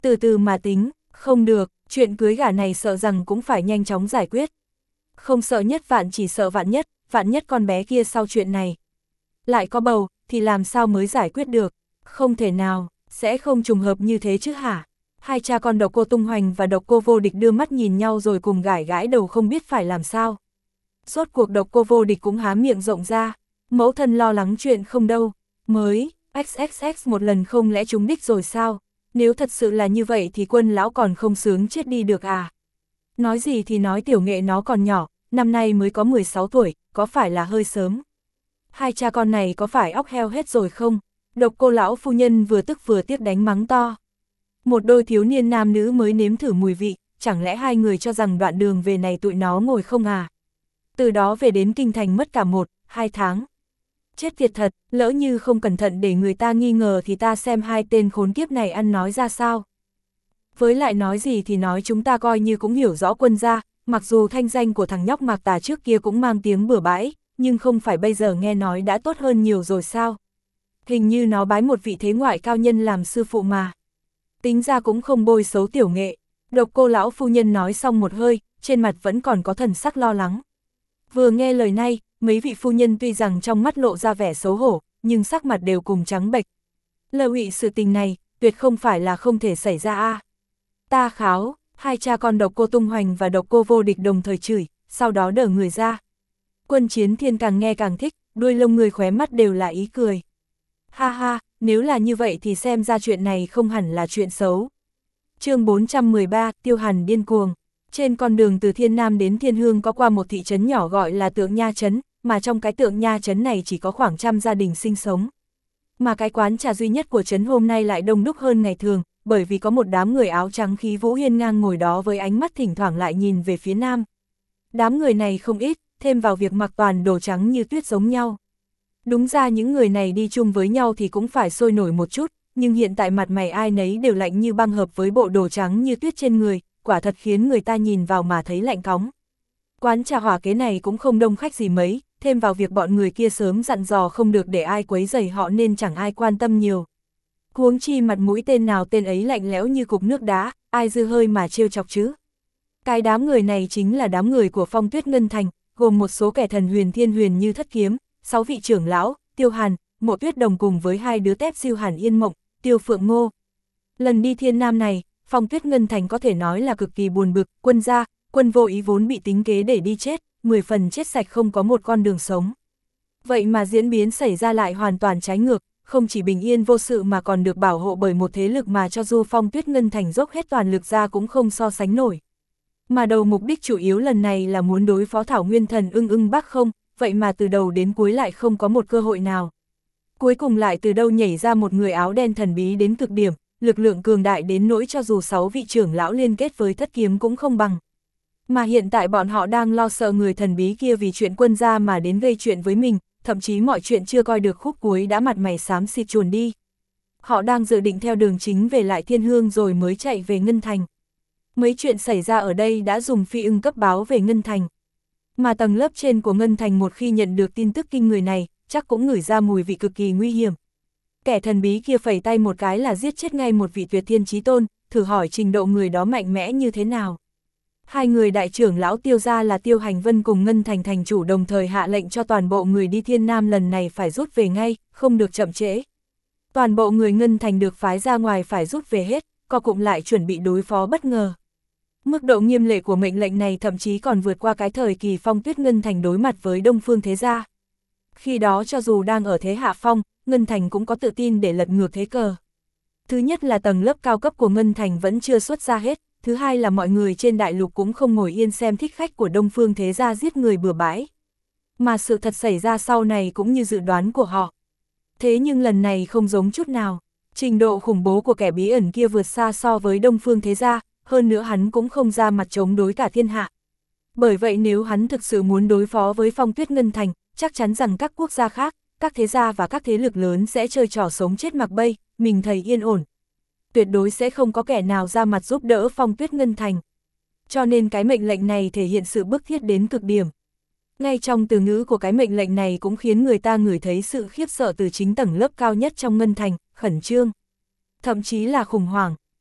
Từ từ mà tính, không được, chuyện cưới gả này sợ rằng cũng phải nhanh chóng giải quyết. Không sợ nhất vạn chỉ sợ vạn nhất con bé kia sau chuyện này lại có bầu, thì làm sao mới giải quyết được, không thể nào, sẽ không trùng hợp như thế chứ hả? Hai cha con Độc Cô Tung Hoành và Độc Cô Vô Địch đưa mắt nhìn nhau rồi cùng gãi gãi đầu không biết phải làm sao. Rốt cuộc Độc Cô Vô Địch cũng há miệng rộng ra, mẫu thân lo lắng chuyện không đâu, mới, XXX một lần không lẽ trúng đích rồi sao? Nếu thật sự là như vậy thì Quân lão còn không sướng chết đi được à? Nói gì thì nói Tiểu Nghệ nó còn nhỏ, năm nay mới có 16 tuổi, có phải là hơi sớm? Hai cha con này có phải óc heo hết rồi không? Độc Cô lão phu nhân vừa tức vừa tiếc đánh mắng to. Một đôi thiếu niên nam nữ mới nếm thử mùi vị, chẳng lẽ hai người cho rằng đoạn đường về này tụi nó ngồi không à? Từ đó về đến kinh thành mất cả 1-2 tháng. Chết tiệt thật, lỡ như không cẩn thận để người ta nghi ngờ thì ta xem hai tên khốn kiếp này ăn nói ra sao. Với lại nói gì thì nói, chúng ta coi như cũng hiểu rõ Quân gia, mặc dù thanh danh của thằng nhóc Mạc Tà trước kia cũng mang tiếng bừa bãi, nhưng không phải bây giờ nghe nói đã tốt hơn nhiều rồi sao? Hình như nó bái một vị thế ngoại cao nhân làm sư phụ mà. Tính ra cũng không bôi xấu Tiểu Nghệ. Độc Cô lão phu nhân nói xong một hơi, trên mặt vẫn còn có thần sắc lo lắng. Vừa nghe lời này, mấy vị phu nhân tuy rằng trong mắt lộ ra vẻ xấu hổ, nhưng sắc mặt đều cùng trắng bệch. Lờ hụy sự tình này, tuyệt không phải là không thể xảy ra a. Ta kháo, hai cha con Độc Cô Tung Hoành và Độc Cô Vô Địch đồng thời chửi, sau đó đỡ người ra. Quân Chiến Thiên càng nghe càng thích, đuôi lông người khóe mắt đều là ý cười. Ha ha, nếu là như vậy thì xem ra chuyện này không hẳn là chuyện xấu. Chương 413, Tiêu Hàn điên cuồng. Trên con đường từ Thiên Nam đến Thiên Hương có qua một thị trấn nhỏ gọi là Tượng Nha Trấn, mà trong cái Tượng Nha Trấn này chỉ có khoảng 100 gia đình sinh sống. Mà cái quán trà duy nhất của trấn hôm nay lại đông đúc hơn ngày thường, bởi vì có một đám người áo trắng khí vũ hiên ngang ngồi đó với ánh mắt thỉnh thoảng lại nhìn về phía nam. Đám người này không ít, thêm vào việc mặc toàn đồ trắng như tuyết giống nhau. Đúng ra những người này đi chung với nhau thì cũng phải sôi nổi một chút, nhưng hiện tại mặt mày ai nấy đều lạnh như băng hợp với bộ đồ trắng như tuyết trên người, quả thật khiến người ta nhìn vào mà thấy lạnh cóng. Quán trà hỏa kế này cũng không đông khách gì mấy, thêm vào việc bọn người kia sớm dặn dò không được để ai quấy rầy họ nên chẳng ai quan tâm nhiều. Huống chi mặt mũi tên nào tên ấy lạnh lẽo như cục nước đá, ai dư hơi mà trêu chọc chứ. Cái đám người này chính là đám người của Phong Tuyết Ngân Thành, gồm một số kẻ thần huyền thiên huyền như Thất Kiếm, 6 vị trưởng lão, Tiêu Hàn, Mộ Tuyết Đồng cùng với 2 đứa tép Siêu Hàn Yên Mộng, Tiêu Phượng Ngô. Lần đi Thiên Nam này, Phong Tuyết Ngân Thành có thể nói là cực kỳ buồn bực, Quân gia, Quân Vô Ý vốn bị tính kế để đi chết, 10 phần chết sạch không có một con đường sống. Vậy mà diễn biến xảy ra lại hoàn toàn trái ngược, không chỉ bình yên vô sự mà còn được bảo hộ bởi một thế lực mà cho dù Phong Tuyết Ngân Thành dốc hết toàn lực ra cũng không so sánh nổi. Mà đầu mục đích chủ yếu lần này là muốn đối phó Thảo Nguyên Thần ưng Bắc không, vậy mà từ đầu đến cuối lại không có một cơ hội nào. Cuối cùng lại từ đâu nhảy ra một người áo đen thần bí đến cực điểm, lực lượng cường đại đến nỗi cho dù 6 vị trưởng lão liên kết với Thất Kiếm cũng không bằng. Mà hiện tại bọn họ đang lo sợ người thần bí kia vì chuyện Quân gia mà đến gây chuyện với mình, thậm chí mọi chuyện chưa coi được khúc cuối đã mặt mày xám xịt chuồn đi. Họ đang dự định theo đường chính về lại Thiên Hương rồi mới chạy về Ngân Thành. Mấy chuyện xảy ra ở đây đã dùng phi ưng cấp báo về Ngân Thành. Mà tầng lớp trên của Ngân Thành một khi nhận được tin tức kinh người này, chắc cũng ngửi ra mùi vị cực kỳ nguy hiểm. Kẻ thần bí kia phẩy tay một cái là giết chết ngay một vị tuyệt thiên chí tôn, thử hỏi trình độ người đó mạnh mẽ như thế nào. 2 người đại trưởng lão Tiêu gia là Tiêu Hành Vân cùng Ngân Thành thành chủ đồng thời hạ lệnh cho toàn bộ người đi Thiên Nam lần này phải rút về ngay, không được chậm trễ. Toàn bộ người Ngân Thành được phái ra ngoài phải rút về hết, co cụm lại chuẩn bị đối phó bất ngờ. Mức độ nghiêm lệ của mệnh lệnh này thậm chí còn vượt qua cái thời kỳ Phong Tuyết Ngân Thành đối mặt với Đông Phương Thế Gia. Khi đó cho dù đang ở thế hạ phong, Ngân Thành cũng có tự tin để lật ngược thế cờ. Thứ nhất là tầng lớp cao cấp của Ngân Thành vẫn chưa xuất ra hết, thứ hai là mọi người trên đại lục cũng không ngồi yên xem thích khách của Đông Phương Thế Gia giết người bừa bãi. Mà sự thật xảy ra sau này cũng như dự đoán của họ. Thế nhưng lần này không giống chút nào, trình độ khủng bố của kẻ bí ẩn kia vượt xa so với Đông Phương Thế Gia, hơn nữa hắn cũng không ra mặt chống đối cả thiên hạ. Bởi vậy nếu hắn thực sự muốn đối phó với Phong Tuyết Ngân Thành, chắc chắn rằng các quốc gia khác, các thế gia và các thế lực lớn sẽ chơi trò sống chết mặc bay, mình thầy yên ổn. Tuyệt đối sẽ không có kẻ nào ra mặt giúp đỡ Phong Tuyết Ngân Thành. Cho nên cái mệnh lệnh này thể hiện sự bức thiết đến cực điểm. Ngay trong từ ngữ của cái mệnh lệnh này cũng khiến người ta ngửi thấy sự khiếp sợ từ chính tầng lớp cao nhất trong Ngân Thành, khẩn trương. Thậm chí là khủng hoảng.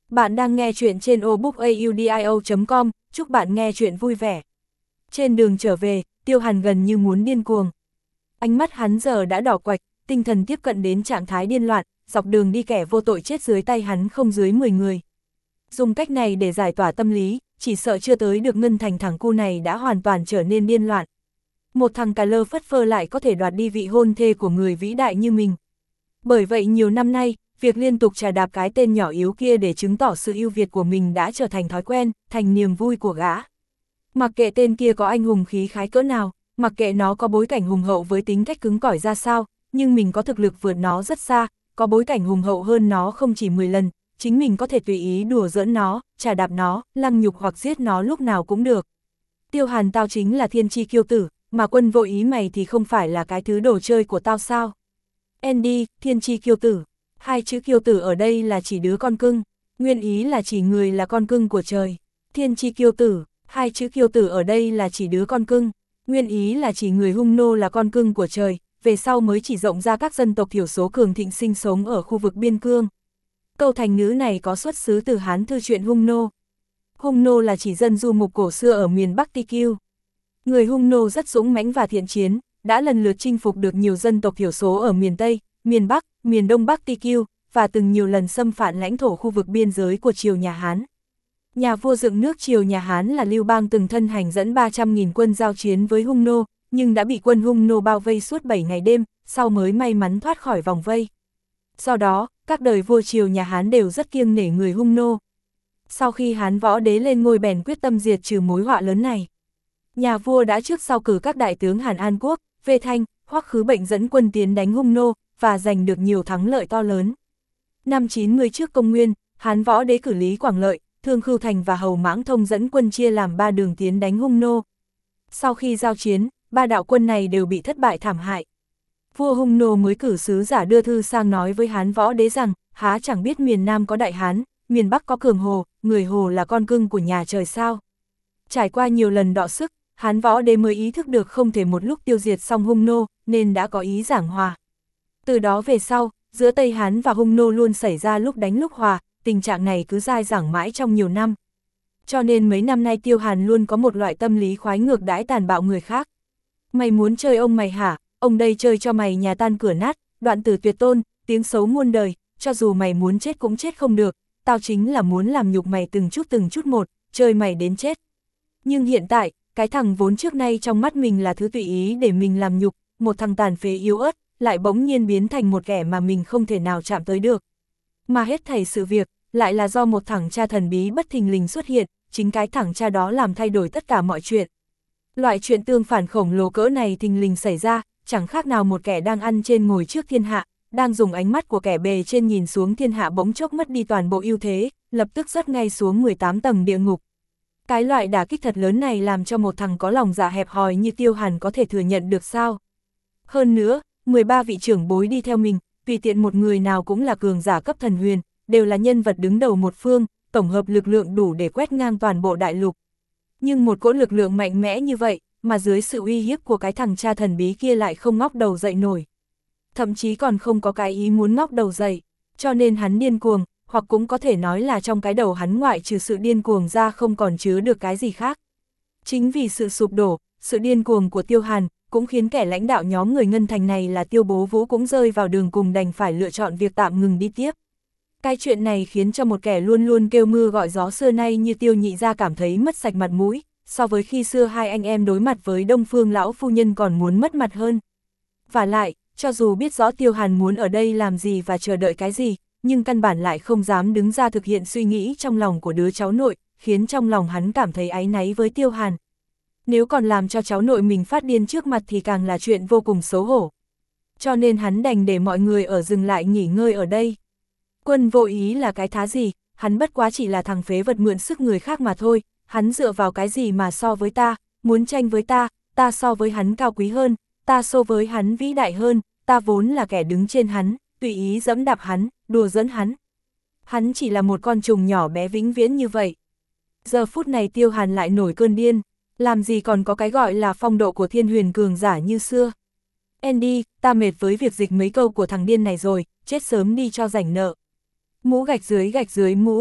Bạn đang nghe chuyện trên obookaudio.com, chúc bạn nghe chuyện vui vẻ. Trên đường trở về, Tiêu Hàn gần như muốn điên cuồng. Ánh mắt hắn giờ đã đỏ quạch, tinh thần tiếp cận đến trạng thái điên loạn, dọc đường đi kẻ vô tội chết dưới tay hắn không dưới 10 người. Dùng cách này để giải tỏa tâm lý, chỉ sợ chưa tới được Ngân Thành thằng cu này đã hoàn toàn trở nên điên loạn. Một thằng cà lơ phất phơ lại có thể đoạt đi vị hôn thê của người vĩ đại như mình. Bởi vậy nhiều năm nay, việc liên tục chà đạp cái tên nhỏ yếu kia để chứng tỏ sự ưu việt của mình đã trở thành thói quen, thành niềm vui của gã. Mặc kệ tên kia có anh hùng khí khái cỡ nào, mặc kệ nó có bối cảnh hùng hậu với tính cách cứng cỏi ra sao, nhưng mình có thực lực vượt nó rất xa, có bối cảnh hùng hậu hơn nó không chỉ 10 lần, chính mình có thể tùy ý đùa giỡn nó, chà đạp nó, lăng nhục hoặc giết nó lúc nào cũng được. Tiêu Hàn, tao chính là thiên chi kiêu tử, mà Quân Vô Ý mày thì không phải là cái thứ đồ chơi của tao sao? Andy, thiên chi kiêu tử. Hai chữ kiêu tử ở đây là chỉ đứa con cưng, nguyên ý là chỉ người là con cưng của trời. Thiên chi kiêu tử, hai chữ kiêu tử ở đây là chỉ đứa con cưng, nguyên ý là chỉ người Hung nô là con cưng của trời, về sau mới chỉ rộng ra các dân tộc thiểu số cường thịnh sinh sống ở khu vực biên cương. Câu thành ngữ này có xuất xứ từ Hán thư truyện Hung nô. Hung nô là chỉ dân du mục cổ xưa ở miền Bắc Ti Kiêu. Người Hung nô rất dũng mãnh và thiện chiến, đã lần lượt chinh phục được nhiều dân tộc thiểu số ở miền Tây, miền Bắc, miền Đông Bắc Ti Kiêu, và từng nhiều lần xâm phạm lãnh thổ khu vực biên giới của triều nhà Hán. Nhà vua dựng nước triều nhà Hán là Lưu Bang từng thân hành dẫn 300.000 quân giao chiến với Hung nô, nhưng đã bị quân Hung nô bao vây suốt 7 ngày đêm, sau mới may mắn thoát khỏi vòng vây. Do đó, các đời vua triều nhà Hán đều rất kiêng nể người Hung nô. Sau khi Hán Võ Đế lên ngôi bèn quyết tâm diệt trừ mối họa lớn này. Nhà vua đã trước sau cử các đại tướng Hàn An Quốc, Vê Thanh, Hoắc Khứ Bệnh dẫn quân tiến đánh Hung nô, và giành được nhiều thắng lợi to lớn. Năm 90 trước công nguyên, Hán Võ Đế cử Lý Quảng Lợi, Thương Khưu Thành và Hầu Mãng Thông dẫn quân chia làm 3 đường tiến đánh Hung nô. Sau khi giao chiến, 3 đạo quân này đều bị thất bại thảm hại. Vua Hung nô mới cử sứ giả đưa thư sang nói với Hán Võ Đế rằng, há chẳng biết miền Nam có Đại Hán, miền Bắc có Cường Hồ, người Hồ là con cưng của nhà trời sao. Trải qua nhiều lần đọ sức, Hán Võ Đế mới ý thức được không thể một lúc tiêu diệt xong Hung nô, nên đã có ý giảng hòa. Từ đó về sau, giữa Tây Hán và Hung nô luôn xảy ra lúc đánh lúc hòa, tình trạng này cứ dai dẳng mãi trong nhiều năm. Cho nên mấy năm nay Tiêu Hàn luôn có một loại tâm lý khoái ngược đãi tàn bạo người khác. Mày muốn chơi ông mày hả, ông đây chơi cho mày nhà tan cửa nát, đoạn tử tuyệt tôn, tiếng xấu muôn đời, cho dù mày muốn chết cũng chết không được, tao chính là muốn làm nhục mày từng chút một, chơi mày đến chết. Nhưng hiện tại, cái thằng vốn trước nay trong mắt mình là thứ tùy ý để mình làm nhục, một thằng tàn phế yếu ớt, lại bỗng nhiên biến thành một kẻ mà mình không thể nào chạm tới được. Mà hết thảy sự việc, lại là do một thằng cha thần bí bất thình lình xuất hiện, chính cái thằng cha đó làm thay đổi tất cả mọi chuyện. Loại chuyện tương phản khổng lồ cỡ này thình lình xảy ra, chẳng khác nào một kẻ đang ăn trên ngồi trước thiên hạ, đang dùng ánh mắt của kẻ bề trên nhìn xuống thiên hạ bỗng chốc mất đi toàn bộ ưu thế, lập tức rớt ngay xuống 18 tầng địa ngục. Cái loại đả kích thật lớn này làm cho một thằng có lòng dạ hẹp hòi như Tiêu Hàn có thể thừa nhận được sao? Hơn nữa, 13 vị trưởng bối đi theo mình, tùy tiện một người nào cũng là cường giả cấp thần huyền, đều là nhân vật đứng đầu một phương, tổng hợp lực lượng đủ để quét ngang toàn bộ đại lục. Nhưng một cỗ lực lượng mạnh mẽ như vậy, mà dưới sự uy hiếp của cái thằng cha thần bí kia lại không ngóc đầu dậy nổi. Thậm chí còn không có cái ý muốn ngóc đầu dậy, cho nên hắn điên cuồng, hoặc cũng có thể nói là trong cái đầu hắn ngoại trừ sự điên cuồng ra không còn chứa được cái gì khác. Chính vì sự sụp đổ, sự điên cuồng của Tiêu Hàn, cũng khiến kẻ lãnh đạo nhóm người Ngân Thành này là Tiêu Bố Vũ cũng rơi vào đường cùng, đành phải lựa chọn việc tạm ngừng đi tiếp. Cái chuyện này khiến cho một kẻ luôn luôn kêu mưa gọi gió xưa nay như Tiêu Nhị Gia cảm thấy mất sạch mặt mũi, so với khi xưa hai anh em đối mặt với Đông Phương lão phu nhân còn muốn mất mặt hơn. Và lại, cho dù biết rõ Tiêu Hàn muốn ở đây làm gì và chờ đợi cái gì, nhưng căn bản lại không dám đứng ra thực hiện suy nghĩ trong lòng của đứa cháu nội, khiến trong lòng hắn cảm thấy áy náy với Tiêu Hàn. Nếu còn làm cho cháu nội mình phát điên trước mặt thì càng là chuyện vô cùng xấu hổ. Cho nên hắn đành để mọi người ở dừng lại nghỉ ngơi ở đây. Quân Vô Ý là cái thá gì, hắn bất quá chỉ là thằng phế vật mượn sức người khác mà thôi, hắn dựa vào cái gì mà so với ta, muốn tranh với ta, ta so với hắn cao quý hơn, ta so với hắn vĩ đại hơn, ta vốn là kẻ đứng trên hắn, tùy ý dẫm đạp hắn, đùa giỡn hắn. Hắn chỉ là một con trùng nhỏ bé vĩnh viễn như vậy. Giờ phút này Tiêu Hàn lại nổi cơn điên, làm gì còn có cái gọi là phong độ của thiên huyền cường giả như xưa. Andy, ta mệt với việc dịch mấy câu của thằng điên này rồi, chết sớm đi cho rảnh nợ. Mũ gạch dưới mũ,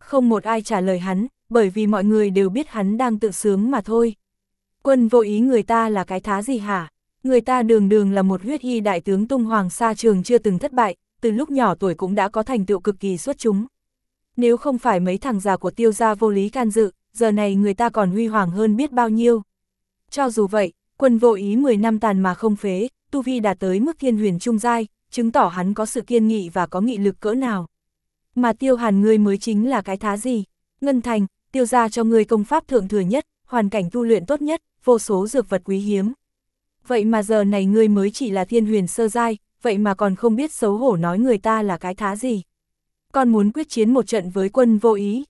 Không một ai trả lời hắn, bởi vì mọi người đều biết hắn đang tự sướng mà thôi. Quân Vô Ý người ta là cái thá gì hả? Người ta đường đường là một huyết y đại tướng tung hoàng xa trường chưa từng thất bại, từ lúc nhỏ tuổi cũng đã có thành tựu cực kỳ xuất chúng. Nếu không phải mấy thằng già của Tiêu gia vô lý can dự, giờ này người ta còn huy hoàng hơn biết bao nhiêu. Cho dù vậy, Quân Vô Ý 10 năm tàn mà không phế, tu vi đạt tới mức thiên huyền trung giai, chứng tỏ hắn có sự kiên nghị và có nghị lực cỡ nào. Mà Tiêu Hàn ngươi mới chính là cái thá gì? Ngân Thành, Tiêu gia cho ngươi công pháp thượng thừa nhất, hoàn cảnh tu luyện tốt nhất, vô số dược vật quý hiếm. Vậy mà giờ này ngươi mới chỉ là thiên huyền sơ giai, vậy mà còn không biết xấu hổ nói người ta là cái thá gì. Con muốn quyết chiến một trận với Quân Vô Ý,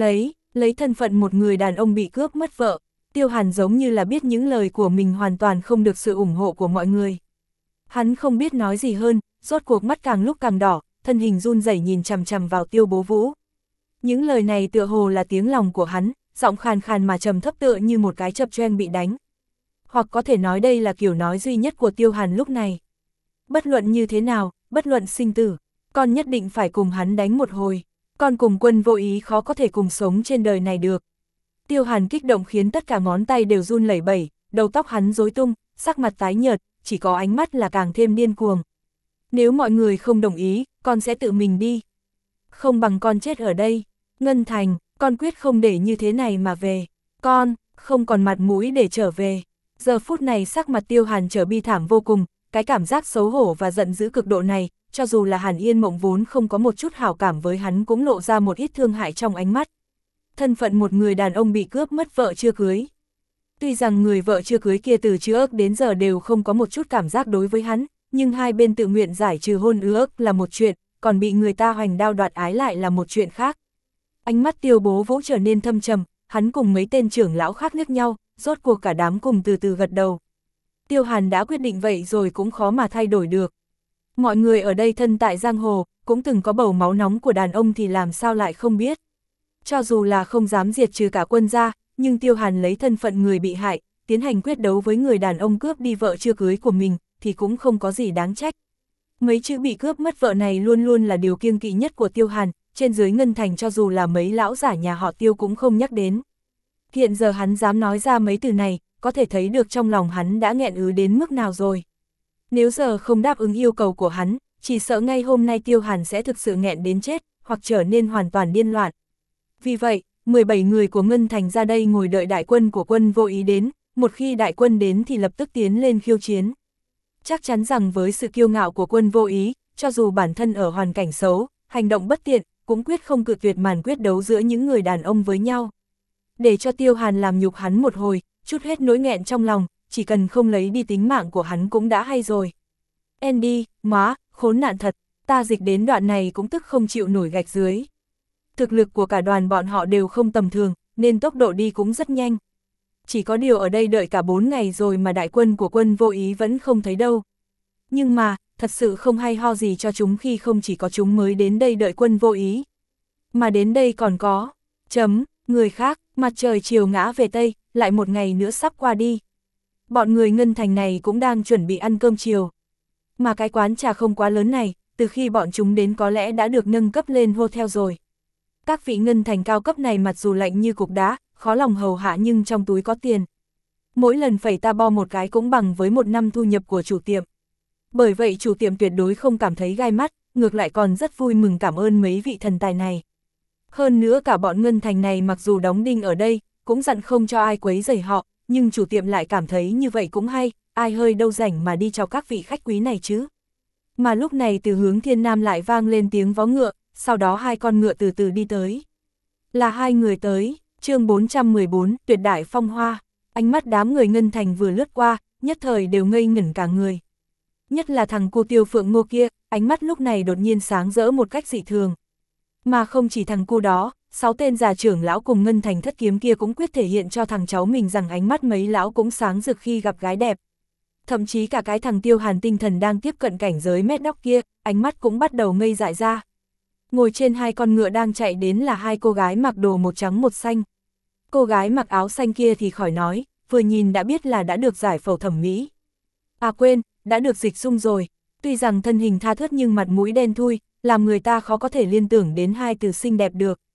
lấy thân phận một người đàn ông bị cướp mất vợ. Tiêu Hàn giống như là biết những lời của mình hoàn toàn không được sự ủng hộ của mọi người. Hắn không biết nói gì hơn, rốt cuộc mắt càng lúc càng đỏ, thân hình run rẩy nhìn chằm chằm vào Tiêu Bố Vũ. Những lời này tựa hồ là tiếng lòng của hắn, giọng khàn khàn mà trầm thấp tựa như một cái chập choeng bị đánh. Hoặc có thể nói đây là kiểu nói duy nhất của Tiêu Hàn lúc này. Bất luận như thế nào, bất luận sinh tử, con nhất định phải cùng hắn đánh một hồi. Con cùng Quân Vô Ý khó có thể cùng sống trên đời này được. Tiêu Hàn kích động khiến tất cả ngón tay đều run lẩy bẩy, đầu tóc hắn rối tung, sắc mặt tái nhợt, chỉ có ánh mắt là càng thêm điên cuồng. Nếu mọi người không đồng ý, con sẽ tự mình đi. Không bằng con chết ở đây. Ngân Thành, con quyết không để như thế này mà về. Con, không còn mặt mũi để trở về. Giờ phút này sắc mặt Tiêu Hàn trở bi thảm vô cùng, cái cảm giác xấu hổ và giận dữ cực độ này, cho dù là Hàn Yên Mộng vốn không có một chút hảo cảm với hắn cũng lộ ra một ít thương hại trong ánh mắt. Thân phận một người đàn ông bị cướp mất vợ chưa cưới. Tuy rằng người vợ chưa cưới kia từ trước đến giờ đều không có một chút cảm giác đối với hắn, nhưng hai bên tự nguyện giải trừ hôn ước là một chuyện, còn bị người ta hoành đao đoạt ái lại là một chuyện khác. Ánh mắt Tiêu Bố Vũ trở nên thâm trầm, hắn cùng mấy tên trưởng lão khác liếc nhau, rốt cuộc cả đám cùng từ từ gật đầu. Tiêu Hàn đã quyết định vậy rồi cũng khó mà thay đổi được. Mọi người ở đây thân tại giang hồ, cũng từng có bầu máu nóng của đàn ông thì làm sao lại không biết. Cho dù là không dám diệt trừ cả quân gia, nhưng Tiêu Hàn lấy thân phận người bị hại, tiến hành quyết đấu với người đàn ông cướp đi vợ chưa cưới của mình, thì cũng không có gì đáng trách. Mấy chữ bị cướp mất vợ này luôn luôn là điều kiêng kỵ nhất của Tiêu Hàn, trên dưới Ngân Thành cho dù là mấy lão giả nhà họ Tiêu cũng không nhắc đến. Hiện giờ hắn dám nói ra mấy từ này, có thể thấy được trong lòng hắn đã nghẹn ứ đến mức nào rồi. Nếu giờ không đáp ứng yêu cầu của hắn, chỉ sợ ngay hôm nay Tiêu Hàn sẽ thực sự nghẹn đến chết, hoặc trở nên hoàn toàn điên loạn. Vì vậy, 17 người của Ngân Thành ra đây ngồi đợi đại quân của Quân Vô Ý đến, một khi đại quân đến thì lập tức tiến lên khiêu chiến. Chắc chắn rằng với sự kiêu ngạo của Quân Vô Ý, cho dù bản thân ở hoàn cảnh xấu, hành động bất tiện, cũng quyết không cự tuyệt màn quyết đấu giữa những người đàn ông với nhau. Để cho Tiêu Hàn làm nhục hắn một hồi, chút hết nỗi nghẹn trong lòng, chỉ cần không lấy đi tính mạng của hắn cũng đã hay rồi. Andy, má, khốn nạn thật, ta dịch đến đoạn này cũng tức không chịu nổi gạch dưới. Thực lực của cả đoàn bọn họ đều không tầm thường, nên tốc độ đi cũng rất nhanh. Chỉ có điều ở đây đợi cả 4 ngày rồi mà đại quân của Quân Vô Ý vẫn không thấy đâu. Nhưng mà, thật sự không hay ho gì cho chúng khi không chỉ có chúng mới đến đây đợi Quân Vô Ý. Mà đến đây còn có, người khác, mặt trời chiều ngã về Tây, lại một ngày nữa sắp qua đi. Bọn người Ngân Thành này cũng đang chuẩn bị ăn cơm chiều. Mà cái quán trà không quá lớn này, từ khi bọn chúng đến có lẽ đã được nâng cấp lên hotel rồi. Các vị Ngân Thành cao cấp này mặc dù lạnh như cục đá, khó lòng hầu hạ nhưng trong túi có tiền. Mỗi lần phẩy ta bo một cái cũng bằng với 1 năm thu nhập của chủ tiệm. Bởi vậy chủ tiệm tuyệt đối không cảm thấy gai mắt, ngược lại còn rất vui mừng cảm ơn mấy vị thần tài này. Hơn nữa cả bọn Ngân Thành này mặc dù đóng đinh ở đây, cũng dặn không cho ai quấy rầy họ, nhưng chủ tiệm lại cảm thấy như vậy cũng hay, ai hơi đâu rảnh mà đi cho các vị khách quý này chứ. Mà lúc này từ hướng Thiên Nam lại vang lên tiếng vó ngựa, sau đó 2 con ngựa từ từ đi tới. Là 2 người tới, chương 414, tuyệt đại phong hoa. Ánh mắt đám người Ngân Thành vừa lướt qua, nhất thời đều ngây ngẩn cả người. Nhất là thằng cu Tiêu Phượng Ngô kia, ánh mắt lúc này đột nhiên sáng rỡ một cách dị thường. Mà không chỉ thằng cu đó, 6 tên già trưởng lão cùng Ngân Thành thất kiếm kia cũng quyết thể hiện cho thằng cháu mình rằng ánh mắt mấy lão cũng sáng rực khi gặp gái đẹp. Thậm chí cả cái thằng Tiêu Hàn tinh thần đang tiếp cận cảnh giới mét đóc kia, ánh mắt cũng bắt đầu ngây dại ra. Ngồi trên 2 con ngựa đang chạy đến là 2 cô gái mặc đồ một trắng một xanh. Cô gái mặc áo xanh kia thì khỏi nói, vừa nhìn đã biết là đã được giải phẫu thẩm mỹ. À quên, đã được dịch dung rồi, tuy rằng thân hình tha thướt nhưng mặt mũi đen thui, làm người ta khó có thể liên tưởng đến 2 từ xinh đẹp được.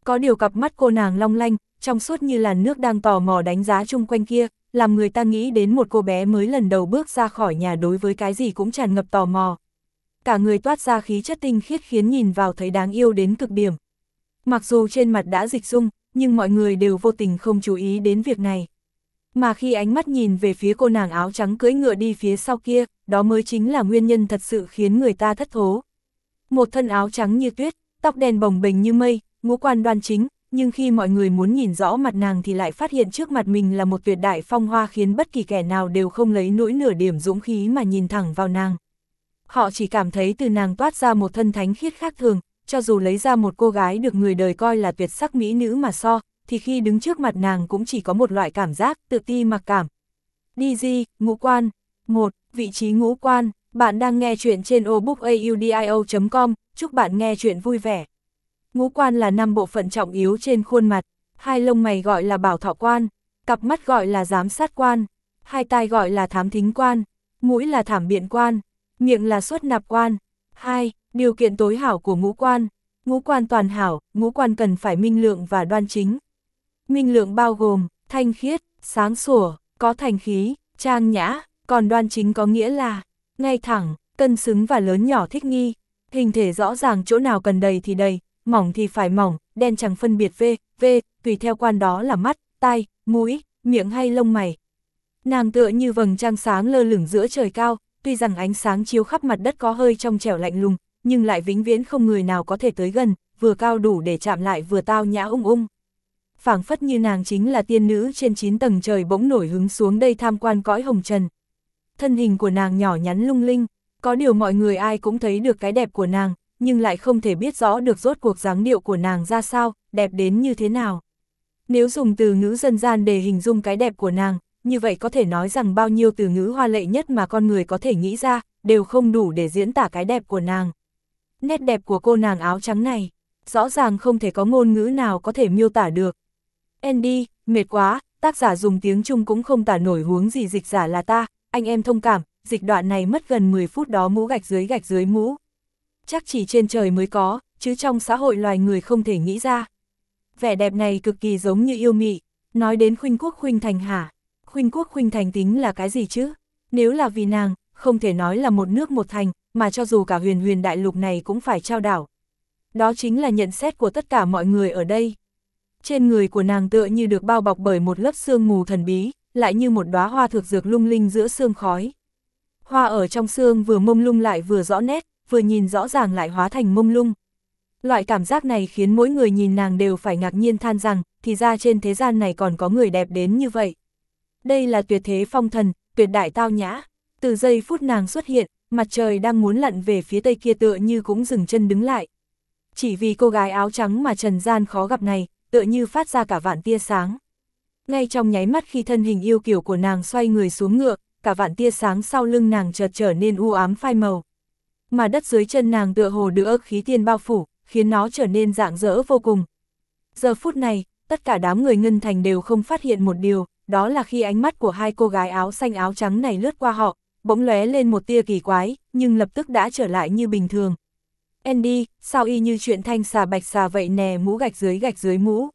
Có điều cặp mắt cô nàng long lanh, trong suốt như làn nước đang tò mò đánh giá chung quanh kia, làm người ta nghĩ đến một cô bé mới lần đầu bước ra khỏi nhà đối với cái gì cũng tràn ngập tò mò. Cả người toát ra khí chất tinh khiết khiến nhìn vào thấy đáng yêu đến cực điểm. Mặc dù trên mặt đã dịch dung, nhưng mọi người đều vô tình không chú ý đến việc này. Mà khi ánh mắt nhìn về phía cô nàng áo trắng cưỡi ngựa đi phía sau kia, đó mới chính là nguyên nhân thật sự khiến người ta thất thố. Một thân áo trắng như tuyết, tóc đen bồng bềnh như mây, ngũ quan đoan chính, nhưng khi mọi người muốn nhìn rõ mặt nàng thì lại phát hiện trước mặt mình là một tuyệt đại phong hoa khiến bất kỳ kẻ nào đều không lấy nỗi nửa điểm dũng khí mà nhìn thẳng vào nàng. Họ chỉ cảm thấy từ nàng toát ra một thân thánh khiết khác thường, cho dù lấy ra một cô gái được người đời coi là tuyệt sắc mỹ nữ mà so, thì khi đứng trước mặt nàng cũng chỉ có một loại cảm giác tự ti mặc cảm. DG, ngũ quan. 1. Vị trí ngũ quan. Bạn đang nghe chuyện trên obookaudio.com, chúc bạn nghe chuyện vui vẻ. Ngũ quan là 5 bộ phận trọng yếu trên khuôn mặt, 2 lông mày gọi là bảo thọ quan, cặp mắt gọi là giám sát quan, 2 tai gọi là thám thính quan, mũi là thảm biện quan, miệng là xuất nạp quan. 2. Điều kiện tối hảo của ngũ quan. Ngũ quan toàn hảo, ngũ quan cần phải minh lượng và đoan chính. Minh lượng bao gồm thanh khiết, sáng sủa, có thành khí, trang nhã, còn đoan chính có nghĩa là ngay thẳng, cân xứng và lớn nhỏ thích nghi. Hình thể rõ ràng chỗ nào cần đầy thì đầy, mỏng thì phải mỏng, đen chẳng phân biệt v, tùy theo quan đó là mắt, tai, mũi, miệng hay lông mày. Nàng tựa như vầng trăng sáng lơ lửng giữa trời cao, tuy rằng ánh sáng chiếu khắp mặt đất có hơi trong trẻo lạnh lùng, nhưng lại vĩnh viễn không người nào có thể tới gần, vừa cao đủ để chạm lại vừa tao nhã ung. Phảng phất như nàng chính là tiên nữ trên 9 tầng trời bỗng nổi hứng xuống đây tham quan cõi hồng trần. Thân hình của nàng nhỏ nhắn lung linh, có điều mọi người ai cũng thấy được cái đẹp của nàng, nhưng lại không thể biết rõ được rốt cuộc dáng điệu của nàng ra sao, đẹp đến như thế nào. Nếu dùng từ ngữ dân gian để hình dung cái đẹp của nàng, như vậy có thể nói rằng bao nhiêu từ ngữ hoa lệ nhất mà con người có thể nghĩ ra, đều không đủ để diễn tả cái đẹp của nàng. Nét đẹp của cô nàng áo trắng này, rõ ràng không thể có ngôn ngữ nào có thể miêu tả được. Andy, mệt quá, tác giả dùng tiếng Trung cũng không tả nổi huống gì dịch giả là ta, anh em thông cảm, dịch đoạn này mất gần 10 phút đó mũ gạch dưới mũ. Chắc chỉ trên trời mới có, chứ trong xã hội loài người không thể nghĩ ra. Vẻ đẹp này cực kỳ giống như yêu mị, nói đến khuynh quốc khuynh thành hả? Khuynh quốc khuynh thành tính là cái gì chứ? Nếu là vì nàng, không thể nói là một nước một thành, mà cho dù cả huyền đại lục này cũng phải trao đảo. Đó chính là nhận xét của tất cả mọi người ở đây. Trên người của nàng tựa như được bao bọc bởi một lớp sương mù thần bí, lại như một đóa hoa thực dược lung linh giữa sương khói. Hoa ở trong sương vừa mông lung lại vừa rõ nét, vừa nhìn rõ ràng lại hóa thành mông lung. Loại cảm giác này khiến mỗi người nhìn nàng đều phải ngạc nhiên than rằng, thì ra trên thế gian này còn có người đẹp đến như vậy. Đây là tuyệt thế phong thần, tuyệt đại tao nhã. Từ giây phút nàng xuất hiện, mặt trời đang muốn lặn về phía tây kia tựa như cũng dừng chân đứng lại. Chỉ vì cô gái áo trắng mà trần gian khó gặp này, tựa như phát ra cả vạn tia sáng. Ngay trong nháy mắt khi thân hình yêu kiều của nàng xoay người xuống ngựa, cả vạn tia sáng sau lưng nàng chợt trở nên u ám phai màu. Mà đất dưới chân nàng tựa hồ được khí tiên bao phủ, khiến nó trở nên rạng rỡ vô cùng. Giờ phút này, tất cả đám người Ngân Thành đều không phát hiện một điều, đó là khi ánh mắt của hai cô gái áo xanh áo trắng này lướt qua họ, bỗng lóe lên một tia kỳ quái, nhưng lập tức đã trở lại như bình thường. Andy, sao y như chuyện thanh xà bạch xà vậy nè, mũ gạch dưới mũ.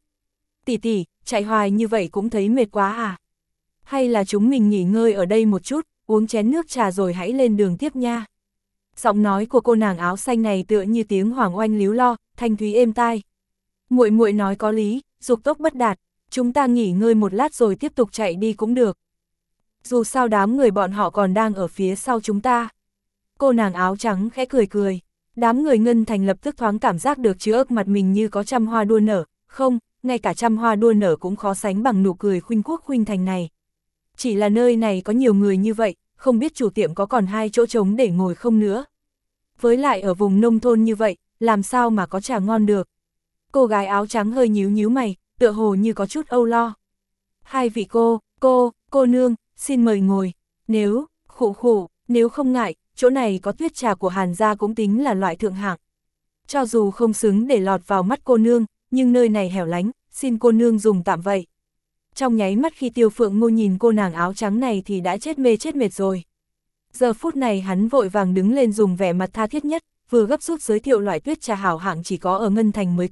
Tỷ, chạy hoài như vậy cũng thấy mệt quá à? Hay là chúng mình nghỉ ngơi ở đây một chút, uống chén nước trà rồi hãy lên đường tiếp nha. Giọng nói của cô nàng áo xanh này tựa như tiếng hoàng oanh líu lo, thanh thúy êm tai. Muội nói có lý, dục tốc bất đạt, chúng ta nghỉ ngơi một lát rồi tiếp tục chạy đi cũng được. Dù sao đám người bọn họ còn đang ở phía sau chúng ta. Cô nàng áo trắng khẽ cười. Đám người Ngân Thành lập tức thoáng cảm giác được trước mặt mình như có trăm hoa đua nở, không, ngay cả trăm hoa đua nở cũng khó sánh bằng nụ cười khuynh quốc khuynh thành này. Chỉ là nơi này có nhiều người như vậy, không biết chủ tiệm có còn 2 chỗ trống để ngồi không nữa. Với lại ở vùng nông thôn như vậy, làm sao mà có trà ngon được. Cô gái áo trắng hơi nhíu mày, tựa hồ như có chút âu lo. Hai vị cô nương, xin mời ngồi. Nếu, nếu không ngại, chỗ này có tuyết trà của Hàn gia cũng tính là loại thượng hạng. Cho dù không xứng để lọt vào mắt cô nương, nhưng nơi này hẻo lánh, xin cô nương dùng tạm vậy. Trong nháy mắt khi Tiêu Phượng Ngô nhìn cô nàng áo trắng này thì đã chết mệt rồi. Giờ phút này hắn vội vàng đứng lên dùng vẻ mặt tha thiết nhất, vừa gấp rút giới thiệu loại tuyết trà hảo hạng chỉ có ở Ngân Thành mới có,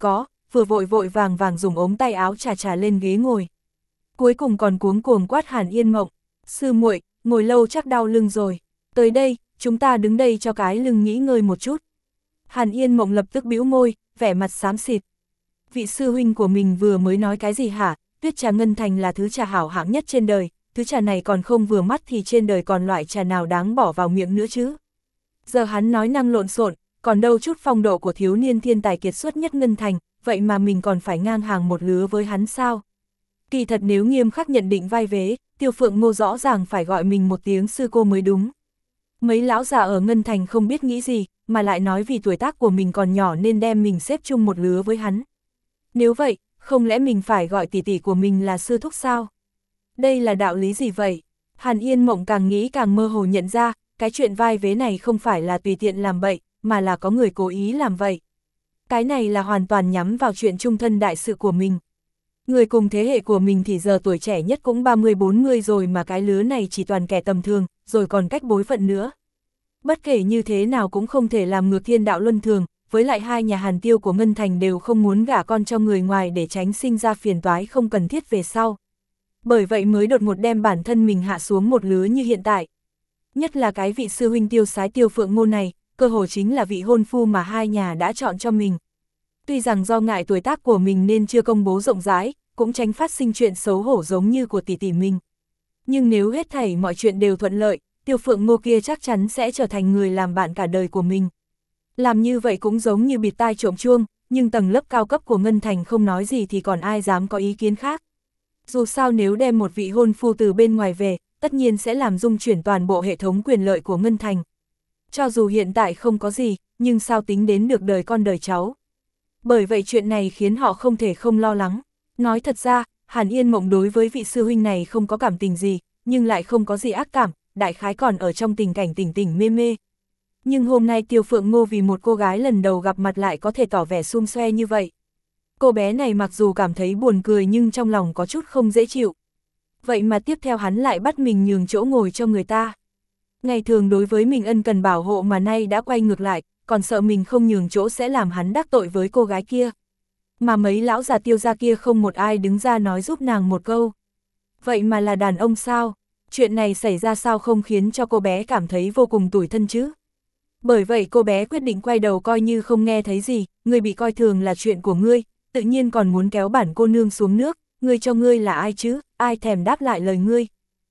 vừa vội vội vàng vàng dùng ống tay áo chà lên ghế ngồi. Cuối cùng còn cuống cuồng quát Hàn Yên Mộng, sư muội, ngồi lâu chắc đau lưng rồi, tới đây, chúng ta đứng đây cho cái lưng nghỉ ngơi một chút. Hàn Yên Mộng lập tức bĩu môi, vẻ mặt xám xịt. Vị sư huynh của mình vừa mới nói cái gì hả? Tuyết trà ngân thành là thứ trà hảo hạng nhất trên đời, thứ trà này còn không vừa mắt thì trên đời còn loại trà nào đáng bỏ vào miệng nữa chứ. Giờ hắn nói năng lộn xộn, còn đâu chút phong độ của thiếu niên thiên tài kiệt xuất nhất ngân thành, vậy mà mình còn phải ngang hàng một lứa với hắn sao? Kỳ thật nếu nghiêm khắc nhận định vai vế, Tiêu Phượng Ngô rõ ràng phải gọi mình một tiếng sư cô mới đúng. Mấy lão già ở ngân thành không biết nghĩ gì, mà lại nói vì tuổi tác của mình còn nhỏ nên đem mình xếp chung một lứa với hắn. Nếu vậy, không lẽ mình phải gọi tỷ tỷ của mình là sư thúc sao? Đây là đạo lý gì vậy? Hàn Yên Mộng càng nghĩ càng mơ hồ nhận ra, cái chuyện vai vế này không phải là tùy tiện làm bậy, mà là có người cố ý làm vậy. Cái này là hoàn toàn nhắm vào chuyện trung thân đại sự của mình. Người cùng thế hệ của mình thì giờ tuổi trẻ nhất cũng 30-40 rồi mà cái lứa này chỉ toàn kẻ tầm thường, rồi còn cách bối phận nữa. Bất kể như thế nào cũng không thể làm ngược thiên đạo luân thường, với lại hai nhà Hàn Tiêu của Ngân Thành đều không muốn gả con cho người ngoài để tránh sinh ra phiền toái không cần thiết về sau. Bởi vậy mới đột ngột đem bản thân mình hạ xuống một lứa như hiện tại. Nhất là cái vị sư huynh tiêu sái Tiêu Phượng Ngô này, cơ hồ chính là vị hôn phu mà hai nhà đã chọn cho mình. Tuy rằng do ngại tuổi tác của mình nên chưa công bố rộng rãi, cũng tránh phát sinh chuyện xấu hổ giống như của tỷ tỷ mình. Nhưng nếu hết thảy mọi chuyện đều thuận lợi, Tiêu Phượng Ngô kia chắc chắn sẽ trở thành người làm bạn cả đời của mình. Làm như vậy cũng giống như bịt tai trộm chuông, nhưng tầng lớp cao cấp của Ngân Thành không nói gì thì còn ai dám có ý kiến khác. Dù sao nếu đem một vị hôn phu từ bên ngoài về, tất nhiên sẽ làm rung chuyển toàn bộ hệ thống quyền lợi của Ngân Thành. Cho dù hiện tại không có gì, nhưng sao tính đến được đời con đời cháu. Bởi vậy chuyện này khiến họ không thể không lo lắng. Nói thật ra, Hàn Yên Mộng đối với vị sư huynh này không có cảm tình gì, nhưng lại không có gì ác cảm, đại khái còn ở trong tình cảnh tỉnh tỉnh mê mê. Nhưng hôm nay Tiêu Phượng Ngô vì một cô gái lần đầu gặp mặt lại có thể tỏ vẻ sum xoe như vậy. Cô bé này mặc dù cảm thấy buồn cười nhưng trong lòng có chút không dễ chịu. Vậy mà tiếp theo hắn lại bắt mình nhường chỗ ngồi cho người ta. Ngày thường đối với mình ân cần bảo hộ mà nay đã quay ngược lại, còn sợ mình không nhường chỗ sẽ làm hắn đắc tội với cô gái kia. Mà mấy lão già Tiêu gia kia không một ai đứng ra nói giúp nàng một câu. Vậy mà là đàn ông sao? Chuyện này xảy ra sao không khiến cho cô bé cảm thấy vô cùng tủi thân chứ? Bởi vậy cô bé quyết định quay đầu coi như không nghe thấy gì, ngươi bị coi thường là chuyện của ngươi, tự nhiên còn muốn kéo bản cô nương xuống nước, ngươi cho ngươi là ai chứ, ai thèm đáp lại lời ngươi.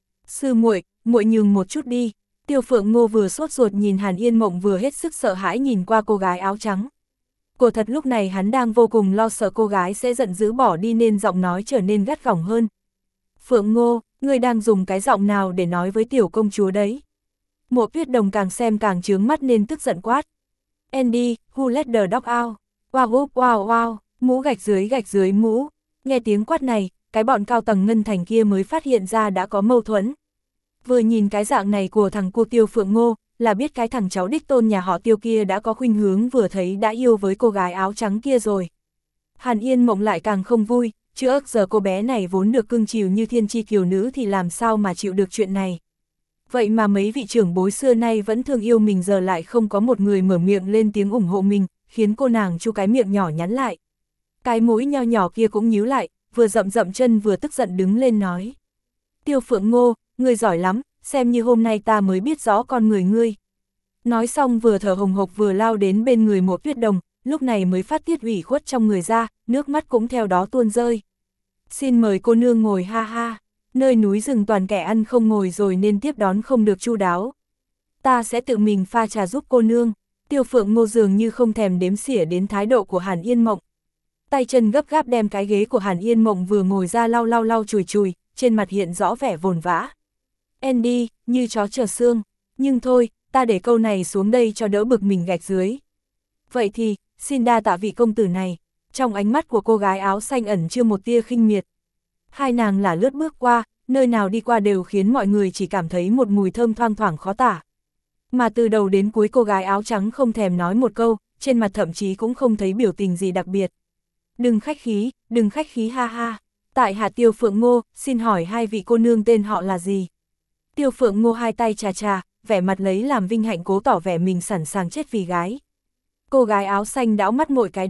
Sư muội, muội nhường một chút đi. Tiêu Phượng Ngô vừa sốt ruột nhìn Hàn Yên Mộng vừa hết sức sợ hãi nhìn qua cô gái áo trắng. Quả thật lúc này hắn đang vô cùng lo sợ cô gái sẽ giận dữ bỏ đi nên giọng nói trở nên gắt gỏng hơn. Phượng Ngô, ngươi đang dùng cái giọng nào để nói với tiểu công chúa đấy? Mộ Tuyết Đồng càng xem càng chướng mắt nên tức giận quát. Andy, who let the dog out? Wow wow wow, mũ gạch dưới mũ. Nghe tiếng quát này, cái bọn cao tầng Ngân Thành kia mới phát hiện ra đã có mâu thuẫn. Vừa nhìn cái dạng này của thằng cô Tiêu Phượng Ngô, là biết cái thằng cháu đích tôn nhà họ Tiêu kia đã có khuynh hướng vừa thấy đã yêu với cô gái áo trắng kia rồi. Hàn Yên Mộng lại càng không vui, chứ ức giờ cô bé này vốn được cưng chiều như thiên chi kiều nữ thì làm sao mà chịu được chuyện này. Vậy mà mấy vị trưởng bối xưa nay vẫn thương yêu mình giờ lại không có một người mở miệng lên tiếng ủng hộ mình, khiến cô nàng chu cái miệng nhỏ nhắn lại. Cái mũi nho nhỏ kia cũng nhíu lại, vừa rậm rậm chân vừa tức giận đứng lên nói. Tiêu Phượng Ngô, ngươi giỏi lắm, xem như hôm nay ta mới biết rõ con người ngươi. Nói xong vừa thở hồng hộc vừa lao đến bên người Mộ Tuyết Đồng, lúc này mới phát tiết ủy khuất trong người ra, nước mắt cũng theo đó tuôn rơi. Xin mời cô nương ngồi ha ha, nơi núi rừng toàn kẻ ăn không ngồi rồi nên tiếp đón không được chu đáo. Ta sẽ tự mình pha trà giúp cô nương. Tiêu Phượng Ngô dường như không thèm đếm xỉa đến thái độ của Hàn Yên Mộng. Tay chân gấp gáp đem cái ghế của Hàn Yên Mộng vừa ngồi ra lau chùi, trên mặt hiện rõ vẻ vồn vã. Andy, như chó chờ xương, nhưng thôi, ta để câu này xuống đây cho đỡ bực mình gạch dưới. Vậy thì, xin đa tạ vị công tử này. Trong ánh mắt của cô gái áo xanh ẩn chưa một tia khinh miệt. Hai nàng là lướt bước qua, nơi nào đi qua đều khiến mọi người chỉ cảm thấy một mùi thơm thoang thoảng khó tả. Mà từ đầu đến cuối cô gái áo trắng không thèm nói một câu, trên mặt thậm chí cũng không thấy biểu tình gì đặc biệt. Đừng khách khí ha ha. Tại hạ Tiêu Phượng Ngô, xin hỏi hai vị cô nương tên họ là gì? Tiêu Phượng Ngô hai tay chà, vẻ mặt lấy làm vinh hạnh cố tỏ vẻ mình sẵn sàng chết vì gái. Cô gái áo xanh đảo mắt mỗi cái đáp,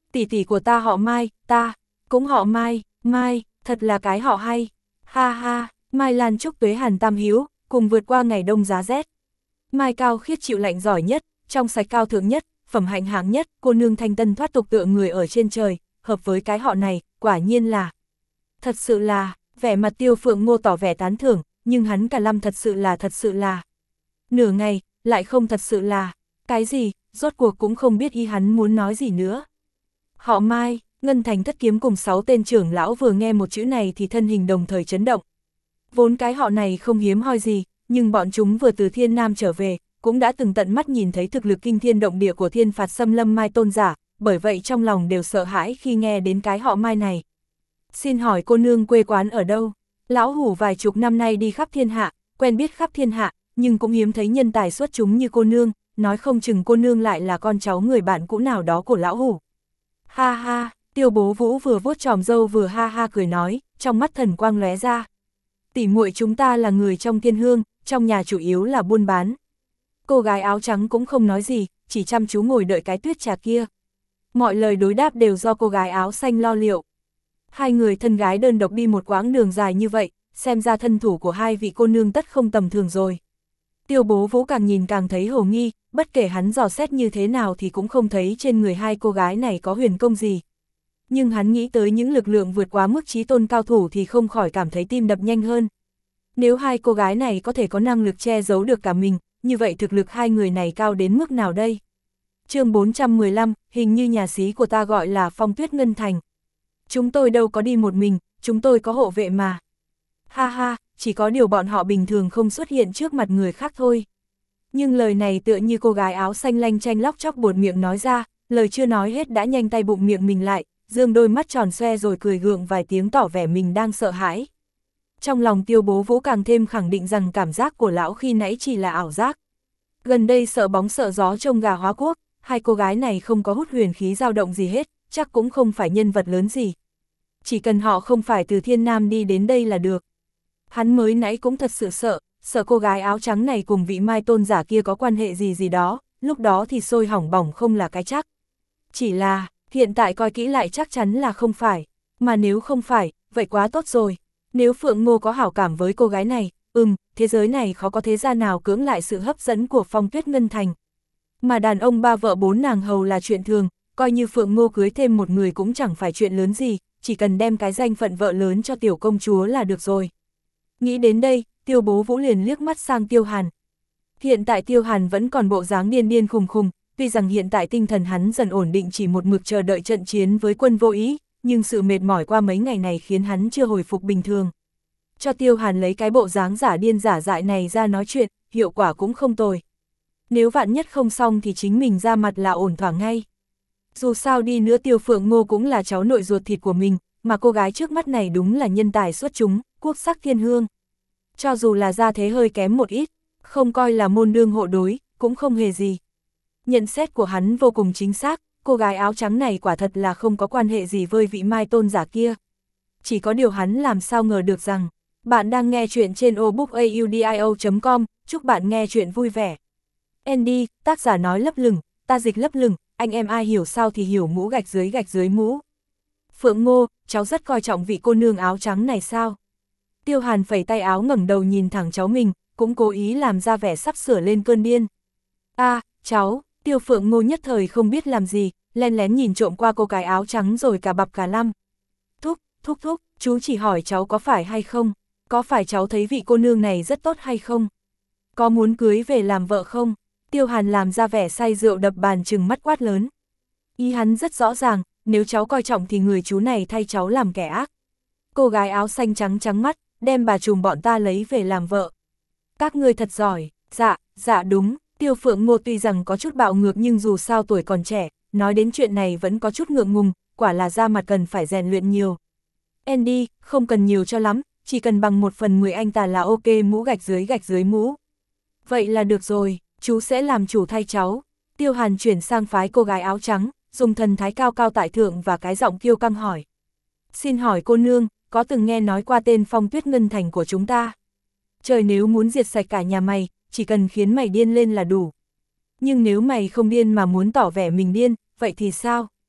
Tỷ tỷ của ta họ Mai, ta cũng họ Mai, Mai, thật là cái họ hay. Ha ha, Mai Lan Trúc Tuế Hàn Tam Hiếu, cùng vượt qua ngày đông giá rét. Mai cao khiết chịu lạnh giỏi nhất, trong sạch cao thượng nhất, phẩm hạnh hạng nhất, cô nương thanh tân thoát tục tựa người ở trên trời, hợp với cái họ này, quả nhiên là. Thật sự là, vẻ mặt Tiêu Phượng Ngô tỏ vẻ tán thưởng, nhưng hắn cả lâm thật sự là. Nửa ngày, lại không thật sự là, cái gì, rốt cuộc cũng không biết ý hắn muốn nói gì nữa. Họ Mai, Ngân Thành Thất Kiếm cùng 6 tên trưởng lão vừa nghe một chữ này thì thân hình đồng thời chấn động. Vốn cái họ này không hiếm hoi gì, nhưng bọn chúng vừa từ Thiên Nam trở về, cũng đã từng tận mắt nhìn thấy thực lực kinh thiên động địa của Thiên Phạt Xâm Lâm Mai tôn giả, bởi vậy trong lòng đều sợ hãi khi nghe đến cái họ Mai này. Xin hỏi cô nương quê quán ở đâu? Lão hủ vài chục năm nay đi khắp thiên hạ, quen biết khắp thiên hạ, nhưng cũng hiếm thấy nhân tài xuất chúng như cô nương, nói không chừng cô nương lại là con cháu người bạn cũ nào đó của lão hủ. Ha ha, Tiêu Bố Vũ vừa vuốt tròm râu vừa ha ha cười nói, trong mắt thần quang lóe ra. Tỷ muội chúng ta là người trong thiên hương, trong nhà chủ yếu là buôn bán. Cô gái áo trắng cũng không nói gì, chỉ chăm chú ngồi đợi cái tuyết trà kia. Mọi lời đối đáp đều do cô gái áo xanh lo liệu. Hai người thân gái đơn độc đi một quãng đường dài như vậy, xem ra thân thủ của hai vị cô nương tất không tầm thường rồi. Tiêu Bố Vũ càng nhìn càng thấy hồ nghi, bất kể hắn dò xét như thế nào thì cũng không thấy trên người hai cô gái này có huyền công gì. Nhưng hắn nghĩ tới những lực lượng vượt quá mức chí tôn cao thủ thì không khỏi cảm thấy tim đập nhanh hơn. Nếu hai cô gái này có thể có năng lực che giấu được cả mình, như vậy thực lực hai người này cao đến mức nào đây? Chương 415, hình như nhà xí của ta gọi là Phong Tuyết Ngân Thành. Chúng tôi đâu có đi một mình, chúng tôi có hộ vệ mà. Ha ha, chỉ có điều bọn họ bình thường không xuất hiện trước mặt người khác thôi. Nhưng lời này tựa như cô gái áo xanh lanh chanh lóc chóc buột miệng nói ra, lời chưa nói hết đã nhanh tay bụng miệng mình lại, dương đôi mắt tròn xoe rồi cười gượng vài tiếng tỏ vẻ mình đang sợ hãi. Trong lòng Tiêu Bố Vũ càng thêm khẳng định rằng cảm giác của lão khi nãy chỉ là ảo giác. Gần đây sợ bóng sợ gió trông gà hóa quốc, hai cô gái này không có hút huyền khí dao động gì hết, chắc cũng không phải nhân vật lớn gì. Chỉ cần họ không phải từ Thiên Nam đi đến đây là được. Hắn mới nãy cũng thật sự sợ cô gái áo trắng này cùng vị Mai tôn giả kia có quan hệ gì đó, lúc đó thì sôi hỏng bỏng không là cái chắc. Chỉ là, hiện tại coi kỹ lại chắc chắn là không phải, mà nếu không phải, vậy quá tốt rồi. Nếu Phượng Ngô có hảo cảm với cô gái này, thế giới này khó có thế gian nào cưỡng lại sự hấp dẫn của Phong Tuyết Ngân Thành. Mà đàn ông ba vợ bốn nàng hầu là chuyện thường, coi như Phượng Ngô cưới thêm một người cũng chẳng phải chuyện lớn gì, chỉ cần đem cái danh phận vợ lớn cho tiểu công chúa là được rồi. Nghĩ đến đây, Tiêu Bố Vũ liền liếc mắt sang Tiêu Hàn. Hiện tại Tiêu Hàn vẫn còn bộ dáng điên điên khùng khùng, tuy rằng hiện tại tinh thần hắn dần ổn định chỉ một mực chờ đợi trận chiến với Quân Vô Ý, nhưng sự mệt mỏi qua mấy ngày này khiến hắn chưa hồi phục bình thường. Cho Tiêu Hàn lấy cái bộ dáng giả điên giả dại này ra nói chuyện, hiệu quả cũng không tồi. Nếu vạn nhất không xong thì chính mình ra mặt là ổn thỏa ngay. Dù sao đi nữa Tiêu Phượng Ngô cũng là cháu nội ruột thịt của mình, mà cô gái trước mắt này đúng là nhân tài xuất chúng, quốc sắc thiên hương. Cho dù là gia thế hơi kém một ít, không coi là môn đương hộ đối, cũng không hề gì. Nhận xét của hắn vô cùng chính xác, cô gái áo trắng này quả thật là không có quan hệ gì với vị Mai tôn giả kia. Chỉ có điều hắn làm sao ngờ được rằng, bạn đang nghe chuyện trên audiobook.com, chúc bạn nghe chuyện vui vẻ. Andy, tác giả nói lấp lửng, ta dịch lấp lửng, anh em ai hiểu sao thì hiểu mũ gạch dưới mũ. Phượng Ngô, cháu rất coi trọng vị cô nương áo trắng này sao? Tiêu Hàn phẩy tay áo ngẩng đầu nhìn thẳng cháu mình, cũng cố ý làm ra vẻ sắp sửa lên cơn điên. Cháu, Tiêu Phượng Ngô nhất thời không biết làm gì, len lén nhìn trộm qua cô gái áo trắng rồi cả bập cả lăm. Thúc, chú chỉ hỏi cháu có phải hay không? Có phải cháu thấy vị cô nương này rất tốt hay không? Có muốn cưới về làm vợ không? Tiêu Hàn làm ra vẻ say rượu đập bàn trừng mắt quát lớn. Ý hắn rất rõ ràng, nếu cháu coi trọng thì người chú này thay cháu làm kẻ ác. Cô gái áo xanh trắng mắt, đem bà trùm bọn ta lấy về làm vợ. Các ngươi thật giỏi, dạ đúng, Tiêu Phượng Ngô tuy rằng có chút bạo ngược nhưng dù sao tuổi còn trẻ, nói đến chuyện này vẫn có chút ngượng ngùng, quả là da mặt cần phải rèn luyện nhiều. Andy, không cần nhiều cho lắm, chỉ cần bằng 1/10 anh ta là ok, mũ gạch dưới mũ. Vậy là được rồi, chú sẽ làm chủ thay cháu. Tiêu Hàn chuyển sang phái cô gái áo trắng, dùng thần thái cao cao tại thượng và cái giọng kiêu căng hỏi. Xin hỏi cô nương, có từng nghe nói qua tên Phong Tuyết Ngân Thành của chúng ta? Trời, nếu muốn diệt sạch cả nhà mày, chỉ cần khiến mày điên lên là đủ. Nhưng nếu mày không điên mà muốn tỏ vẻ mình điên, vậy thì sao?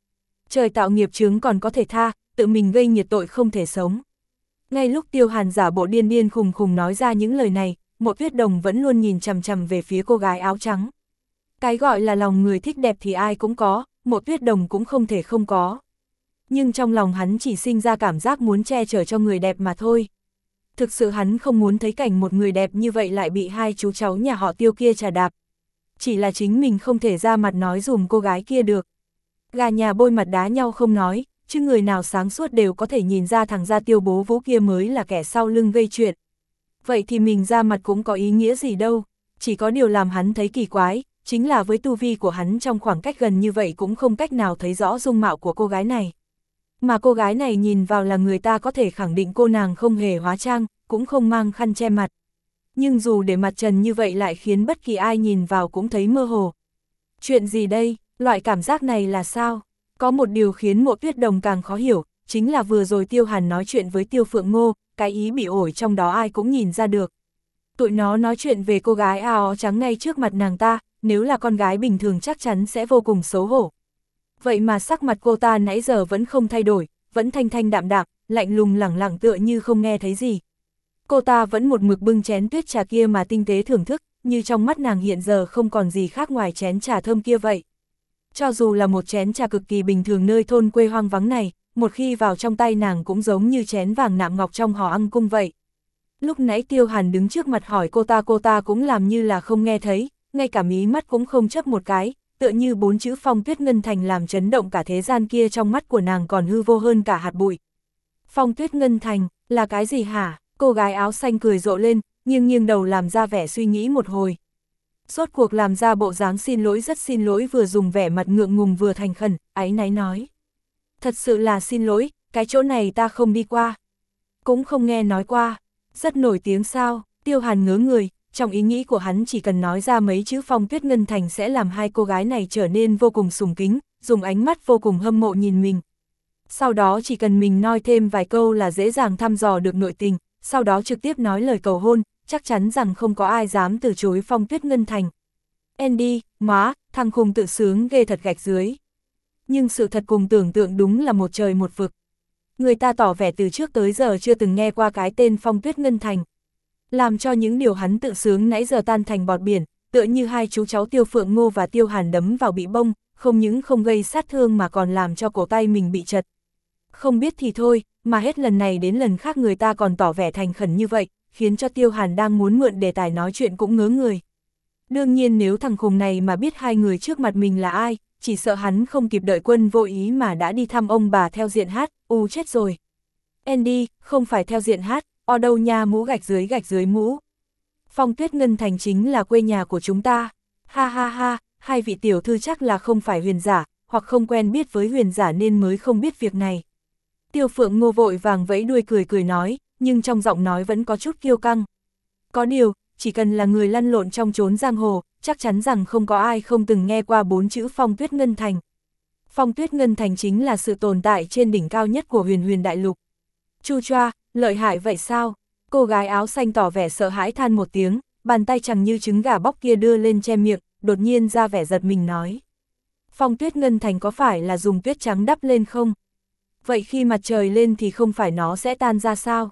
Trời tạo nghiệp chướng còn có thể tha, tự mình gây nghiệt tội không thể sống. Ngay lúc Tiêu Hàn giả bộ điên điên khùng khùng nói ra những lời này, Mộ Tuyết Đồng vẫn luôn nhìn chằm chằm về phía cô gái áo trắng. Cái gọi là lòng người thích đẹp thì ai cũng có, Mộ Tuyết Đồng cũng không thể không có. Nhưng trong lòng hắn chỉ sinh ra cảm giác muốn che chở cho người đẹp mà thôi. Thực sự hắn không muốn thấy cảnh một người đẹp như vậy lại bị hai chú cháu nhà họ Tiêu kia trà đạp. Chỉ là chính mình không thể ra mặt nói dùm cô gái kia được. Gà nhà bôi mặt đá nhau không nói, chứ người nào sáng suốt đều có thể nhìn ra thằng gia Tiêu bố vũ kia mới là kẻ sau lưng gây chuyện. Vậy thì mình ra mặt cũng có ý nghĩa gì đâu, chỉ có điều làm hắn thấy kỳ quái, chính là với tu vi của hắn trong khoảng cách gần như vậy cũng không cách nào thấy rõ dung mạo của cô gái này. Mà cô gái này nhìn vào là người ta có thể khẳng định cô nàng không hề hóa trang, cũng không mang khăn che mặt. Nhưng dù để mặt trần như vậy lại khiến bất kỳ ai nhìn vào cũng thấy mơ hồ. Chuyện gì đây, loại cảm giác này là sao? Có một điều khiến Mộ Tuyết Đồng càng khó hiểu, chính là vừa rồi Tiêu Hàn nói chuyện với Tiêu Phượng Ngô, cái ý bị ổi trong đó ai cũng nhìn ra được. Tụi nó nói chuyện về cô gái áo trắng ngay trước mặt nàng ta, nếu là con gái bình thường chắc chắn sẽ vô cùng xấu hổ. Vậy mà sắc mặt cô ta nãy giờ vẫn không thay đổi, vẫn thanh thanh đạm đạm, lạnh lùng lẳng lặng tựa như không nghe thấy gì. Cô ta vẫn một mực bưng chén tuyết trà kia mà tinh tế thưởng thức, như trong mắt nàng hiện giờ không còn gì khác ngoài chén trà thơm kia vậy. Cho dù là một chén trà cực kỳ bình thường nơi thôn quê hoang vắng này, một khi vào trong tay nàng cũng giống như chén vàng nạm ngọc trong hò ăn cung vậy. Lúc nãy Tiêu Hàn đứng trước mặt hỏi cô ta cũng làm như là không nghe thấy, ngay cả mí mắt cũng không chớp một cái, tựa như 4 chữ Phong Tuyết Ngân Thành làm chấn động cả thế gian kia trong mắt của nàng còn hư vô hơn cả hạt bụi. Phong Tuyết Ngân Thành, là cái gì hả? Cô gái áo xanh cười rộ lên, nghiêng đầu làm ra vẻ suy nghĩ một hồi. Rốt cuộc làm ra bộ dáng xin lỗi rất xin lỗi vừa dùng vẻ mặt ngượng ngùng vừa thành khẩn, áy náy nói. Thật sự là xin lỗi, cái chỗ này ta không đi qua. Cũng không nghe nói qua, rất nổi tiếng sao? Tiêu Hàn ngớ người, trong ý nghĩ của hắn chỉ cần nói ra mấy chữ Phong Tuyết Ngân Thành sẽ làm hai cô gái này trở nên vô cùng sùng kính, dùng ánh mắt vô cùng hâm mộ nhìn mình. Sau đó chỉ cần mình nói thêm vài câu là dễ dàng thăm dò được nội tình, sau đó trực tiếp nói lời cầu hôn, chắc chắn rằng không có ai dám từ chối Phong Tuyết Ngân Thành. Andy, má, thằng khùng tự sướng ghê thật gạch dưới. Nhưng sự thật cùng tưởng tượng đúng là một trời một vực. Người ta tỏ vẻ từ trước tới giờ chưa từng nghe qua cái tên Phong Tuyết Ngân Thành. Làm cho những điều hắn tự sướng nãy giờ tan thành bọt biển, tựa như hai chú cháu Tiêu Phượng Ngô và Tiêu Hàn đấm vào bị bông, không những không gây sát thương mà còn làm cho cổ tay mình bị chật. Không biết thì thôi, mà hết lần này đến lần khác người ta còn tỏ vẻ thành khẩn như vậy, khiến cho Tiêu Hàn đang muốn mượn đề tài nói chuyện cũng ngớ người. Đương nhiên nếu thằng khùng này mà biết hai người trước mặt mình là ai, chỉ sợ hắn không kịp đợi quân vô ý mà đã đi thăm ông bà theo diện hát, chết rồi. Andy, không phải theo diện hát, ở đâu nha, mũ gạch dưới mũ. Phong Tuyết Ngân Thành chính là quê nhà của chúng ta. Ha ha ha, hai vị tiểu thư chắc là không phải huyền giả, hoặc không quen biết với huyền giả nên mới không biết việc này. Tiêu Phượng Ngô vội vàng vẫy đuôi cười nói, nhưng trong giọng nói vẫn có chút kiêu căng. Có điều, chỉ cần là người lăn lộn trong chốn giang hồ, chắc chắn rằng không có ai không từng nghe qua 4 chữ Phong Tuyết Ngân Thành. Phong Tuyết Ngân Thành chính là sự tồn tại trên đỉnh cao nhất của huyền đại lục. Chu choa, lợi hại vậy sao? Cô gái áo xanh tỏ vẻ sợ hãi than một tiếng, bàn tay chẳng như trứng gà bóc kia đưa lên che miệng, đột nhiên ra vẻ giật mình nói. Phong Tuyết Ngân Thành có phải là dùng tuyết trắng đắp lên không? Vậy khi mặt trời lên thì không phải nó sẽ tan ra sao?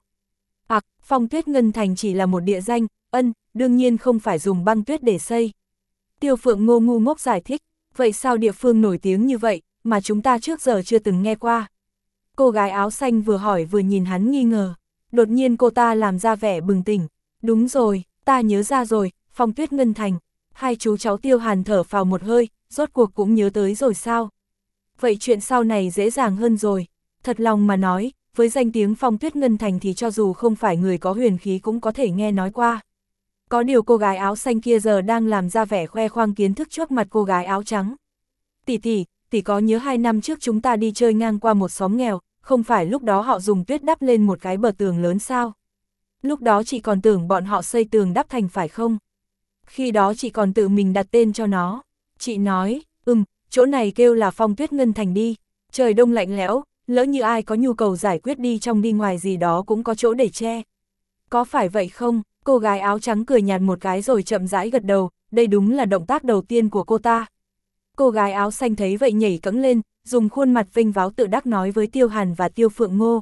Phong Tuyết Ngân Thành chỉ là một địa danh, đương nhiên không phải dùng băng tuyết để xây. Tiêu Phượng Ngô ngu ngốc giải thích, vậy sao địa phương nổi tiếng như vậy, mà chúng ta trước giờ chưa từng nghe qua? Cô gái áo xanh vừa hỏi vừa nhìn hắn nghi ngờ, đột nhiên cô ta làm ra vẻ bừng tỉnh. Đúng rồi, ta nhớ ra rồi, Phong Tuyết Ngân Thành. Hai chú cháu Tiêu Hàn thở phào một hơi, rốt cuộc cũng nhớ tới rồi sao? Vậy chuyện sau này dễ dàng hơn rồi. Thật lòng mà nói, với danh tiếng Phong Tuyết Ngân Thành thì cho dù không phải người có huyền khí cũng có thể nghe nói qua. Có điều cô gái áo xanh kia giờ đang làm ra vẻ khoe khoang kiến thức trước mặt cô gái áo trắng. Tỷ có nhớ 2 năm trước chúng ta đi chơi ngang qua một xóm nghèo, không phải lúc đó họ dùng tuyết đắp lên một cái bờ tường lớn sao? Lúc đó chị còn tưởng bọn họ xây tường đắp thành phải không? Khi đó chị còn tự mình đặt tên cho nó. Chị nói, chỗ này kêu là Phong Tuyết Ngân Thành đi. Trời đông lạnh lẽo, lỡ như ai có nhu cầu giải quyết đi trong đi ngoài gì đó cũng có chỗ để che. Có phải vậy không? Cô gái áo trắng cười nhạt một cái rồi chậm rãi gật đầu, đây đúng là động tác đầu tiên của cô ta. Cô gái áo xanh thấy vậy nhảy cẫng lên, dùng khuôn mặt vinh váo tự đắc nói với Tiêu Hàn và Tiêu Phượng Ngô.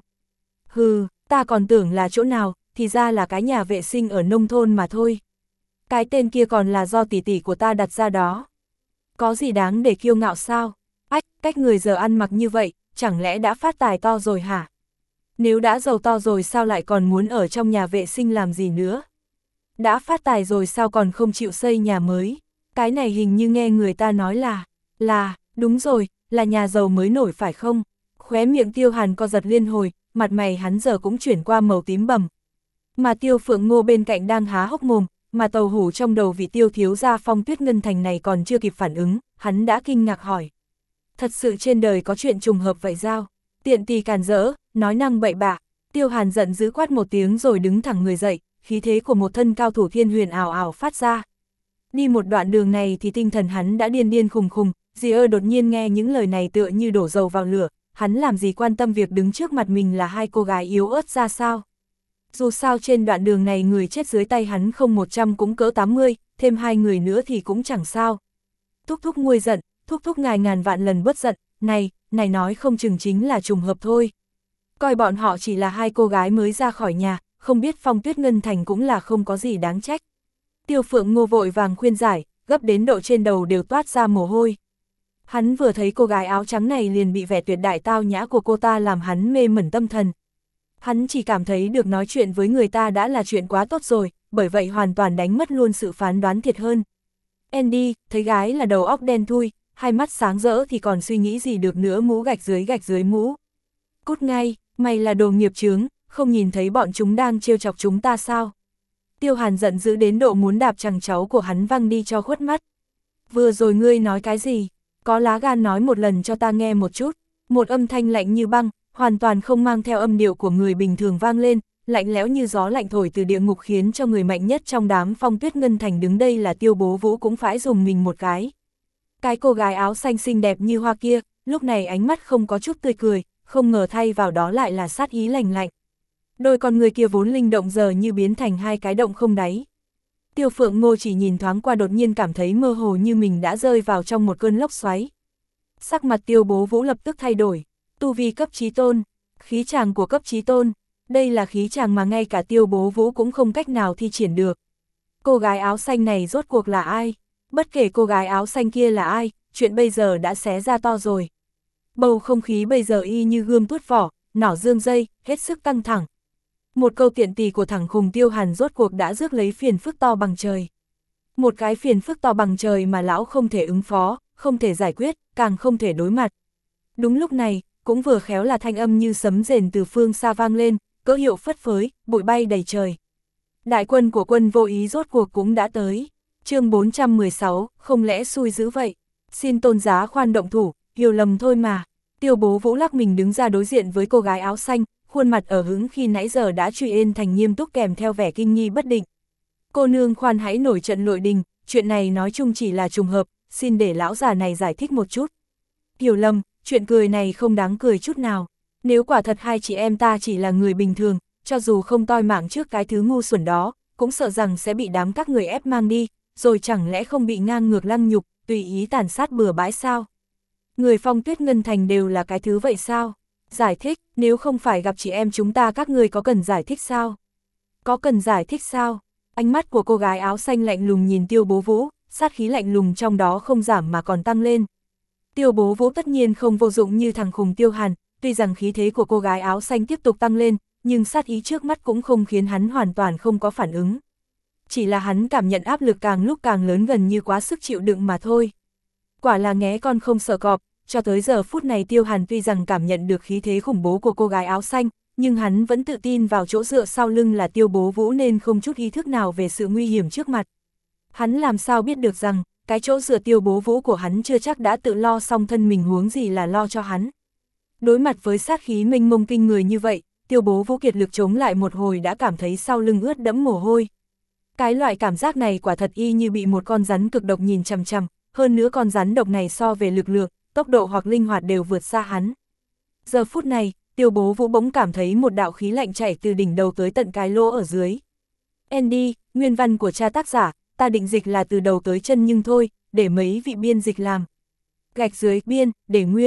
Hừ, ta còn tưởng là chỗ nào, thì ra là cái nhà vệ sinh ở nông thôn mà thôi. Cái tên kia còn là do tỷ tỷ của ta đặt ra đó. Có gì đáng để kiêu ngạo sao? Ách, cách người giờ ăn mặc như vậy, chẳng lẽ đã phát tài to rồi hả? Nếu đã giàu to rồi sao lại còn muốn ở trong nhà vệ sinh làm gì nữa? Đã phát tài rồi sao còn không chịu xây nhà mới? Cái này hình như nghe người ta nói là, đúng rồi, là nhà giàu mới nổi phải không? Khóe miệng Tiêu Hàn co giật liên hồi, mặt mày hắn giờ cũng chuyển qua màu tím bầm. Mà Tiêu Phượng Ngô bên cạnh đang há hốc mồm, mà tàu hủ trong đầu vị Tiêu thiếu gia Phong Tuyết Ngân Thành này còn chưa kịp phản ứng, hắn đã kinh ngạc hỏi. Thật sự trên đời có chuyện trùng hợp vậy sao? Tiện tì càn rỡ, nói năng bậy bạ. Tiêu Hàn giận dữ quát một tiếng rồi đứng thẳng người dậy, khí thế của một thân cao thủ thiên huyền ảo ảo phát ra. Đi một đoạn đường này thì tinh thần hắn đã điên điên khùng khùng, dì ơ đột nhiên nghe những lời này tựa như đổ dầu vào lửa, hắn làm gì quan tâm việc đứng trước mặt mình là hai cô gái yếu ớt ra sao. Dù sao trên đoạn đường này người chết dưới tay hắn không 100 cũng cỡ 80, thêm 2 người nữa thì cũng chẳng sao. Thúc thúc nguôi giận, thúc thúc ngài ngàn vạn lần bớt giận, này nói không chừng chính là trùng hợp thôi. Coi bọn họ chỉ là hai cô gái mới ra khỏi nhà, không biết Phong Tuyết Ngân Thành cũng là không có gì đáng trách. Tiêu Phượng Ngô vội vàng khuyên giải, gấp đến độ trên đầu đều toát ra mồ hôi. Hắn vừa thấy cô gái áo trắng này liền bị vẻ tuyệt đại tao nhã của cô ta làm hắn mê mẩn tâm thần. Hắn chỉ cảm thấy được nói chuyện với người ta đã là chuyện quá tốt rồi, bởi vậy hoàn toàn đánh mất luôn sự phán đoán thiệt hơn. Andy, thấy gái là đầu óc đen thui, hai mắt sáng rỡ thì còn suy nghĩ gì được nữa, mũ gạch dưới mũ. Cút ngay, mày là đồ nghiệp chướng, không nhìn thấy bọn chúng đang trêu chọc chúng ta sao? Tiêu Hàn giận dữ đến độ muốn đạp chằng cháu của hắn văng đi cho khuất mắt. Vừa rồi ngươi nói cái gì? Có lá gan nói một lần cho ta nghe một chút. Một âm thanh lạnh như băng, hoàn toàn không mang theo âm điệu của người bình thường vang lên, lạnh lẽo như gió lạnh thổi từ địa ngục khiến cho người mạnh nhất trong đám Phong Tuyết Ngân Thành đứng đây là Tiêu Bố Vũ cũng phải dùng mình một cái. Cái cô gái áo xanh xinh đẹp như hoa kia, lúc này ánh mắt không có chút tươi cười, không ngờ thay vào đó lại là sát ý lạnh lạnh. Đôi con người kia vốn linh động giờ như biến thành hai cái động không đáy. Tiêu Phượng Ngô chỉ nhìn thoáng qua đột nhiên cảm thấy mơ hồ như mình đã rơi vào trong một cơn lốc xoáy. Sắc mặt Tiêu Bố Vũ lập tức thay đổi, tu vi cấp chí tôn, khí tràng của cấp chí tôn, đây là khí tràng mà ngay cả Tiêu Bố Vũ cũng không cách nào thi triển được. Cô gái áo xanh này rốt cuộc là ai? Bất kể cô gái áo xanh kia là ai, chuyện bây giờ đã xé ra to rồi. Bầu không khí bây giờ y như gươm tuốt vỏ, nỏ dương dây, hết sức căng thẳng. Một câu tiện tì của thằng khùng Tiêu Hàn rốt cuộc đã rước lấy phiền phức to bằng trời. Một cái phiền phức to bằng trời mà lão không thể ứng phó, không thể giải quyết, càng không thể đối mặt. Đúng lúc này, cũng vừa khéo là thanh âm như sấm rền từ phương xa vang lên, cỡ hiệu phất phới, bụi bay đầy trời. Đại quân của Quân Vô Ý rốt cuộc cũng đã tới. Chương 416, không lẽ xui dữ vậy? Xin tôn giá khoan động thủ, hiểu lầm thôi mà. Tiêu Bố Vũ lắc mình đứng ra đối diện với cô gái áo xanh, khuôn mặt ở hứng khi nãy giờ đã truy ên thành nghiêm túc kèm theo vẻ kinh nghi bất định. Cô nương khoan hãy nổi trận lội đình, chuyện này nói chung chỉ là trùng hợp, xin để lão già này giải thích một chút. Hiểu lầm, chuyện cười này không đáng cười chút nào. Nếu quả thật hai chị em ta chỉ là người bình thường, cho dù không toi mạng trước cái thứ ngu xuẩn đó, cũng sợ rằng sẽ bị đám các người ép mang đi, rồi chẳng lẽ không bị ngang ngược lăng nhục, tùy ý tàn sát bừa bãi sao? Người Phong Tuyết Ngân Thành đều là cái thứ vậy sao? Giải thích, nếu không phải gặp chị em chúng ta các người có cần giải thích sao? Có cần giải thích sao? Ánh mắt của cô gái áo xanh lạnh lùng nhìn Tiêu Bố Vũ, sát khí lạnh lùng trong đó không giảm mà còn tăng lên. Tiêu Bố Vũ tất nhiên không vô dụng như thằng khùng Tiêu Hàn, tuy rằng khí thế của cô gái áo xanh tiếp tục tăng lên, nhưng sát ý trước mắt cũng không khiến hắn hoàn toàn không có phản ứng. Chỉ là hắn cảm nhận áp lực càng lúc càng lớn gần như quá sức chịu đựng mà thôi. Quả là nghé con không sợ cọp, cho tới giờ phút này Tiêu Hàn tuy rằng cảm nhận được khí thế khủng bố của cô gái áo xanh, nhưng hắn vẫn tự tin vào chỗ dựa sau lưng là Tiêu Bố Vũ nên không chút ý thức nào về sự nguy hiểm trước mặt. Hắn làm sao biết được rằng, cái chỗ dựa Tiêu Bố Vũ của hắn chưa chắc đã tự lo xong thân mình huống gì là lo cho hắn. Đối mặt với sát khí mênh mông kinh người như vậy, Tiêu Bố Vũ kiệt lực chống lại một hồi đã cảm thấy sau lưng ướt đẫm mồ hôi. Cái loại cảm giác này quả thật y như bị một con rắn cực độc nhìn chằm chằm, hơn nữa con rắn độc này so về lực lượng, tốc độ hoặc linh hoạt đều vượt xa hắn. Giờ phút này, Tiêu Bố Vũ bỗng cảm thấy một đạo khí lạnh chảy từ đỉnh đầu tới tận cái lỗ ở dưới. Andy, nguyên văn của cha tác giả, ta định dịch là từ đầu tới chân nhưng thôi, để mấy vị biên dịch làm. Gạch dưới biên, để nguyên.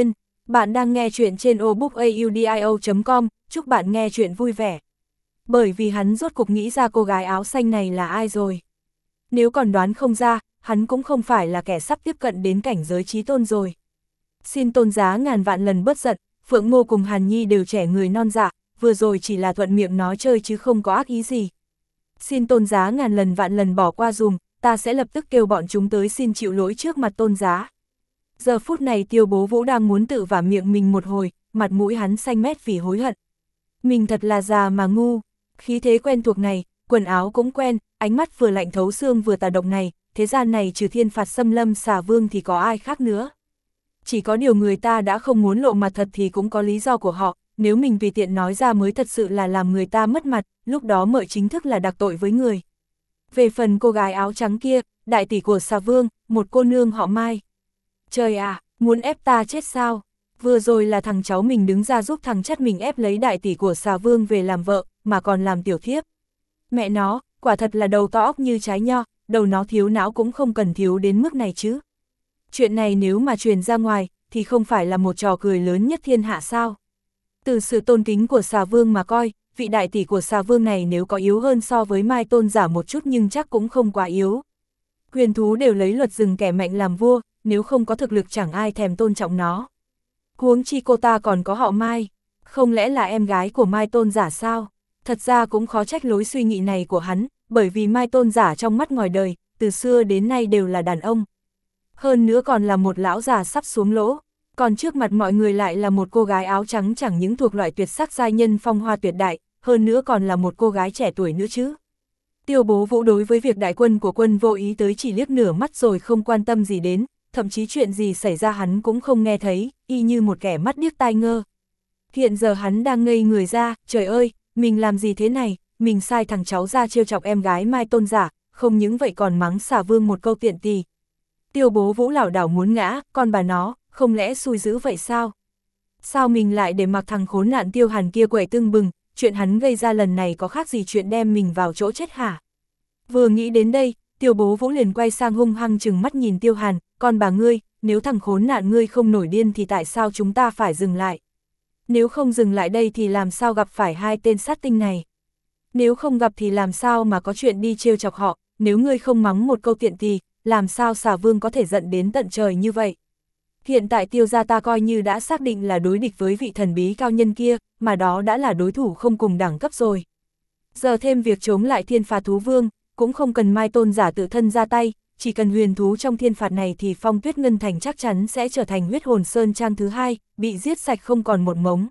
Bạn đang nghe chuyện trên obookaudio.com, chúc bạn nghe chuyện vui vẻ. Bởi vì hắn rốt cục nghĩ ra cô gái áo xanh này là ai rồi. Nếu còn đoán không ra, hắn cũng không phải là kẻ sắp tiếp cận đến cảnh giới chí tôn rồi. Xin tôn giá ngàn vạn lần bớt giận, Phượng Ngô cùng Hàn Nhi đều trẻ người non dạ, vừa rồi chỉ là thuận miệng nói chơi chứ không có ác ý gì. Xin tôn giá ngàn lần vạn lần bỏ qua dùm, ta sẽ lập tức kêu bọn chúng tới xin chịu lỗi trước mặt tôn giá. Giờ phút này Tiêu Bố Vũ đang muốn tự vả miệng mình một hồi, mặt mũi hắn xanh mét vì hối hận. Mình thật là già mà ngu, khí thế quen thuộc này, quần áo cũng quen, ánh mắt vừa lạnh thấu xương vừa tà độc này, thế gian này trừ Thiên Phạt Xâm Lâm Xà Vương thì có ai khác nữa. Chỉ có điều người ta đã không muốn lộ mặt thật thì cũng có lý do của họ, nếu mình tùy tiện nói ra mới thật sự là làm người ta mất mặt, lúc đó mợ chính thức là đặc tội với người. Về phần cô gái áo trắng kia, đại tỷ của Xà Vương, một cô nương họ Mai. Trời à, muốn ép ta chết sao? Vừa rồi là thằng cháu mình đứng ra giúp thằng chắt mình ép lấy đại tỷ của Xà Vương về làm vợ, mà còn làm tiểu thiếp. Mẹ nó, quả thật là đầu to óc như trái nho, đầu nó thiếu não cũng không cần thiếu đến mức này chứ. Chuyện này nếu mà truyền ra ngoài, thì không phải là một trò cười lớn nhất thiên hạ sao? Từ sự tôn kính của Xà Vương mà coi, vị đại tỷ của Xà Vương này nếu có yếu hơn so với Mai tôn giả một chút nhưng chắc cũng không quá yếu. Huyền thú đều lấy luật rừng kẻ mạnh làm vua, nếu không có thực lực chẳng ai thèm tôn trọng nó. Huống chi cô ta còn có họ Mai, không lẽ là em gái của Mai tôn giả sao? Thật ra cũng khó trách lối suy nghĩ này của hắn, bởi vì Mai tôn giả trong mắt ngoài đời, từ xưa đến nay đều là đàn ông. Hơn nữa còn là một lão già sắp xuống lỗ, còn trước mặt mọi người lại là một cô gái áo trắng chẳng những thuộc loại tuyệt sắc giai nhân phong hoa tuyệt đại, hơn nữa còn là một cô gái trẻ tuổi nữa chứ. Tiêu Bố Vũ đối với việc đại quân của quân vô ý tới chỉ liếc nửa mắt rồi không quan tâm gì đến, thậm chí chuyện gì xảy ra hắn cũng không nghe thấy, y như một kẻ mắt điếc tai ngơ. Hiện giờ hắn đang ngây người ra, trời ơi, mình làm gì thế này, mình sai thằng cháu ra trêu chọc em gái Mai tôn giả, không những vậy còn mắng Xà Vương một câu tiện tì. Tiêu Bố Vũ lảo đảo muốn ngã, con bà nó, không lẽ xui dữ vậy sao? Sao mình lại để mặc thằng khốn nạn Tiêu Hàn kia quậy tưng bừng, chuyện hắn gây ra lần này có khác gì chuyện đem mình vào chỗ chết hả? Vừa nghĩ đến đây, Tiêu Bố Vũ liền quay sang hung hăng chừng mắt nhìn Tiêu Hàn, con bà ngươi, nếu thằng khốn nạn ngươi không nổi điên thì tại sao chúng ta phải dừng lại? Nếu không dừng lại đây thì làm sao gặp phải hai tên sát tinh này? Nếu không gặp thì làm sao mà có chuyện đi trêu chọc họ, nếu ngươi không mắng một câu tiện thì, làm sao Xà Vương có thể giận đến tận trời như vậy? Hiện tại Tiêu gia ta coi như đã xác định là đối địch với vị thần bí cao nhân kia, mà đó đã là đối thủ không cùng đẳng cấp rồi. Giờ thêm việc chống lại Thiên Phạt Thú Vương, cũng không cần Mai tôn giả tự thân ra tay, chỉ cần huyền thú trong thiên phạt này thì Phong Tuyết Ngân Thành chắc chắn sẽ trở thành huyết hồn sơn trang thứ hai, bị giết sạch không còn một mống.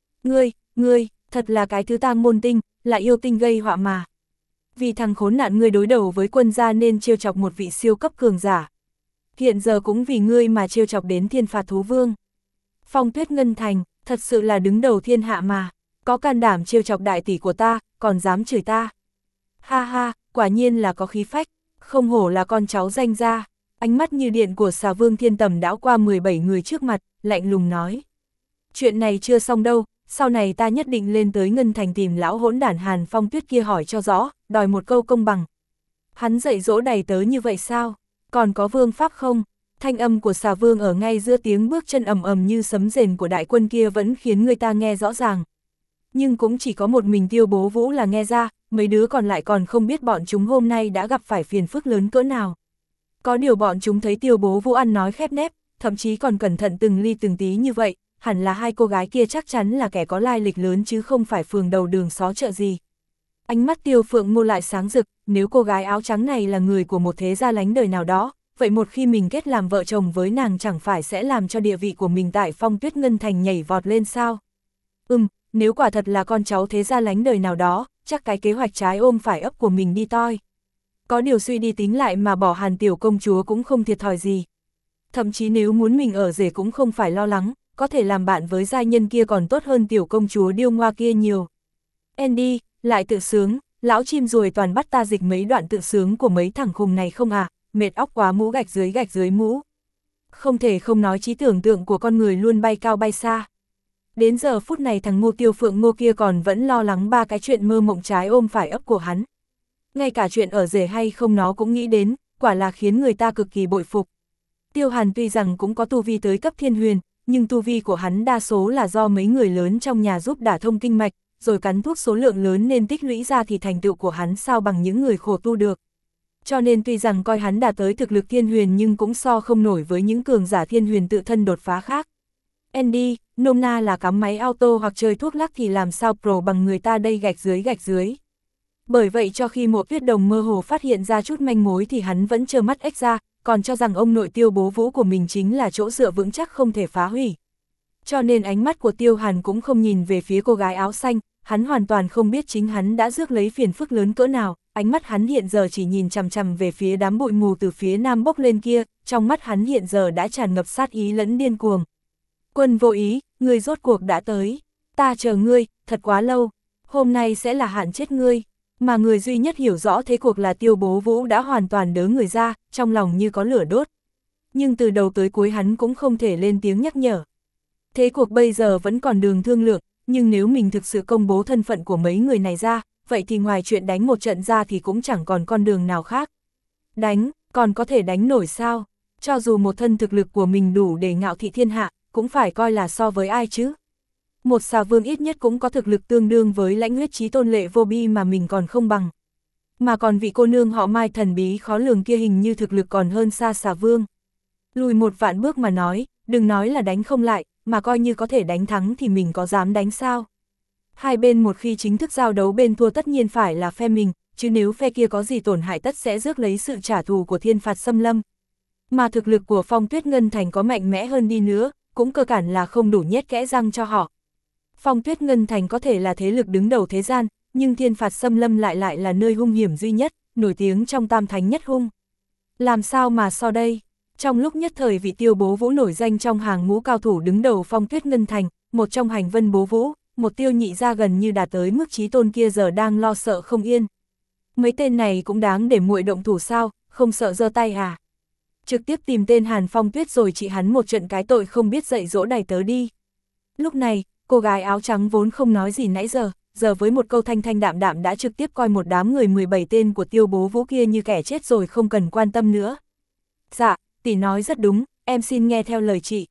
Ngươi, thật là cái thứ tang môn tinh, là yêu tinh gây họa mà. Vì thằng khốn nạn ngươi đối đầu với quân gia nên trêu chọc một vị siêu cấp cường giả. Hiện giờ cũng vì ngươi mà trêu chọc đến Thiên Phạt Thú Vương. Phong Tuyết Ngân Thành, thật sự là đứng đầu thiên hạ mà, có can đảm trêu chọc đại tỷ của ta, còn dám chửi ta. Ha ha, quả nhiên là có khí phách, không hổ là con cháu danh gia. Ánh mắt như điện của Xà Vương Thiên Tầm đảo qua 17 người trước mặt, lạnh lùng nói. Chuyện này chưa xong đâu, sau này ta nhất định lên tới Ngân Thành tìm lão hỗn đản Hàn Phong Tuyết kia hỏi cho rõ, đòi một câu công bằng. Hắn dạy dỗ đầy tớ như vậy sao? Còn có vương pháp không? Thanh âm của Xà Vương ở ngay giữa tiếng bước chân ầm ầm như sấm rền của đại quân kia vẫn khiến người ta nghe rõ ràng. Nhưng cũng chỉ có một mình Tiêu Bố Vũ là nghe ra, mấy đứa còn lại còn không biết bọn chúng hôm nay đã gặp phải phiền phức lớn cỡ nào. Có điều bọn chúng thấy Tiêu Bố Vũ ăn nói khép nép, thậm chí còn cẩn thận từng ly từng tí như vậy, hẳn là hai cô gái kia chắc chắn là kẻ có lai lịch lớn chứ không phải phường đầu đường xó chợ gì. Ánh mắt Tiêu Phượng Ngô lại sáng rực, nếu cô gái áo trắng này là người của một thế gia lánh đời nào đó, vậy một khi mình kết làm vợ chồng với nàng chẳng phải sẽ làm cho địa vị của mình tại Phong Tuyết Ngân Thành nhảy vọt lên sao? Nếu quả thật là con cháu thế gia lánh đời nào đó, chắc cái kế hoạch trái ôm phải ấp của mình đi toi. Có điều suy đi tính lại mà bỏ Hàn tiểu công chúa cũng không thiệt thòi gì. Thậm chí nếu muốn mình ở rể cũng không phải lo lắng, có thể làm bạn với giai nhân kia còn tốt hơn tiểu công chúa điêu ngoa kia nhiều. Andy, lại tự sướng, lão chim ruồi toàn bắt ta dịch mấy đoạn tự sướng của mấy thằng khùng này không à, mệt óc quá mũ gạch dưới mũ. Không thể không nói trí tưởng tượng của con người luôn bay cao bay xa. Đến giờ phút này thằng Ngô Tiêu Phượng Ngô kia còn vẫn lo lắng ba cái chuyện mơ mộng trái ôm phải ấp của hắn. Ngay cả chuyện ở rể hay không nó cũng nghĩ đến, quả là khiến người ta cực kỳ bội phục. Tiêu Hàn tuy rằng cũng có tu vi tới cấp thiên huyền, nhưng tu vi của hắn đa số là do mấy người lớn trong nhà giúp đả thông kinh mạch, rồi cắn thuốc số lượng lớn nên tích lũy ra thì thành tựu của hắn sao bằng những người khổ tu được. Cho nên tuy rằng coi hắn đạt tới thực lực thiên huyền nhưng cũng so không nổi với những cường giả thiên huyền tự thân đột phá khác. Andy, nôm na là cắm máy auto hoặc chơi thuốc lắc thì làm sao pro bằng người ta đây gạch dưới. Bởi vậy cho khi Mộ Tuyết Đồng mơ hồ phát hiện ra chút manh mối thì hắn vẫn trơ mắt ếch ra, còn cho rằng ông nội Tiêu Bố Vũ của mình chính là chỗ dựa vững chắc không thể phá hủy. Cho nên ánh mắt của Tiêu Hàn cũng không nhìn về phía cô gái áo xanh, hắn hoàn toàn không biết chính hắn đã rước lấy phiền phức lớn cỡ nào, ánh mắt hắn hiện giờ chỉ nhìn chằm chằm về phía đám bụi mù từ phía nam bốc lên kia, trong mắt hắn hiện giờ đã tràn ngập sát ý lẫn điên cuồng. Quân Vô Ý, ngươi rốt cuộc đã tới, ta chờ ngươi, thật quá lâu, hôm nay sẽ là hạn chết ngươi. Mà người duy nhất hiểu rõ thế cuộc là Tiêu Bố Vũ đã hoàn toàn đớ người ra, trong lòng như có lửa đốt. Nhưng từ đầu tới cuối hắn cũng không thể lên tiếng nhắc nhở. Thế cuộc bây giờ vẫn còn đường thương lượng, nhưng nếu mình thực sự công bố thân phận của mấy người này ra, vậy thì ngoài chuyện đánh một trận ra thì cũng chẳng còn con đường nào khác. Đánh, còn có thể đánh nổi sao? Cho dù một thân thực lực của mình đủ để ngạo thị thiên hạ, cũng phải coi là so với ai chứ? Một xà vương ít nhất cũng có thực lực tương đương với Lãnh Huyết Chí Tôn Lệ Vô Bi mà mình còn không bằng. Mà còn vị cô nương họ Mai thần bí khó lường kia hình như thực lực còn hơn xa xà vương. Lùi một vạn bước mà nói, đừng nói là đánh không lại, mà coi như có thể đánh thắng thì mình có dám đánh sao? Hai bên một khi chính thức giao đấu bên thua tất nhiên phải là phe mình, chứ nếu phe kia có gì tổn hại tất sẽ rước lấy sự trả thù của thiên phạt xâm lâm. Mà thực lực của Phong Tuyết Ngân Thành có mạnh mẽ hơn đi nữa, cũng cơ bản là không đủ nhét kẽ răng cho họ. Phong Tuyết Ngân Thành có thể là thế lực đứng đầu thế gian, nhưng thiên phạt xâm lâm lại là nơi hung hiểm duy nhất, nổi tiếng trong tam thánh nhất hung. Làm sao mà so đây? Trong lúc nhất thời vị Tiêu Bố Vũ nổi danh trong hàng ngũ cao thủ đứng đầu Phong Tuyết Ngân Thành, một trong hành Vân Bố Vũ, một Tiêu Nhị gia gần như đạt tới mức chí tôn kia giờ đang lo sợ không yên. Mấy tên này cũng đáng để muội động thủ sao, không sợ giơ tay à? Trực tiếp tìm tên Hàn Phong Tuyết rồi trị hắn một trận cái tội không biết dạy dỗ đày tớ đi. Lúc này, cô gái áo trắng vốn không nói gì nãy giờ với một câu thanh thanh đạm đạm đã trực tiếp coi một đám người 17 tên của Tiêu Bố Vũ kia như kẻ chết rồi không cần quan tâm nữa. Dạ, tỷ nói rất đúng, em xin nghe theo lời chị.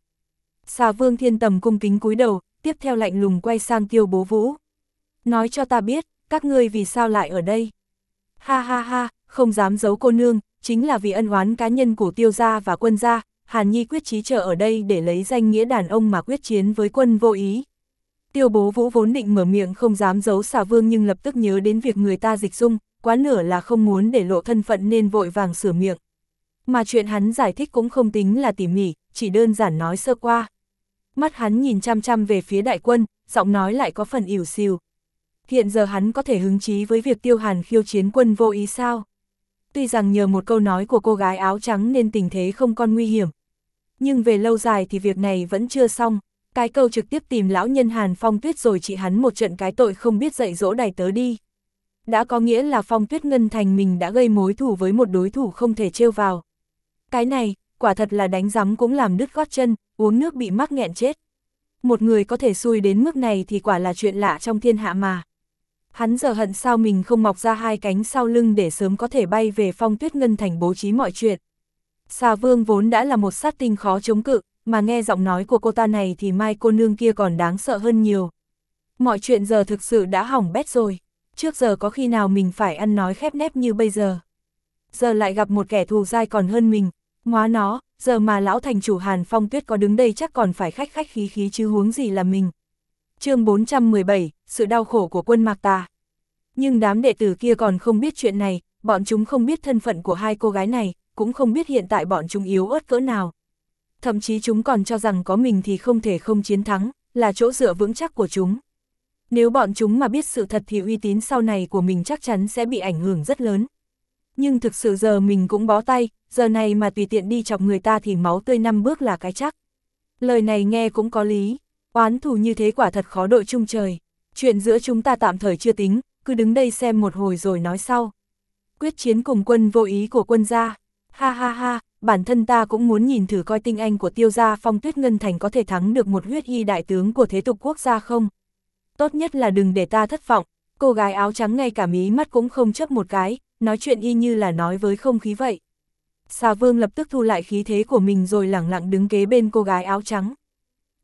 Xà Vương Thiên Tầm cung kính cúi đầu, tiếp theo lạnh lùng quay sang Tiêu Bố Vũ. Nói cho ta biết, các ngươi vì sao lại ở đây? Ha ha ha, không dám giấu cô nương, chính là vì ân oán cá nhân của Tiêu gia và Quân gia, Hàn Nhi quyết chí chờ ở đây để lấy danh nghĩa đàn ông mà quyết chiến với Quân Vô Ý. Tiêu Bố Vũ vốn định mở miệng không dám giấu Xà Vương nhưng lập tức nhớ đến việc người ta dịch dung, quá nửa là không muốn để lộ thân phận nên vội vàng sửa miệng. Mà chuyện hắn giải thích cũng không tính là tỉ mỉ, chỉ đơn giản nói sơ qua. Mắt hắn nhìn chăm chăm về phía đại quân, giọng nói lại có phần ỉu xìu. Hiện giờ hắn có thể hứng chí với việc Tiêu Hàn khiêu chiến Quân Vô Ý sao? Tuy rằng nhờ một câu nói của cô gái áo trắng nên tình thế không còn nguy hiểm. Nhưng về lâu dài thì việc này vẫn chưa xong. Cái câu trực tiếp tìm lão nhân Hàn Phong Tuyết rồi trị hắn một trận cái tội không biết dạy dỗ đày tớ đi. Đã có nghĩa là Phong Tuyết Ngân Thành mình đã gây mối thù với một đối thủ không thể trêu vào. Cái này, quả thật là đánh rắm cũng làm đứt gót chân, uống nước bị mắc nghẹn chết. Một người có thể xui đến mức này thì quả là chuyện lạ trong thiên hạ mà. Hắn giờ hận sao mình không mọc ra hai cánh sau lưng để sớm có thể bay về Phong Tuyết Ngân Thành bố trí mọi chuyện. Xà Vương vốn đã là một sát tinh khó chống cự, mà nghe giọng nói của cô ta này thì Mai cô nương kia còn đáng sợ hơn nhiều. Mọi chuyện giờ thực sự đã hỏng bét rồi. Trước giờ có khi nào mình phải ăn nói khép nép như bây giờ. Giờ lại gặp một kẻ thù dai còn hơn mình. Hóa nó, giờ mà lão thành chủ Hàn Phong Tuyết có đứng đây chắc còn phải khách khí chứ huống gì là mình. Chương 417, sự đau khổ của Quân Mạc Tà. Nhưng đám đệ tử kia còn không biết chuyện này, bọn chúng không biết thân phận của hai cô gái này, cũng không biết hiện tại bọn chúng yếu ớt cỡ nào. Thậm chí chúng còn cho rằng có mình thì không thể không chiến thắng, là chỗ dựa vững chắc của chúng. Nếu bọn chúng mà biết sự thật thì uy tín sau này của mình chắc chắn sẽ bị ảnh hưởng rất lớn. Nhưng thực sự giờ mình cũng bó tay, giờ này mà tùy tiện đi chọc người ta thì máu tươi 5 bước là cái chắc. Lời này nghe cũng có lý, oán thù như thế quả thật khó đội chung trời. Chuyện giữa chúng ta tạm thời chưa tính, cứ đứng đây xem một hồi rồi nói sau. Quyết chiến cùng Quân Vô Ý của Quân gia. Ha ha ha, bản thân ta cũng muốn nhìn thử coi tinh anh của Tiêu gia Phong Tuyết Ngân Thành có thể thắng được một huyết y đại tướng của thế tục quốc gia không. Tốt nhất là đừng để ta thất vọng. Cô gái áo trắng ngay cả mí mắt cũng không chớp một cái, nói chuyện y như là nói với không khí vậy. Xà Vương lập tức thu lại khí thế của mình rồi lẳng lặng đứng kế bên cô gái áo trắng.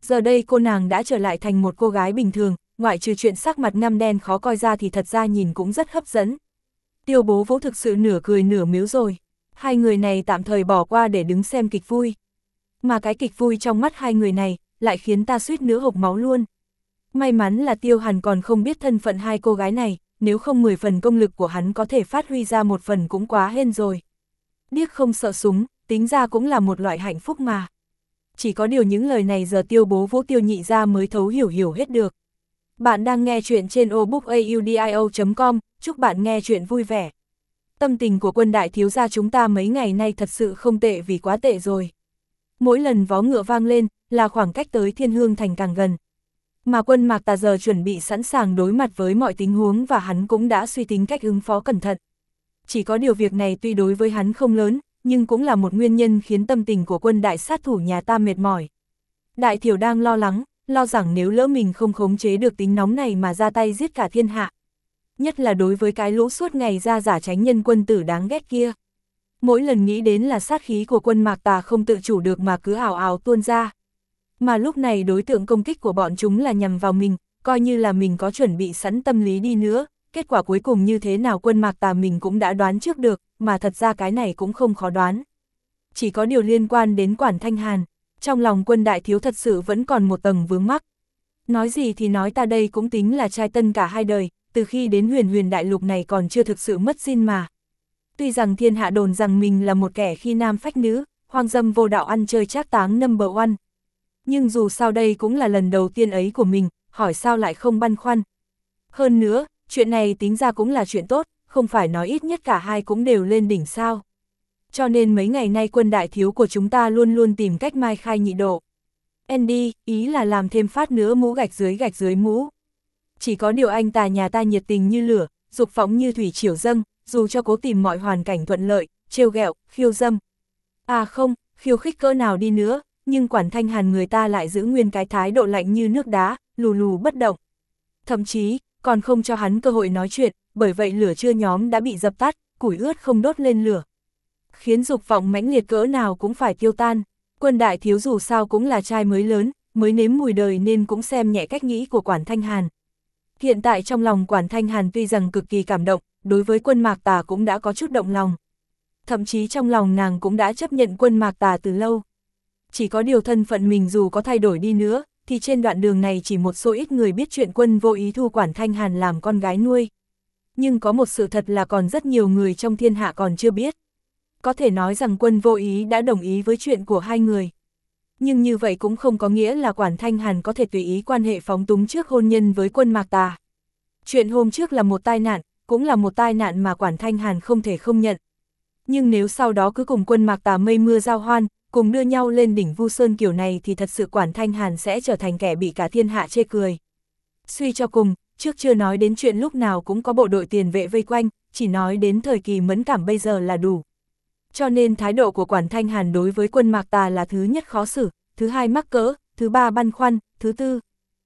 Giờ đây cô nàng đã trở lại thành một cô gái bình thường, ngoại trừ chuyện sắc mặt ngăm đen khó coi ra thì thật ra nhìn cũng rất hấp dẫn. Tiêu Bố Vũ thực sự nửa cười nửa miếu rồi. Hai người này tạm thời bỏ qua để đứng xem kịch vui. Mà cái kịch vui trong mắt hai người này lại khiến ta suýt nữa hộc máu luôn. May mắn là Tiêu Hàn còn không biết thân phận hai cô gái này, nếu không 10 phần công lực của hắn có thể phát huy ra một phần cũng quá hên rồi. Điếc không sợ súng, tính ra cũng là một loại hạnh phúc mà. Chỉ có điều những lời này giờ Tiêu Bố Vũ Tiêu nhị ra mới thấu hiểu hết được. Bạn đang nghe chuyện trên obookaudio.com, chúc bạn nghe chuyện vui vẻ. Tâm tình của Quân đại thiếu gia chúng ta mấy ngày nay thật sự không tệ vì quá tệ rồi. Mỗi lần vó ngựa vang lên là khoảng cách tới Thiên Hương Thành càng gần. Mà Quân Mạc Tà giờ chuẩn bị sẵn sàng đối mặt với mọi tình huống và hắn cũng đã suy tính cách ứng phó cẩn thận. Chỉ có điều việc này tuy đối với hắn không lớn, nhưng cũng là một nguyên nhân khiến tâm tình của quân đại sát thủ nhà ta mệt mỏi. Đại Thiểu đang lo lắng, lo rằng nếu lỡ mình không khống chế được tính nóng này mà ra tay giết cả thiên hạ. Nhất là đối với cái lũ suốt ngày ra giả tránh nhân quân tử đáng ghét kia. Mỗi lần nghĩ đến là sát khí của Quân Mạc Tà không tự chủ được mà cứ ào ào tuôn ra. Mà lúc này đối tượng công kích của bọn chúng là nhằm vào mình, coi như là mình có chuẩn bị sẵn tâm lý đi nữa, kết quả cuối cùng như thế nào Quân Mạc Tà mình cũng đã đoán trước được, mà thật ra cái này cũng không khó đoán. Chỉ có điều liên quan đến Quản Thanh Hàn, trong lòng Quân đại thiếu thật sự vẫn còn một tầng vướng mắc. Nói gì thì nói ta đây cũng tính là trai tân cả hai đời, từ khi đến huyền đại lục này còn chưa thực sự mất zin mà. Tuy rằng thiên hạ đồn rằng mình là một kẻ khi nam phách nữ, hoang dâm vô đạo ăn chơi trác táng number one. Nhưng dù sao đây cũng là lần đầu tiên ấy của mình, hỏi sao lại không băn khoăn. Hơn nữa, chuyện này tính ra cũng là chuyện tốt, không phải nói ít nhất cả hai cũng đều lên đỉnh sao. Cho nên mấy ngày nay Quân đại thiếu của chúng ta luôn luôn tìm cách mai khai nhị độ. Andy, ý là làm thêm phát nữa mũ gạch dưới mũ. Chỉ có điều anh ta nhà ta nhiệt tình như lửa, dục phóng như thủy triều dâng, dù cho cố tìm mọi hoàn cảnh thuận lợi, trêu ghẹo, khiêu dâm. À không, khiêu khích cỡ nào đi nữa, nhưng Quản Thanh Hàn người ta lại giữ nguyên cái thái độ lạnh như nước đá, lù lù bất động. Thậm chí, còn không cho hắn cơ hội nói chuyện, bởi vậy lửa chưa nhóm đã bị dập tắt, củi ướt không đốt lên lửa. Khiến dục vọng mãnh liệt cỡ nào cũng phải tiêu tan. Quân đại thiếu dù sao cũng là trai mới lớn, mới nếm mùi đời nên cũng xem nhẹ cách nghĩ của Quản Thanh Hàn. Hiện tại trong lòng Quản Thanh Hàn tuy rằng cực kỳ cảm động, đối với Quân Mạc Tà cũng đã có chút động lòng. Thậm chí trong lòng nàng cũng đã chấp nhận Quân Mạc Tà từ lâu. Chỉ có điều thân phận mình dù có thay đổi đi nữa, thì trên đoạn đường này chỉ một số ít người biết chuyện Quân vô ý thu Quản Thanh Hàn làm con gái nuôi. Nhưng có một sự thật là còn rất nhiều người trong thiên hạ còn chưa biết. Có thể nói rằng Quân vô ý đã đồng ý với chuyện của hai người. Nhưng như vậy cũng không có nghĩa là Quản Thanh Hàn có thể tùy ý quan hệ phóng túng trước hôn nhân với Quân Mạc Tà. Chuyện hôm trước là một tai nạn, cũng là một tai nạn mà Quản Thanh Hàn không thể không nhận. Nhưng nếu sau đó cứ cùng Quân Mạc Tà mây mưa giao hoan, cùng đưa nhau lên đỉnh Vu Sơn kiểu này thì thật sự Quản Thanh Hàn sẽ trở thành kẻ bị cả thiên hạ chê cười. Suy cho cùng, trước chưa nói đến chuyện lúc nào cũng có bộ đội tiền vệ vây quanh, chỉ nói đến thời kỳ mẫn cảm bây giờ là đủ. Cho nên thái độ của Quản Thanh Hàn đối với Quân Mạc Tà là thứ nhất khó xử, thứ hai mắc cỡ, thứ ba băn khoăn, thứ tư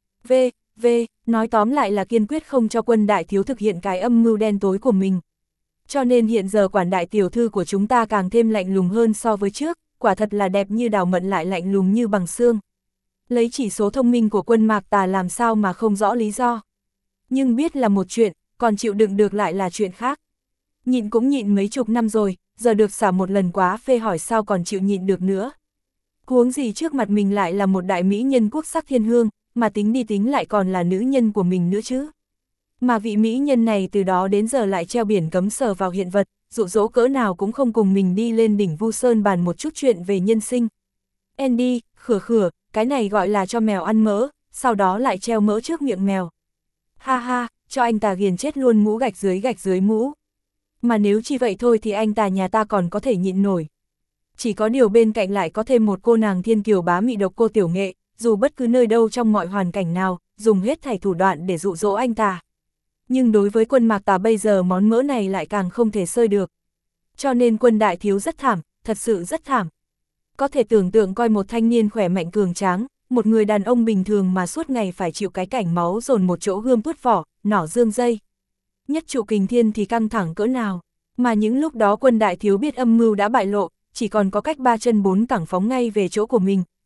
nói tóm lại là kiên quyết không cho Quân đại thiếu thực hiện cái âm mưu đen tối của mình. Cho nên hiện giờ Quản đại tiểu thư của chúng ta càng thêm lạnh lùng hơn so với trước, quả thật là đẹp như đào mận lại lạnh lùng như bằng xương. Lấy chỉ số thông minh của Quân Mạc Tà làm sao mà không rõ lý do. Nhưng biết là một chuyện, còn chịu đựng được lại là chuyện khác. Nhịn cũng nhịn mấy chục năm rồi, giờ được xả một lần quá phê hỏi sao còn chịu nhịn được nữa. Huống gì trước mặt mình lại là một đại mỹ nhân quốc sắc thiên hương, mà tính đi tính lại còn là nữ nhân của mình nữa chứ. Mà vị mỹ nhân này từ đó đến giờ lại treo biển cấm sờ vào hiện vật, dụ dỗ cỡ nào cũng không cùng mình đi lên đỉnh Vu Sơn bàn một chút chuyện về nhân sinh. Andy, khửa, cái này gọi là cho mèo ăn mỡ, sau đó lại treo mỡ trước miệng mèo. Ha ha, cho anh ta ghiền chết luôn mũ gạch dưới mũ. Mà nếu chỉ vậy thôi thì anh ta nhà ta còn có thể nhịn nổi. Chỉ có điều bên cạnh lại có thêm một cô nàng thiên kiều bá mị độc cô tiểu nghệ, dù bất cứ nơi đâu trong mọi hoàn cảnh nào, dùng hết thảy thủ đoạn để dụ dỗ anh ta. Nhưng đối với Quân Mạc Tà bây giờ món mỡ này lại càng không thể xơi được. Cho nên Quân đại thiếu rất thảm, thật sự rất thảm. Có thể tưởng tượng coi một thanh niên khỏe mạnh cường tráng, một người đàn ông bình thường mà suốt ngày phải chịu cái cảnh máu dồn một chỗ gươm tuốt vỏ, nỏ dương dây. Nhất trụ kình thiên thì căng thẳng cỡ nào, mà những lúc đó Quân đại thiếu biết âm mưu đã bại lộ, chỉ còn có cách 3 chân 4 cẳng phóng ngay về chỗ của mình,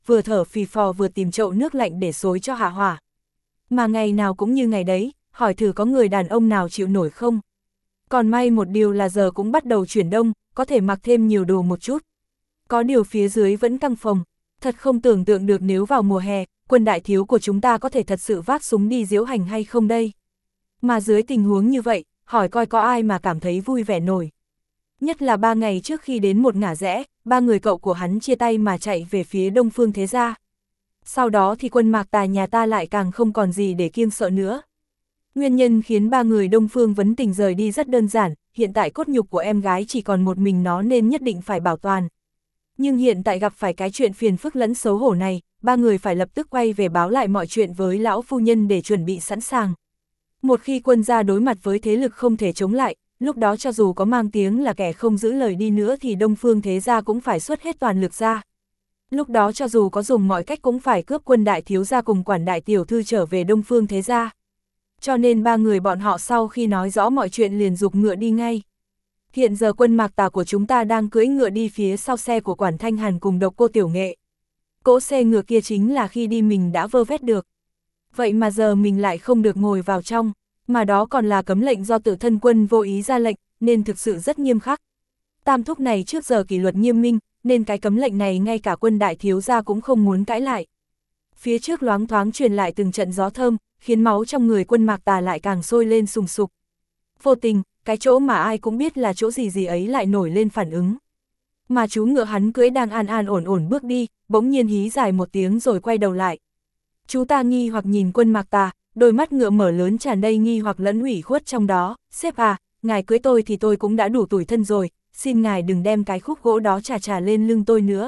vừa thở phì phò vừa tìm chậu nước lạnh để xối cho hạ hỏa. Mà ngày nào cũng như ngày đấy, hỏi thử có người đàn ông nào chịu nổi không. Còn may một điều là giờ cũng bắt đầu chuyển đông, có thể mặc thêm nhiều đồ một chút. Có điều phía dưới vẫn căng phồng, thật không tưởng tượng được nếu vào mùa hè, quân đại thiếu của chúng ta có thể thật sự vác súng đi diễu hành hay không đây. Mà dưới tình huống như vậy, hỏi coi có ai mà cảm thấy vui vẻ nổi. Nhất là 3 ngày trước khi đến một ngã rẽ, 3 người cậu của hắn chia tay mà chạy về phía Đông Phương Thế Gia. Sau đó thì quân Mạc Tà nhà ta lại càng không còn gì để kiêng sợ nữa. Nguyên nhân khiến 3 người Đông Phương Vấn Tình rời đi rất đơn giản, hiện tại cốt nhục của em gái chỉ còn một mình nó nên nhất định phải bảo toàn. Nhưng hiện tại gặp phải cái chuyện phiền phức lẫn xấu hổ này, 3 người phải lập tức quay về báo lại mọi chuyện với lão phu nhân để chuẩn bị sẵn sàng. Một khi quân gia đối mặt với thế lực không thể chống lại, lúc đó cho dù có mang tiếng là kẻ không giữ lời đi nữa thì Đông Phương Thế Gia cũng phải xuất hết toàn lực ra. Lúc đó cho dù có dùng mọi cách cũng phải cướp quân đại thiếu gia cùng quản đại tiểu thư trở về Đông Phương Thế Gia. Cho nên 3 người bọn họ sau khi nói rõ mọi chuyện liền giục ngựa đi ngay. Hiện giờ quân Mạc Tà của chúng ta đang cưỡi ngựa đi phía sau xe của Quản Thanh Hàn cùng Độc Cô Tiểu Nghệ. Cỗ xe ngựa kia chính là khi đi mình đã vơ vét được. Vậy mà giờ mình lại không được ngồi vào trong, mà đó còn là cấm lệnh do tự thân quân vô ý ra lệnh, nên thực sự rất nghiêm khắc. Tam thúc này trước giờ kỷ luật nghiêm minh, nên cái cấm lệnh này ngay cả quân đại thiếu gia cũng không muốn cãi lại. Phía trước loáng thoáng truyền lại từng trận gió thơm, khiến máu trong người quân Mạc Tà lại càng sôi lên sùng sục. Vô tình, cái chỗ mà ai cũng biết là chỗ gì gì ấy lại nổi lên phản ứng. Mà chú ngựa hắn cưỡi đang an an ổn ổn bước đi, bỗng nhiên hí dài một tiếng rồi quay đầu lại. Chú ta nghi hoặc nhìn quân Mạc Tà, đôi mắt ngựa mở lớn tràn đầy nghi hoặc lẫn ủy khuất trong đó. Sếp à, ngài cưới tôi thì tôi cũng đã đủ tủi thân rồi, xin ngài đừng đem cái khúc gỗ đó chà lên lưng tôi nữa.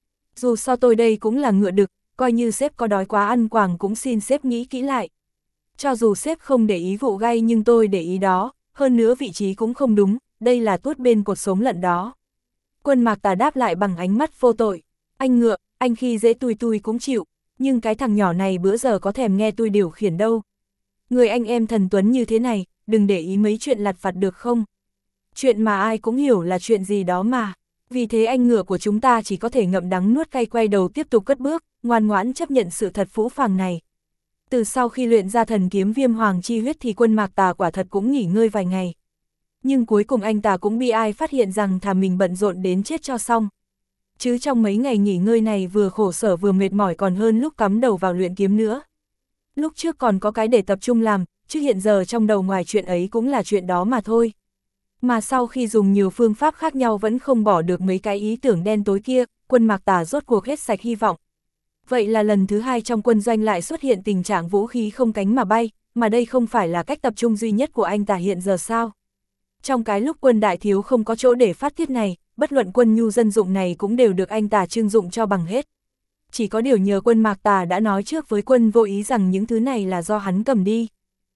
Dù sao tôi đây cũng là ngựa đực, coi như sếp có đói quá ăn quàng cũng xin sếp nghĩ kỹ lại. Cho dù sếp không để ý vụ gay nhưng tôi để ý đó, hơn nữa vị trí cũng không đúng, đây là tuốt bên cột sống lận đó. Quân Mạc Tà đáp lại bằng ánh mắt vô tội. Anh ngựa, anh khi dễ tôi cũng chịu, nhưng cái thằng nhỏ này bữa giờ có thèm nghe tôi điều khiển đâu. Người anh em thần tuấn như thế này, đừng để ý mấy chuyện lặt vặt được không? Chuyện mà ai cũng hiểu là chuyện gì đó mà. Vì thế anh ngựa của chúng ta chỉ có thể ngậm đắng nuốt cay quay đầu tiếp tục cất bước, ngoan ngoãn chấp nhận sự thật phũ phàng này. Từ sau khi luyện ra thần kiếm Viêm Hoàng chi huyết thì quân Mạc Tà quả thật cũng nghỉ ngơi vài ngày. Nhưng cuối cùng anh ta cũng bị ai phát hiện rằng thà mình bận rộn đến chết cho xong. Chứ trong mấy ngày nghỉ ngơi này vừa khổ sở vừa mệt mỏi còn hơn lúc cắm đầu vào luyện kiếm nữa. Lúc trước còn có cái để tập trung làm, chứ hiện giờ trong đầu ngoài chuyện ấy cũng là chuyện đó mà thôi. Mà sau khi dùng nhiều phương pháp khác nhau vẫn không bỏ được mấy cái ý tưởng đen tối kia, quân Mạc Tà rốt cuộc hết sạch hy vọng. Vậy là lần thứ 2 trong quân doanh lại xuất hiện tình trạng vũ khí không cánh mà bay, mà đây không phải là cách tập trung duy nhất của anh ta hiện giờ sao? Trong cái lúc quân đại thiếu không có chỗ để phát tiết này, bất luận quân nhu dân dụng này cũng đều được anh ta trưng dụng cho bằng hết. Chỉ có điều nhờ quân Mạc Tà đã nói trước với quân vô ý rằng những thứ này là do hắn cầm đi.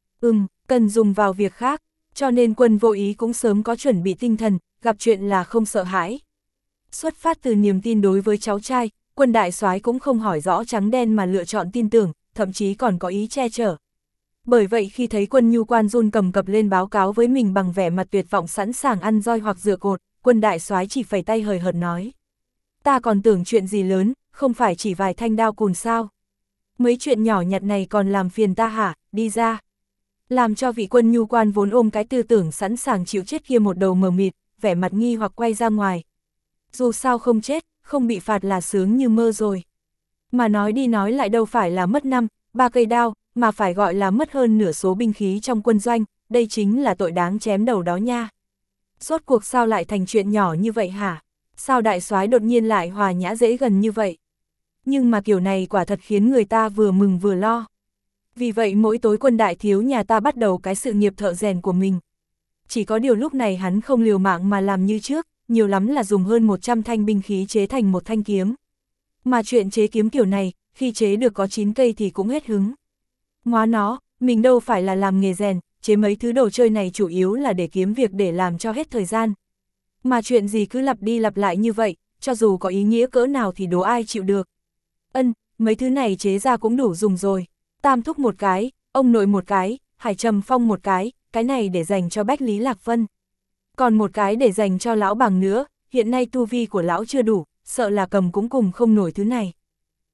Cần dùng vào việc khác, cho nên quân vô ý cũng sớm có chuẩn bị tinh thần, gặp chuyện là không sợ hãi. Xuất phát từ niềm tin đối với cháu trai, quân đại soái cũng không hỏi rõ trắng đen mà lựa chọn tin tưởng, thậm chí còn có ý che chở. Bởi vậy khi thấy quân nhu quan run cầm cập lên báo cáo với mình bằng vẻ mặt tuyệt vọng sẵn sàng ăn roi hoặc dựa cột, quân đại soái chỉ phẩy tay hời hợt nói. Ta còn tưởng chuyện gì lớn, không phải chỉ vài thanh đao cùn sao. Mấy chuyện nhỏ nhặt này còn làm phiền ta hả, đi ra. Làm cho vị quân nhu quan vốn ôm cái tư tưởng sẵn sàng chịu chết kia một đầu mờ mịt, vẻ mặt nghi hoặc quay ra ngoài. Dù sao không chết, không bị phạt là sướng như mơ rồi. Mà nói đi nói lại đâu phải là mất 3 cây đao, mà phải gọi là mất hơn nửa số binh khí trong quân doanh, đây chính là tội đáng chém đầu đó nha. Rốt cuộc sao lại thành chuyện nhỏ như vậy hả? Sao đại soái đột nhiên lại hòa nhã dễ gần như vậy? Nhưng mà kiểu này quả thật khiến người ta vừa mừng vừa lo. Vì vậy mỗi tối quân đại thiếu nhà ta bắt đầu cái sự nghiệp thợ rèn của mình. Chỉ có điều lúc này hắn không liều mạng mà làm như trước, nhiều lắm là dùng hơn 100 thanh binh khí chế thành một thanh kiếm. Mà chuyện chế kiếm kiểu này, khi chế được có 9 cây thì cũng hết hứng. Ngoá nó, mình đâu phải là làm nghề rèn, chế mấy thứ đồ chơi này chủ yếu là để kiếm việc để làm cho hết thời gian. Mà chuyện gì cứ lặp đi lặp lại như vậy, cho dù có ý nghĩa cỡ nào thì đố ai chịu được. Mấy thứ này chế ra cũng đủ dùng rồi. Tam thúc một cái, ông nội một cái, Hải Trầm Phong một cái này để dành cho Bách Lý Lạc Vân. Còn một cái để dành cho lão Bằng nữa, hiện nay tu vi của lão chưa đủ, sợ là cầm cũng cùng không nổi thứ này.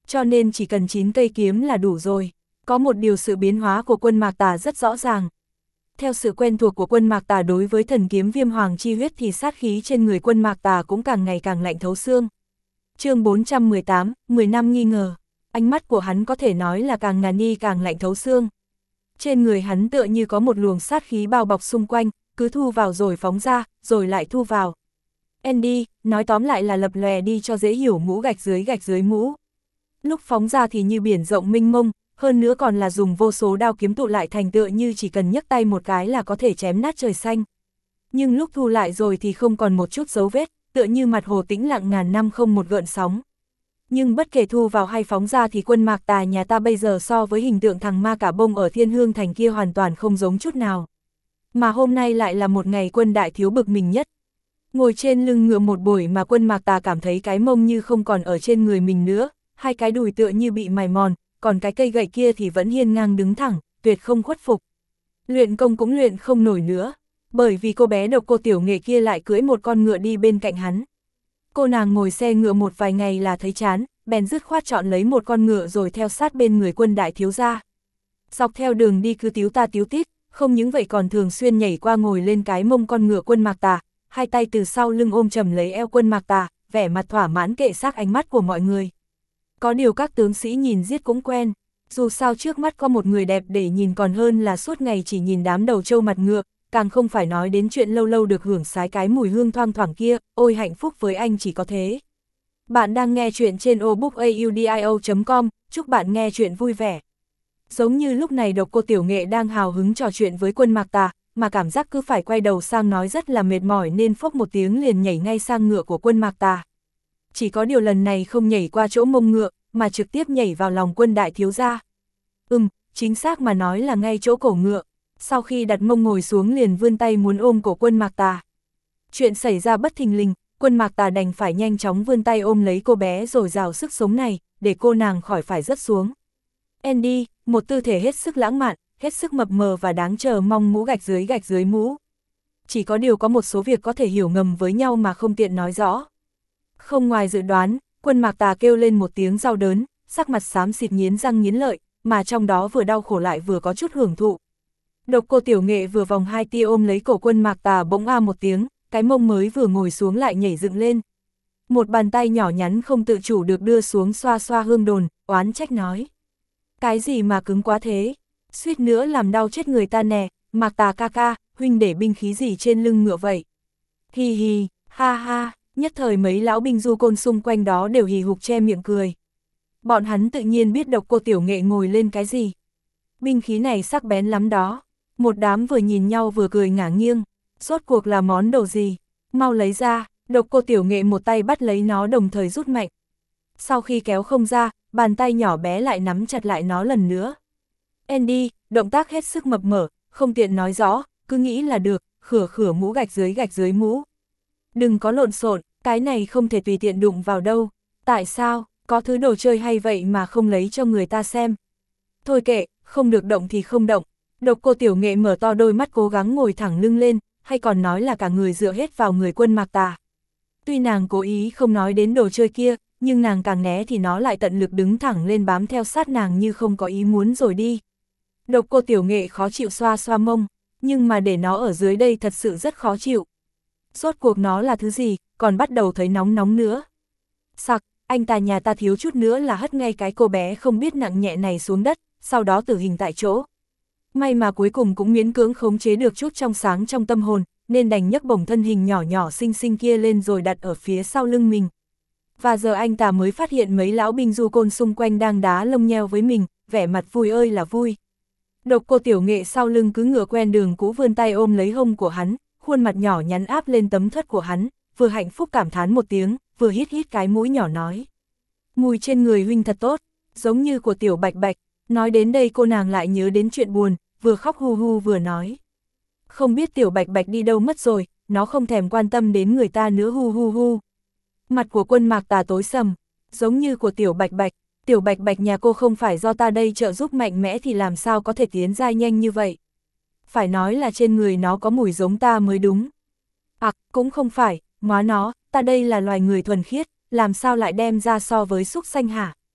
cho nên chỉ cần 9 cây kiếm là đủ rồi. Có một điều sự biến hóa của Quân Mạc Tà rất rõ ràng. Theo sự quen thuộc của Quân Mạc Tà đối với thần kiếm viêm hoàng chi huyết thì sát khí trên người Quân Mạc Tà cũng càng ngày càng lạnh thấu xương. Chương 418, 10 năm nghi ngờ. Ánh mắt của hắn có thể nói là càng ngàn ni càng lạnh thấu xương. Trên người hắn tựa như có một luồng sát khí bao bọc xung quanh, cứ thu vào rồi phóng ra, rồi lại thu vào. Andy, nói tóm lại là lập lòe đi cho dễ hiểu, mũ gạch dưới mũ. Lúc phóng ra thì như biển rộng mênh mông, hơn nữa còn là dùng vô số đao kiếm tụ lại thành, tựa như chỉ cần nhấc tay một cái là có thể chém nát trời xanh. Nhưng lúc thu lại rồi thì không còn một chút dấu vết, tựa như mặt hồ tĩnh lặng ngàn năm không một gợn sóng. Nhưng bất kể thu vào hay phóng ra thì Quân Mạc Tà nhà ta bây giờ so với hình tượng thằng ma cả bông ở Thiên Hương Thành kia hoàn toàn không giống chút nào. Mà hôm nay lại là một ngày Quân đại thiếu bực mình nhất. Ngồi trên lưng ngựa một buổi mà Quân Mạc Tà cảm thấy cái mông như không còn ở trên người mình nữa, hai cái đùi tựa như bị mài mòn, còn cái cây gậy kia thì vẫn hiên ngang đứng thẳng, tuyệt không khuất phục. Luyện công cũng luyện không nổi nữa, bởi vì cô bé Độc Cô Tiểu Nghệ kia lại cưỡi một con ngựa đi bên cạnh hắn. Cô nàng ngồi xe ngựa một vài ngày là thấy chán, bèn dứt khoát chọn lấy một con ngựa rồi theo sát bên người Quân đại thiếu gia. Dọc theo đường đi cứ tíu ta tíu tít, không những vậy còn thường xuyên nhảy qua ngồi lên cái mông con ngựa Quân Mạc Tà, hai tay từ sau lưng ôm chầm lấy eo Quân Mạc Tà, vẻ mặt thỏa mãn kệ xác ánh mắt của mọi người. Có điều các tướng sĩ nhìn giết cũng quen, dù sao trước mắt có một người đẹp để nhìn còn hơn là suốt ngày chỉ nhìn đám đầu trâu mặt ngựa, càng không phải nói đến chuyện lâu lâu được hưởng sái cái mùi hương thoang thoảng kia, ôi hạnh phúc với anh chỉ có thế. Bạn đang nghe chuyện trên audiobook.com, chúc bạn nghe chuyện vui vẻ. Giống như lúc này Độc Cô Tiểu Nghệ đang hào hứng trò chuyện với Quân Mạc Tà, mà cảm giác cứ phải quay đầu sang nói rất là mệt mỏi nên phốc một tiếng liền nhảy ngay sang ngựa của Quân Mạc Tà. Chỉ có điều lần này không nhảy qua chỗ mông ngựa, mà trực tiếp nhảy vào lòng Quân đại thiếu gia. Chính xác mà nói là ngay chỗ cổ ngựa. Sau khi đặt mông ngồi xuống liền vươn tay muốn ôm cổ Quân Mạc Tà. Chuyện xảy ra bất thình lình, Quân Mạc Tà đành phải nhanh chóng vươn tay ôm lấy cô bé rồi rào sức sống này, để cô nàng khỏi phải rớt xuống. Andy, một tư thể hết sức lãng mạn, hết sức mập mờ và đáng chờ mong, mũ gạch dưới mũ. Chỉ có điều có một số việc có thể hiểu ngầm với nhau mà không tiện nói rõ. Không ngoài dự đoán, Quân Mạc Tà kêu lên một tiếng đau đớn, sắc mặt xám xịt nghiến răng nghiến lợi, mà trong đó vừa đau khổ lại vừa có chút hưởng thụ. Độc Cô Tiểu Nghệ vừa vòng hai tia ôm lấy cổ Quân Mạc Tà bỗng a một tiếng, cái mông mới vừa ngồi xuống lại nhảy dựng lên. Một bàn tay nhỏ nhắn không tự chủ được đưa xuống xoa xoa hương đồn, oán trách nói. Cái gì mà cứng quá thế, suýt nữa làm đau chết người ta nè, Mạc Tà ca ca, huynh để binh khí gì trên lưng ngựa vậy? Hi hi, ha ha, nhất thời mấy lão binh du côn xung quanh đó đều hì hục che miệng cười. Bọn hắn tự nhiên biết Độc Cô Tiểu Nghệ ngồi lên cái gì. Binh khí này sắc bén lắm đó. Một đám vừa nhìn nhau vừa cười ngả nghiêng. Rốt cuộc là món đồ gì? Mau lấy ra. Độc Cô Tiểu Nghệ một tay bắt lấy nó đồng thời rút mạnh. Sau khi kéo không ra, bàn tay nhỏ bé lại nắm chặt lại nó lần nữa. Andy, động tác hết sức mập mờ, không tiện nói rõ, cứ nghĩ là được, khửa mũ gạch dưới mũ. Đừng có lộn xộn, cái này không thể tùy tiện đụng vào đâu. Tại sao, có thứ đồ chơi hay vậy mà không lấy cho người ta xem? Thôi kệ, không được động thì không động. Độc Cô Tiểu Nghệ mở to đôi mắt cố gắng ngồi thẳng lưng lên, hay còn nói là cả người dựa hết vào người Quân Mạc Tà. Tuy nàng cố ý không nói đến đồ chơi kia, nhưng nàng càng né thì nó lại tận lực đứng thẳng lên bám theo sát nàng như không có ý muốn rồi đi. Độc Cô Tiểu Nghệ khó chịu xoa xoa mông, nhưng mà để nó ở dưới đây thật sự rất khó chịu. Rốt cuộc nó là thứ gì, còn bắt đầu thấy nóng nữa. Sặc, anh ta nhà ta thiếu chút nữa là hất ngay cái cô bé không biết nặng nhẹ này xuống đất, sau đó tử hình tại chỗ. May mà cuối cùng cũng miễn cưỡng khống chế được chút trong sáng trong tâm hồn, nên đành nhấc bổng thân hình nhỏ nhỏ xinh xinh kia lên rồi đặt ở phía sau lưng mình. Và giờ anh ta mới phát hiện mấy lão binh du côn xung quanh đang đá lông nheo với mình, vẻ mặt vui ơi là vui. Độc Cô Tiểu Nghệ sau lưng cứ ngựa quen đường cũ vươn tay ôm lấy hông của hắn, khuôn mặt nhỏ nhắn áp lên tấm thất của hắn, vừa hạnh phúc cảm thán một tiếng, vừa hít hít cái mũi nhỏ nói. Mùi trên người huynh thật tốt, giống như của Tiểu Bạch Bạch. Nói đến đây cô nàng lại nhớ đến chuyện buồn, vừa khóc hu hu vừa nói. Không biết Tiểu Bạch Bạch đi đâu mất rồi, nó không thèm quan tâm đến người ta nữa hu hu hu. Mặt của Quân Mạc Tà tối sầm, giống như của Tiểu Bạch Bạch. Tiểu Bạch Bạch nhà cô không phải do ta đây trợ giúp mạnh mẽ thì làm sao có thể tiến giai nhanh như vậy. Phải nói là trên người nó có mùi giống ta mới đúng. Cũng không phải, móa nó, ta đây là loài người thuần khiết, làm sao lại đem ra so với súc sanh hả?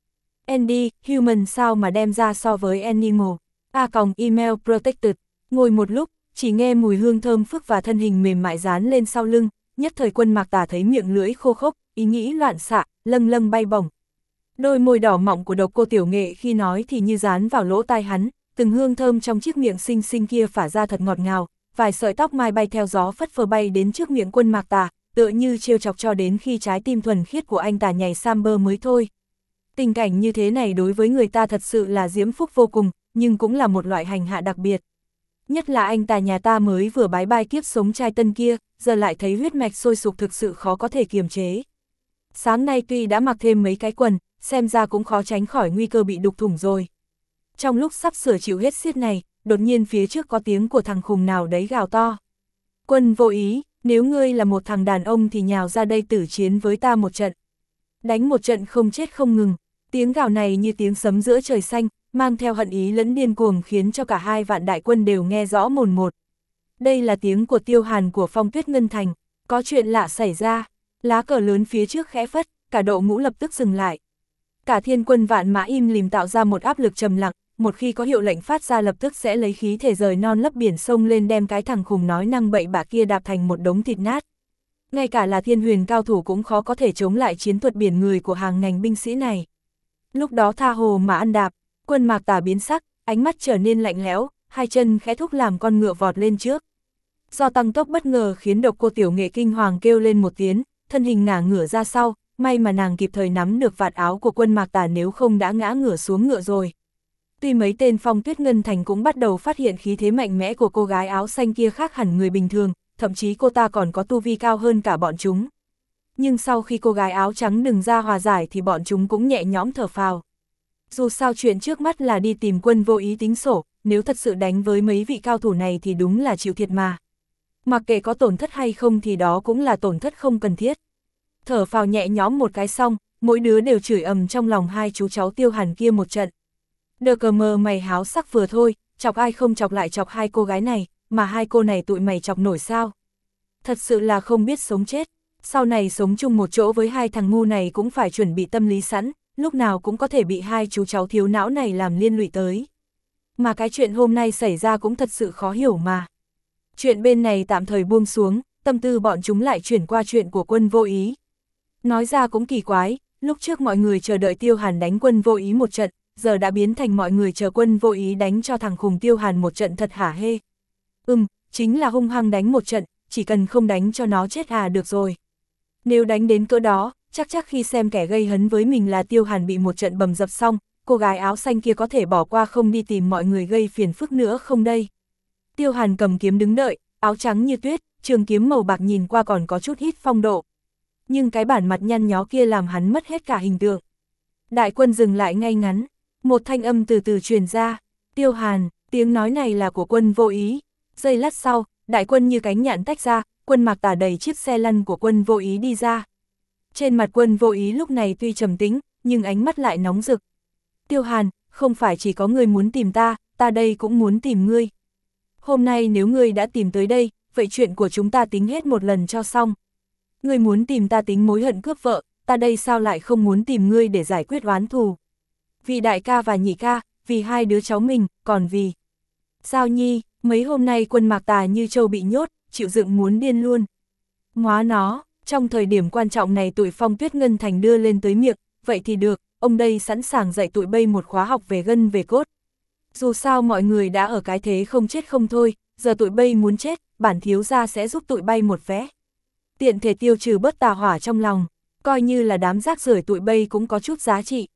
Andy, human sao mà đem ra so với animal. Email protected. Ngồi một lúc, chỉ nghe mùi hương thơm phức và thân hình mềm mại dán lên sau lưng, nhất thời Quân Mạc Tà thấy miệng lưỡi khô khốc, ý nghĩ loạn xạ, lâng lâng bay bổng. Đôi môi đỏ mọng của Độc Cô Tiểu Nghệ khi nói thì như dán vào lỗ tai hắn, từng hương thơm trong chiếc miệng xinh xinh kia phả ra thật ngọt ngào, vài sợi tóc mai bay theo gió phất phơ bay đến trước miệng Quân Mạc Tà, tựa như trêu chọc cho đến khi trái tim thuần khiết của anh ta nhảy samber mới thôi. Tình cảnh như thế này đối với người ta thật sự là diễm phúc vô cùng, nhưng cũng là một loại hành hạ đặc biệt. Nhất là anh ta nhà ta mới vừa bái bai kiếp sống trai tân kia, giờ lại thấy huyết mạch sôi sục thực sự khó có thể kiềm chế. Sáng nay tuy đã mặc thêm mấy cái quần, xem ra cũng khó tránh khỏi nguy cơ bị đục thủng rồi. Trong lúc sắp sửa chịu hết xiết này, đột nhiên phía trước có tiếng của thằng khùng nào đấy gào to. Quân Vô Ý, nếu ngươi là một thằng đàn ông thì nhào ra đây tử chiến với ta một trận. Đánh một trận không chết không ngừng, tiếng gào này như tiếng sấm giữa trời xanh, mang theo hận ý lẫn điên cuồng khiến cho cả 2 vạn đại quân đều nghe rõ mồn một. Đây là tiếng của Tiêu Hàn của Phong Tuyết Ngân Thành, có chuyện lạ xảy ra, lá cờ lớn phía trước khẽ phất, cả đội ngũ lập tức dừng lại. Cả thiên quân vạn mã im lìm tạo ra một áp lực trầm lặng, một khi có hiệu lệnh phát ra lập tức sẽ lấy khí thể rời non lấp biển sông lên đem cái thằng khùng nói năng bậy bạ kia đạp thành một đống thịt nát. Ngay cả là thiên huyền cao thủ cũng khó có thể chống lại chiến thuật biển người của hàng ngành binh sĩ này. Lúc đó tha hồ mà ăn đạp, Quân Mạc Tà biến sắc, ánh mắt trở nên lạnh lẽo, 2 chân khẽ thúc làm con ngựa vọt lên trước. Do tăng tốc bất ngờ khiến Độc Cô Tiểu Nghệ kinh hoàng kêu lên một tiếng, thân hình ngả ngửa ra sau, may mà nàng kịp thời nắm được vạt áo của Quân Mạc Tà nếu không đã ngã ngửa xuống ngựa rồi. Tuy mấy tên Phong Tuyết Ngân Thành cũng bắt đầu phát hiện khí thế mạnh mẽ của cô gái áo xanh kia khác hẳn người bình thường, thậm chí cô ta còn có tu vi cao hơn cả bọn chúng. Nhưng sau khi cô gái áo trắng đừng ra hòa giải thì bọn chúng cũng nhẹ nhõm thở phào. Dù sao chuyện trước mắt là đi tìm Quân Vô Ý tính sổ, nếu thật sự đánh với mấy vị cao thủ này thì đúng là chịu thiệt mà. Mặc kệ có tổn thất hay không thì đó cũng là tổn thất không cần thiết. Thở phào nhẹ nhõm một cái xong, mỗi đứa đều chửi ầm trong lòng 2 chú cháu Tiêu Hàn kia một trận. Đờ cờ mờ mày háo sắc vừa thôi, chọc ai không chọc lại chọc 2 cô gái này, mà 2 cô này tụi mày chọc nổi sao? Thật sự là không biết sống chết, sau này sống chung một chỗ với 2 thằng ngu này cũng phải chuẩn bị tâm lý sẵn, lúc nào cũng có thể bị 2 chú cháu thiếu não này làm liên lụy tới. Mà cái chuyện hôm nay xảy ra cũng thật sự khó hiểu mà. Chuyện bên này tạm thời buông xuống, tâm tư bọn chúng lại chuyển qua chuyện của Quân Vô Ý. Nói ra cũng kỳ quái, lúc trước mọi người chờ đợi Tiêu Hàn đánh Quân Vô Ý một trận, giờ đã biến thành mọi người chờ Quân Vô Ý đánh cho thằng khùng Tiêu Hàn một trận thật hả hê. Chính là hung hăng đánh một trận, chỉ cần không đánh cho nó chết được rồi. Nếu đánh đến cỡ đó, chắc khi xem kẻ gây hấn với mình là Tiêu Hàn bị một trận bầm dập xong, cô gái áo xanh kia có thể bỏ qua không đi tìm mọi người gây phiền phức nữa không đây. Tiêu Hàn cầm kiếm đứng đợi, áo trắng như tuyết, trường kiếm màu bạc nhìn qua còn có chút hít phong độ. Nhưng cái bản mặt nhăn nhó kia làm hắn mất hết cả hình tượng. Đại quân dừng lại ngay ngắn, một thanh âm từ từ truyền ra, Tiêu Hàn, tiếng nói này là của Quân Vô Ý. Giây lát sau, đại quân như cánh nhạn tách ra, Quân Mạc Tà đẩy chiếc xe lăn của Quân Vô Ý đi ra. Trên mặt Quân Vô Ý lúc này tuy trầm tĩnh, nhưng ánh mắt lại nóng rực. Tiêu Hàn, không phải chỉ có ngươi muốn tìm ta đây cũng muốn tìm ngươi. Hôm nay nếu ngươi đã tìm tới đây, vậy chuyện của chúng ta tính hết một lần cho xong. Ngươi muốn tìm ta tính mối hận cướp vợ, ta đây sao lại không muốn tìm ngươi để giải quyết oán thù. Vì đại ca và nhị ca, vì 2 đứa cháu mình, còn vì Giao Nhi, mấy hôm nay Quân Mạc Tà như trâu bị nhốt, chịu dựng muốn điên luôn. Móa nó, trong thời điểm quan trọng này tụi Phong Tuyết Ngân Thành đưa lên tới miệng, vậy thì được, ông đây sẵn sàng dạy tụi bay một khóa học về gân về cốt. Dù sao mọi người đã ở cái thế không chết không thôi, giờ tụi bay muốn chết, bản thiếu gia sẽ giúp tụi bay một vé. Tiện thể tiêu trừ bớt tà hỏa trong lòng, coi như là đám rác rưởi tụi bay cũng có chút giá trị.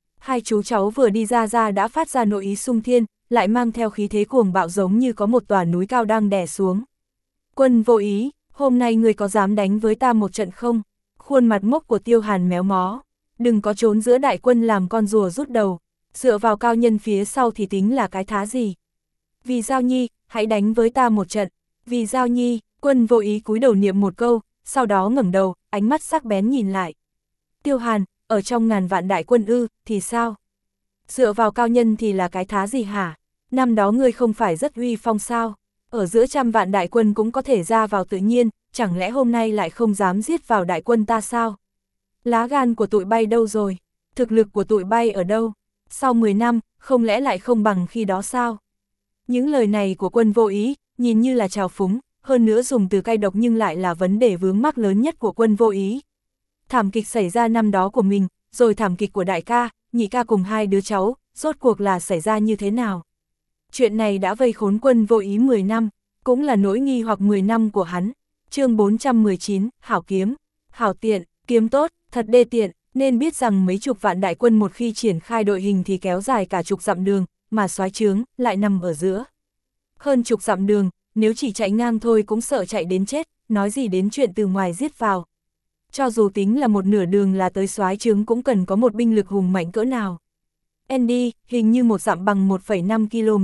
2 chú cháu vừa đi ra đã phát ra nội ý sung thiên, lại mang theo khí thế cuồng bạo giống như có một tòa núi cao đang đè xuống. Quân Vô Ý, hôm nay ngươi có dám đánh với ta một trận không? Khuôn mặt mốc của Tiêu Hàn méo mó, đừng có trốn giữa đại quân làm con rùa rút đầu, dựa vào cao nhân phía sau thì tính là cái thá gì. Vì Giao Nhi, hãy đánh với ta một trận, vì Giao Nhi. Quân Vô Ý cúi đầu niệm một câu, sau đó ngẩng đầu, ánh mắt sắc bén nhìn lại. Tiêu Hàn, ở trong ngàn vạn đại quân thì sao? Dựa vào cao nhân thì là cái thá gì hả? Năm đó ngươi không phải rất uy phong sao? Ở giữa trăm vạn đại quân cũng có thể ra vào tự nhiên, chẳng lẽ hôm nay lại không dám giết vào đại quân ta sao? Lá gan của tụi bay đâu rồi? Thực lực của tụi bay ở đâu? Sau 10 năm, không lẽ lại không bằng khi đó sao? Những lời này của Quân Vô Ý, nhìn như là trào phúng, hơn nữa dùng từ cay độc nhưng lại là vấn đề vướng mắc lớn nhất của Quân Vô Ý. Thảm kịch xảy ra năm đó của mình, rồi thảm kịch của đại ca, nhị ca cùng hai đứa cháu, rốt cuộc là xảy ra như thế nào? Chuyện này đã vây khốn Quân Vô Ý 10 năm, cũng là nỗi nghi hoặc 10 năm của hắn. Chương 419, Hảo kiếm, hảo tiện, kiếm tốt, thật đê tiện, nên biết rằng mấy chục vạn đại quân một khi triển khai đội hình thì kéo dài cả chục dặm đường, mà soái trướng lại nằm ở giữa. Hơn chục dặm đường, nếu chỉ chạy ngang thôi cũng sợ chạy đến chết, nói gì đến chuyện từ ngoài giết vào. Cho dù tính là một nửa đường là tới soái trướng cũng cần có một binh lực hùng mạnh cỡ nào. Andy, hình như một dặm bằng 1,5 km.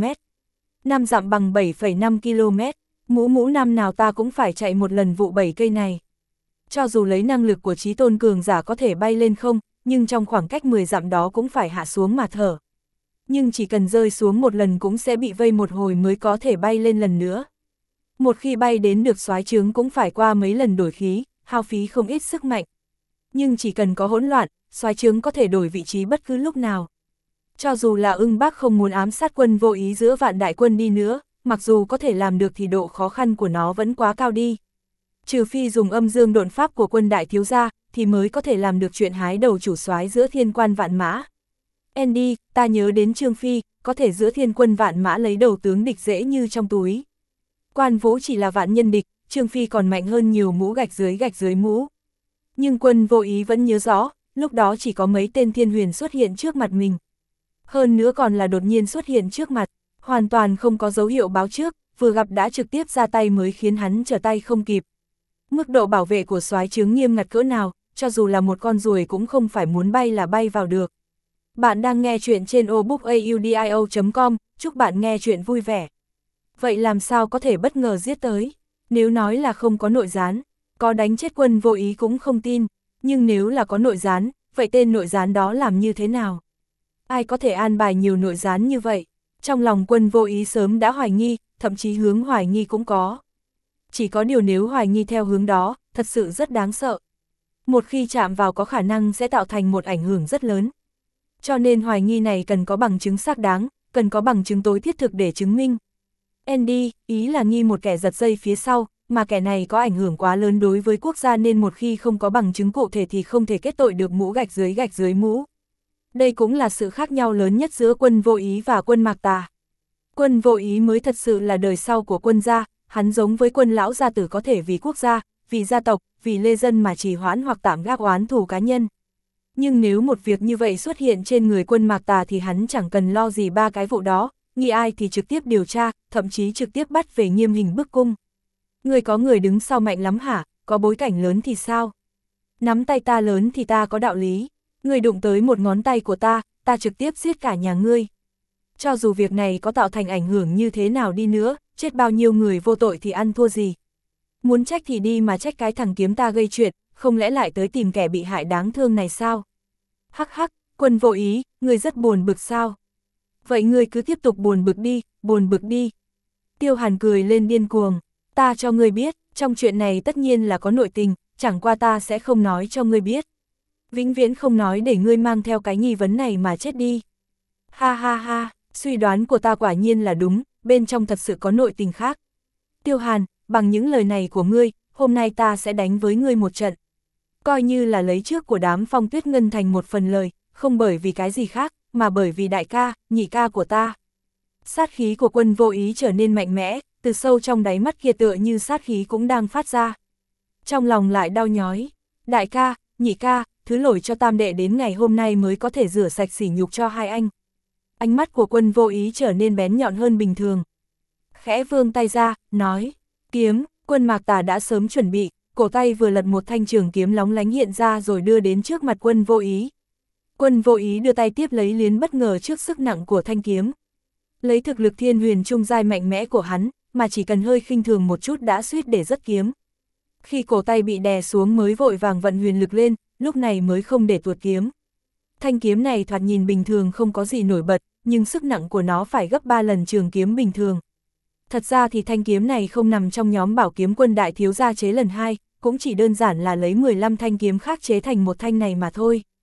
5 dặm bằng 7,5 km. Mũ năm nào ta cũng phải chạy một lần vụ 7 cây này. Cho dù lấy năng lực của chí tôn cường giả có thể bay lên không, nhưng trong khoảng cách 10 dặm đó cũng phải hạ xuống mà thở. Nhưng chỉ cần rơi xuống một lần cũng sẽ bị vây một hồi mới có thể bay lên lần nữa. Một khi bay đến được soái trướng cũng phải qua mấy lần đổi khí, hao phí không ít sức mạnh. Nhưng chỉ cần có hỗn loạn, soái trướng có thể đổi vị trí bất cứ lúc nào. Cho dù là Ưng Bác không muốn ám sát Quân Vô Ý giữa vạn đại quân đi nữa, mặc dù có thể làm được thì độ khó khăn của nó vẫn quá cao đi. Trừ phi dùng âm dương độn pháp của Quân đại thiếu gia, thì mới có thể làm được chuyện hái đầu chủ soái giữa thiên quan vạn mã. Andy, ta nhớ đến Trương Phi, có thể giữa thiên quân vạn mã lấy đầu tướng địch dễ như trong túi. Quan Vũ chỉ là vạn nhân địch, Trương Phi còn mạnh hơn nhiều mũ gạch dưới mũ. Nhưng Quân Vô Ý vẫn nhớ rõ, lúc đó chỉ có mấy tên thiên huyền xuất hiện trước mặt mình. Hơn nữa còn là đột nhiên xuất hiện trước mặt, hoàn toàn không có dấu hiệu báo trước, vừa gặp đã trực tiếp ra tay mới khiến hắn trở tay không kịp. Mức độ bảo vệ của soái trướng nghiêm ngặt cỡ nào, cho dù là một con ruồi cũng không phải muốn bay là bay vào được. Bạn đang nghe chuyện trên obookaudio.com, chúc bạn nghe chuyện vui vẻ. Vậy làm sao có thể bất ngờ giết tới? Nếu nói là không có nội gián, có đánh chết Quân Vô Ý cũng không tin, nhưng nếu là có nội gián, vậy tên nội gián đó làm như thế nào? Ai có thể an bài nhiều nội gián như vậy? Trong lòng Quân Vô Ý sớm đã hoài nghi, thậm chí hướng hoài nghi cũng có. Chỉ có điều nếu hoài nghi theo hướng đó, thật sự rất đáng sợ. Một khi chạm vào có khả năng sẽ tạo thành một ảnh hưởng rất lớn. Cho nên hoài nghi này cần có bằng chứng xác đáng, cần có bằng chứng tối thiết thực để chứng minh. Andy, ý là nghi một kẻ giật dây phía sau, mà kẻ này có ảnh hưởng quá lớn đối với quốc gia nên một khi không có bằng chứng cụ thể thì không thể kết tội được mũ gạch dưới mũ. Đây cũng là sự khác nhau lớn nhất giữa Quân Vô Ý và Quân Mạc Tà. Quân Vô Ý mới thật sự là đời sau của Quân gia, hắn giống với Quân lão gia tử có thể vì quốc gia, vì gia tộc, vì lê dân mà trì hoãn hoặc tạm gác oán thù cá nhân. Nhưng nếu một việc như vậy xuất hiện trên người Quân Mạc Tà thì hắn chẳng cần lo gì ba cái vụ đó, nghi ai thì trực tiếp điều tra, thậm chí trực tiếp bắt về nghiêm hình bức cung. Người có người đứng sau mạnh lắm hả, có bối cảnh lớn thì sao? Nắm tay ta lớn thì ta có đạo lý, người đụng tới một ngón tay của ta, ta trực tiếp giết cả nhà ngươi. Cho dù việc này có tạo thành ảnh hưởng như thế nào đi nữa, chết bao nhiêu người vô tội thì ăn thua gì. Muốn trách thì đi mà trách cái thằng kiếm ta gây chuyện, không lẽ lại tới tìm kẻ bị hại đáng thương này sao? Hắc hắc, Quân Vô Ý, ngươi rất buồn bực sao? Vậy ngươi cứ tiếp tục buồn bực đi. Tiêu Hàn cười lên điên cuồng, ta cho ngươi biết, trong chuyện này tất nhiên là có nội tình, chẳng qua ta sẽ không nói cho ngươi biết. Vĩnh viễn không nói để ngươi mang theo cái nghi vấn này mà chết đi. Ha ha ha, suy đoán của ta quả nhiên là đúng, bên trong thật sự có nội tình khác. Tiêu Hàn, bằng những lời này của ngươi, hôm nay ta sẽ đánh với ngươi một trận. Coi như là lấy trước của đám Phong Tuyết Ngân Thành một phần lời, không bởi vì cái gì khác, mà bởi vì đại ca, nhị ca của ta. Sát khí của Quân Vô Ý trở nên mạnh mẽ, từ sâu trong đáy mắt kia tựa như sát khí cũng đang phát ra. Trong lòng lại đau nhói, đại ca, nhị ca, thứ lỗi cho tam đệ đến ngày hôm nay mới có thể rửa sạch sỉ nhục cho hai anh. Ánh mắt của Quân Vô Ý trở nên bén nhọn hơn bình thường. Khẽ vươn tay ra, nói, kiếm, Quân Mạc Tà đã sớm chuẩn bị, cổ tay vừa lật một thanh trường kiếm lóng lánh hiện ra rồi đưa đến trước mặt Quân Vô Ý. Quân Vô Ý đưa tay tiếp lấy liền bất ngờ trước sức nặng của thanh kiếm. Lấy thực lực thiên huyền trung giai mạnh mẽ của hắn, mà chỉ cần hơi khinh thường một chút đã suýt để rớt kiếm. Khi cổ tay bị đè xuống mới vội vàng vận huyền lực lên, lúc này mới không để tuột kiếm. Thanh kiếm này thoạt nhìn bình thường không có gì nổi bật, nhưng sức nặng của nó phải gấp 3 lần trường kiếm bình thường. Thật ra thì thanh kiếm này không nằm trong nhóm bảo kiếm Quân đại thiếu gia chế lần 2, cũng chỉ đơn giản là lấy 15 thanh kiếm khác chế thành một thanh này mà thôi.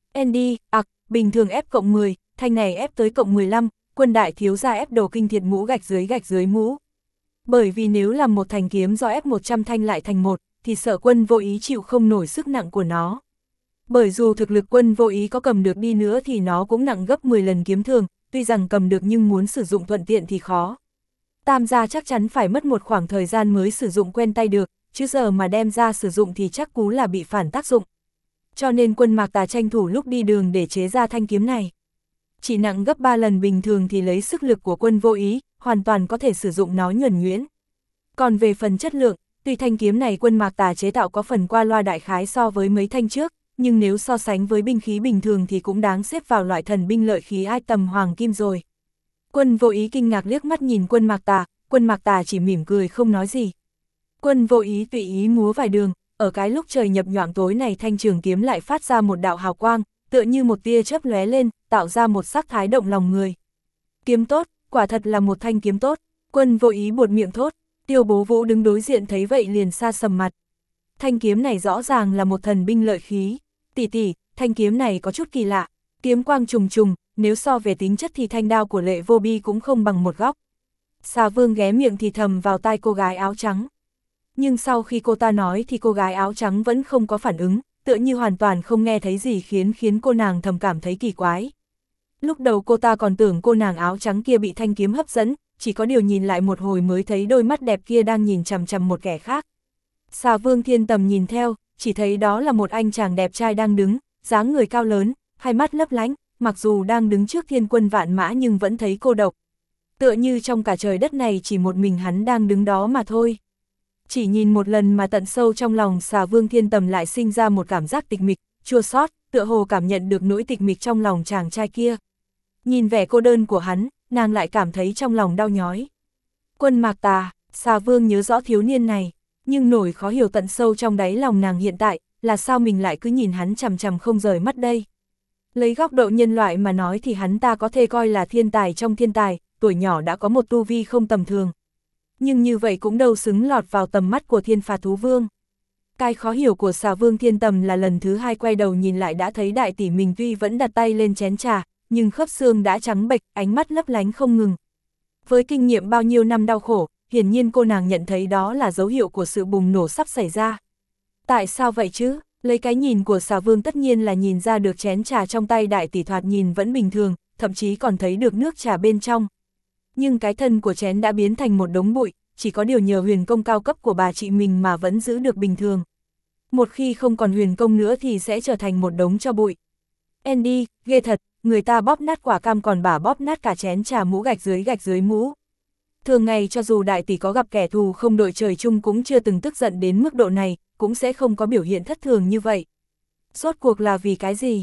Andy, bình thường ép cộng 10, thanh này ép tới cộng 15, quân đại thiếu gia ép đồ kinh thiệt mũ gạch dưới mũ. Bởi vì nếu làm một thanh kiếm do ép 100 thanh lại thành một, thì sợ Quân Vô Ý chịu không nổi sức nặng của nó. Bởi dù thực lực Quân Vô Ý có cầm được đi nữa thì nó cũng nặng gấp 10 lần kiếm thường, tuy rằng cầm được nhưng muốn sử dụng thuận tiện thì khó. Tam gia chắc chắn phải mất một khoảng thời gian mới sử dụng quen tay được, chứ giờ mà đem ra sử dụng thì chắc cú là bị phản tác dụng. Cho nên Quân Mạc Tà tranh thủ lúc đi đường để chế ra thanh kiếm này. Chỉ nặng gấp 3 lần bình thường thì lấy sức lực của Quân Vô Ý, hoàn toàn có thể sử dụng nó nhuần nhuyễn. Còn về phần chất lượng, tuy thanh kiếm này Quân Mạc Tà chế tạo có phần qua loa đại khái so với mấy thanh trước, nhưng nếu so sánh với binh khí bình thường thì cũng đáng xếp vào loại thần binh lợi khí ai tầm hoàng kim rồi. Quân Vô Ý kinh ngạc liếc mắt nhìn Quân Mạc Tà chỉ mỉm cười không nói gì. Quân Vô Ý tùy ý múa vài đường, ở cái lúc trời nhập nhoạng tối này thanh trường kiếm lại phát ra một đạo hào quang, tựa như một tia chớp lóe lên, tạo ra một sắc thái động lòng người. Kiếm tốt, quả thật là một thanh kiếm tốt, Quân Vô Ý buột miệng thốt. Tiêu Bố Vũ đứng đối diện thấy vậy liền sa sầm mặt. Thanh kiếm này rõ ràng là một thần binh lợi khí. Tỷ, thanh kiếm này có chút kỳ lạ, kiếm quang trùng trùng, nếu so về tính chất thì thanh đao của Lệ Vô Bi cũng không bằng một góc. Xà Vương ghé miệng thì thầm vào tai cô gái áo trắng. Nhưng sau khi cô ta nói thì cô gái áo trắng vẫn không có phản ứng, tựa như hoàn toàn không nghe thấy gì khiến cô nàng thầm cảm thấy kỳ quái. Lúc đầu cô ta còn tưởng cô nàng áo trắng kia bị thanh kiếm hấp dẫn, chỉ có điều nhìn lại một hồi mới thấy đôi mắt đẹp kia đang nhìn chằm chằm một kẻ khác. Xà Vương Thiên Tầm nhìn theo, chỉ thấy đó là một anh chàng đẹp trai đang đứng, dáng người cao lớn, hai mắt lấp lánh, mặc dù đang đứng trước thiên quân vạn mã nhưng vẫn thấy cô độc. Tựa như trong cả trời đất này chỉ một mình hắn đang đứng đó mà thôi. Chỉ nhìn một lần mà tận sâu trong lòng Xà Vương Thiên Tầm lại sinh ra một cảm giác tịch mịch, chua xót, tựa hồ cảm nhận được nỗi tịch mịch trong lòng chàng trai kia. Nhìn vẻ cô đơn của hắn, nàng lại cảm thấy trong lòng đau nhói. Quân Mạc Tà, Xà Vương nhớ rõ thiếu niên này, nhưng nổi khó hiểu tận sâu trong đáy lòng nàng hiện tại, là sao mình lại cứ nhìn hắn chằm chằm không rời mắt đây. Lấy góc độ nhân loại mà nói thì hắn ta có thể coi là thiên tài trong thiên tài, tuổi nhỏ đã có một tu vi không tầm thường. Nhưng như vậy cũng đâu xứng lọt vào tầm mắt của Thiên Phạt Thú Vương. Cái khó hiểu của Xà Vương Thiên Tầm là lần thứ hai quay đầu nhìn lại đã thấy đại tỷ mình tuy vẫn đặt tay lên chén trà, nhưng khớp xương đã trắng bệch, ánh mắt lấp lánh không ngừng. Với kinh nghiệm bao nhiêu năm đau khổ, hiển nhiên cô nàng nhận thấy đó là dấu hiệu của sự bùng nổ sắp xảy ra. Tại sao vậy chứ? Lấy cái nhìn của Xà Vương tất nhiên là nhìn ra được chén trà trong tay đại tỷ thoạt nhìn vẫn bình thường, thậm chí còn thấy được nước trà bên trong. Nhưng cái thân của chén đã biến thành một đống bụi, chỉ có điều nhờ huyền công cao cấp của bà chị mình mà vẫn giữ được bình thường. Một khi không còn huyền công nữa thì sẽ trở thành một đống tro bụi. Andy, ghê thật, người ta bóp nát quả cam còn bà bóp nát cả chén trà mũ gạch dưới mũ. Thường ngày cho dù đại tỷ có gặp kẻ thù không đội trời chung cũng chưa từng tức giận đến mức độ này, cũng sẽ không có biểu hiện thất thường như vậy. Rốt cuộc là vì cái gì?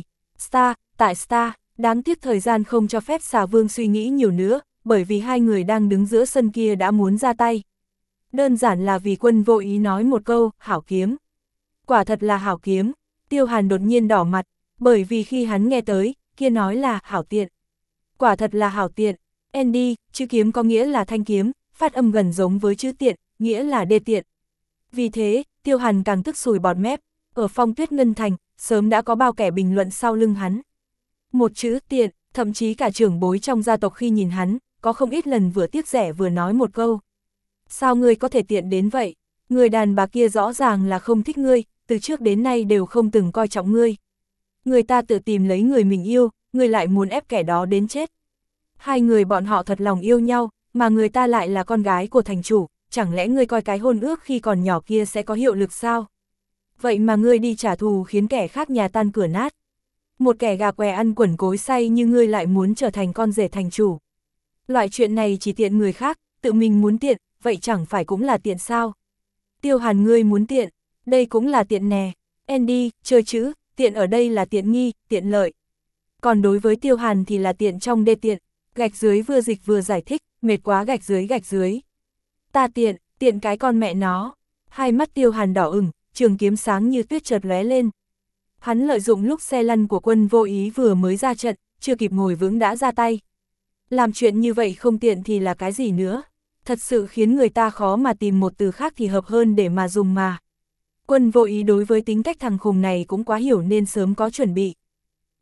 Tại Star, đáng tiếc thời gian không cho phép Xà Vương suy nghĩ nhiều nữa, bởi vì hai người đang đứng giữa sân kia đã muốn ra tay. Đơn giản là vì Quân Vô Ý nói một câu, hảo kiếm. Quả thật là hảo kiếm, Tiêu Hàn đột nhiên đỏ mặt, bởi vì khi hắn nghe tới, kia nói là hảo tiện. Quả thật là hảo tiện, Andy, chữ kiếm có nghĩa là thanh kiếm, phát âm gần giống với chữ tiện, nghĩa là đê tiện. Vì thế, Tiêu Hàn càng tức sùi bọt mép, ở Phong Tuyết Ngân Thành, sớm đã có bao kẻ bình luận sau lưng hắn. Một chữ tiện, thậm chí cả trưởng bối trong gia tộc khi nhìn hắn, có không ít lần vừa tiếc rẻ vừa nói một câu. Sao ngươi có thể tiện đến vậy? Người đàn bà kia rõ ràng là không thích ngươi, từ trước đến nay đều không từng coi trọng ngươi. Người ta tự tìm lấy người mình yêu, ngươi lại muốn ép kẻ đó đến chết. Hai người bọn họ thật lòng yêu nhau, mà người ta lại là con gái của thành chủ, chẳng lẽ ngươi coi cái hôn ước khi còn nhỏ kia sẽ có hiệu lực sao? Vậy mà ngươi đi trả thù khiến kẻ khác nhà tan cửa nát. Một kẻ gà què ăn quẩn cối xay như ngươi lại muốn trở thành con rể thành chủ. Loại chuyện này chỉ tiện người khác, tự mình muốn tiện, vậy chẳng phải cũng là tiện sao? Tiêu Hàn ngươi muốn tiện, đây cũng là tiện nè. Andy, chơi chữ, tiện ở đây là tiện nghi, tiện lợi. Còn đối với Tiêu Hàn thì là tiện trong đê tiện, gạch dưới vừa dịch vừa giải thích, mệt quá gạch dưới. Ta tiện cái con mẹ nó. Hai mắt Tiêu Hàn đỏ ửng, trường kiếm sáng như tuyết chợt lóe lên. Hắn lợi dụng lúc xe lăn của Quân Vô Ý vừa mới ra trận, chưa kịp ngồi vững đã ra tay. Làm chuyện như vậy không tiện thì là cái gì nữa? Thật sự khiến người ta khó mà tìm một từ khác thì hợp hơn để mà dùng mà. Quân Vô Ý đối với tính cách thằng khùng này cũng quá hiểu nên sớm có chuẩn bị.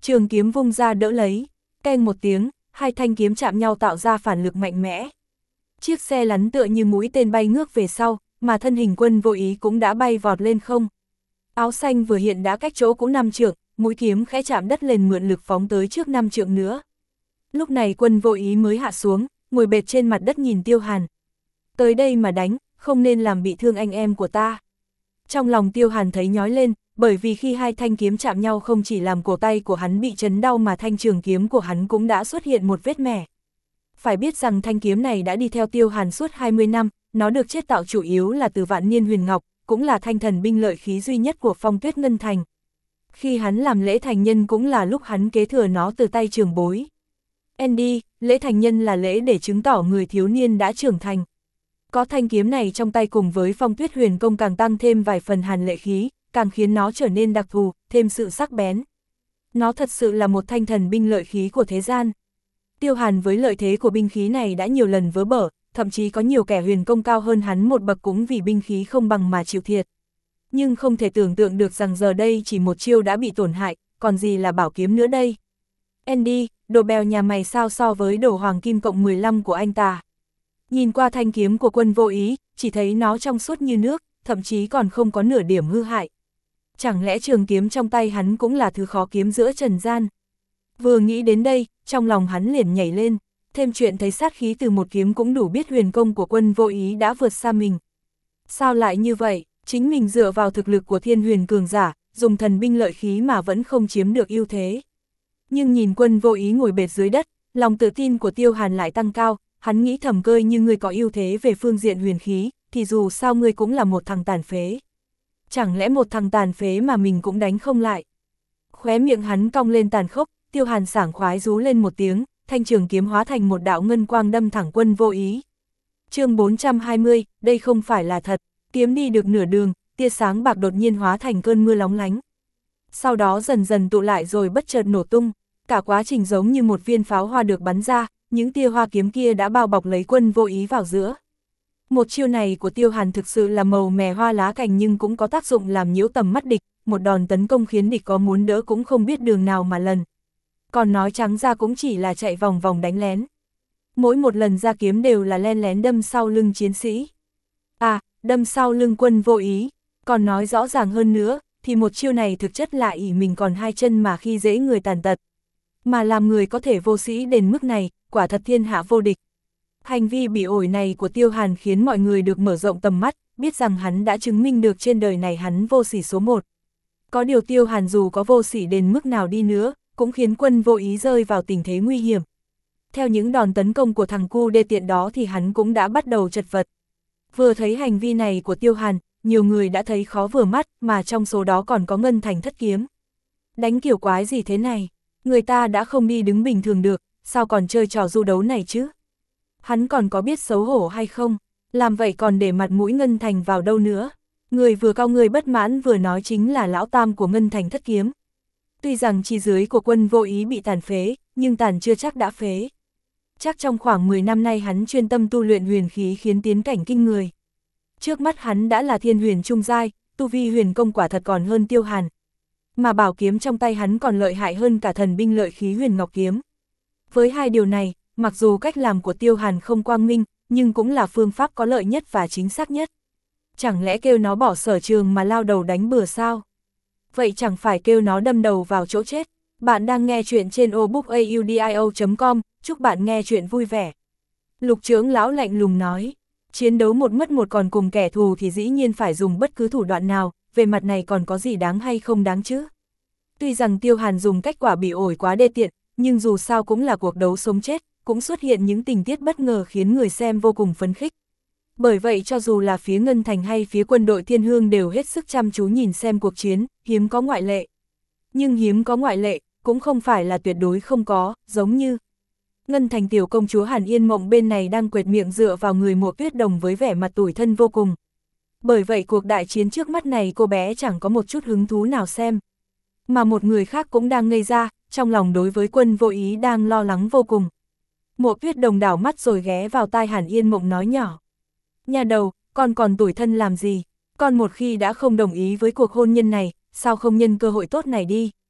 Trường kiếm vung ra đỡ lấy, keng một tiếng, hai thanh kiếm chạm nhau tạo ra phản lực mạnh mẽ. Chiếc xe lắn tựa như mũi tên bay ngước về sau, mà thân hình Quân Vô Ý cũng đã bay vọt lên không. Áo xanh vừa hiện đã cách chỗ cũ 5 trượng, mũi kiếm khẽ chạm đất lên mượn lực phóng tới trước 5 trượng nữa. Lúc này Quân Vô Ý mới hạ xuống, ngồi bệt trên mặt đất nhìn Tiêu Hàn. Tới đây mà đánh, không nên làm bị thương anh em của ta. Trong lòng Tiêu Hàn thấy nhói lên, bởi vì khi hai thanh kiếm chạm nhau không chỉ làm cổ tay của hắn bị chấn đau mà thanh trường kiếm của hắn cũng đã xuất hiện một vết mẻ. Phải biết rằng thanh kiếm này đã đi theo Tiêu Hàn suốt 20 năm, nó được chế tạo chủ yếu là từ vạn niên huyền ngọc, cũng là thanh thần binh lợi khí duy nhất của Phong Tuyết Ngân Thành. Khi hắn làm lễ thành nhân cũng là lúc hắn kế thừa nó từ tay trưởng bối. Andy, lễ thành nhân là lễ để chứng tỏ người thiếu niên đã trưởng thành. Có thanh kiếm này trong tay cùng với Phong Tuyết Huyền Công càng tăng thêm vài phần hàn lệ khí, càng khiến nó trở nên đặc thù, thêm sự sắc bén. Nó thật sự là một thanh thần binh lợi khí của thế gian. Tiêu Hàn với lợi thế của binh khí này đã nhiều lần vớ bở, thậm chí có nhiều kẻ huyền công cao hơn hắn một bậc cũng vì binh khí không bằng mà chịu thiệt. Nhưng không thể tưởng tượng được rằng giờ đây chỉ một chiêu đã bị tổn hại, còn gì là bảo kiếm nữa đây. Andy, đồ bèo nhà mày sao so với đồ hoàng kim cộng 15 của anh ta. Nhìn qua thanh kiếm của Quân Vô Ý, chỉ thấy nó trong suốt như nước, thậm chí còn không có nửa điểm hư hại. Chẳng lẽ trường kiếm trong tay hắn cũng là thứ khó kiếm giữa trần gian. Vừa nghĩ đến đây, trong lòng hắn liền nhảy lên, thêm chuyện thấy sát khí từ một kiếm cũng đủ biết huyền công của Quân Vô Ý đã vượt xa mình. Sao lại như vậy, chính mình dựa vào thực lực của thiên huyền cường giả, dùng thần binh lợi khí mà vẫn không chiếm được ưu thế. Nhưng nhìn Quân Vô Ý ngồi bệt dưới đất, lòng tự tin của Tiêu Hàn lại tăng cao, hắn nghĩ thầm cơi như ngươi có ưu thế về phương diện huyền khí, thì dù sao ngươi cũng là một thằng tàn phế. Chẳng lẽ một thằng tàn phế mà mình cũng đánh không lại. Khóe miệng hắn cong lên tàn khốc, Tiêu Hàn sảng khoái rú lên một tiếng, thanh trường kiếm hóa thành một đạo ngân quang đâm thẳng Quân Vô Ý. Chương 420, đây không phải là thật, kiếm đi được nửa đường, tia sáng bạc đột nhiên hóa thành cơn mưa lóng lánh. Sau đó dần dần tụ lại rồi bất chợt nổ tung, cả quá trình giống như một viên pháo hoa được bắn ra, những tia hoa kiếm kia đã bao bọc lấy Quân Vô Ý vào giữa. Một chiêu này của Tiêu Hàn thực sự là màu mè hoa lá cành nhưng cũng có tác dụng làm nhiễu tầm mắt địch, một đòn tấn công khiến địch có muốn đỡ cũng không biết đường nào mà lần. Còn nói trắng ra cũng chỉ là chạy vòng vòng đánh lén. Mỗi một lần ra kiếm đều là len lén đâm sau lưng chiến sĩ. À, đâm sau lưng Quân Vô Ý. Còn nói rõ ràng hơn nữa, thì một chiêu này thực chất là ỷ mình còn hai chân mà khi dễ người tàn tật. Mà làm người có thể vô sĩ đến mức này, quả thật thiên hạ vô địch. Hành vi bị ổi này của Tiêu Hàn khiến mọi người được mở rộng tầm mắt, biết rằng hắn đã chứng minh được trên đời này hắn vô sỉ số 1. Có điều Tiêu Hàn dù có vô sỉ đến mức nào đi nữa, cũng khiến Quân Vô Ý rơi vào tình thế nguy hiểm. Theo những đòn tấn công của thằng cu đê tiện đó thì hắn cũng đã bắt đầu chật vật. Vừa thấy hành vi này của Tiêu Hàn, nhiều người đã thấy khó vừa mắt, mà trong số đó còn có Ngân Thành Thất Kiếm. Đánh kiểu quái gì thế này? Người ta đã không đi đứng bình thường được, sao còn chơi trò du đấu này chứ? Hắn còn có biết xấu hổ hay không? Làm vậy còn để mặt mũi Ngân Thành vào đâu nữa? Người vừa cao người bất mãn vừa nói chính là lão tam của Ngân Thành Thất Kiếm. Tuy rằng chi dưới của Quân Vô Ý bị tàn phế, nhưng tàn chưa chắc đã phế. Chắc trong khoảng 10 năm nay hắn chuyên tâm tu luyện huyền khí khiến tiến cảnh kinh người. Trước mắt hắn đã là thiên huyền trung giai, tu vi huyền công quả thật còn hơn Tiêu Hàn. Mà bảo kiếm trong tay hắn còn lợi hại hơn cả thần binh lợi khí huyền ngọc kiếm. Với hai điều này, mặc dù cách làm của Tiêu Hàn không quang minh, nhưng cũng là phương pháp có lợi nhất và chính xác nhất. Chẳng lẽ kêu nó bỏ sở trường mà lao đầu đánh bừa sao? Vậy chẳng phải kêu nó đâm đầu vào chỗ chết. Bạn đang nghe chuyện trên obookaudio.com, chúc bạn nghe chuyện vui vẻ. Lục Trưởng lão lạnh lùng nói, chiến đấu một mất một còn cùng kẻ thù thì dĩ nhiên phải dùng bất cứ thủ đoạn nào, về mặt này còn có gì đáng hay không đáng chứ? Tuy rằng Tiêu Hàn dùng cách quả bị ổi quá đê tiện, nhưng dù sao cũng là cuộc đấu sống chết, cũng xuất hiện những tình tiết bất ngờ khiến người xem vô cùng phấn khích. Bởi vậy cho dù là phía Ngân Thành hay phía quân đội Thiên Hương đều hết sức chăm chú nhìn xem cuộc chiến, hiếm có ngoại lệ. Nhưng hiếm có ngoại lệ, cũng không phải là tuyệt đối không có, giống như Ngân Thành tiểu công chúa Hàn Yên Mộng bên này đang quệt miệng dựa vào người Mộ Tuyết Đồng với vẻ mặt tủi thân vô cùng. Bởi vậy cuộc đại chiến trước mắt này cô bé chẳng có một chút hứng thú nào xem. Mà một người khác cũng đang ngây ra, trong lòng đối với Quân Vô Ý đang lo lắng vô cùng. Mộ Tuyết Đồng đảo mắt rồi ghé vào tai Hàn Yên Mộng nói nhỏ. Nhà đầu, con còn tủi thân làm gì? Con một khi đã không đồng ý với cuộc hôn nhân này, sao không nhân cơ hội tốt này đi?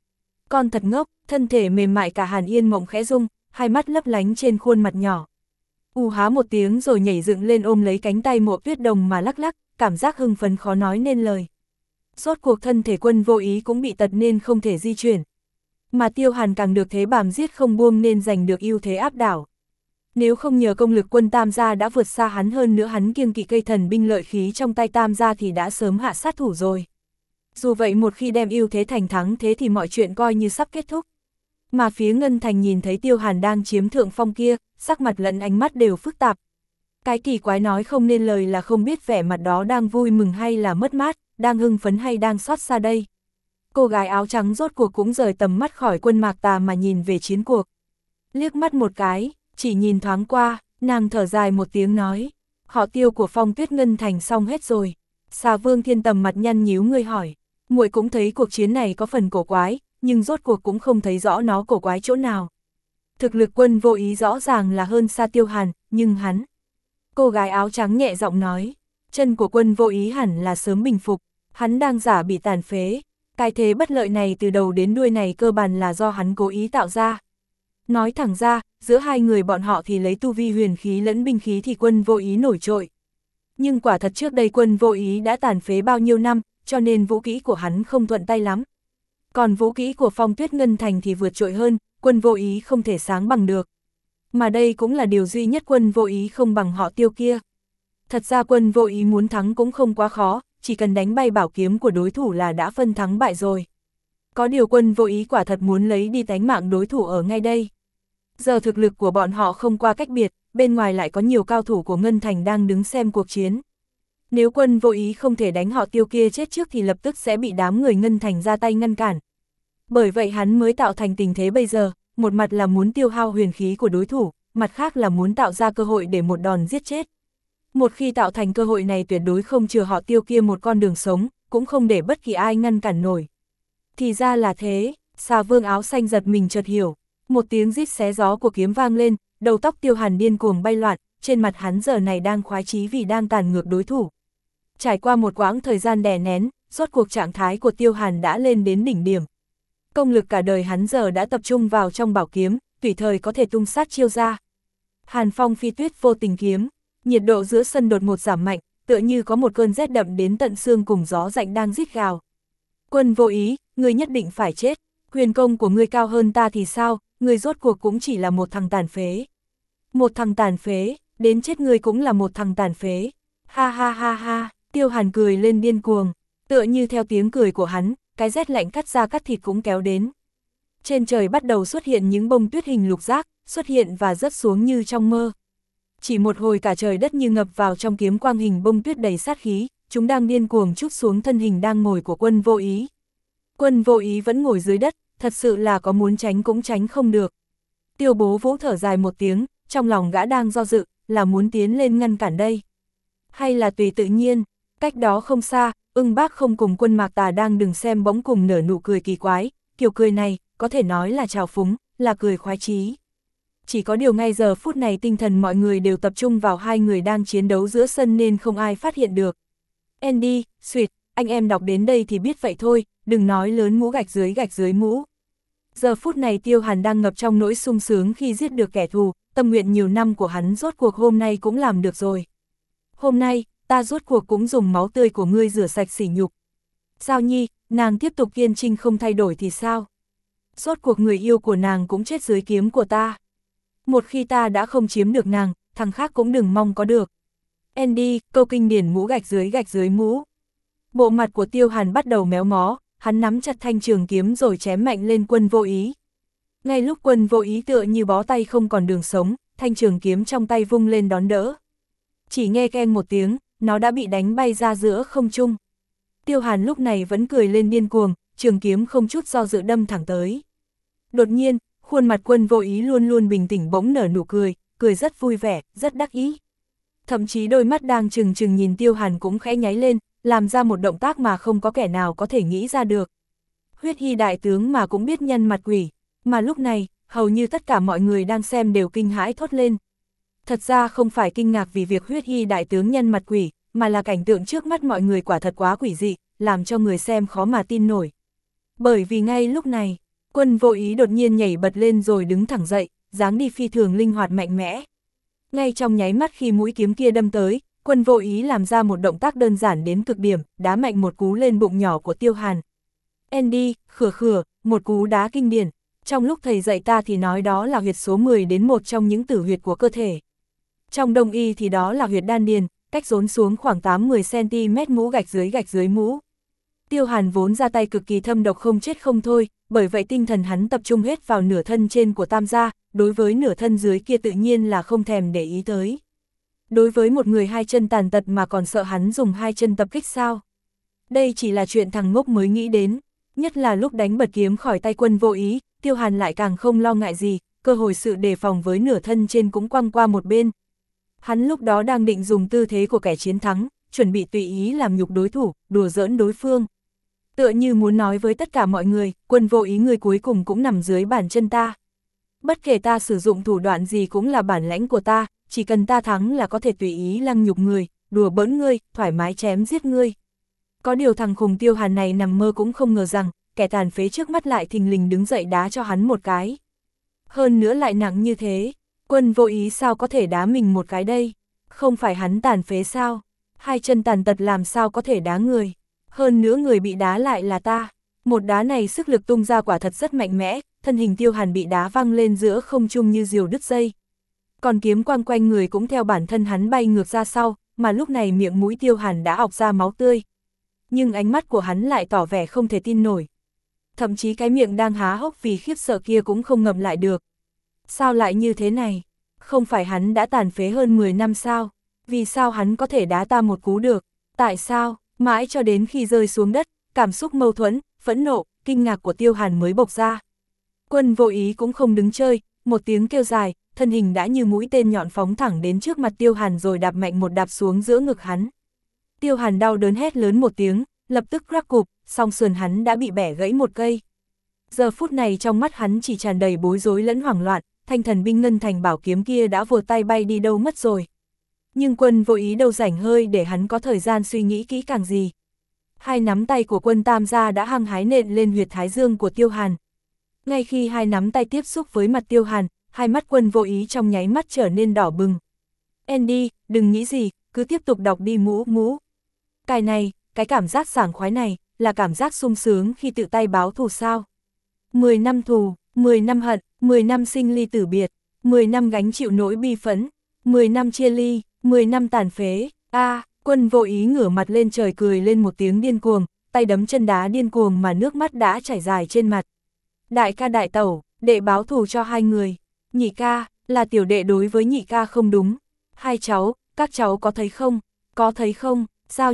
Con thật ngốc, thân thể mềm mại cả Hàn Yên Mộng khẽ rung, hai mắt lấp lánh trên khuôn mặt nhỏ. Há một tiếng rồi nhảy dựng lên ôm lấy cánh tay Mộ Tuyết Đồng mà lắc lắc, cảm giác hưng phấn khó nói nên lời. Rốt cuộc thân thể Quân Vô Ý cũng bị tật nên không thể di chuyển. Mà Tiêu Hàn càng được thế bàm giết không buông nên giành được ưu thế áp đảo. Nếu không nhờ công lực quân Tam gia đã vượt xa hắn, hơn nữa hắn kiêng kỵ cây thần binh lợi khí trong tay Tam gia thì đã sớm hạ sát thủ rồi. Dù vậy một khi đem ưu thế thành thắng thế thì mọi chuyện coi như sắp kết thúc. Mà phía Ngân Thành nhìn thấy Tiêu Hàn đang chiếm thượng phong kia, sắc mặt lẫn ánh mắt đều phức tạp. Cái kỳ quái nói không nên lời là không biết vẻ mặt đó đang vui mừng hay là mất mát, đang hưng phấn hay đang xót xa đây. Cô gái áo trắng rốt cuộc cũng rời tầm mắt khỏi Quân Mạc Tà mà nhìn về chiến cuộc. Liếc mắt một cái, chỉ nhìn thoáng qua, nàng thở dài một tiếng nói, họ Tiêu của Phong Tuyết Ngân Thành xong hết rồi. Xà Vương Thiên Tầm mặt nhăn nhíu người hỏi, muội cũng thấy cuộc chiến này có phần cổ quái, nhưng rốt cuộc cũng không thấy rõ nó cổ quái chỗ nào. Thực lực Quân Vô Ý rõ ràng là hơn xa Tiêu Hàn, nhưng hắn... Cô gái áo trắng nhẹ giọng nói, chân của Quân Vô Ý hẳn là sớm bình phục, hắn đang giả bị tàn phế. Cái thế bất lợi này từ đầu đến đuôi này cơ bản là do hắn cố ý tạo ra. Nói thẳng ra, giữa hai người bọn họ thì lấy tu vi huyền khí lẫn binh khí thì Quân Vô Ý nổi trội. Nhưng quả thật trước đây Quân Vô Ý đã tàn phế bao nhiêu năm, cho nên vũ kỹ của hắn không thuận tay lắm. Còn vũ kỹ của Phong Tuyết Ngân Thành thì vượt trội hơn, Quân Vô Ý không thể sáng bằng được. Mà đây cũng là điều duy nhất Quân Vô Ý không bằng họ Tiêu kia. Thật ra Quân Vô Ý muốn thắng cũng không quá khó, chỉ cần đánh bay bảo kiếm của đối thủ là đã phân thắng bại rồi. Có điều Quân Vô Ý quả thật muốn lấy đi tánh mạng đối thủ ở ngay đây. Giờ thực lực của bọn họ không qua cách biệt, bên ngoài lại có nhiều cao thủ của Ngân Thành đang đứng xem cuộc chiến. Nếu Quân Vô Ý không thể đánh họ Tiêu kia chết trước thì lập tức sẽ bị đám người Ngân Thành ra tay ngăn cản. Bởi vậy hắn mới tạo thành tình thế bây giờ, một mặt là muốn tiêu hao huyền khí của đối thủ, mặt khác là muốn tạo ra cơ hội để một đòn giết chết. Một khi tạo thành cơ hội này tuyệt đối không chừa họ Tiêu kia một con đường sống, cũng không để bất kỳ ai ngăn cản nổi. Thì ra là thế, Xà Vương áo xanh giật mình chợt hiểu, một tiếng rít xé gió của kiếm vang lên, đầu tóc Tiêu Hàn điên cuồng bay loạn, trên mặt hắn giờ này đang khoái chí vì đang tàn ngược đối thủ. Trải qua một quãng thời gian đè nén, rốt cuộc trạng thái của Tiêu Hàn đã lên đến đỉnh điểm. Công lực cả đời hắn giờ đã tập trung vào trong bảo kiếm, tùy thời có thể tung sát chiêu ra. Hàn phong phi tuyết vô tình kiếm, nhiệt độ giữa sân đột ngột giảm mạnh, tựa như có một cơn rét đậm đến tận xương cùng gió lạnh đang rít gào. Quân Vô Ý, ngươi nhất định phải chết, huyền công của ngươi cao hơn ta thì sao, ngươi rốt cuộc cũng chỉ là một thằng tàn phế. Một thằng tàn phế, đến chết ngươi cũng là một thằng tàn phế. Ha ha ha ha, Tiêu Hàn cười lên điên cuồng, tựa như theo tiếng cười của hắn, cái rét lạnh cắt da cắt thịt cũng kéo đến. Trên trời bắt đầu xuất hiện những bông tuyết hình lục giác, xuất hiện và rớt xuống như trong mơ. Chỉ một hồi cả trời đất như ngập vào trong kiếm quang hình bông tuyết đầy sát khí, chúng đang điên cuồng trút xuống thân hình đang ngồi của Quân Vô Ý. Quân Vô Ý vẫn ngồi dưới đất, thật sự là có muốn tránh cũng tránh không được. Tiêu Bố Vũ thở dài một tiếng, trong lòng gã đang do dự, là muốn tiến lên ngăn cản đây. Hay là tùy tự nhiên, cách đó không xa, Ưng Bác Không cùng Quân Mạc Tà đang đứng xem bỗng cùng nở nụ cười kỳ quái, kiểu cười này, có thể nói là trào phúng, là cười khoái chí. Chỉ có điều ngay giờ phút này tinh thần mọi người đều tập trung vào hai người đang chiến đấu giữa sân nên không ai phát hiện được. Andy, Sweet, anh em đọc đến đây thì biết vậy thôi, đừng nói lớn mũ gạch dưới mũ. Giờ phút này Tiêu Hàn đang ngập trong nỗi sung sướng khi giết được kẻ thù, tâm nguyện nhiều năm của hắn rốt cuộc hôm nay cũng làm được rồi. Hôm nay, ta rốt cuộc cũng dùng máu tươi của ngươi rửa sạch sỉ nhục. Sao Nhi, nàng tiếp tục kiên trinh không thay đổi thì sao? Rốt cuộc người yêu của nàng cũng chết dưới kiếm của ta. Một khi ta đã không chiếm được nàng, thằng khác cũng đừng mong có được. Andy, câu kinh điển mũ gạch dưới mũ. Bộ mặt của Tiêu Hàn bắt đầu méo mó, hắn nắm chặt thanh trường kiếm rồi chém mạnh lên Quân Vô Ý. Ngay lúc Quân Vô Ý tựa như bó tay không còn đường sống, thanh trường kiếm trong tay vung lên đón đỡ. Chỉ nghe keng một tiếng, nó đã bị đánh bay ra giữa không trung. Tiêu Hàn lúc này vẫn cười lên điên cuồng, trường kiếm không chút do dự đâm thẳng tới. Đột nhiên, khuôn mặt Quân Vô Ý luôn luôn bình tĩnh bỗng nở nụ cười, cười rất vui vẻ, rất đắc ý. Thậm chí đôi mắt đang trừng trừng nhìn Tiêu Hàn cũng khẽ nháy lên, làm ra một động tác mà không có kẻ nào có thể nghĩ ra được. Huyết Hy đại tướng mà cũng biết nhân mặt quỷ, mà lúc này, hầu như tất cả mọi người đang xem đều kinh hãi thốt lên. Thật ra không phải kinh ngạc vì việc Huyết Hy đại tướng nhân mặt quỷ, mà là cảnh tượng trước mắt mọi người quả thật quá quỷ dị, làm cho người xem khó mà tin nổi. Bởi vì ngay lúc này, Quân Vô Ý đột nhiên nhảy bật lên rồi đứng thẳng dậy, dáng đi phi thường linh hoạt mạnh mẽ. Ngay trong nháy mắt khi mũi kiếm kia đâm tới, Quân Vô Ý làm ra một động tác đơn giản đến cực điểm, đá mạnh một cú lên bụng nhỏ của Tiêu Hàn. Andy, khửa khửa, một cú đá kinh điển. Trong lúc thầy dạy ta thì nói đó là huyệt số 10 đến một trong những tử huyệt của cơ thể. Trong Đông y thì đó là huyệt đan điền, cách rốn xuống khoảng 8-10 cm mũ gạch dưới mũ. Tiêu Hàn vốn ra tay cực kỳ thâm độc không chết không thôi, bởi vậy tinh thần hắn tập trung hết vào nửa thân trên của Tam gia, đối với nửa thân dưới kia tự nhiên là không thèm để ý tới. Đối với một người hai chân tàn tật mà còn sợ hắn dùng hai chân tập kích sao? Đây chỉ là chuyện thằng ngốc mới nghĩ đến, nhất là lúc đánh bật kiếm khỏi tay Quân Vô Ý, Tiêu Hàn lại càng không lo ngại gì, cơ hội sự đề phòng với nửa thân trên cũng quăng qua một bên. Hắn lúc đó đang định dùng tư thế của kẻ chiến thắng, chuẩn bị tùy ý làm nhục đối thủ, đùa giỡn đối phương. Tựa như muốn nói với tất cả mọi người, Quân Vô Ý người cuối cùng cũng nằm dưới bàn chân ta. Bất kể ta sử dụng thủ đoạn gì cũng là bản lãnh của ta, chỉ cần ta thắng là có thể tùy ý lăng nhục người, đùa bỡn ngươi, thoải mái chém giết ngươi. Có điều thằng khùng Tiêu Hàn này nằm mơ cũng không ngờ rằng, kẻ tàn phế trước mắt lại thình lình đứng dậy đá cho hắn một cái. Hơn nữa lại nặng như thế, Quân Vô Ý sao có thể đá mình một cái đây? Không phải hắn tàn phế sao? Hai chân tàn tật làm sao có thể đá người? Hơn nữa người bị đá lại là ta. Một đá này sức lực tung ra quả thật rất mạnh mẽ, thân hình Tiêu Hàn bị đá văng lên giữa không trung như diều đứt dây. Còn kiếm quang quanh người cũng theo bản thân hắn bay ngược ra sau, mà lúc này miệng mũi Tiêu Hàn đã ọc ra máu tươi. Nhưng ánh mắt của hắn lại tỏ vẻ không thể tin nổi. Thậm chí cái miệng đang há hốc vì khiếp sợ kia cũng không ngậm lại được. Sao lại như thế này? Không phải hắn đã tàn phế hơn 10 năm sao? Vì sao hắn có thể đá ta một cú được? Tại sao? Mãi cho đến khi rơi xuống đất, cảm xúc mâu thuẫn, phẫn nộ, kinh ngạc của Tiêu Hàn mới bộc ra. Quân Vô Ý cũng không đứng chơi, một tiếng kêu dài, thân hình đã như mũi tên nhọn phóng thẳng đến trước mặt Tiêu Hàn rồi đạp mạnh một đạp xuống giữa ngực hắn. Tiêu Hàn đau đớn hét lớn một tiếng, lập tức crack cụp, song sườn hắn đã bị bẻ gãy một cây. Giờ phút này trong mắt hắn chỉ tràn đầy bối rối lẫn hoảng loạn, thanh thần binh ngân thành bảo kiếm kia đã vụt tay bay đi đâu mất rồi. Nhưng Quân Vô Ý đâu rảnh hơi để hắn có thời gian suy nghĩ kỹ càng gì. Hai nắm tay của Quân Tam gia đã hăng hái nện lên huyệt thái dương của Tiêu Hàn. Ngay khi hai nắm tay tiếp xúc với mặt Tiêu Hàn, hai mắt Quân Vô Ý trong nháy mắt trở nên đỏ bừng. Andy, đừng nghĩ gì, cứ tiếp tục đọc đi mũ. Cái này, cái cảm giác sảng khoái này, là cảm giác sung sướng khi tự tay báo thù sao. 10 năm thù, 10 năm hận, 10 năm sinh ly tử biệt, 10 năm gánh chịu nỗi bi phẫn, 10 năm chia ly, 10 năm tàn phế. Quân Vô Ý ngửa mặt lên trời cười lên một tiếng điên cuồng, tay đấm chân đá điên cuồng mà nước mắt đã chảy dài trên mặt. Đại ca đại tẩu, đệ báo thù cho hai người. Nhị ca, là tiểu đệ đối với nhị ca không đúng. Hai cháu, các cháu có thấy không? Có thấy không?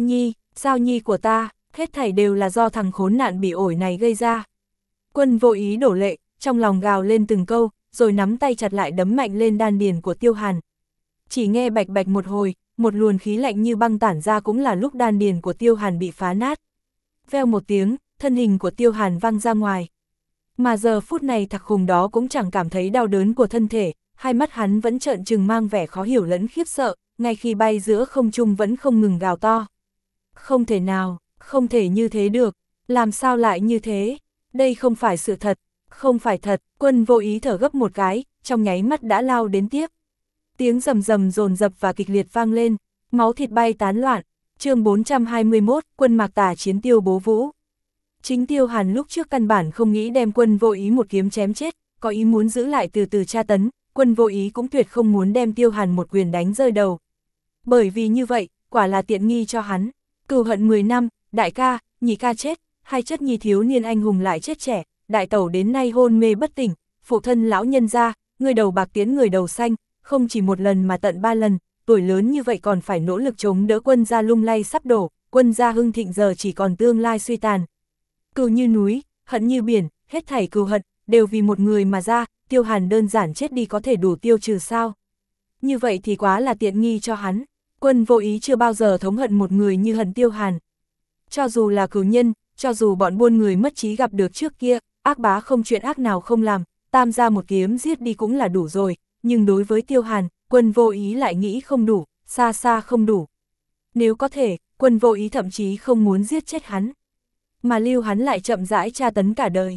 Giao nhi của ta, hết thảy đều là do thằng khốn nạn bị ổi này gây ra. Quân Vô Ý đổ lệ, trong lòng gào lên từng câu, rồi nắm tay chặt lại đấm mạnh lên đan điền của Tiêu Hàn. Chỉ nghe bạch bạch một hồi, một luồng khí lạnh như băng tản ra cũng là lúc đan điền của Tiêu Hàn bị phá nát. Veo một tiếng, thân hình của Tiêu Hàn văng ra ngoài. Mà giờ phút này thằng khùng đó cũng chẳng cảm thấy đau đớn của thân thể, hai mắt hắn vẫn trợn trừng mang vẻ khó hiểu lẫn khiếp sợ, ngay khi bay giữa không trung vẫn không ngừng gào to. Không thể nào, không thể như thế được, làm sao lại như thế? Đây không phải sự thật, không phải thật. Quân Vô Ý thở gấp một cái, trong nháy mắt đã lao đến tiếp. Tiếng rầm rầm dồn dập và kịch liệt vang lên, máu thịt bay tán loạn. Chương 421, Quân Mạc Tà chiến Tiêu Bố Vũ. Chính Tiêu Hàn lúc trước căn bản không nghĩ đem Quân Vô Ý một kiếm chém chết, có ý muốn giữ lại từ từ tra tấn, Quân Vô Ý cũng tuyệt không muốn đem Tiêu Hàn một quyền đánh rơi đầu. Bởi vì như vậy, quả là tiện nghi cho hắn. Cừu hận 10 năm, đại ca, nhị ca chết, hai chất nhi thiếu niên anh hùng lại chết trẻ, đại tẩu đến nay hôn mê bất tỉnh, phụ thân lão nhân gia, người đầu bạc tiến người đầu xanh, không chỉ một lần mà tận 3 lần, tuổi lớn như vậy còn phải nỗ lực chống đỡ quân gia lung lay sắp đổ, quân gia hưng thịnh giờ chỉ còn tương lai suy tàn. Cừu như núi, hận như biển, hết thảy cừu hận, đều vì một người mà ra, Tiêu Hàn đơn giản chết đi có thể đủ tiêu trừ sao. Như vậy thì quá là tiện nghi cho hắn, Quân Vô Ý chưa bao giờ thống hận một người như hận Tiêu Hàn. Cho dù là cừu nhân, cho dù bọn buôn người mất trí gặp được trước kia, ác bá không chuyện ác nào không làm, tam gia một kiếm giết đi cũng là đủ rồi, nhưng đối với Tiêu Hàn, Quân Vô Ý lại nghĩ không đủ, xa xa không đủ. Nếu có thể, Quân Vô Ý thậm chí không muốn giết chết hắn, mà lưu hắn lại chậm rãi tra tấn cả đời.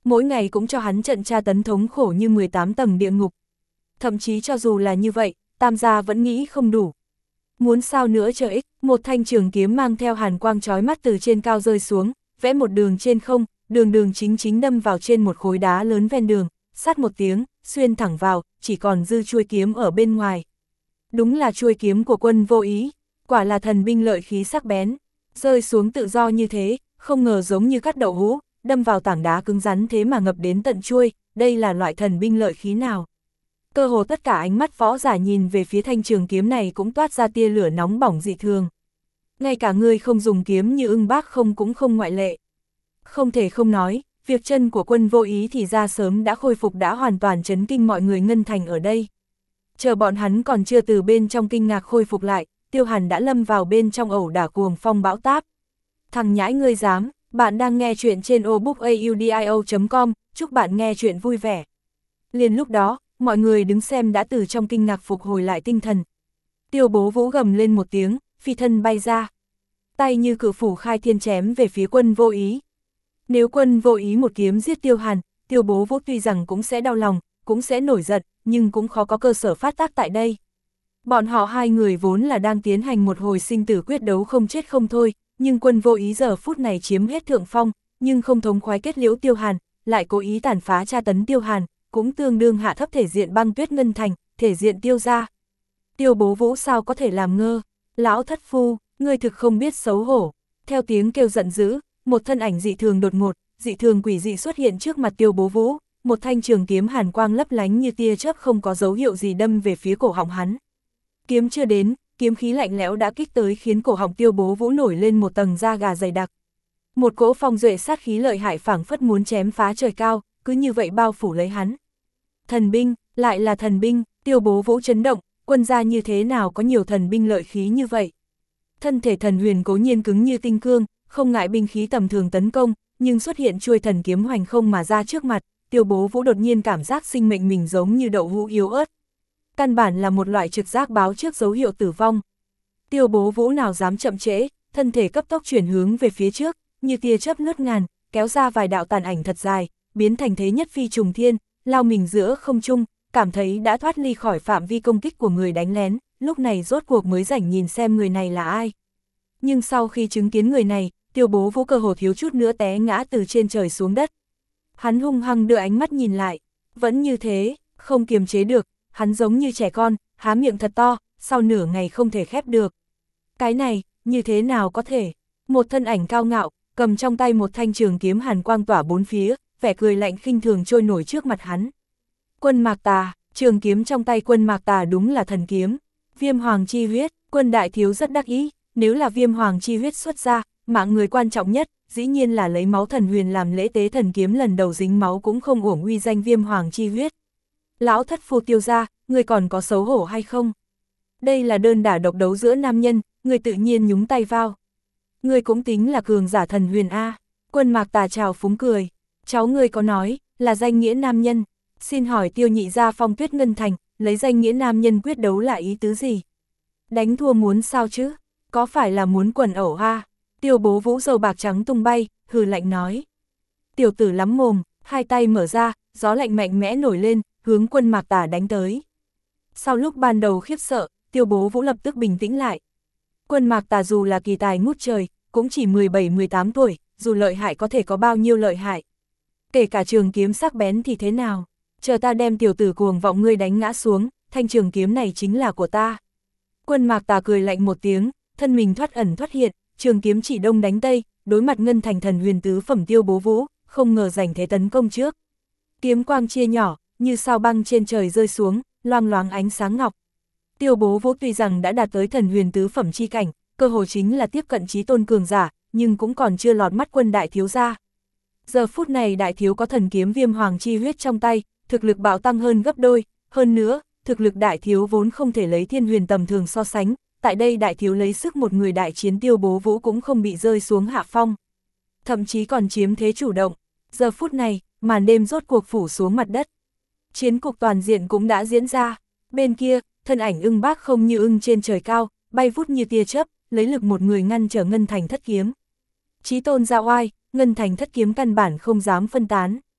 mỗi ngày cũng cho hắn trận tra tấn thống khổ như 18 tầng địa ngục. Thậm chí cho dù là như vậy, Tam gia vẫn nghĩ không đủ. Muốn sao nữa chờ ích, một thanh trường kiếm mang theo hàn quang chói mắt từ trên cao rơi xuống, vẽ một đường trên không, đường chính chính đâm vào trên một khối đá lớn ven đường, sát một tiếng, xuyên thẳng vào, chỉ còn dư chuôi kiếm ở bên ngoài. Đúng là chuôi kiếm của Quân Vô Ý, quả là thần binh lợi khí sắc bén, rơi xuống tự do như thế, không ngờ giống như cắt đậu hũ, đâm vào tảng đá cứng rắn thế mà ngập đến tận chuôi, đây là loại thần binh lợi khí nào? Cơ hồ tất cả ánh mắt võ giả nhìn về phía thanh trường kiếm này cũng toát ra tia lửa nóng bỏng dị thường. Ngay cả người không dùng kiếm như Ưng Bác Không cũng không ngoại lệ. Không thể không nói, việc chân của Quân Vô Ý thì ra sớm đã khôi phục đã hoàn toàn chấn kinh mọi người Ngân Thành ở đây. Chờ bọn hắn còn chưa từ bên trong kinh ngạc khôi phục lại, Tiêu Hàn đã lâm vào bên trong ẩu đả cuồng phong bão táp. Thằng nhãi ngươi dám, bạn đang nghe chuyện trên obookaudio.com, chúc bạn nghe chuyện vui vẻ. Liền lúc đó, mọi người đứng xem đã từ trong kinh ngạc phục hồi lại tinh thần. Tiêu Bố Vũ gầm lên một tiếng, phi thân bay ra. Tay như cự phủ khai thiên chém về phía Quân Vô Ý. Nếu Quân Vô Ý một kiếm giết Tiêu Hàn, Tiêu Bố Vũ tuy rằng cũng sẽ đau lòng, cũng sẽ nổi giận, nhưng cũng khó có cơ sở phát tác tại đây. Bọn họ hai người vốn là đang tiến hành một hồi sinh tử quyết đấu không chết không thôi, nhưng Quân Vô Ý giờ phút này chiếm hết thượng phong, nhưng không thống khoái kết liễu Tiêu Hàn, lại cố ý tàn phá tra tấn Tiêu Hàn, cũng tương đương hạ thấp thể diện Băng Tuyết Ngân Thành, thể diện Tiêu gia. Tiêu Bố Vũ sao có thể làm ngơ? Lão thất phu, ngươi thực không biết xấu hổ. Theo tiếng kêu giận dữ, một thân ảnh dị thường đột ngột, dị thường quỷ dị xuất hiện trước mặt Tiêu Bố Vũ, một thanh trường kiếm hàn quang lấp lánh như tia chớp không có dấu hiệu gì đâm về phía cổ họng hắn. Kiếm chưa đến, kiếm khí lạnh lẽo đã kích tới khiến cổ họng Tiêu Bố Vũ nổi lên một tầng da gà dày đặc. Một cỗ phong duệ sát khí lợi hại phảng phất muốn chém phá trời cao, cứ như vậy bao phủ lấy hắn. Thần binh, lại là thần binh, Tiêu Bố Vũ chấn động, Quân gia như thế nào có nhiều thần binh lợi khí như vậy. Thân thể thần huyền cố nhiên cứng như tinh cương, không ngại binh khí tầm thường tấn công, nhưng xuất hiện chuôi thần kiếm hoành không mà ra trước mặt, Tiêu Bố Vũ đột nhiên cảm giác sinh mệnh mình giống như đậu hũ yếu ớt. Căn bản là một loại trực giác báo trước dấu hiệu tử vong. Tiêu Bố Vũ nào dám chậm trễ, thân thể cấp tốc chuyển hướng về phía trước, như tia chớp lướt ngàn, kéo ra vài đạo tàn ảnh thật dài, biến thành thế nhất phi trùng thiên, lao mình giữa không trung, cảm thấy đã thoát ly khỏi phạm vi công kích của người đánh lén, lúc này rốt cuộc mới rảnh nhìn xem người này là ai. Nhưng sau khi chứng kiến người này, Tiêu Bố Vũ cơ hồ thiếu chút nữa té ngã từ trên trời xuống đất. Hắn hung hăng đưa ánh mắt nhìn lại, vẫn như thế, không kiềm chế được, hắn giống như trẻ con, há miệng thật to, sau nửa ngày không thể khép được. Cái này, như thế nào có thể? Một thân ảnh cao ngạo, cầm trong tay một thanh trường kiếm hàn quang tỏa bốn phía, vẻ cười lạnh khinh thường trôi nổi trước mặt hắn. Quân Mạc Tà, trường kiếm trong tay Quân Mạc Tà đúng là thần kiếm. Viêm Hoàng chi huyết, Quân đại thiếu rất đắc ý, nếu là Viêm Hoàng chi huyết xuất ra, mạng người quan trọng nhất, dĩ nhiên là lấy máu thần huyền làm lễ tế thần kiếm lần đầu dính máu cũng không uổng uy danh Viêm Hoàng chi huyết. Lão thất phu Tiêu gia, người còn có xấu hổ hay không? Đây là đơn đả độc đấu giữa nam nhân, người tự nhiên nhúng tay vào. Người cũng tính là cường giả thần huyền A. Quân Mạc Tà chào phúng cười. Cháu người có nói, là danh nghĩa nam nhân. Xin hỏi Tiêu nhị gia Phong Tuyết Ngân Thành, lấy danh nghĩa nam nhân quyết đấu là ý tứ gì? Đánh thua muốn sao chứ? Có phải là muốn quần ẩu ha? Tiêu Bố Vũ dầu bạc trắng tung bay, hừ lạnh nói. Tiểu tử lắm mồm, hai tay mở ra, gió lạnh mạnh mẽ nổi lên, hướng Quân Mạc Tà đánh tới. Sau lúc ban đầu khiếp sợ, Tiêu Bố Vũ lập tức bình tĩnh lại. Quân Mạc Tà dù là kỳ tài ngút trời, cũng chỉ 17-18 tuổi, dù lợi hại có thể có bao nhiêu lợi hại. Kể cả trường kiếm sắc bén thì thế nào? Chờ ta đem tiểu tử cuồng vọng ngươi đánh ngã xuống, thanh trường kiếm này chính là của ta. Quân Mạc Tà cười lạnh một tiếng, thân mình thoát ẩn thoát hiện, trường kiếm chỉ đông đánh tây, đối mặt Ngân Thành thần huyền tứ phẩm Tiêu Bố Vũ, không ngờ giành thế tấn công trước. Kiếm quang chia nhỏ, như sao băng trên trời rơi xuống, loang loáng ánh sáng ngọc. Tiêu Bố Vũ tuy rằng đã đạt tới thần huyền tứ phẩm chi cảnh, cơ hội chính là tiếp cận chí tôn cường giả, nhưng cũng còn chưa lọt mắt Quân đại thiếu gia. Giờ phút này đại thiếu có thần kiếm Viêm Hoàng chi huyết trong tay, thực lực bạo tăng hơn gấp đôi, hơn nữa, thực lực đại thiếu vốn không thể lấy thiên huyền tầm thường so sánh, tại đây đại thiếu lấy sức một người đại chiến Tiêu Bố Vũ cũng không bị rơi xuống hạ phong. Thậm chí còn chiếm thế chủ động. Giờ phút này, màn đêm rốt cuộc phủ xuống mặt đất. Chiến cục toàn diện cũng đã diễn ra. Bên kia, thân ảnh Ưng Bác Không như ưng trên trời cao, bay vút như tia chớp, lấy lực một người ngăn trở Ngân Thành thất kiếm. Chí tôn ra oai, Ngân Thành thất kiếm căn bản không dám phân tán.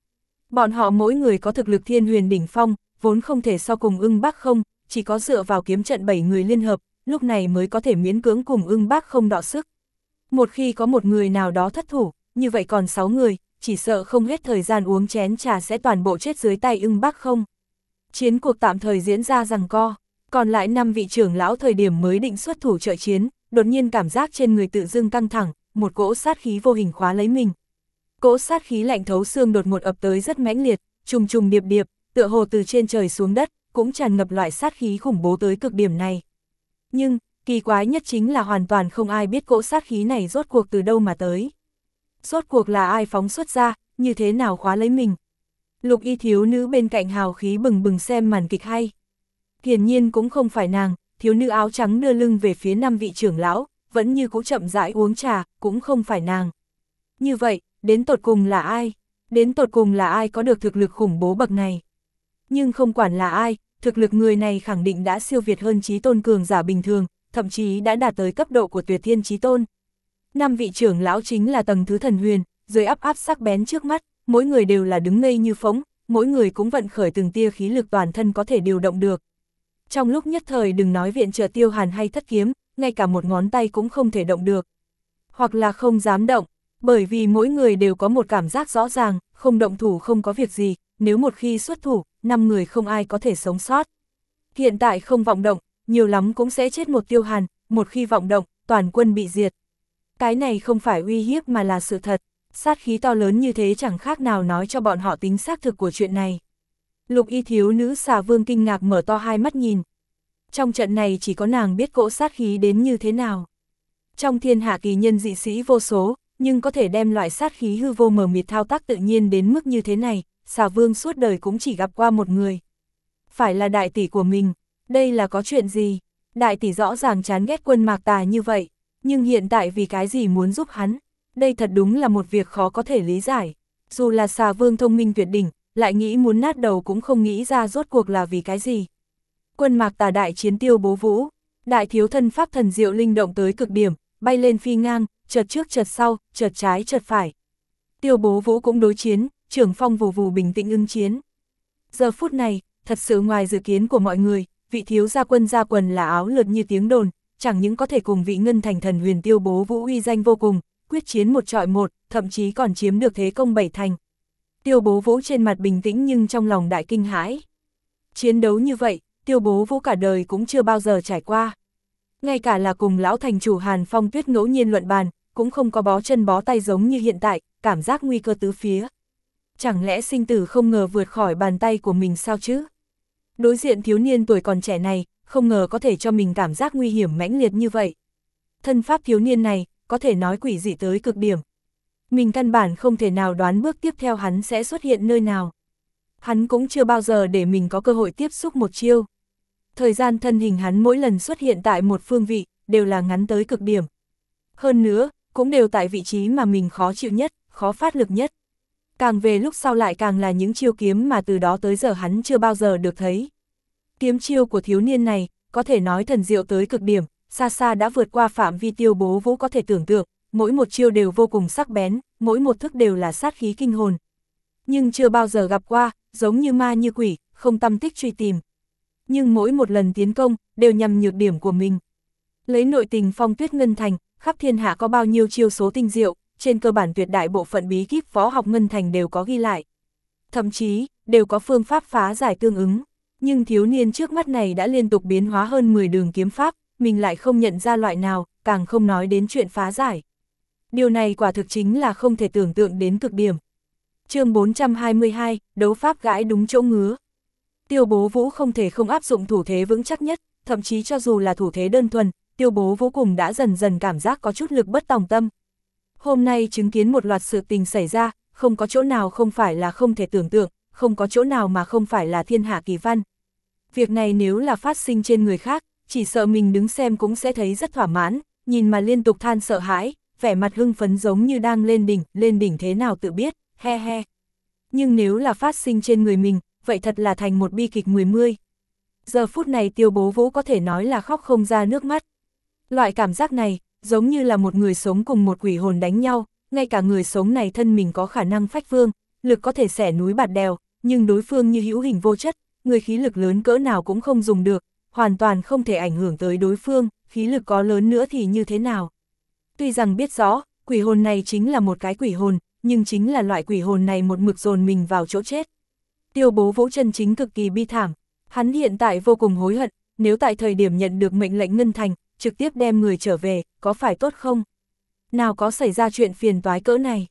Bọn họ mỗi người có thực lực thiên huyền đỉnh phong, vốn không thể so cùng ưng bác không, chỉ có dựa vào kiếm trận 7 người liên hợp, lúc này mới có thể miễn cưỡng cùng ưng bác không đọ sức. Một khi có một người nào đó thất thủ, như vậy còn 6 người, chỉ sợ không hết thời gian uống chén trà sẽ toàn bộ chết dưới tay ưng bác không. Chiến cuộc tạm thời diễn ra giằng co, còn lại 5 vị trưởng lão thời điểm mới định xuất thủ trợ chiến, đột nhiên cảm giác trên người tự dưng căng thẳng, một cỗ sát khí vô hình khóa lấy mình. Cỗ sát khí lạnh thấu xương đột ngột ập tới rất mãnh liệt, trùng trùng điệp điệp, tựa hồ từ trên trời xuống đất, cũng tràn ngập loại sát khí khủng bố tới cực điểm này. Nhưng, kỳ quái nhất chính là hoàn toàn không ai biết cỗ sát khí này rốt cuộc từ đâu mà tới. Rốt cuộc là ai phóng xuất ra, như thế nào khóa lấy mình. Lục Y thiếu nữ bên cạnh hào khí bừng bừng xem màn kịch hay. Hiển nhiên cũng không phải nàng, thiếu nữ áo trắng đưa lưng về phía 5 vị trưởng lão, vẫn như cũ chậm rãi uống trà, cũng không phải nàng. Như vậy, đến tột cùng là ai? Đến tột cùng là ai có được thực lực khủng bố bậc này? Nhưng không quản là ai, thực lực người này khẳng định đã siêu việt hơn chí tôn cường giả bình thường, thậm chí đã đạt tới cấp độ của tuyệt thiên chí tôn. 5 vị trưởng lão chính là tầng thứ thần huyền, dưới áp sắc bén trước mắt, mỗi người đều là đứng ngây như phóng, mỗi người cũng vận khởi từng tia khí lực toàn thân có thể điều động được. Trong lúc nhất thời đừng nói viện trợ Tiêu Hàn hay Thất Kiếm, ngay cả một ngón tay cũng không thể động được. Hoặc là không dám động, bởi vì mỗi người đều có một cảm giác rõ ràng, không động thủ không có việc gì, nếu một khi xuất thủ, 5 người không ai có thể sống sót. Hiện tại không vọng động, nhiều lắm cũng sẽ chết một Tiêu Hàn, một khi vọng động, toàn quân bị diệt. Cái này không phải uy hiếp mà là sự thật, sát khí to lớn như thế chẳng khác nào nói cho bọn họ tính xác thực của chuyện này. Lục Y thiếu nữ Xà Vương kinh ngạc mở to hai mắt nhìn. Trong trận này chỉ có nàng biết cỗ sát khí đến như thế nào. Trong thiên hạ kỳ nhân dị sĩ vô số, nhưng có thể đem loại sát khí hư vô mờ mịt thao tác tự nhiên đến mức như thế này, Xà Vương suốt đời cũng chỉ gặp qua một người. Phải là đại tỷ của mình, đây là có chuyện gì? Đại tỷ rõ ràng chán ghét Quân Mạc Tà như vậy, nhưng hiện tại vì cái gì muốn giúp hắn? Đây thật đúng là một việc khó có thể lý giải. Dù là Xà Vương thông minh tuyệt đỉnh, lại nghĩ muốn nát đầu cũng không nghĩ ra rốt cuộc là vì cái gì. Quân Mạc Tà đại chiến Tiêu Bố Vũ, đại thiếu thân pháp thần diệu linh động tới cực điểm, bay lên phi ngang, chợt trước chợt sau, chợt trái chợt phải. Tiêu Bố Vũ cũng đối chiến, trưởng phong vù vù bình tĩnh ứng chiến. Giờ phút này, thật sự ngoài dự kiến của mọi người, vị thiếu gia quân gia quần là áo lượt như tiếng đồn, chẳng những có thể cùng vị ngân thành thần huyền Tiêu Bố Vũ uy danh vô cùng, quyết chiến một trọi một, thậm chí còn chiếm được thế công 7 thành. Tiêu Bố Vũ trên mặt bình tĩnh nhưng trong lòng đại kinh hãi. Chiến đấu như vậy, Tiêu Bố Vũ cả đời cũng chưa bao giờ trải qua. Ngay cả là cùng lão thành chủ Hàn Phong Tuyết ngẫu nhiên luận bàn, cũng không có bó chân bó tay giống như hiện tại, cảm giác nguy cơ tứ phía. Chẳng lẽ sinh tử không ngờ vượt khỏi bàn tay của mình sao chứ? Đối diện thiếu niên tuổi còn trẻ này, không ngờ có thể cho mình cảm giác nguy hiểm mãnh liệt như vậy. Thân pháp thiếu niên này, có thể nói quỷ dị tới cực điểm. Mình căn bản không thể nào đoán bước tiếp theo hắn sẽ xuất hiện nơi nào. Hắn cũng chưa bao giờ để mình có cơ hội tiếp xúc một chiêu. Thời gian thân hình hắn mỗi lần xuất hiện tại một phương vị, đều là ngắn tới cực điểm. Hơn nữa, cũng đều tại vị trí mà mình khó chịu nhất, khó phát lực nhất. Càng về lúc sau lại càng là những chiêu kiếm mà từ đó tới giờ hắn chưa bao giờ được thấy. Kiếm chiêu của thiếu niên này, có thể nói thần diệu tới cực điểm, xa xa đã vượt qua phạm vi Tiêu Bố Vũ có thể tưởng tượng, mỗi một chiêu đều vô cùng sắc bén, mỗi một thức đều là sát khí kinh hồn. Nhưng chưa bao giờ gặp qua, giống như ma như quỷ, không tâm tích truy tìm. Nhưng mỗi một lần tiến công, đều nhằm nhược điểm của mình. Lấy nội tình Phong Tuyết Ngân Thành, khắp thiên hạ có bao nhiêu chiêu số tinh diệu, trên cơ bản tuyệt đại bộ phận bí kíp võ học Ngân Thành đều có ghi lại. Thậm chí, đều có phương pháp phá giải tương ứng. Nhưng thiếu niên trước mắt này đã liên tục biến hóa hơn 10 đường kiếm pháp, mình lại không nhận ra loại nào, càng không nói đến chuyện phá giải. Điều này quả thực chính là không thể tưởng tượng đến cực điểm. Chương 422, đấu pháp gãi đúng chỗ ngứa. Tiêu Bố Vũ không thể không áp dụng thủ thế vững chắc nhất, thậm chí cho dù là thủ thế đơn thuần, Tiêu Bố Vũ cùng đã dần dần cảm giác có chút lực bất tòng tâm. Hôm nay chứng kiến một loạt sự tình xảy ra, không có chỗ nào không phải là không thể tưởng tượng, không có chỗ nào mà không phải là thiên hạ kỳ văn. Việc này nếu là phát sinh trên người khác, chỉ sợ mình đứng xem cũng sẽ thấy rất thỏa mãn, nhìn mà liên tục than sợ hãi, vẻ mặt hưng phấn giống như đang lên đỉnh thế nào tự biết, he he. Nhưng nếu là phát sinh trên người mình, vậy thật là thành một bi kịch 10. Giờ phút này Tiêu Bố Vũ có thể nói là khóc không ra nước mắt. Loại cảm giác này, giống như là một người sống cùng một quỷ hồn đánh nhau, ngay cả người sống này thân mình có khả năng phách vương, lực có thể xẻ núi bạt đèo, nhưng đối phương như hữu hình vô chất, người khí lực lớn cỡ nào cũng không dùng được, hoàn toàn không thể ảnh hưởng tới đối phương, khí lực có lớn nữa thì như thế nào. Tuy rằng biết rõ, quỷ hồn này chính là một cái quỷ hồn, nhưng chính là loại quỷ hồn này một mực dồn mình vào chỗ chết. Tiêu Bố Vũ chân chính cực kỳ bi thảm, hắn hiện tại vô cùng hối hận, nếu tại thời điểm nhận được mệnh lệnh Ngân Thành, trực tiếp đem người trở về, có phải tốt không? Nào có xảy ra chuyện phiền toái cỡ này,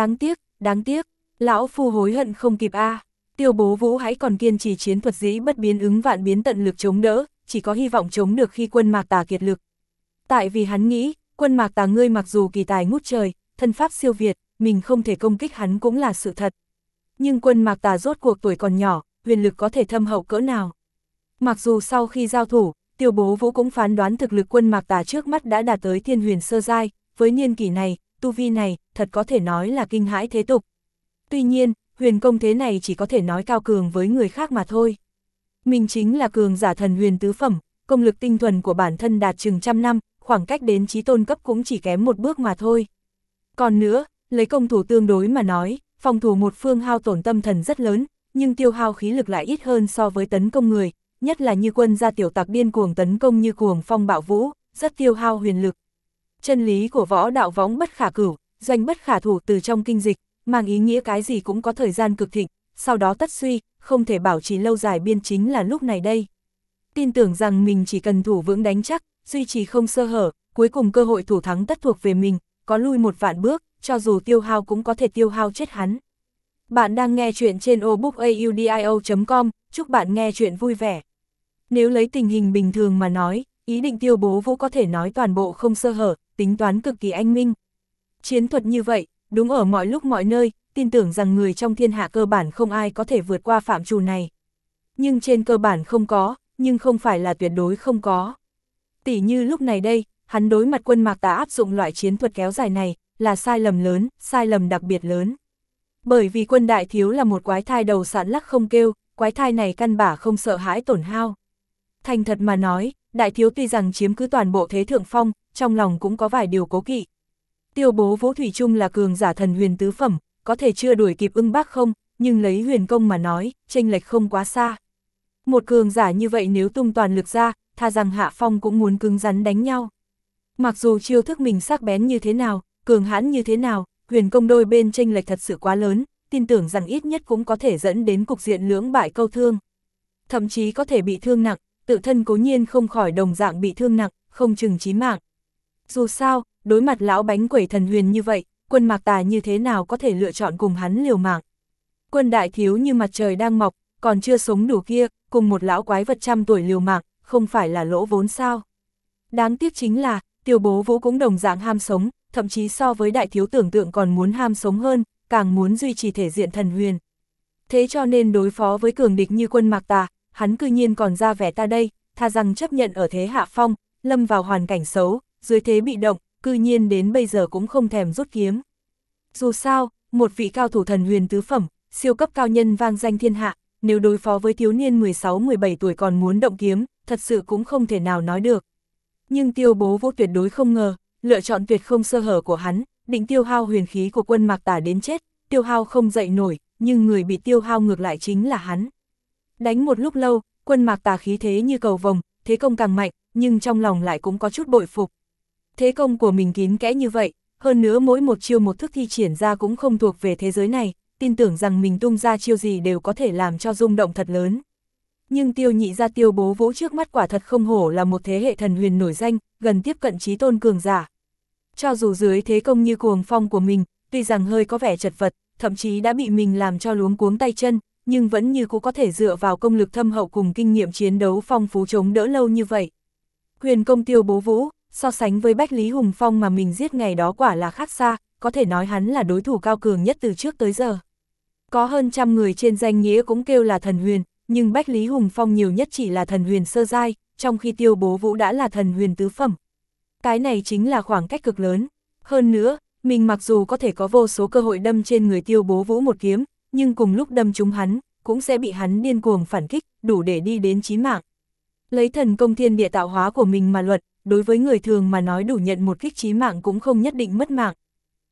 đáng tiếc, lão phu hối hận không kịp a. Tiêu Bố Vũ hãy còn kiên trì chiến thuật dĩ bất biến ứng vạn biến tận lực chống đỡ, chỉ có hy vọng chống được khi quân Mạc Tà kiệt lực. Tại vì hắn nghĩ, quân Mạc Tà ngươi mặc dù kỳ tài ngút trời, thân pháp siêu việt, mình không thể công kích hắn cũng là sự thật. Nhưng quân Mạc Tà rốt cuộc tuổi còn nhỏ, huyền lực có thể thâm hậu cỡ nào. Mặc dù sau khi giao thủ, Tiêu Bố Vũ cũng phán đoán thực lực quân Mạc Tà trước mắt đã đạt tới thiên huyền sơ giai, với niên kỷ này, tu vi này, thật có thể nói là kinh hãi thế tục. Tuy nhiên, huyền công thế này chỉ có thể nói cao cường với người khác mà thôi. Mình chính là cường giả thần huyền tứ phẩm, công lực tinh thuần của bản thân đạt chừng trăm năm, khoảng cách đến chí tôn cấp cũng chỉ kém một bước mà thôi. Còn nữa, lấy công thủ tương đối mà nói, phòng thủ một phương hao tổn tâm thần rất lớn, nhưng tiêu hao khí lực lại ít hơn so với tấn công người, nhất là như quân gia tiểu tặc điên cuồng tấn công như cuồng phong bạo vũ, rất tiêu hao huyền lực. Chân lý của võ đạo võng bất khả cửu, doanh bất khả thủ từ trong kinh dịch, mang ý nghĩa cái gì cũng có thời gian cực thịnh, sau đó tất suy, không thể bảo trì lâu dài biên chính là lúc này đây. Tin tưởng rằng mình chỉ cần thủ vững đánh chắc, duy trì không sơ hở, cuối cùng cơ hội thủ thắng tất thuộc về mình, có lui một vạn bước, cho dù tiêu hao cũng có thể tiêu hao chết hắn. Bạn đang nghe chuyện trên obookaudio.com, chúc bạn nghe chuyện vui vẻ. Nếu lấy tình hình bình thường mà nói, ý định Tiêu Bố Vũ có thể nói toàn bộ không sơ hở, tính toán cực kỳ anh minh. Chiến thuật như vậy, đúng ở mọi lúc mọi nơi, tin tưởng rằng người trong thiên hạ cơ bản không ai có thể vượt qua phạm trù này. Nhưng trên cơ bản không có, nhưng không phải là tuyệt đối không có. Tỉ như lúc này đây, hắn đối mặt quân Mạc Tà áp dụng loại chiến thuật kéo dài này, là sai lầm lớn, sai lầm đặc biệt lớn. Bởi vì quân đại thiếu là một quái thai đầu sạn lắc không kêu, quái thai này căn bản không sợ hãi tổn hao. Thành thật mà nói, đại thiếu tuy rằng chiếm cứ toàn bộ thế thượng phong, trong lòng cũng có vài điều cố kỵ. Tiêu Bố Vũ thủy chung là cường giả thần huyền tứ phẩm, có thể chưa đuổi kịp Ưng Bác không, nhưng lấy huyền công mà nói, chênh lệch không quá xa. Một cường giả như vậy nếu tung toàn lực ra, tha rằng hạ phong cũng muốn cứng rắn đánh nhau. Mặc dù chiêu thức mình sắc bén như thế nào, cường hãn như thế nào, huyền công đôi bên chênh lệch thật sự quá lớn, tin tưởng rằng ít nhất cũng có thể dẫn đến cục diện lưỡng bại câu thương. Thậm chí có thể bị thương nặng, tự thân cố nhiên không khỏi đồng dạng bị thương nặng, không chừng chí mạng. Dù sao, đối mặt lão bánh quẩy thần huyền như vậy, quân Mạc Tà như thế nào có thể lựa chọn cùng hắn liều mạng. Quân đại thiếu như mặt trời đang mọc, còn chưa sống đủ kia, cùng một lão quái vật trăm tuổi liều mạng, không phải là lỗ vốn sao. Đáng tiếc chính là, Tiêu Bố Vũ cũng đồng dạng ham sống, thậm chí so với đại thiếu tưởng tượng còn muốn ham sống hơn, càng muốn duy trì thể diện thần huyền. Thế cho nên đối phó với cường địch như quân Mạc Tà, hắn cư nhiên còn ra vẻ ta đây, tha rằng chấp nhận ở thế hạ phong, lâm vào hoàn cảnh xấu, dưới thế bị động, cư nhiên đến bây giờ cũng không thèm rút kiếm. Dù sao, một vị cao thủ thần huyền tứ phẩm, siêu cấp cao nhân vang danh thiên hạ, nếu đối phó với thiếu niên 16-17 tuổi còn muốn động kiếm, thật sự cũng không thể nào nói được. Nhưng Tiêu Bố Vũ tuyệt đối không ngờ, lựa chọn tuyệt không sơ hở của hắn, định tiêu hao huyền khí của quân Mạc Tà đến chết, tiêu hao không dậy nổi, nhưng người bị tiêu hao ngược lại chính là hắn. Đánh một lúc lâu, quân Mạc Tà khí thế như cầu vồng, thế công càng mạnh, nhưng trong lòng lại cũng có chút bội phục. Thế công của mình kín kẽ như vậy, hơn nữa mỗi một chiêu một thức thi triển ra cũng không thuộc về thế giới này, tin tưởng rằng mình tung ra chiêu gì đều có thể làm cho rung động thật lớn. Nhưng Tiêu Nhị gia Tiêu Bố Vũ trước mắt quả thật không hổ là một thế hệ thần huyền nổi danh, gần tiếp cận chí tôn cường giả. Cho dù dưới thế công như cuồng phong của mình, tuy rằng hơi có vẻ chật vật, thậm chí đã bị mình làm cho luống cuống tay chân, nhưng vẫn như cũng có thể dựa vào công lực thâm hậu cùng kinh nghiệm chiến đấu phong phú chống đỡ lâu như vậy. Huyền công Tiêu Bố Vũ, so sánh với Bách Lý Hùng Phong mà mình giết ngày đó quả là khác xa, có thể nói hắn là đối thủ cao cường nhất từ trước tới giờ. Có hơn trăm người trên danh nghĩa cũng kêu là thần huyền, nhưng Bách Lý Hùng Phong nhiều nhất chỉ là thần huyền sơ giai, trong khi Tiêu Bố Vũ đã là thần huyền tứ phẩm. Cái này chính là khoảng cách cực lớn. Hơn nữa, mình mặc dù có thể có vô số cơ hội đâm trên người Tiêu Bố Vũ một kiếm, nhưng cùng lúc đâm trúng hắn, cũng sẽ bị hắn điên cuồng phản kích, đủ để đi đến chí mạng. Lấy thần công thiên địa tạo hóa của mình mà luận, đối với người thường mà nói đủ nhận một kích chí mạng cũng không nhất định mất mạng.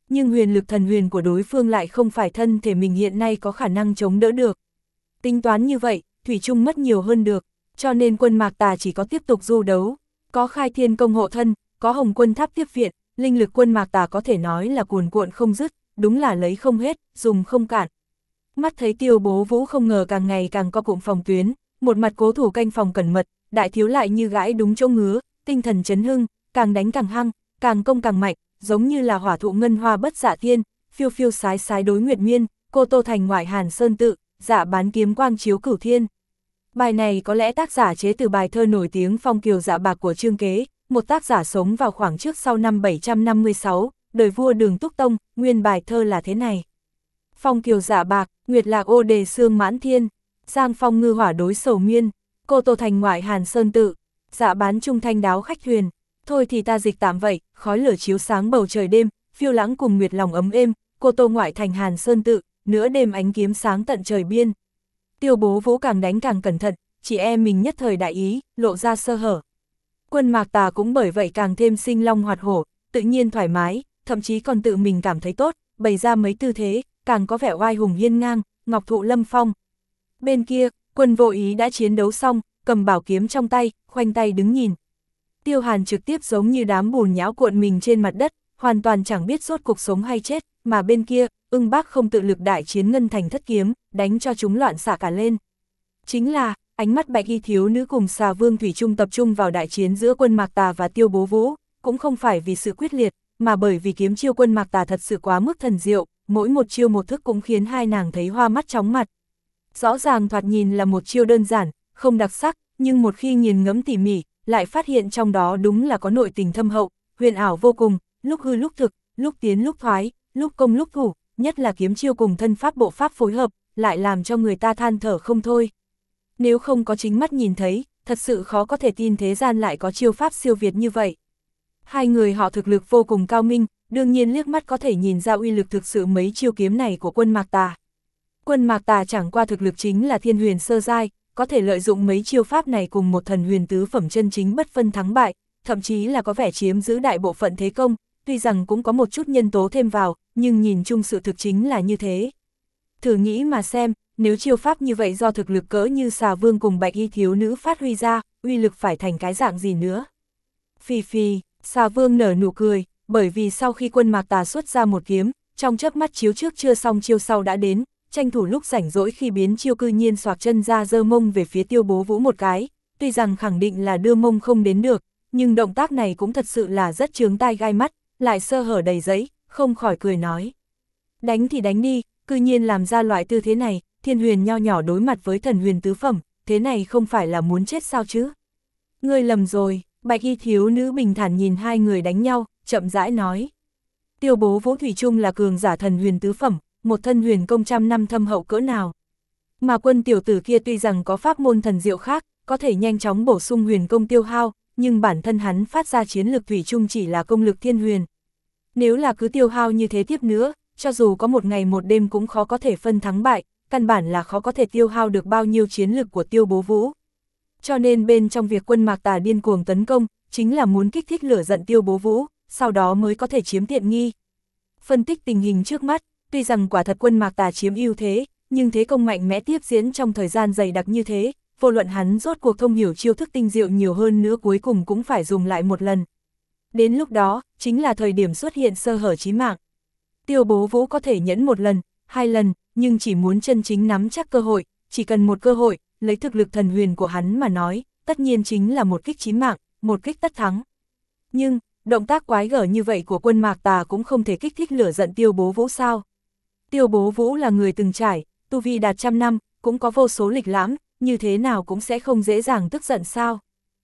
Nhưng huyền lực thần huyền của đối phương lại không phải thân thể mình hiện nay có khả năng chống đỡ được. Tính toán như vậy, thủy chung mất nhiều hơn được, cho nên quân Mạc Tà chỉ có tiếp tục du đấu. Có khai thiên công hộ thân, có hồng quân tháp tiếp viện, linh lực quân Mạc Tà có thể nói là cuồn cuộn không dứt, đúng là lấy không hết, dùng không cạn. Mắt thấy Tiêu Bố Vũ không ngờ càng ngày càng co cụm phòng tuyến, một mặt cố thủ canh phòng cẩn mật, đại thiếu lại như gãi đúng chỗ ngứa, tinh thần chấn hưng, càng đánh càng hăng, càng công càng mạnh, giống như là hỏa thụ ngân hoa bất dạ thiên, phiêu phiêu sái sái đối nguyệt miên, cô tô thành ngoại Hàn Sơn tự, dạ bán kiếm quang chiếu cửu thiên. Bài này có lẽ tác giả chế từ bài thơ nổi tiếng Phong Kiều Dạ Bạc của Trương Kế, một tác giả sống vào khoảng trước sau năm 756, đời vua Đường Túc Tông, nguyên bài thơ là thế này. Phong Kiều Dạ Bạc, nguyệt lạc ô đề sương mãn thiên, giang phong ngư hỏa đối sầu miên, cô tô thành ngoại Hàn Sơn tự, dạ bán trung thanh đáo khách thuyền. Thôi thì ta dịch tạm vậy, khói lửa chiếu sáng bầu trời đêm, phiêu lãng cùng nguyệt lòng ấm êm, cô tô ngoại thành Hàn Sơn tự, nửa đêm ánh kiếm sáng tận trời biên. Tiêu Bố Vũ càng đánh càng cẩn thận, chỉ e mình nhất thời đại ý, lộ ra sơ hở. Quân Mạc Tà cũng bởi vậy càng thêm sinh long hoạt hổ, tự nhiên thoải mái, thậm chí còn tự mình cảm thấy tốt, bày ra mấy tư thế, càng có vẻ oai hùng hiên ngang, ngọc thụ lâm phong. Bên kia, quân Vô Ý đã chiến đấu xong, cầm bảo kiếm trong tay, khoanh tay đứng nhìn. Tiêu Hàn trực tiếp giống như đám bùn nhão cuộn mình trên mặt đất, hoàn toàn chẳng biết rốt cuộc sống hay chết, mà bên kia, Ưng Bác không tự lực đại chiến ngân thành thất kiếm, đánh cho chúng loạn xạ cả lên. Chính là, ánh mắt Bạch Y thiếu nữ cùng Xà Vương thủy chung tập trung vào đại chiến giữa quân Mạc Tà và Tiêu Bố Vũ, cũng không phải vì sự quyết liệt, mà bởi vì kiếm chiêu quân Mạc Tà thật sự quá mức thần diệu, mỗi một chiêu một thức cũng khiến hai nàng thấy hoa mắt chóng mặt. Rõ ràng thoạt nhìn là một chiêu đơn giản, không đặc sắc, nhưng một khi nghiền ngẫm tỉ mỉ, lại phát hiện trong đó đúng là có nội tình thâm hậu, huyền ảo vô cùng, lúc hư lúc thực, lúc tiến lúc thoái, lúc công lúc thủ, nhất là kiếm chiêu cùng thân pháp bộ pháp phối hợp, lại làm cho người ta than thở không thôi. Nếu không có chính mắt nhìn thấy, thật sự khó có thể tin thế gian lại có chiêu pháp siêu việt như vậy. Hai người họ thực lực vô cùng cao minh, đương nhiên liếc mắt có thể nhìn ra uy lực thực sự mấy chiêu kiếm này của quân Mạc Tà. Quân Mạc Tà chẳng qua thực lực chính là thiên huyền sơ giai, có thể lợi dụng mấy chiêu pháp này cùng một thần huyền tứ phẩm chân chính bất phân thắng bại, thậm chí là có vẻ chiếm giữ đại bộ phận thế công, tuy rằng cũng có một chút nhân tố thêm vào, nhưng nhìn chung sự thực chính là như thế. Thử nghĩ mà xem, nếu chiêu pháp như vậy do thực lực cỡ như Xà Vương cùng Bạch Y thiếu nữ phát huy ra, uy lực phải thành cái dạng gì nữa. Phì phì, Xà Vương nở nụ cười, bởi vì sau khi quân Mạc Tà xuất ra một kiếm, trong chớp mắt chiếu trước chưa xong chiêu sau đã đến, tranh thủ lúc rảnh rỗi khi biến chiêu cư nhiên xoạc chân ra giơ mông về phía Tiêu Bố Vũ một cái, tuy rằng khẳng định là đưa mông không đến được, nhưng động tác này cũng thật sự là rất chướng tai gai mắt, lại sơ hở đầy giấy, không khỏi cười nói. Đánh thì đánh đi, cư nhiên làm ra loại tư thế này, thiên huyền nho nhỏ đối mặt với thần huyền tứ phẩm, thế này không phải là muốn chết sao chứ? Ngươi lầm rồi, Bạch Y thiếu nữ bình thản nhìn hai người đánh nhau, chậm rãi nói. Tiêu Bố Vũ thủy chung là cường giả thần huyền tứ phẩm, một thân huyền công trăm năm thâm hậu cỡ nào. Mà quân tiểu tử kia tuy rằng có pháp môn thần diệu khác, có thể nhanh chóng bổ sung huyền công tiêu hao, nhưng bản thân hắn phát ra chiến lực thủy chung chỉ là công lực thiên huyền. Nếu là cứ tiêu hao như thế tiếp nữa, cho dù có một ngày một đêm cũng khó có thể phân thắng bại, căn bản là khó có thể tiêu hao được bao nhiêu chiến lực của Tiêu Bố Vũ. Cho nên bên trong việc quân Mạc Tà điên cuồng tấn công, chính là muốn kích thích lửa giận Tiêu Bố Vũ, sau đó mới có thể chiếm tiện nghi. Phân tích tình hình trước mắt, tuy rằng quả thật quân Mạc Tà chiếm ưu thế, nhưng thế công mạnh mẽ tiếp diễn trong thời gian dày đặc như thế, vô luận hắn rốt cuộc thông hiểu chiêu thức tinh diệu nhiều hơn nữa cuối cùng cũng phải dùng lại một lần. Đến lúc đó, chính là thời điểm xuất hiện sơ hở chí mạng. Tiêu Bố Vũ có thể nhẫn một lần, hai lần, nhưng chỉ muốn chân chính nắm chắc cơ hội, chỉ cần một cơ hội, lấy thực lực thần huyền của hắn mà nói, tất nhiên chính là một kích chí mạng, một kích tất thắng. Nhưng, động tác quái gở như vậy của quân Mạc Tà cũng không thể kích thích lửa giận Tiêu Bố Vũ sao. Tiêu Bố Vũ là người từng trải, tu vi đạt trăm năm, cũng có vô số lịch lãm, như thế nào cũng sẽ không dễ dàng tức giận sao.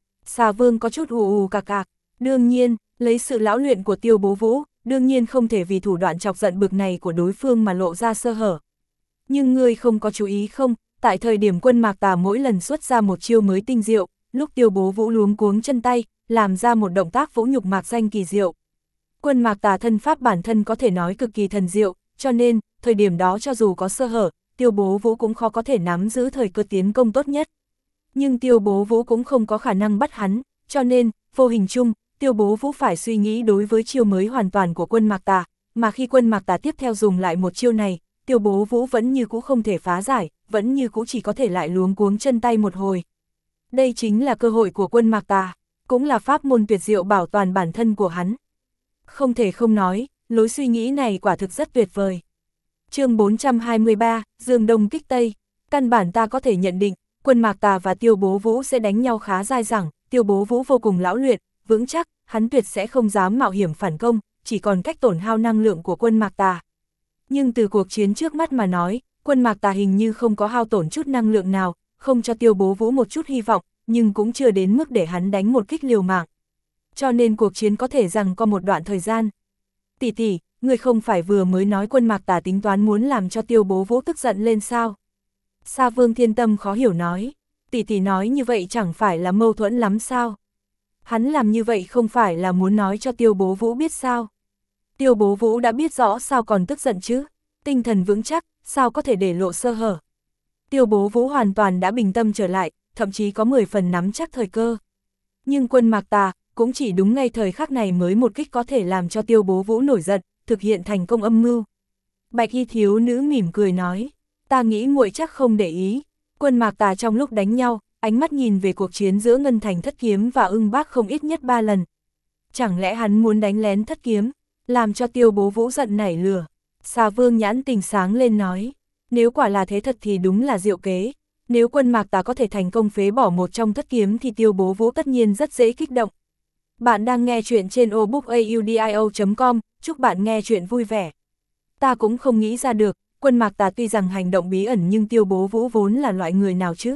Xà Vương có chút ù cạc cạc, đương nhiên, lấy sự lão luyện của Tiêu Bố Vũ, đương nhiên không thể vì thủ đoạn chọc giận bực này của đối phương mà lộ ra sơ hở. Nhưng ngươi không có chú ý không, tại thời điểm quân Mạc Tà mỗi lần xuất ra một chiêu mới tinh diệu, lúc Tiêu Bố Vũ luống cuống chân tay, làm ra một động tác vũ nhục mạc danh kỳ diệu. Quân Mạc Tà thân pháp bản thân có thể nói cực kỳ thần diệu, cho nên, thời điểm đó cho dù có sơ hở, Tiêu Bố Vũ cũng khó có thể nắm giữ thời cơ tiến công tốt nhất. Nhưng Tiêu Bố Vũ cũng không có khả năng bắt hắn, cho nên, vô hình chung, Tiêu Bố Vũ phải suy nghĩ đối với chiêu mới hoàn toàn của quân Mạc Tà, mà khi Quân Mạc Tà tiếp theo dùng lại một chiêu này, Tiêu Bố Vũ vẫn như cũ không thể phá giải, vẫn như cũ chỉ có thể lại luống cuống chân tay một hồi. Đây chính là cơ hội của Quân Mạc Tà, cũng là pháp môn tuyệt diệu bảo toàn bản thân của hắn. Không thể không nói, lối suy nghĩ này quả thực rất tuyệt vời. Chương 423, Dương Đông kích Tây. Căn bản ta có thể nhận định, Quân Mạc Tà và Tiêu Bố Vũ sẽ đánh nhau khá dai dẳng. Tiêu Bố Vũ vô cùng lão luyện, vững chắc, hắn tuyệt sẽ không dám mạo hiểm phản công, chỉ còn cách tổn hao năng lượng của Quân Mạc Tà. Nhưng từ cuộc chiến trước mắt mà nói, Quân Mạc Tà hình như không có hao tổn chút năng lượng nào, không cho Tiêu Bố Vũ một chút hy vọng, nhưng cũng chưa đến mức để hắn đánh một kích liều mạng. Cho nên cuộc chiến có thể rằng có một đoạn thời gian. Tỷ tỷ, người không phải vừa mới nói Quân Mạc Tà tính toán muốn làm cho Tiêu Bố Vũ tức giận lên sao? Sa Vương Thiên Tâm khó hiểu nói, tỷ tỷ nói như vậy chẳng phải là mâu thuẫn lắm sao? Hắn làm như vậy không phải là muốn nói cho Tiêu Bố Vũ biết sao? Tiêu Bố Vũ đã biết rõ sao còn tức giận chứ? Tinh thần vững chắc, sao có thể để lộ sơ hở? Tiêu Bố Vũ hoàn toàn đã bình tâm trở lại, thậm chí có 10 phần nắm chắc thời cơ. Nhưng Quân Mạc Tà cũng chỉ đúng ngay thời khắc này mới một kích có thể làm cho Tiêu Bố Vũ nổi giận, thực hiện thành công âm mưu. Bạch y thiếu nữ mỉm cười nói, ta nghĩ muội chắc không để ý. Quân Mạc Tà trong lúc đánh nhau, ánh mắt nhìn về cuộc chiến giữa Ngân Thành Thất Kiếm và Ưng Bác không ít nhất 3 lần. Chẳng lẽ hắn muốn đánh lén Thất Kiếm, làm cho Tiêu Bố Vũ giận nảy lửa? Xà Vương nhãn tình sáng lên nói, nếu quả là thế thật thì đúng là diệu kế. Nếu Quân Mạc Tà có thể thành công phế bỏ một trong Thất Kiếm thì Tiêu Bố Vũ tất nhiên rất dễ kích động. Bạn đang nghe chuyện trên obookaudio.com, chúc bạn nghe chuyện vui vẻ. Ta cũng không nghĩ ra được, Quân Mạc Tà tuy rằng hành động bí ẩn nhưng Tiêu Bố Vũ vốn là loại người nào chứ?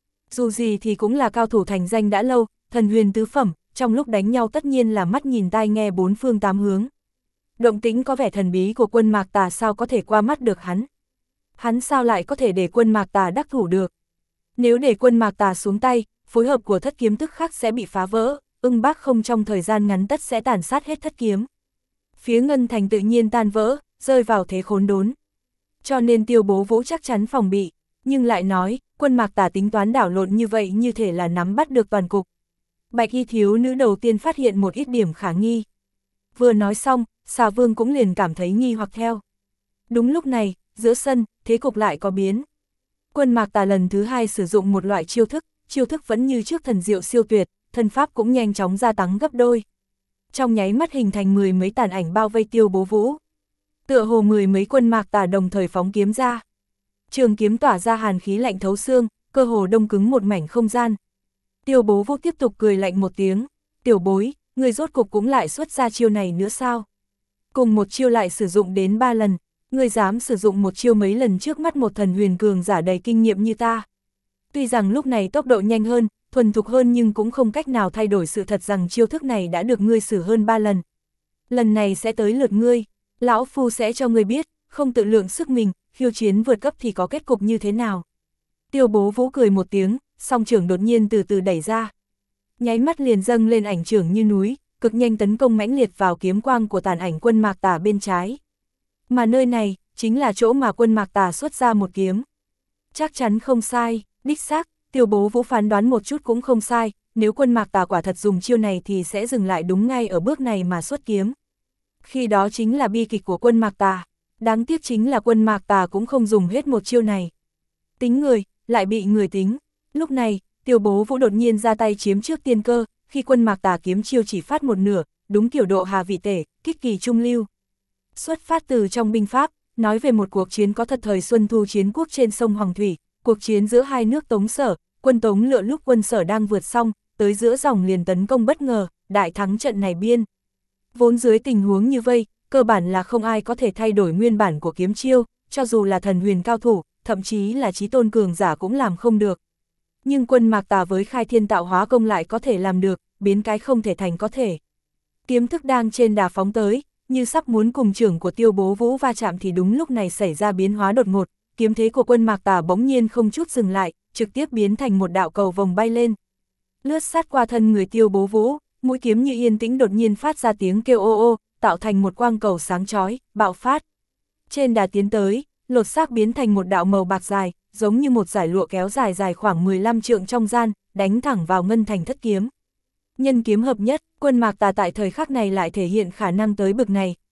Dù gì thì cũng là cao thủ thành danh đã lâu, thần huyền tứ phẩm, trong lúc đánh nhau tất nhiên là mắt nhìn tai nghe bốn phương tám hướng. Động tĩnh có vẻ thần bí của Quân Mạc Tà sao có thể qua mắt được hắn? Hắn sao lại có thể để Quân Mạc Tà đắc thủ được? Nếu để Quân Mạc Tà xuống tay, phối hợp của Thất Kiếm tức khắc sẽ bị phá vỡ, Ưng Bác không trong thời gian ngắn tất sẽ tàn sát hết Thất Kiếm. Phía Ngân Thành tự nhiên tan vỡ, rơi vào thế khốn đốn. Cho nên Tiêu Bố Vũ chắc chắn phòng bị, nhưng lại nói, Quân Mạc Tà tính toán đảo lộn như vậy như thể là nắm bắt được toàn cục. Bạch y thiếu nữ đầu tiên phát hiện một ít điểm khả nghi. Vừa nói xong, Xà Vương cũng liền cảm thấy nghi hoặc theo. Đúng lúc này, giữa sân, thế cục lại có biến. Quân Mạc Tà lần thứ 2 sử dụng một loại chiêu thức vẫn như trước thần diệu siêu tuyệt, thân pháp cũng nhanh chóng gia tăng gấp đôi. Trong nháy mắt hình thành 10 mấy tàn ảnh bao vây Tiêu Bố Vũ. Tựa hồ 10 mấy Quân Mạc Tà đồng thời phóng kiếm ra. Trường kiếm tỏa ra hàn khí lạnh thấu xương, cơ hồ đông cứng một mảnh không gian. Tiêu Bố Vũ tiếp tục cười lạnh một tiếng, tiểu bối, người rốt cục cũng lại xuất ra chiêu này nữa sao? Cùng một chiêu lại sử dụng đến 3 lần, người dám sử dụng một chiêu mấy lần trước mắt một thần huyền cường giả đầy kinh nghiệm như ta. Tuy rằng lúc này tốc độ nhanh hơn, thuần thục hơn nhưng cũng không cách nào thay đổi sự thật rằng chiêu thức này đã được ngươi sử hơn 3 lần. Lần này sẽ tới lượt ngươi, lão phu sẽ cho ngươi biết, không tự lượng sức mình, khiêu chiến vượt cấp thì có kết cục như thế nào. Tiêu Bố Vũ cười một tiếng, song trưởng đột nhiên từ từ đẩy ra. Nháy mắt liền dâng lên ảnh trưởng như núi, cực nhanh tấn công mãnh liệt vào kiếm quang của tàn ảnh Quân Mạc Tà bên trái. Mà nơi này, chính là chỗ mà Quân Mạc Tà xuất ra một kiếm. Chắc chắn không sai, đích xác, Tiêu Bố Vũ phán đoán một chút cũng không sai, nếu Quân Mạc Tà quả thật dùng chiêu này thì sẽ dừng lại đúng ngay ở bước này mà xuất kiếm. Khi đó chính là bi kịch của Quân Mạc Tà, đáng tiếc chính là Quân Mạc Tà cũng không dùng hết một chiêu này. Tính người, lại bị người tính. Lúc này, Tiêu Bố Vũ đột nhiên ra tay chiếm trước tiên cơ, khi Quân Mạc Tà kiếm chiêu chỉ phát một nửa, đúng kiểu độ Hà Vị Tể, kích kỳ trung lưu. Xuất phát từ trong binh pháp, nói về một cuộc chiến có thật thời Xuân Thu chiến quốc trên sông Hoàng Thủy, cuộc chiến giữa hai nước Tống Sở, quân Tống lựa lúc quân Sở đang vượt sông, tới giữa dòng liền tấn công bất ngờ, đại thắng trận này biên. Vốn dưới tình huống như vây, cơ bản là không ai có thể thay đổi nguyên bản của kiếm chiêu, cho dù là thần huyền cao thủ, thậm chí là chí tôn cường giả cũng làm không được. Nhưng Quân Mạc Tà với khai thiên tạo hóa công lại có thể làm được, biến cái không thể thành có thể. Kiếm thức đang trên đà phóng tới, như sắp muốn cùng trưởng của Tiêu Bố Vũ va chạm thì đúng lúc này xảy ra biến hóa đột ngột, kiếm thế của Quân Mạc Tà bỗng nhiên không chút dừng lại, trực tiếp biến thành một đạo cầu vồng bay lên. Lướt sát qua thân người Tiêu Bố Vũ, mũi kiếm như yên tĩnh đột nhiên phát ra tiếng kêu ô ô, tạo thành một quang cầu sáng chói, bạo phát. Trên đà tiến tới, lột xác biến thành một đạo màu bạc dài, giống như một dải lụa kéo dài dài khoảng 15 trượng trong gian, đánh thẳng vào Ngân Thành Thất Kiếm. Nhân kiếm hợp nhất, Quân Mạc Tà tại thời khắc này lại thể hiện khả năng tới bực này,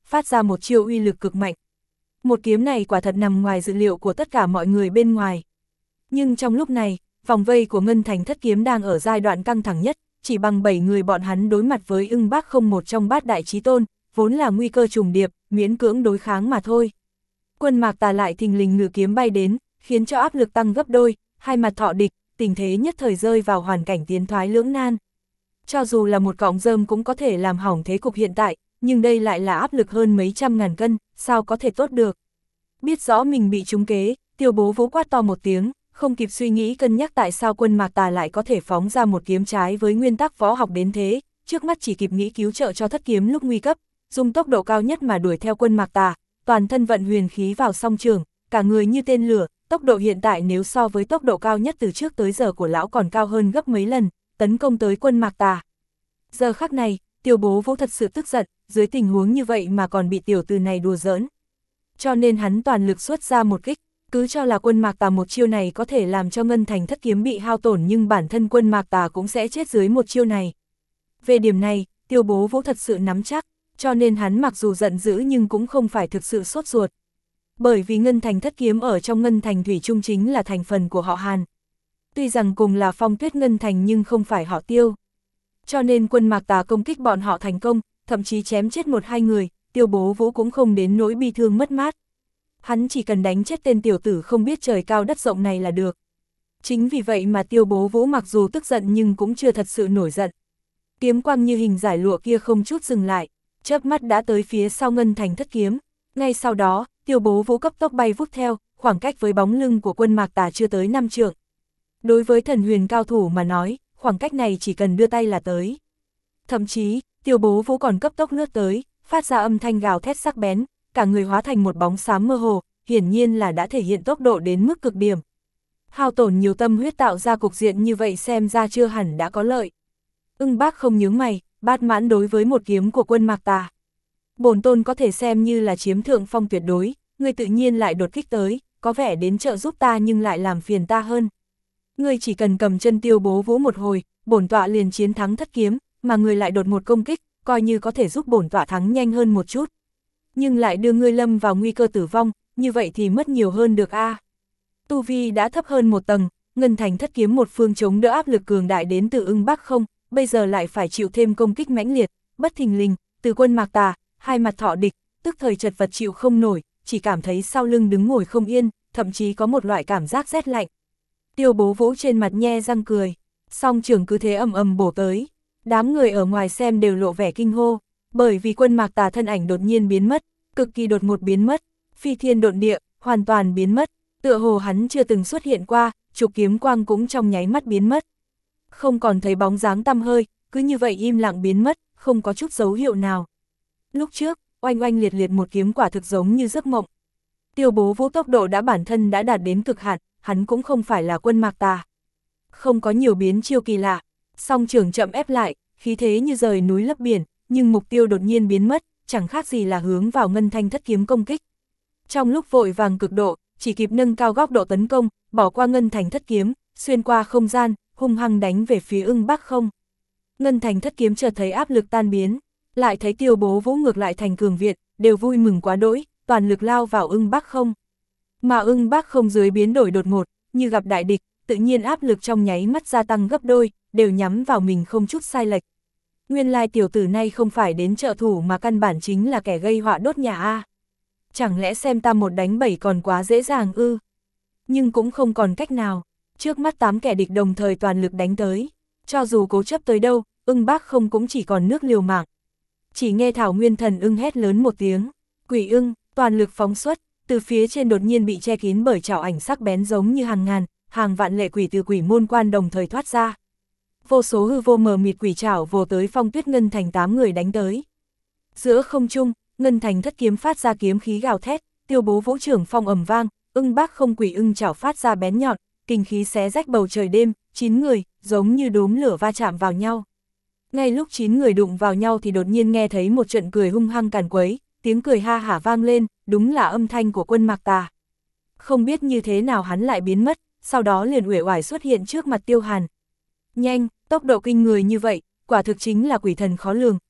phát ra một chiêu uy lực cực mạnh. Một kiếm này quả thật nằm ngoài dự liệu của tất cả mọi người bên ngoài. Nhưng trong lúc này, vòng vây của Ngân Thành Thất Kiếm đang ở giai đoạn căng thẳng nhất, chỉ bằng 7 người bọn hắn đối mặt với Ưng Bác Không, một trong bát đại chí tôn, vốn là nguy cơ trùng điệp, miễn cưỡng đối kháng mà thôi. Quân Mạc Tà lại thình lình ngự kiếm bay đến, khiến cho áp lực tăng gấp đôi, hai mặt thọ địch, tình thế nhất thời rơi vào hoàn cảnh tiến thoái lưỡng nan. Cho dù là một cọng rơm cũng có thể làm hỏng thế cục hiện tại, nhưng đây lại là áp lực hơn mấy trăm ngàn cân, sao có thể tốt được. Biết rõ mình bị trúng kế, Tiêu Bố Vũ quát to một tiếng, không kịp suy nghĩ cân nhắc tại sao Quân Mạc Tà lại có thể phóng ra một kiếm trái với nguyên tắc võ học đến thế, trước mắt chỉ kịp nghĩ cứu trợ cho Thất Kiếm lúc nguy cấp, dùng tốc độ cao nhất mà đuổi theo Quân Mạc Tà, toàn thân vận huyền khí vào song trường, cả người như tên lửa, tốc độ hiện tại nếu so với tốc độ cao nhất từ trước tới giờ của lão còn cao hơn gấp mấy lần, tấn công tới Quân Mạc Tà. Giờ khắc này, Tiêu Bố Vũ thật sự tức giận, dưới tình huống như vậy mà còn bị tiểu tử này đùa giỡn. Cho nên hắn toàn lực xuất ra một kích, cứ cho là Quân Mạc Tà một chiêu này có thể làm cho Ngân Thành Thất Kiếm bị hao tổn, nhưng bản thân Quân Mạc Tà cũng sẽ chết dưới một chiêu này. Về điểm này, Tiêu Bố Vũ thật sự nắm chắc, cho nên hắn mặc dù giận dữ nhưng cũng không phải thực sự sốt ruột. Bởi vì Ngân Thành Thất Kiếm ở trong Ngân Thành Thủy Trung chính là thành phần của họ Hàn. Tuy rằng cùng là Phong Tuyết Ngân Thành nhưng không phải họ Tiêu. Cho nên Quân Mạc Tà công kích bọn họ thành công, thậm chí chém chết một hai người, Tiêu Bố Vũ cũng không đến nỗi bi thương mất mát. Hắn chỉ cần đánh chết tên tiểu tử không biết trời cao đất rộng này là được. Chính vì vậy mà Tiêu Bố Vũ mặc dù tức giận nhưng cũng chưa thật sự nổi giận. Kiếm quang như hình giải lụa kia không chút dừng lại, chớp mắt đã tới phía sau Ngân Thành Thất Kiếm. Ngay sau đó, Tiêu Bố Vũ cấp tốc bay vút theo, khoảng cách với bóng lưng của Quân Mạc Tà chưa tới 5 trượng. Đối với thần huyền cao thủ mà nói, khoảng cách này chỉ cần đưa tay là tới. Thậm chí, Tiêu Bố Vũ còn cấp tốc lướt tới, phát ra âm thanh gào thét sắc bén, cả người hóa thành một bóng xám mơ hồ, hiển nhiên là đã thể hiện tốc độ đến mức cực điểm. Hao tổn nhiều tâm huyết tạo ra cục diện như vậy xem ra chưa hẳn đã có lợi. Ưng Bác không nhướng mày, bát mãn đối với một kiếm của Quân Mạc Tà. Bổn tôn có thể xem như là chiếm thượng phong tuyệt đối, ngươi tự nhiên lại đột kích tới, có vẻ đến trợ giúp ta nhưng lại làm phiền ta hơn. Ngươi chỉ cần cầm chân Tiêu Bố Vũ một hồi, bổn tọa liền chiến thắng Thất Kiếm, mà ngươi lại đột một công kích, coi như có thể giúp bổn tọa thắng nhanh hơn một chút. Nhưng lại đưa ngươi lâm vào nguy cơ tử vong, như vậy thì mất nhiều hơn được a. Tu vi đã thấp hơn một tầng, Ngân Thành Thất Kiếm một phương chống đỡ áp lực cường đại đến từ Ưng Bác Không, bây giờ lại phải chịu thêm công kích mãnh liệt, bất thình lình, từ Quân Mạc Tà, hai mặt thọ địch, tức thời chật vật chịu không nổi, chỉ cảm thấy sau lưng đứng ngồi không yên, thậm chí có một loại cảm giác rét lạnh. Tiêu Bố Vũ trên mặt nhe răng cười, song trường cứ thế ầm ầm bổ tới. Đám người ở ngoài xem đều lộ vẻ kinh hô, bởi vì Quân Mạc Tà thân ảnh đột nhiên biến mất, cực kỳ đột ngột biến mất, phi thiên độn địa, hoàn toàn biến mất, tựa hồ hắn chưa từng xuất hiện qua, trục kiếm quang cũng trong nháy mắt biến mất. Không còn thấy bóng dáng tăm hơi, cứ như vậy im lặng biến mất, không có chút dấu hiệu nào. Lúc trước, oanh oanh liệt liệt một kiếm quả thực giống như giấc mộng. Tiêu Bố Vũ tốc độ đã bản thân đã đạt đến cực hạn, hắn cũng không phải là Quân Mạc Tà. Không có nhiều biến chiêu kỳ lạ, song trường chậm ép lại, khí thế như rời núi lấp biển, nhưng mục tiêu đột nhiên biến mất, chẳng khác gì là hướng vào Ngân Thanh Thất Kiếm công kích. Trong lúc vội vàng cực độ, chỉ kịp nâng cao góc độ tấn công, bỏ qua Ngân Thành Thất Kiếm, xuyên qua không gian, hung hăng đánh về phía Ưng Bác Không. Ngân Thành Thất Kiếm chợt thấy áp lực tan biến, lại thấy Tiêu Bố Vũ ngược lại thành cường Việt, đều vui mừng quá đỗi, toàn lực lao vào Ưng Bác Không. Mà Ưng Bác Không dưới biến đổi đột ngột, như gặp đại địch, tự nhiên áp lực trong nháy mắt gia tăng gấp đôi, đều nhắm vào mình không chút sai lệch. Nguyên lai tiểu tử này không phải đến trợ thủ mà căn bản chính là kẻ gây họa đốt nhà a. Chẳng lẽ xem ta một đánh 7 còn quá dễ dàng ư? Nhưng cũng không còn cách nào, trước mắt 8 kẻ địch đồng thời toàn lực đánh tới, cho dù cố chấp tới đâu, Ưng Bác Không cũng chỉ còn nước liều mạng. Chỉ nghe Thảo Nguyên Thần Ưng hét lớn một tiếng, Quỷ Ưng, toàn lực phóng xuất, từ phía trên đột nhiên bị che kín bởi trảo ảnh sắc bén giống như hàng ngàn, hàng vạn lệ quỷ từ quỷ môn quan đồng thời thoát ra. Vô số hư vô mờ mịt quỷ trảo vồ tới Phong Tuyết Ngân Thành 8 người đánh tới. Giữa không trung, Ngân Thành Thất Kiếm phát ra kiếm khí gào thét, Tiêu Bố Vũ trưởng phong ầm vang, Ưng Bác Không quỷ ưng trảo phát ra bén nhọn, kinh khí xé rách bầu trời đêm, 9 người, giống như đốm lửa va chạm vào nhau. Ngay lúc 9 người đụng vào nhau thì đột nhiên nghe thấy một trận cười hung hăng càn quấy, tiếng cười ha hả vang lên, đúng là âm thanh của Quân Mạc Tà. Không biết như thế nào hắn lại biến mất, sau đó liền uể oải xuất hiện trước mặt Tiêu Hàn. Nhanh, tốc độ kinh người như vậy, quả thực chính là quỷ thần khó lường,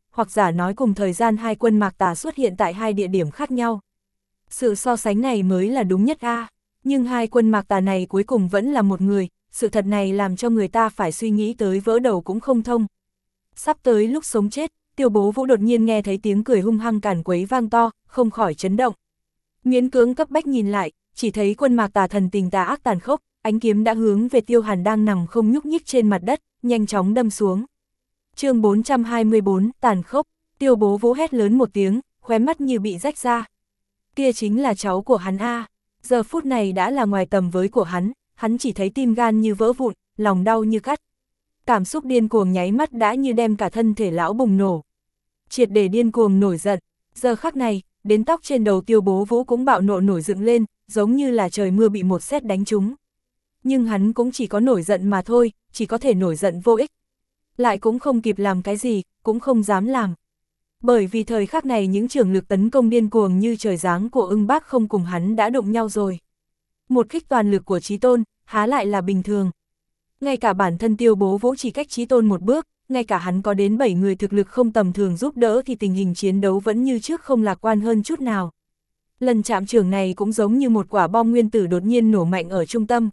hoặc giả nói cùng thời gian hai quân Mạc Tà xuất hiện tại hai địa điểm khác nhau. Sự so sánh này mới là đúng nhất a. Nhưng hai quân Mạc Tà này cuối cùng vẫn là một người, sự thật này làm cho người ta phải suy nghĩ tới vỡ đầu cũng không thông. Sắp tới lúc sống chết, Tiêu Bố Vũ đột nhiên nghe thấy tiếng cười hung hăng càn quấy vang to, không khỏi chấn động. Miễn cưỡng cấp bách nhìn lại, chỉ thấy quân Mạc Tà thần tình tà ác tàn khốc, ánh kiếm đã hướng về Tiêu Hàn đang nằm không nhúc nhích trên mặt đất, nhanh chóng đâm xuống. Chương 424, tàn khốc, Tiêu Bố Vũ hét lớn một tiếng, khóe mắt như bị rách ra. Kia chính là cháu của hắn a. Giờ phút này đã là ngoài tầm với của hắn chỉ thấy tim gan như vỡ vụn, lòng đau như cắt. Cảm xúc điên cuồng nháy mắt đã như đem cả thân thể lão bùng nổ. Triệt để điên cuồng nổi giận, giờ khắc này, đến tóc trên đầu Tiêu Bố Vũ cũng bạo nộ nổi dựng lên, giống như là trời mưa bị một sét đánh trúng. Nhưng hắn cũng chỉ có nổi giận mà thôi, chỉ có thể nổi giận vô ích. Lại cũng không kịp làm cái gì, cũng không dám làm. Bởi vì thời khắc này những trường lực tấn công điên cuồng như trời giáng của Ưng Bác không cùng hắn đã đụng nhau rồi. Một kích toàn lực của Chí Tôn, há lại là bình thường. Ngay cả bản thân Tiêu Bố Vũ chỉ cách Chí Tôn một bước, ngay cả hắn có đến 7 người thực lực không tầm thường giúp đỡ thì tình hình chiến đấu vẫn như trước không lạc quan hơn chút nào. Lần chạm trường này cũng giống như một quả bom nguyên tử đột nhiên nổ mạnh ở trung tâm.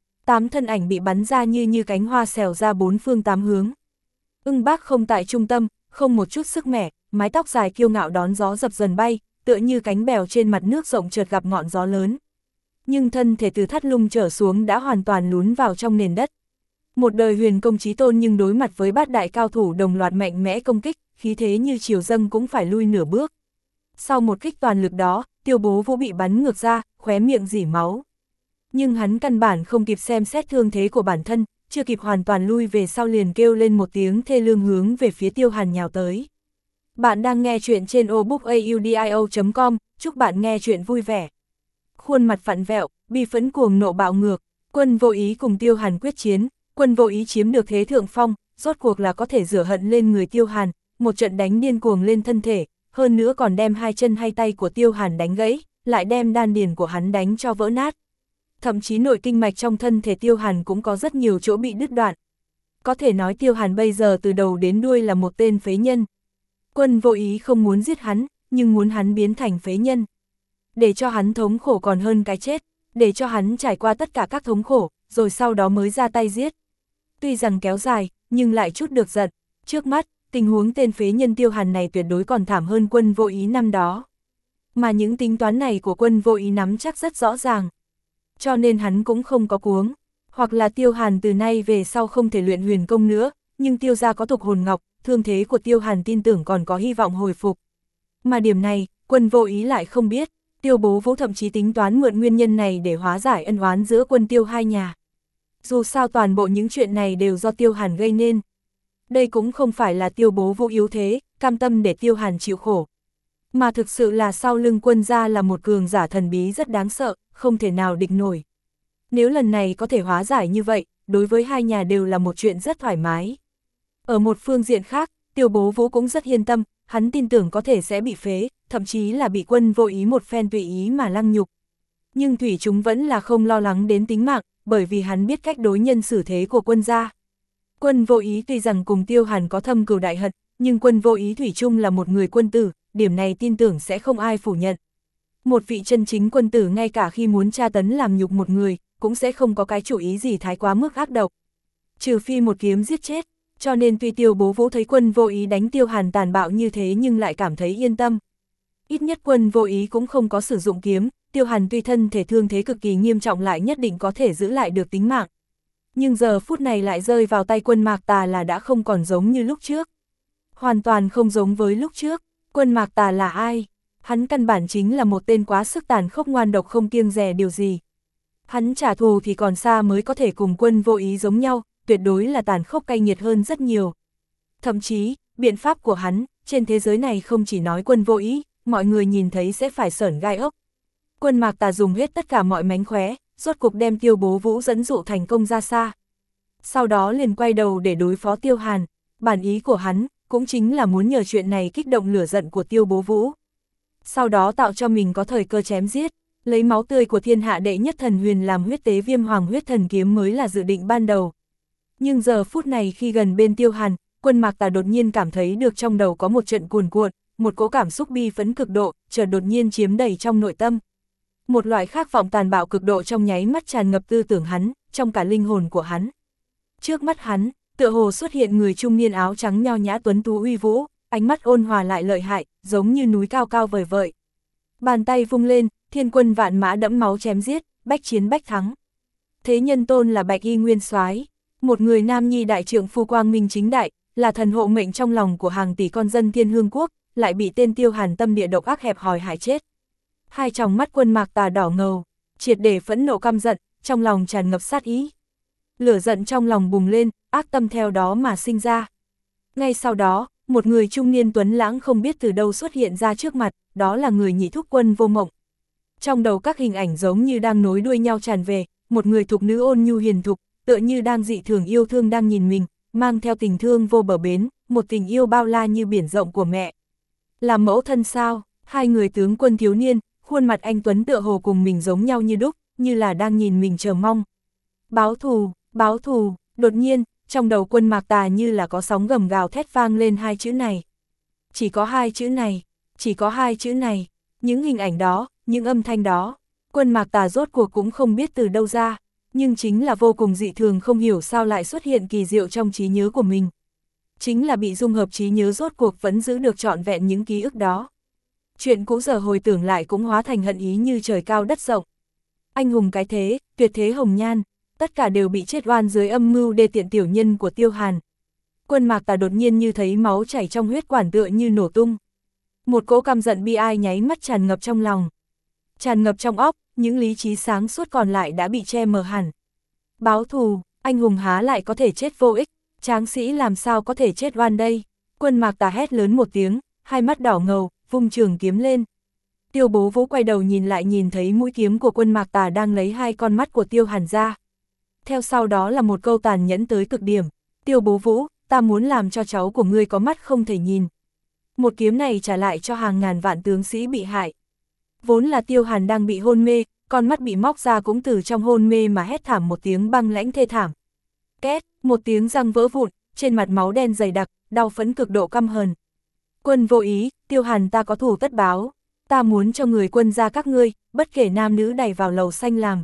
8 thân ảnh bị bắn ra như cánh hoa xèo ra bốn phương tám hướng. Ưng Bác không tại trung tâm, không một chút sức mẻ, mái tóc dài kiêu ngạo đón gió dập dần bay, tựa như cánh bèo trên mặt nước rộng chợt gặp ngọn gió lớn. Nhưng thân thể từ thắt lưng trở xuống đã hoàn toàn lún vào trong nền đất. Một đời huyền công Chí Tôn nhưng đối mặt với bát đại cao thủ đồng loạt mạnh mẽ công kích, khí thế như triều dâng cũng phải lui nửa bước. Sau một kích toàn lực đó, Tiêu Bố Vũ bị bắn ngược ra, khóe miệng rỉ máu. Nhưng hắn căn bản không kịp xem xét thương thế của bản thân, chưa kịp hoàn toàn lui về sau liền kêu lên một tiếng thê lương hướng về phía Tiêu Hàn nhào tới. Bạn đang nghe chuyện trên obookaudio.com, chúc bạn nghe chuyện vui vẻ. Khuôn mặt vặn vẹo, bi phẫn cuồng nộ bạo ngược, Quân Vô Ý cùng Tiêu Hàn quyết chiến, Quân Vô Ý chiếm được thế thượng phong, rốt cuộc là có thể rửa hận lên người Tiêu Hàn, một trận đánh điên cuồng lên thân thể, hơn nữa còn đem hai chân hay tay của Tiêu Hàn đánh gãy, lại đem đan điền của hắn đánh cho vỡ nát. Thậm chí nội kinh mạch trong thân thể Tiêu Hàn cũng có rất nhiều chỗ bị đứt đoạn. Có thể nói Tiêu Hàn bây giờ từ đầu đến đuôi là một tên phế nhân. Quân Vô Ý không muốn giết hắn, nhưng muốn hắn biến thành phế nhân. Để cho hắn thống khổ còn hơn cái chết, để cho hắn trải qua tất cả các thống khổ, rồi sau đó mới ra tay giết. Tuy rằng kéo dài, nhưng lại chút được giận. Trước mắt, tình huống tên phế nhân Tiêu Hàn này tuyệt đối còn thảm hơn Quân Vô Ý năm đó. Mà những tính toán này của Quân Vô Ý nắm chắc rất rõ ràng. Cho nên hắn cũng không có cuống. Hoặc là Tiêu Hàn từ nay về sau không thể luyện huyền công nữa, nhưng Tiêu gia có Thục Hồn Ngọc, thương thế của Tiêu Hàn tin tưởng còn có hy vọng hồi phục. Mà điểm này, Quân Vô Ý lại không biết. Tiêu Bố Vũ thậm chí tính toán mượn nguyên nhân này để hóa giải ân oán giữa Quân Tiêu hai nhà. Dù sao toàn bộ những chuyện này đều do Tiêu Hàn gây nên. Đây cũng không phải là Tiêu Bố Vũ yếu thế, cam tâm để Tiêu Hàn chịu khổ. Mà thực sự là sau lưng Quân gia là một cường giả thần bí rất đáng sợ, không thể nào địch nổi. Nếu lần này có thể hóa giải như vậy, đối với hai nhà đều là một chuyện rất thoải mái. Ở một phương diện khác, Tiêu Bố Vũ cũng rất yên tâm, hắn tin tưởng có thể sẽ bị phế, thậm chí là bị Quân Vô Ý một phen tùy ý mà lăng nhục. Nhưng thủy chúng vẫn là không lo lắng đến tính mạng, bởi vì hắn biết cách đối nhân xử thế của Quân gia. Quân Vô Ý tuy rằng cùng Tiêu Hàn có thâm cừu đại hận, nhưng Quân Vô Ý thủy chung là một người quân tử, điểm này tin tưởng sẽ không ai phủ nhận. Một vị chân chính quân tử ngay cả khi muốn tra tấn làm nhục một người, cũng sẽ không có cái chủ ý gì thái quá mức ác độc. Trừ phi một kiếm giết chết, cho nên tuy Tiêu Bố Vũ thấy Quân Vô Ý đánh Tiêu Hàn tàn bạo như thế nhưng lại cảm thấy yên tâm. Ít nhất Quân Vô Ý cũng không có sử dụng kiếm, Tiêu Hàn tuy thân thể thương thế cực kỳ nghiêm trọng lại nhất định có thể giữ lại được tính mạng. Nhưng giờ phút này lại rơi vào tay Quân Mạc Tà là đã không còn giống như lúc trước. Hoàn toàn không giống với lúc trước. Quân Mạc Tà là ai? Hắn căn bản chính là một tên quá sức tàn khốc ngoan độc không kiêng dè điều gì. Hắn trả thù thì còn xa mới có thể cùng Quân Vô Ý giống nhau, tuyệt đối là tàn khốc cay nghiệt hơn rất nhiều. Thậm chí, biện pháp của hắn, trên thế giới này không chỉ nói Quân Vô Ý, mọi người nhìn thấy sẽ phải sởn gai ốc. Quân Mạc Tà dùng hết tất cả mọi mánh khóe, rốt cục đem Tiêu Bố Vũ dẫn dụ thành công ra xa. Sau đó liền quay đầu để đối phó Tiêu Hàn, bản ý của hắn, cũng chính là muốn nhờ chuyện này kích động lửa giận của Tiêu Bố Vũ. Sau đó tạo cho mình có thời cơ chém giết, lấy máu tươi của thiên hạ đệ nhất thần huyền làm huyết tế Viêm Hoàng huyết thần kiếm mới là dự định ban đầu. Nhưng giờ phút này khi gần bên Tiêu Hàn, Quân Mạc Tà đột nhiên cảm thấy được trong đầu có một trận cuồn cuộn, một cỗ cảm xúc bi phẫn cực độ, chợt đột nhiên chiếm đầy trong nội tâm. Một loại khát vọng tàn bạo cực độ trong nháy mắt tràn ngập tư tưởng hắn, trong cả linh hồn của hắn. Trước mắt hắn, tựa hồ xuất hiện người trung niên áo trắng nho nhã tuấn tú uy vũ, ánh mắt ôn hòa lại lợi hại, giống như núi cao cao vời vợi. Bàn tay vung lên, thiên quân vạn mã đẫm máu chém giết, bách chiến bách thắng. Thế nhân tôn là Bạch Y Nguyên Soái, một người nam nhi đại trượng phu quang minh chính đại, là thần hộ mệnh trong lòng của hàng tỷ con dân Thiên Hương Quốc, lại bị tên Tiêu Hàn tâm địa độc ác hẹp hòi hại chết. Hai tròng mắt Quân Mạc Tà đỏ ngầu, triệt để phẫn nộ căm giận, trong lòng tràn ngập sát ý. Lửa giận trong lòng bùng lên, ác tâm theo đó mà sinh ra. Ngay sau đó, một người trung niên tuấn lãng không biết từ đâu xuất hiện ra trước mặt, đó là người Nhị Thúc Quân Vô Mộng. Trong đầu các hình ảnh giống như đang nối đuôi nhau tràn về, một người thục nữ ôn nhu hiền thục, tựa như đang dị thường yêu thương đang nhìn mình, mang theo tình thương vô bờ bến, một tình yêu bao la như biển rộng của mẹ. Là mẫu thân sao? Hai người tướng quân thiếu niên, khuôn mặt anh tuấn tựa hồ cùng mình giống nhau như đúc, như là đang nhìn mình chờ mong. Báo thù, đột nhiên, trong đầu Quân Mạc Tà như là có sóng gầm gào thét vang lên hai chữ này. Chỉ có hai chữ này, những hình ảnh đó, những âm thanh đó, Quân Mạc Tà rốt cuộc cũng không biết từ đâu ra, nhưng chính là vô cùng dị thường, không hiểu sao lại xuất hiện kỳ diệu trong trí nhớ của mình. Chính là bị dung hợp trí nhớ, rốt cuộc vẫn giữ được trọn vẹn những ký ức đó. Chuyện cũ giờ hồi tưởng lại cũng hóa thành hận ý như trời cao đất rộng. Anh hùng cái thế, tuyệt thế hồng nhan, tất cả đều bị chết oan dưới âm mưu đê tiện tiểu nhân của Tiêu Hàn. Quân Mạc Tà đột nhiên như thấy máu chảy trong huyết quản tựa như nổ tung. Một cỗ căm giận bi ai nháy mắt tràn ngập trong lòng. Tràn ngập trong óc, những lý trí sáng suốt còn lại đã bị che mờ hẳn. Báo thù, anh hùng há lại có thể chết vô ích, tráng sĩ làm sao có thể chết oan đây. Quân Mạc Tà hét lớn một tiếng, hai mắt đỏ ngầu, vung trường kiếm lên. Tiêu Bố Vũ quay đầu nhìn lại, nhìn thấy mũi kiếm của Quân Mạc Tà đang lấy hai con mắt của Tiêu Hàn ra. Theo sau đó là một câu tàn nhẫn tới cực điểm. Tiêu Bố Vũ, ta muốn làm cho cháu của ngươi có mắt không thể nhìn. Một kiếm này trả lại cho hàng ngàn vạn tướng sĩ bị hại. Vốn là Tiêu Hàn đang bị hôn mê, con mắt bị móc ra cũng từ trong hôn mê mà hét thảm một tiếng băng lãnh thê thảm. Két, một tiếng răng vỡ vụn, trên mặt máu đen dày đặc, đau phẫn cực độ căm hờn. Quân Vô Ý, Tiêu Hàn ta có thù tất báo. Ta muốn cho người Quân gia các ngươi, bất kể nam nữ đẩy vào lầu xanh làm.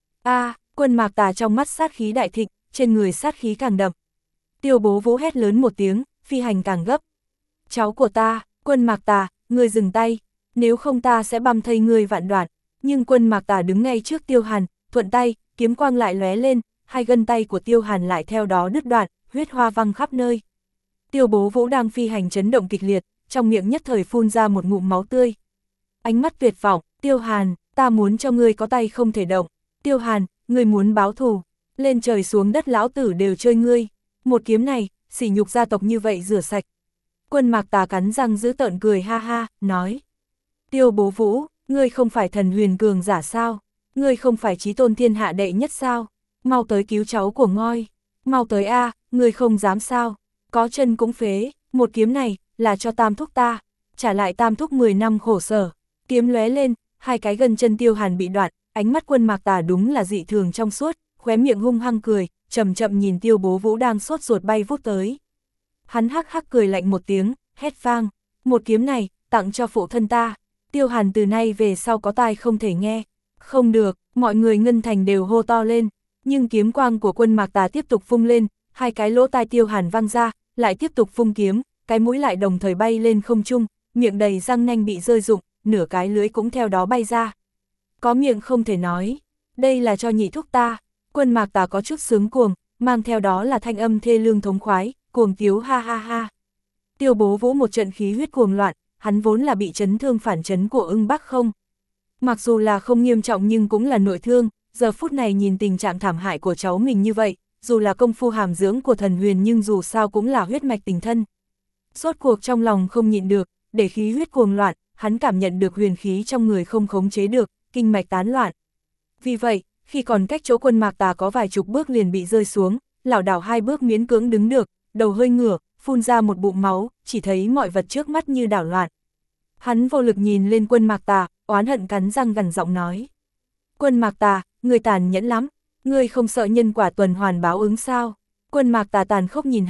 Quân Mạc Tà trong mắt sát khí đại thịnh, trên người sát khí càng đậm. Tiêu Bố Vũ hét lớn một tiếng, phi hành càng gấp. Cháu của ta, Quân Mạc Tà, ngươi dừng tay, nếu không ta sẽ băm thây ngươi vạn đoạn. Nhưng Quân Mạc Tà đứng ngay trước Tiêu Hàn, thuận tay, kiếm quang lại lóe lên, hai gân tay của Tiêu Hàn lại theo đó đứt đoạn, huyết hoa văng khắp nơi. Tiêu Bố Vũ đang phi hành chấn động kịch liệt, trong miệng nhất thời phun ra một ngụm máu tươi. Ánh mắt tuyệt vọng, Tiêu Hàn, ta muốn cho ngươi có tay không thể động. Tiêu Hàn, ngươi muốn báo thù, lên trời xuống đất lão tử đều chơi ngươi. Một kiếm này, sỉ nhục gia tộc như vậy rửa sạch. Quân Mạc Tà cắn răng giữ tợn cười ha ha, nói. Tiêu Bố Vũ, ngươi không phải thần huyền cường giả sao? Ngươi không phải chí tôn thiên hạ đệ nhất sao? Mau tới cứu cháu của ngôi. Mau tới a, ngươi không dám sao? Có chân cũng phế, một kiếm này, là cho Tam Thúc ta. Trả lại Tam Thúc 10 năm khổ sở. Kiếm lóe lên, hai cái gân chân Tiêu Hàn bị đoạn, ánh mắt Quân Mạc Tà đúng là dị thường trong suốt, khóe miệng hung hăng cười, chậm chậm nhìn Tiêu Bố Vũ đang sốt ruột bay vút tới. Hắn hắc hắc cười lạnh một tiếng, hét vang, một kiếm này, tặng cho phụ thân ta. Tiêu Hàn từ nay về sau có tai không thể nghe. Không được, mọi người ngân thành đều hô to lên, nhưng kiếm quang của Quân Mạc Tà tiếp tục vung lên, hai cái lỗ tai Tiêu Hàn văng ra, lại tiếp tục vung kiếm, cái mũi lại đồng thời bay lên không trung, miệng đầy răng nanh bị rơi rụng, nửa cái lưỡi cũng theo đó bay ra. Có miệng không thể nói, đây là cho nhị thúc ta. Quân Mạc Tà có chút sướng cuồng, mang theo đó là thanh âm thê lương thống khoái, cuồng tiếu ha ha ha. Tiêu Bố Vũ một trận khí huyết cuồng loạn, hắn vốn là bị chấn thương phản chấn của Ưng Bắc Không. Mặc dù là không nghiêm trọng nhưng cũng là nội thương, giờ phút này nhìn tình trạng thảm hại của cháu mình như vậy, dù là công phu hàm dưỡng của thần huyền nhưng dù sao cũng là huyết mạch tình thân. Rốt cuộc trong lòng không nhịn được, để khí huyết cuồng loạn, hắn cảm nhận được huyền khí trong người không khống chế được, kinh mạch tán loạn. Vì vậy, khi còn cách chỗ Quân Mạc Tà có vài chục bước liền bị rơi xuống, lảo đảo hai bước miễn cưỡng đứng được, đầu hơi ngửa, phun ra một bụng máu, chỉ thấy mọi vật trước mắt như đảo loạn. Hắn vô lực nhìn lên Quân Mạc Tà, oán hận cắn răng gằn giọng nói. Quân Mạc Tà, ngươi tàn nhẫn lắm, ngươi không sợ nhân quả tuần hoàn báo ứng sao? Quân Mạc Tà tàn khốc nhìn hắn,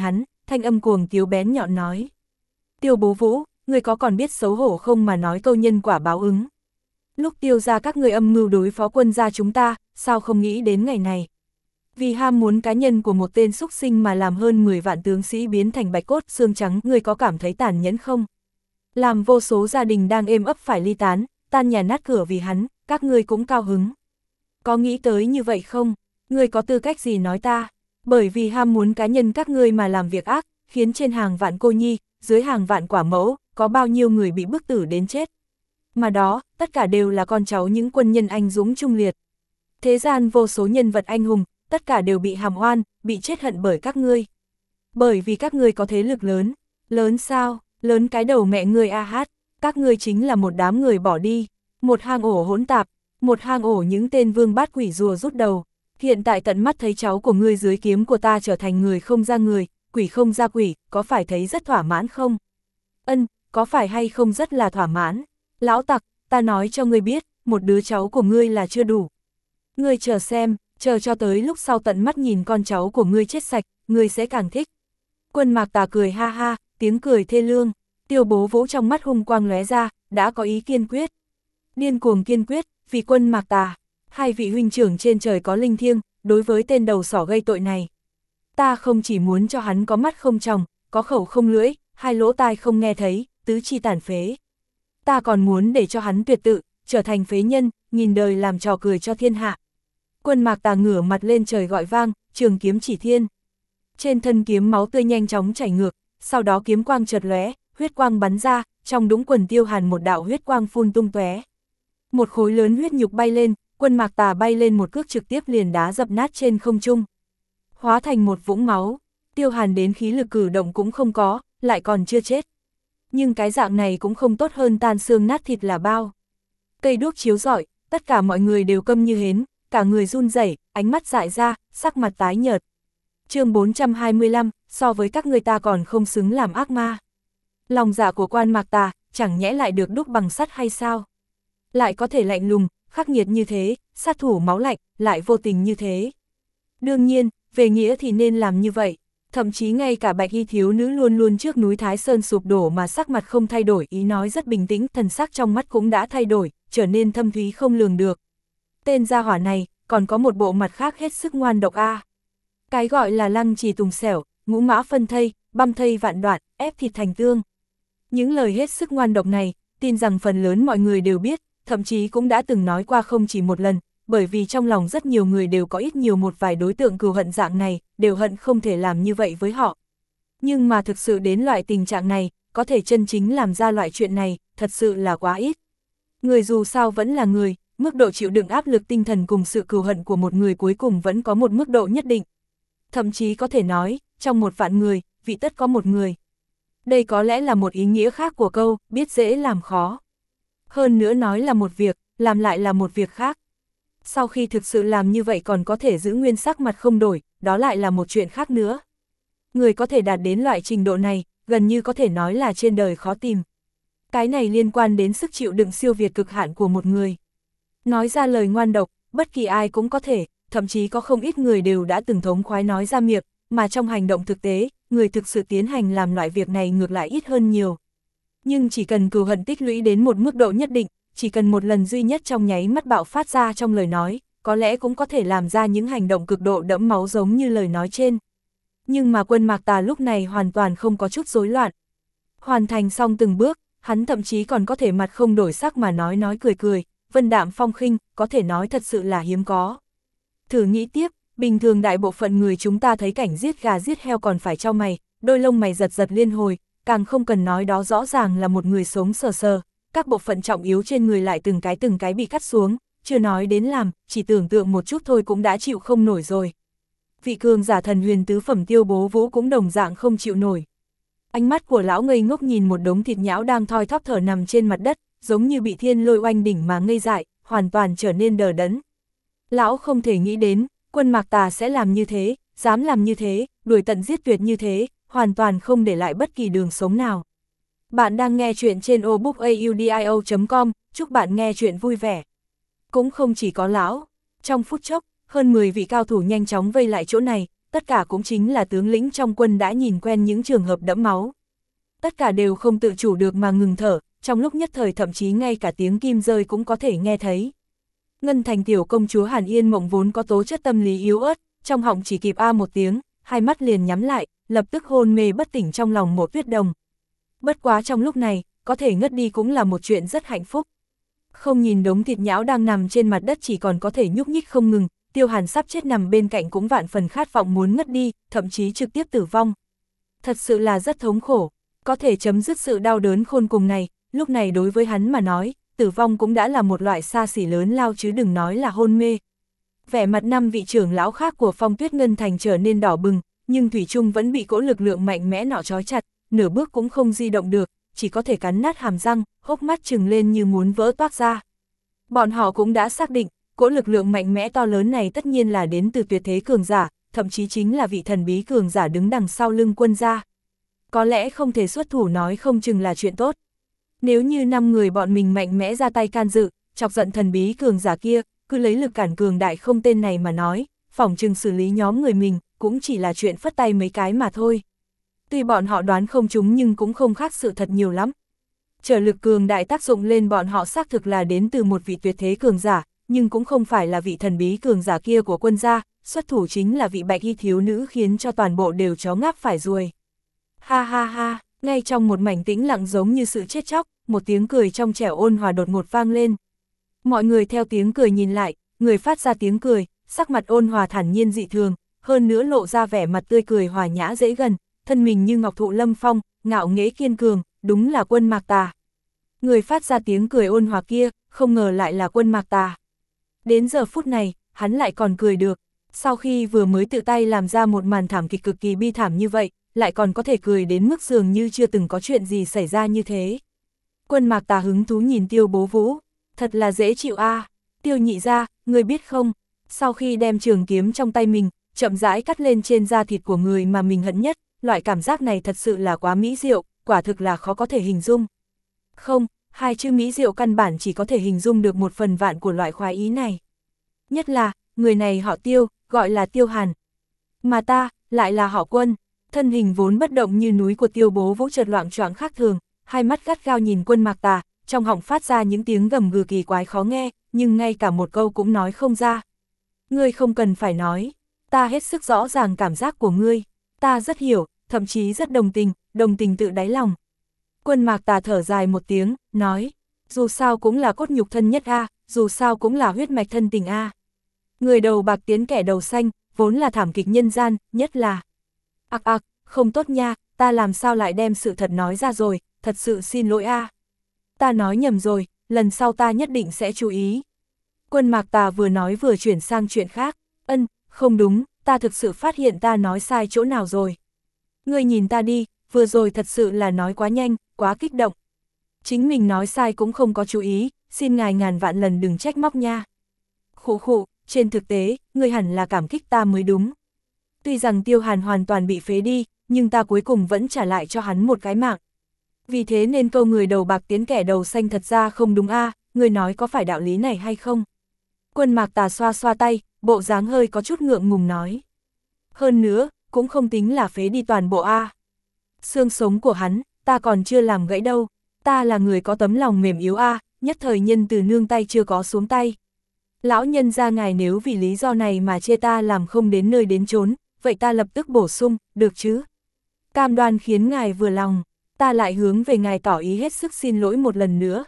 thanh âm cuồng tiếu bén nhọn nói. Tiêu Bố Vũ, ngươi có còn biết xấu hổ không mà nói câu nhân quả báo ứng. Lúc Tiêu gia các ngươi âm mưu đối phó quân gia chúng ta, sao không nghĩ đến ngày này. Vì ham muốn cá nhân của một tên súc sinh mà làm hơn 10 vạn tướng sĩ biến thành bạch cốt xương trắng, ngươi có cảm thấy tàn nhẫn không? Làm vô số gia đình đang êm ấp phải ly tán, tan nhà nát cửa vì hắn, các ngươi cũng cao hứng. Có nghĩ tới như vậy không? Ngươi có tư cách gì nói ta? Bởi vì ham muốn cá nhân các ngươi mà làm việc ác, khiến trên hàng vạn cô nhi, dưới hàng vạn quả mẫu, có bao nhiêu người bị bức tử đến chết. Mà đó, tất cả đều là con cháu những quân nhân anh dũng trung liệt. Thế gian vô số nhân vật anh hùng, tất cả đều bị hàm oan, bị chết hận bởi các ngươi. Bởi vì các ngươi có thế lực lớn. Lớn sao? Lớn cái đầu mẹ ngươi a hát. Các ngươi chính là một đám người bỏ đi. Một hang ổ hỗn tạp. Một hang ổ những tên vương bát quỷ rùa rút đầu. Hiện tại tận mắt thấy cháu của ngươi dưới kiếm của ta trở thành người không ra người, quỷ không ra quỷ, có phải thấy rất thỏa mãn không? Có phải hay không rất là thỏa mãn? Lão tặc, ta nói cho ngươi biết, một đứa cháu của ngươi là chưa đủ. Ngươi chờ xem, chờ cho tới lúc sau tận mắt nhìn con cháu của ngươi chết sạch, ngươi sẽ càng thích. Quân Mạc Tà cười ha ha, tiếng cười thê lương. Tiêu Bố Vũ trong mắt hung quang lóe ra, đã có ý kiên quyết. Điên cuồng kiên quyết, vì Quân Mạc Tà, hai vị huynh trưởng trên trời có linh thiêng, đối với tên đầu sỏ gây tội này. Ta không chỉ muốn cho hắn có mắt không tròng, có khẩu không lưỡi, hai lỗ tai không nghe thấy, tứ chi tàn phế. Ta còn muốn để cho hắn tuyệt tự, trở thành phế nhân, nghìn đời làm trò cười cho thiên hạ. Quân Mạc Tà ngửa mặt lên trời gọi vang, trường kiếm chỉ thiên. Trên thân kiếm máu tươi nhanh chóng chảy ngược, sau đó kiếm quang chợt lóe, huyết quang bắn ra, trong đũng quần Tiêu Hàn một đạo huyết quang phun tung tóe. Một khối lớn huyết nhục bay lên, Quân Mạc Tà bay lên một cước trực tiếp liền đá dập nát trên không trung. Hóa thành một vũng máu, Tiêu Hàn đến khí lực cử động cũng không có, lại còn chưa chết. Nhưng cái dạng này cũng không tốt hơn tan xương nát thịt là bao. Cây đuốc chiếu rọi, tất cả mọi người đều câm như hến, cả người run rẩy, ánh mắt dại ra, sắc mặt tái nhợt. Chương 425, so với các người ta còn không xứng làm ác ma. Lòng dạ của Quan Mạc Tà, chẳng nhẽ lại được đúc bằng sắt hay sao? Lại có thể lạnh lùng, khắc nghiệt như thế, sát thủ máu lạnh, lại vô tình như thế. Đương nhiên, về nghĩa thì nên làm như vậy. Thậm chí ngay cả Bạch Y thiếu nữ luôn luôn trước núi Thái Sơn sụp đổ mà sắc mặt không thay đổi, ý nói rất bình tĩnh, thần sắc trong mắt cũng đã thay đổi, trở nên thâm thúy không lường được. Tên gia hỏa này, còn có một bộ mặt khác hết sức ngoan độc a. Cái gọi là lăng trì tùng xẻo, ngũ mã phân thây, băm thây vạn đoạn, ép thịt thành tương. Những lời hết sức ngoan độc này, tin rằng phần lớn mọi người đều biết, thậm chí cũng đã từng nói qua không chỉ một lần, bởi vì trong lòng rất nhiều người đều có ít nhiều một vài đối tượng cừu hận dạng này, đều hận không thể làm như vậy với họ. Nhưng mà thực sự đến loại tình trạng này, có thể chân chính làm ra loại chuyện này, thật sự là quá ít. Người dù sao vẫn là người, mức độ chịu đựng áp lực tinh thần cùng sự cừu hận của một người cuối cùng vẫn có một mức độ nhất định. Thậm chí có thể nói, trong một vạn người, vị tất có một người. Đây có lẽ là một ý nghĩa khác của câu, biết dễ làm khó. Hơn nữa nói là một việc, làm lại là một việc khác. Sau khi thực sự làm như vậy còn có thể giữ nguyên sắc mặt không đổi, đó lại là một chuyện khác nữa. Người có thể đạt đến loại trình độ này, gần như có thể nói là trên đời khó tìm. Cái này liên quan đến sức chịu đựng siêu việt cực hạn của một người. Nói ra lời ngoan độc, bất kỳ ai cũng có thể, thậm chí có không ít người đều đã từng thống khoái nói ra miệng, mà trong hành động thực tế, người thực sự tiến hành làm loại việc này ngược lại ít hơn nhiều. Nhưng chỉ cần cừu hận tích lũy đến một mức độ nhất định, chỉ cần một lần duy nhất trong nháy mắt bạo phát ra trong lời nói, có lẽ cũng có thể làm ra những hành động cực độ đẫm máu giống như lời nói trên. Nhưng mà Quân Mạc Tà lúc này hoàn toàn không có chút rối loạn. Hoàn thành xong từng bước, hắn thậm chí còn có thể mặt không đổi sắc mà nói cười cười, vân đạm phong khinh, có thể nói thật sự là hiếm có. Thử nghĩ tiếp, bình thường đại bộ phận người chúng ta thấy cảnh giết gà giết heo còn phải chau mày, đôi lông mày giật giật liên hồi, càng không cần nói đó rõ ràng là một người sống sờ sờ, các bộ phận trọng yếu trên người lại từng cái bị cắt xuống, chưa nói đến làm, chỉ tưởng tượng một chút thôi cũng đã chịu không nổi rồi. Vị cường giả thần huyền tứ phẩm Tiêu Bố Vũ cũng đồng dạng không chịu nổi. Ánh mắt của lão ngây ngốc nhìn một đống thịt nhão đang thoi thóp thở nằm trên mặt đất, giống như bị thiên lôi oanh đỉnh mà ngây dại, hoàn toàn trở nên đờ đẫn. Lão không thể nghĩ đến, Quân Mạc Tà sẽ làm như thế, dám làm như thế, đuổi tận giết tuyệt như thế, hoàn toàn không để lại bất kỳ đường sống nào. Bạn đang nghe chuyện trên obookaudio.com, chúc bạn nghe chuyện vui vẻ. Cũng không chỉ có lão, trong phút chốc, hơn 10 vị cao thủ nhanh chóng vây lại chỗ này, tất cả cũng chính là tướng lĩnh trong quân đã nhìn quen những trường hợp đẫm máu. Tất cả đều không tự chủ được mà ngừng thở, trong lúc nhất thời thậm chí ngay cả tiếng kim rơi cũng có thể nghe thấy. Ngân Thành tiểu công chúa Hàn Yên Mộng vốn có tố chất tâm lý yếu ớt, trong họng chỉ kịp a một tiếng, hai mắt liền nhắm lại, lập tức hôn mê bất tỉnh trong lòng Mộ Tuyết Đồng. Bất quá trong lúc này, có thể ngất đi cũng là một chuyện rất hạnh phúc. Không nhìn đống thịt nhão đang nằm trên mặt đất chỉ còn có thể nhúc nhích không ngừng, Tiêu Hàn sắp chết nằm bên cạnh cũng vạn phần khát vọng muốn ngất đi, thậm chí trực tiếp tử vong. Thật sự là rất thống khổ, có thể chấm dứt sự đau đớn khôn cùng này, lúc này đối với hắn mà nói, tử vong cũng đã là một loại xa xỉ lớn lao chứ đừng nói là hôn mê. Vẻ mặt 5 vị trưởng lão khác của Phong Tuyết Ngân Thành trở nên đỏ bừng, nhưng thủy chung vẫn bị cỗ lực lượng mạnh mẽ nọ trói chặt, nửa bước cũng không di động được, chỉ có thể cắn nát hàm răng, hốc mắt trừng lên như muốn vỡ toác ra. Bọn họ cũng đã xác định, cỗ lực lượng mạnh mẽ to lớn này tất nhiên là đến từ tuyệt thế cường giả, thậm chí chính là vị thần bí cường giả đứng đằng sau lưng quân gia. Có lẽ không thể xuất thủ nói không chừng là chuyện tốt. Nếu như 5 người bọn mình mạnh mẽ ra tay can dự, chọc giận thần bí cường giả kia, cứ lấy lực cản cường đại không tên này mà nói, phỏng chừng xử lý nhóm người mình, cũng chỉ là chuyện phất tay mấy cái mà thôi. Tuy bọn họ đoán không trúng nhưng cũng không khác sự thật nhiều lắm. Trở lực cường đại tác dụng lên bọn họ xác thực là đến từ một vị tuyệt thế cường giả, nhưng cũng không phải là vị thần bí cường giả kia của quân gia, xuất thủ chính là vị bạch y thiếu nữ khiến cho toàn bộ đều chó ngáp phải ruồi. Ha ha ha, ngay trong một mảnh tĩnh lặng giống như sự chết chóc, một tiếng cười trong trẻo ôn hòa đột ngột vang lên. Mọi người theo tiếng cười nhìn lại, người phát ra tiếng cười, sắc mặt ôn hòa thản nhiên dị thường, hơn nữa lộ ra vẻ mặt tươi cười hòa nhã dễ gần, thân mình như ngọc thụ lâm phong, ngạo nghễ kiên cường, đúng là Quân Mạc Tà. Người phát ra tiếng cười ôn hòa kia, không ngờ lại là Quân Mạc Tà. Đến giờ phút này, hắn lại còn cười được, sau khi vừa mới tự tay làm ra một màn thảm kịch cực kỳ bi thảm như vậy, lại còn có thể cười đến mức dường như chưa từng có chuyện gì xảy ra như thế. Quân Mạc Tà hứng thú nhìn Tiêu Bố Vũ, thật là dễ chịu a. Tiêu nhị gia, người biết không, sau khi đem trường kiếm trong tay mình, chậm rãi cắt lên trên da thịt của người mà mình hận nhất, loại cảm giác này thật sự là quá mỹ diệu, quả thực là khó có thể hình dung. Không, hai chữ mỹ diệu căn bản chỉ có thể hình dung được 1/1000 của loại khoái ý này. Nhất là, người này họ Tiêu, gọi là Tiêu Hàn. Mà ta, lại là họ Quân. Thân hình vốn bất động như núi của Tiêu Bố Vũ chợt loạng choạng khác thường, hai mắt gắt gao nhìn Quân Mạc Tà, trong họng phát ra những tiếng gầm gừ kỳ quái khó nghe, nhưng ngay cả một câu cũng nói không ra. Ngươi không cần phải nói, ta hết sức rõ ràng cảm giác của ngươi, ta rất hiểu, thậm chí rất đồng tình tự đáy lòng. Quân Mạc Tà thở dài một tiếng, nói, dù sao cũng là cốt nhục thân nhất a, dù sao cũng là huyết mạch thân tình a. Người đầu bạc tiến kẻ đầu xanh, vốn là thảm kịch nhân gian, nhất là. Không tốt nha, ta làm sao lại đem sự thật nói ra rồi, thật sự xin lỗi a. Ta nói nhầm rồi, lần sau ta nhất định sẽ chú ý. Quân Mạc Tà vừa nói vừa chuyển sang chuyện khác, không đúng, ta thực sự phát hiện ta nói sai chỗ nào rồi. Ngươi nhìn ta đi, vừa rồi thật sự là nói quá nhanh, quá kích động. Chính mình nói sai cũng không có chú ý, xin ngài ngàn vạn lần đừng trách móc nha. Khụ, trên thực tế, ngươi hẳn là cảm kích ta mới đúng. Tuy rằng Tiêu Hàn hoàn toàn bị phế đi, nhưng ta cuối cùng vẫn trả lại cho hắn một cái mạng. Vì thế nên câu người đầu bạc tiến kẻ đầu xanh thật ra không đúng a, ngươi nói có phải đạo lý này hay không? Quân Mạc Tà xoa xoa tay, bộ dáng hơi có chút ngượng ngùng nói. Hơn nữa, cũng không tính là phế đi toàn bộ a. Xương sống của hắn, ta còn chưa làm gãy đâu, ta là người có tấm lòng mềm yếu a, nhất thời nhân từ nương tay chưa có xuống tay. Lão nhân gia ngài nếu vì lý do này mà chê ta làm không đến nơi đến chốn, vậy ta lập tức bổ sung, được chứ? Cam đoan khiến ngài vừa lòng, ta lại hướng về ngài tỏ ý hết sức xin lỗi một lần nữa.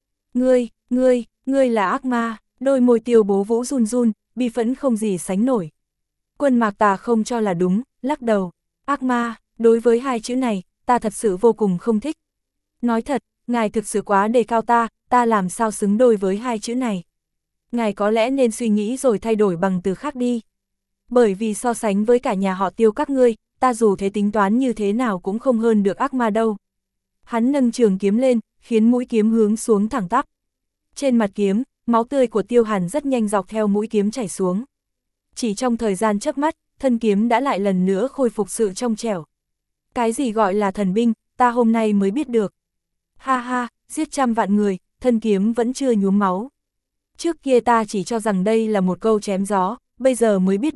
Ngươi là ác ma, đôi môi Tiêu Bố Vũ run run, bi phẫn không gì sánh nổi. Quân Mạc Tà không cho là đúng, lắc đầu, ác ma, đối với hai chữ này, ta thật sự vô cùng không thích. Nói thật, ngài thực sự quá đề cao ta làm sao xứng đôi với hai chữ này. Ngài có lẽ nên suy nghĩ rồi thay đổi bằng từ khác đi. Bởi vì so sánh với cả nhà họ Tiêu các ngươi, ta dù thế tính toán như thế nào cũng không hơn được ác ma đâu. Hắn nâng trường kiếm lên, khiến mũi kiếm hướng xuống thẳng tắp. Trên mặt kiếm, máu tươi của Tiêu Hàn rất nhanh dọc theo mũi kiếm chảy xuống. Chỉ trong thời gian chớp mắt, thân kiếm đã lại lần nữa khôi phục sự trong trẻo. Cái gì gọi là thần binh, ta hôm nay mới biết được. Ha ha, giết trăm vạn người, thân kiếm vẫn chưa nhuốm máu. Trước kia ta chỉ cho rằng đây là một câu chém gió, bây giờ mới biết được,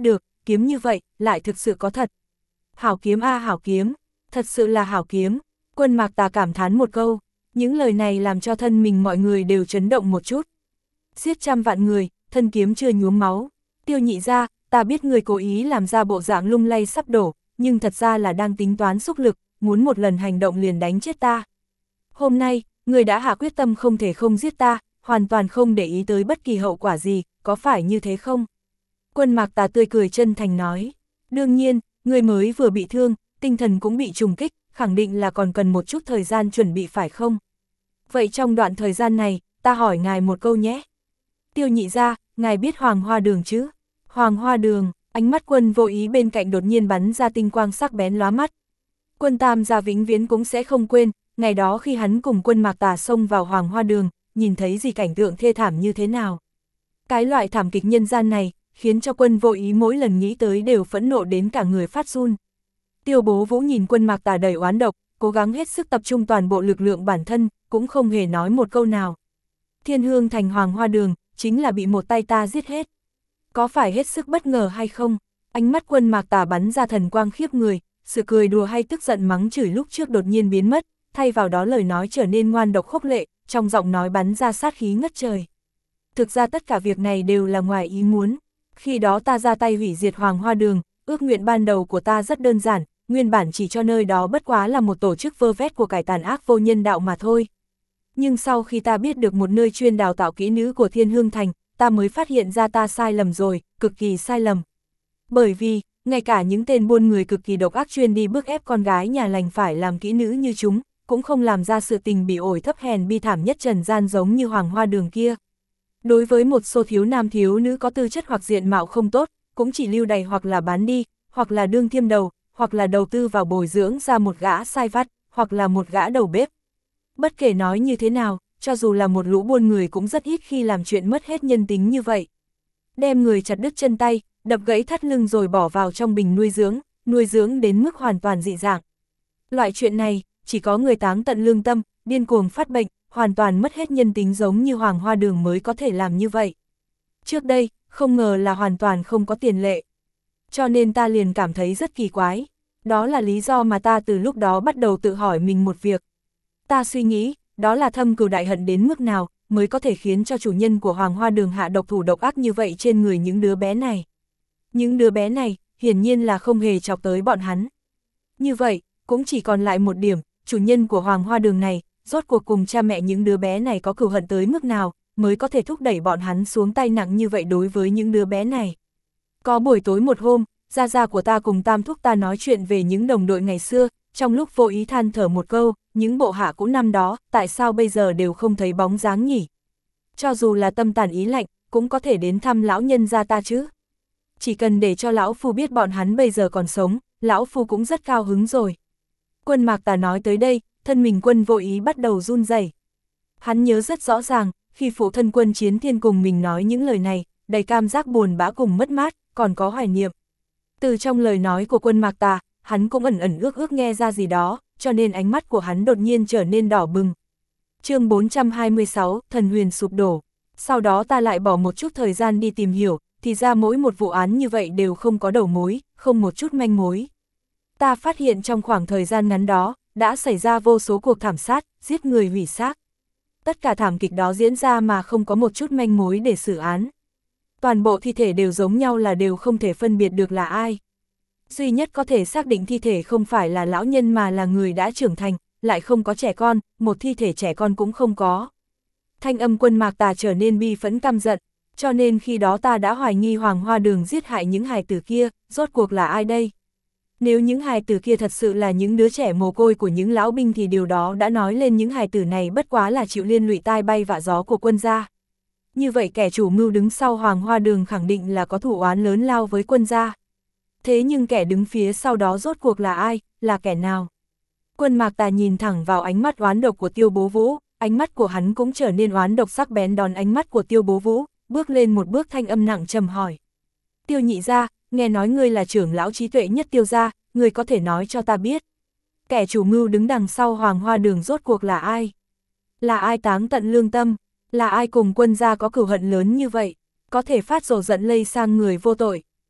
kiếm như vậy, lại thực sự có thật. Hảo kiếm a hảo kiếm, thật sự là hảo kiếm, Quân Mạc Tà cảm thán một câu, những lời này làm cho thân mình mọi người đều chấn động một chút. Giết trăm vạn người, thân kiếm chưa nhuốm máu, Tiêu nhị ra, ta biết người cố ý làm ra bộ dạng lung lay sắp đổ, nhưng thật ra là đang tính toán xúc lực, muốn một lần hành động liền đánh chết ta. Hôm nay, người đã hạ quyết tâm không thể không giết ta, hoàn toàn không để ý tới bất kỳ hậu quả gì, có phải như thế không? Quân Mạc Tà tươi cười chân thành nói, đương nhiên, người mới vừa bị thương, tinh thần cũng bị trùng kích, khẳng định là còn cần một chút thời gian chuẩn bị phải không? Vậy trong đoạn thời gian này, ta hỏi ngài một câu nhé. Tiêu nhị ra, ngài biết Hoàng Hoa Đường chứ? Hoàng Hoa Đường, ánh mắt Quân Vô Ý bên cạnh đột nhiên bắn ra tinh quang sắc bén lóa mắt. Quân Tam gia vĩnh viễn cũng sẽ không quên, ngày đó khi hắn cùng Quân Mạc Tà xông vào Hoàng Hoa Đường, nhìn thấy gì cảnh tượng thê thảm như thế nào. Cái loại thảm kịch nhân gian này, khiến cho Quân Vô Ý mỗi lần nghĩ tới đều phẫn nộ đến cả người phát run. Tiêu Bố Vũ nhìn Quân Mạc Tà đầy oán độc, cố gắng hết sức tập trung toàn bộ lực lượng bản thân, cũng không hề nói một câu nào. Thiên Hương thành Hoàng Hoa Đường, chính là bị một tay ta giết hết. Có phải hết sức bất ngờ hay không? Ánh mắt Quân Mạc Tà bắn ra thần quang khiếp người, sự cười đùa hay tức giận mắng chửi lúc trước đột nhiên biến mất, thay vào đó lời nói trở nên ngoan độc khốc lệ, trong giọng nói bắn ra sát khí ngất trời. Thực ra tất cả việc này đều là ngoài ý muốn. Khi đó ta ra tay hủy diệt Hoàng Hoa Đường, ước nguyện ban đầu của ta rất đơn giản, nguyên bản chỉ cho nơi đó bất quá là một tổ chức vơ vét của cải tàn ác vô nhân đạo mà thôi. Nhưng sau khi ta biết được một nơi chuyên đào tạo kỹ nữ của Thiên Hương Thành, ta mới phát hiện ra ta sai lầm rồi, cực kỳ sai lầm. Bởi vì, ngay cả những tên buôn người cực kỳ độc ác chuyên đi bức ép con gái nhà lành phải làm kỹ nữ như chúng, cũng không làm ra sự tình bị ổi thấp hèn bi thảm nhất trần gian giống như Hoàng Hoa Đường kia. Đối với một số thiếu nam thiếu nữ có tư chất hoặc diện mạo không tốt, cũng chỉ lưu đày hoặc là bán đi, hoặc là đương thiêm đầu, hoặc là đầu tư vào bồi dưỡng ra một gã sai vặt, hoặc là một gã đầu bếp. Bất kể nói như thế nào, cho dù là một lũ buôn người cũng rất ít khi làm chuyện mất hết nhân tính như vậy. Đem người chặt đứt chân tay, đập gãy thắt lưng rồi bỏ vào trong bình nuôi dưỡng đến mức hoàn toàn dị dạng. Loại chuyện này, chỉ có người táng tận lương tâm, điên cuồng phát bệnh, hoàn toàn mất hết nhân tính giống như Hoàng Hoa Đường mới có thể làm như vậy. Trước đây, không ngờ là hoàn toàn không có tiền lệ. Cho nên ta liền cảm thấy rất kỳ quái. Đó là lý do mà ta từ lúc đó bắt đầu tự hỏi mình một việc. Ta suy nghĩ, đó là thâm cừu đại hận đến mức nào, mới có thể khiến cho chủ nhân của Hoàng Hoa Đường hạ độc thủ độc ác như vậy trên người những đứa bé này. Những đứa bé này, hiển nhiên là không hề chọc tới bọn hắn. Như vậy, cũng chỉ còn lại một điểm, chủ nhân của Hoàng Hoa Đường này, rốt cuộc cùng cha mẹ những đứa bé này có cừu hận tới mức nào, mới có thể thúc đẩy bọn hắn xuống tay nặng như vậy đối với những đứa bé này. Có buổi tối một hôm, gia gia của ta cùng tam thúc ta nói chuyện về những đồng đội ngày xưa, trong lúc vô ý than thở một câu, những bộ hạ cũ năm đó, tại sao bây giờ đều không thấy bóng dáng nhỉ? Cho dù là tâm tàn ý lạnh, cũng có thể đến thăm lão nhân gia ta chứ. Chỉ cần để cho lão phu biết bọn hắn bây giờ còn sống, lão phu cũng rất cao hứng rồi. Quân Mạc Tà nói tới đây, thân mình Quân Vô Ý bắt đầu run rẩy. Hắn nhớ rất rõ ràng, khi phụ thân Quân Chiến Thiên cùng mình nói những lời này, đầy cảm giác buồn bã cùng mất mát, còn có hoài niệm. Từ trong lời nói của Quân Mạc Tà, hắn cũng ẩn ẩn ước nghe ra gì đó, cho nên ánh mắt của hắn đột nhiên trở nên đỏ bừng. Chương 426, Thần Huyền sụp đổ. Sau đó ta lại bỏ một chút thời gian đi tìm hiểu, thì ra mỗi một vụ án như vậy đều không có đầu mối, không một chút manh mối. Ta phát hiện trong khoảng thời gian ngắn đó, đã xảy ra vô số cuộc thảm sát, giết người hủy xác. Tất cả thảm kịch đó diễn ra mà không có một chút manh mối để xử án. Toàn bộ thi thể đều giống nhau là đều không thể phân biệt được là ai. Duy nhất có thể xác định thi thể không phải là lão nhân mà là người đã trưởng thành, lại không có trẻ con, một thi thể trẻ con cũng không có. Thanh âm Quân Mạc Tà trở nên bi phẫn căm giận, cho nên khi đó ta đã hoài nghi Hoàng Hoa Đường giết hại những hài tử kia, rốt cuộc là ai đây? Nếu những hài tử kia thật sự là những đứa trẻ mồ côi của những lão binh thì điều đó đã nói lên những hài tử này bất quá là chịu liên lụy tai bay vạ gió của Quân gia. Như vậy kẻ chủ mưu đứng sau Hoàng Hoa Đường khẳng định là có thù oán lớn lao với Quân gia. Thế nhưng kẻ đứng phía sau đó rốt cuộc là ai, là kẻ nào? Quân Mạc Tà nhìn thẳng vào ánh mắt oán độc của Tiêu Bố Vũ, ánh mắt của hắn cũng trở nên oán độc sắc bén đón ánh mắt của Tiêu Bố Vũ, bước lên một bước thanh âm nặng trầm hỏi. Tiêu nhị gia, nghe nói ngươi là trưởng lão trí tuệ nhất Tiêu gia, ngươi có thể nói cho ta biết. Kẻ chủ mưu đứng đằng sau Hoàng Hoa Đường rốt cuộc là ai? Là ai táng tận lương tâm? Là ai cùng Quân gia có cừu hận lớn như vậy? Có thể phát rồ giận lây sang người vô tội?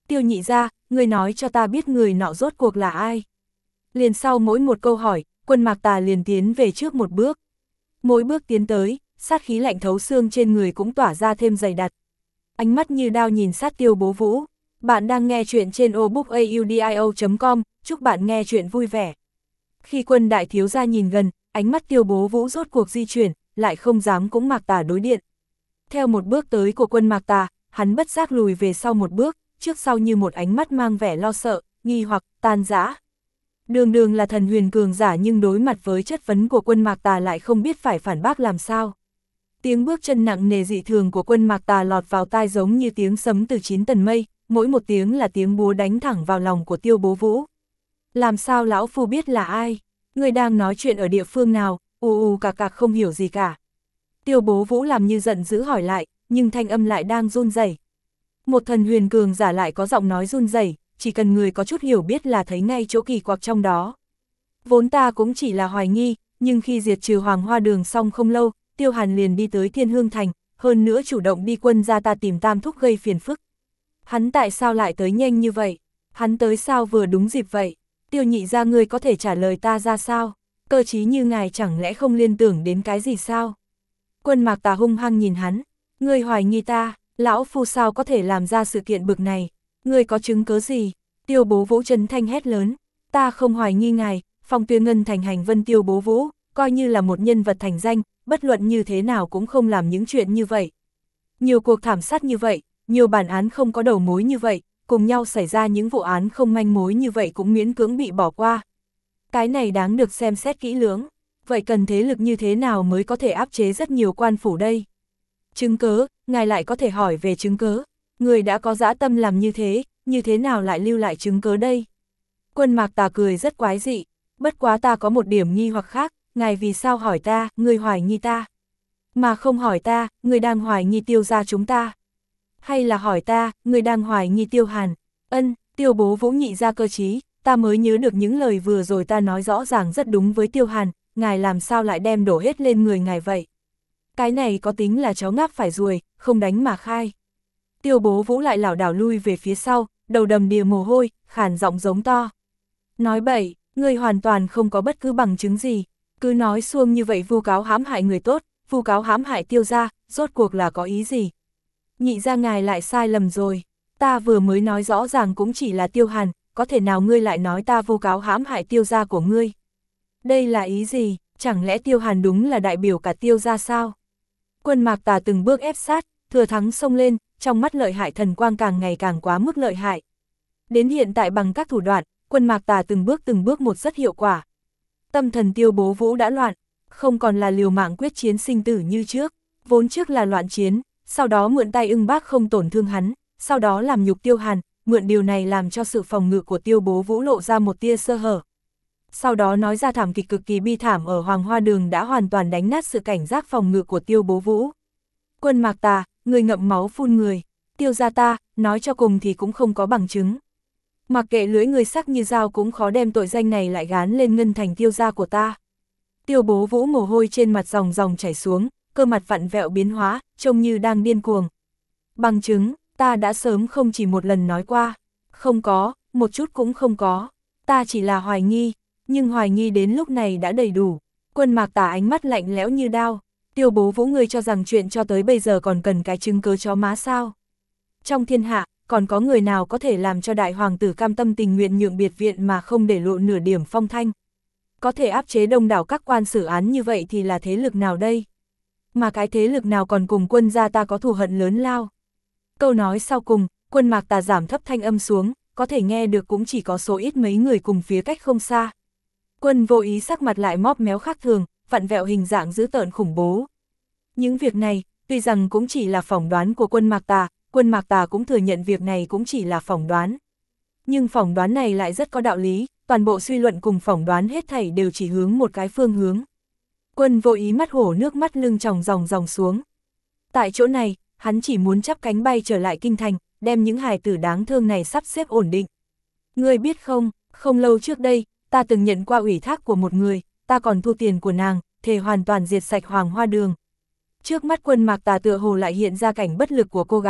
Tiêu nhị gia, người nói cho ta biết người nọ rốt cuộc là ai. Liền sau mỗi một câu hỏi, Quân Mạc Tà liền tiến về trước một bước. Mỗi bước tiến tới, sát khí lạnh thấu xương trên người cũng tỏa ra thêm dày đặc. Ánh mắt như đao nhìn sát Tiêu Bố Vũ. Bạn đang nghe chuyện trên obookaudio.com, chúc bạn nghe chuyện vui vẻ. Khi Quân đại thiếu gia nhìn gần, ánh mắt Tiêu Bố Vũ rốt cuộc di chuyển, lại không dám cũng Mạc Tà đối điện. Theo một bước tới của Quân Mạc Tà, hắn bất giác lùi về sau một bước, trước sau như một ánh mắt mang vẻ lo sợ, nghi hoặc, tan rã. Đường đường là thần huyền cường giả nhưng đối mặt với chất vấn của Quân Mạc Tà lại không biết phải phản bác làm sao. Tiếng bước chân nặng nề dị thường của Quân Mạc Tà lọt vào tai giống như tiếng sấm từ 9 tầng mây, mỗi một tiếng là tiếng búa đánh thẳng vào lòng của Tiêu Bố Vũ. Làm sao lão phu biết là ai? Người đang nói chuyện ở địa phương nào? Cạc không hiểu gì cả. Tiêu Bố Vũ làm như giận dữ hỏi lại, nhưng thanh âm lại đang run rẩy. Một thần huyền cường giả lại có giọng nói run rẩy, chỉ cần người có chút hiểu biết là thấy ngay chỗ kỳ quặc trong đó. Vốn ta cũng chỉ là hoài nghi, nhưng khi diệt trừ Hoàng Hoa Đường xong không lâu, Tiêu Hàn liền đi tới Thiên Hương Thành, hơn nữa chủ động đi Quân gia ta tìm Tam Thúc gây phiền phức. Hắn tại sao lại tới nhanh như vậy? Hắn tới sao vừa đúng dịp vậy? Tiêu nhị gia ngươi có thể trả lời ta ra sao? Cơ trí như ngài chẳng lẽ không liên tưởng đến cái gì sao? Quân Mạc Tà hung hăng nhìn hắn. Ngươi hoài nghi ta, lão phu sao có thể làm ra sự kiện bực này? Ngươi có chứng cớ gì? Tiêu Bố Vũ trấn thanh hét lớn. Ta không hoài nghi ngài, Phong Tuyên Ngân thành hành vân Tiêu Bố Vũ, coi như là một nhân vật thành danh, bất luận như thế nào cũng không làm những chuyện như vậy. Nhiều cuộc thảm sát như vậy, nhiều bản án không có đầu mối như vậy, cùng nhau xảy ra những vụ án không manh mối như vậy cũng miễn cưỡng bị bỏ qua. Cái này đáng được xem xét kỹ lưỡng. Vậy cần thế lực như thế nào mới có thể áp chế rất nhiều quan phủ đây? Chứng cớ, ngài lại có thể hỏi về chứng cớ. Người đã có dã tâm làm như thế nào lại lưu lại chứng cớ đây? Quân Mạc Tà cười rất quái dị. Bất quá ta có một điểm nghi hoặc khác, ngài vì sao hỏi ta, người hoài nghi ta? Mà không hỏi ta, người đang hoài nghi Tiêu gia chúng ta? Hay là hỏi ta, người đang hoài nghi Tiêu Hàn? Tiêu Bố Vũ nhị ra cơ trí, ta mới nhớ được những lời vừa rồi ta nói rõ ràng rất đúng với Tiêu Hàn, ngài làm sao lại đem đổ hết lên người ngài vậy? Cái này có tính là chó ngáp phải ruồi, không đánh mà khai. Tiêu Bố Vũ lại lảo đảo lui về phía sau, đầu đầm đìa mồ hôi, khàn giọng giống to. Nói bậy, ngươi hoàn toàn không có bất cứ bằng chứng gì, cứ nói xuông như vậy vu cáo hãm hại người tốt, vu cáo hãm hại Tiêu gia, rốt cuộc là có ý gì? Nhị gia ngài lại sai lầm rồi, ta vừa mới nói rõ ràng cũng chỉ là Tiêu Hàn, có thể nào ngươi lại nói ta vu cáo hãm hại Tiêu gia của ngươi? Đây là ý gì, chẳng lẽ Tiêu Hàn đúng là đại biểu cả Tiêu gia sao? Quân Mạc Tà từng bước ép sát, thừa thắng xông lên, trong mắt lợi hại thần quang càng ngày càng quá mức lợi hại. Đến hiện tại bằng các thủ đoạn, Quân Mạc Tà từng bước một rất hiệu quả. Tâm thần Tiêu Bố Vũ đã loạn, không còn là liều mạng quyết chiến sinh tử như trước, vốn trước là loạn chiến, sau đó mượn tay ưng bác không tổn thương hắn, sau đó làm nhục Tiêu Hàn, mượn điều này làm cho sự phòng ngự của Tiêu Bố Vũ lộ ra một tia sơ hở. Sau đó nói ra thảm kịch cực kỳ bi thảm ở Hoàng Hoa Đường đã hoàn toàn đánh nát sự cảnh giác phòng ngự của Tiêu Bố Vũ. Quân Mạc Tà, người ngậm máu phun người, Tiêu gia ta, nói cho cùng thì cũng không có bằng chứng. Mặc kệ lưỡi người sắc như dao cũng khó đem tội danh này lại gán lên ngân thành Tiêu gia của ta. Tiêu Bố Vũ mồ hôi trên mặt ròng ròng chảy xuống, cơ mặt vặn vẹo biến hóa, trông như đang điên cuồng. Bằng chứng, ta đã sớm không chỉ một lần nói qua. Không có, một chút cũng không có. Ta chỉ là hoài nghi, nhưng hoài nghi đến lúc này đã đầy đủ. Quân Mạc Tà ánh mắt lạnh lẽo như đao. Tiêu Bố Vũ ngươi cho rằng chuyện cho tới bây giờ còn cần cái chứng cớ chó má sao? Trong thiên hạ, còn có người nào có thể làm cho đại hoàng tử cam tâm tình nguyện nhượng biệt viện mà không để lộ nửa điểm phong thanh? Có thể áp chế đông đảo các quan xử án như vậy thì là thế lực nào đây? Mà cái thế lực nào còn cùng Quân gia ta có thù hận lớn lao? Câu nói sau cùng, Quân Mạc Tà giảm thấp thanh âm xuống, có thể nghe được cũng chỉ có số ít mấy người cùng phía cách không xa. Quân Vô Ý sắc mặt lại móp méo khác thường, vặn vẹo hình dạng dữ tợn khủng bố. Những việc này, tuy rằng cũng chỉ là phỏng đoán của Quân Mạc Tà cũng thừa nhận việc này cũng chỉ là phỏng đoán. Nhưng phỏng đoán này lại rất có đạo lý, toàn bộ suy luận cùng phỏng đoán hết thảy đều chỉ hướng một cái phương hướng. Quân Vô Ý mắt hổ nước mắt lưng tròng ròng xuống. Tại chỗ này, hắn chỉ muốn chắp cánh bay trở lại kinh thành, đem những hài tử đáng thương này sắp xếp ổn định. Ngươi biết không, không lâu trước đây, ta từng nhận qua ủy thác của một người, ta còn thu tiền của nàng, thề hoàn toàn diệt sạch Hoàng Hoa Đường. Trước mắt Quân Mạc Tà tựa hồ lại hiện ra cảnh bất lực của cô gái,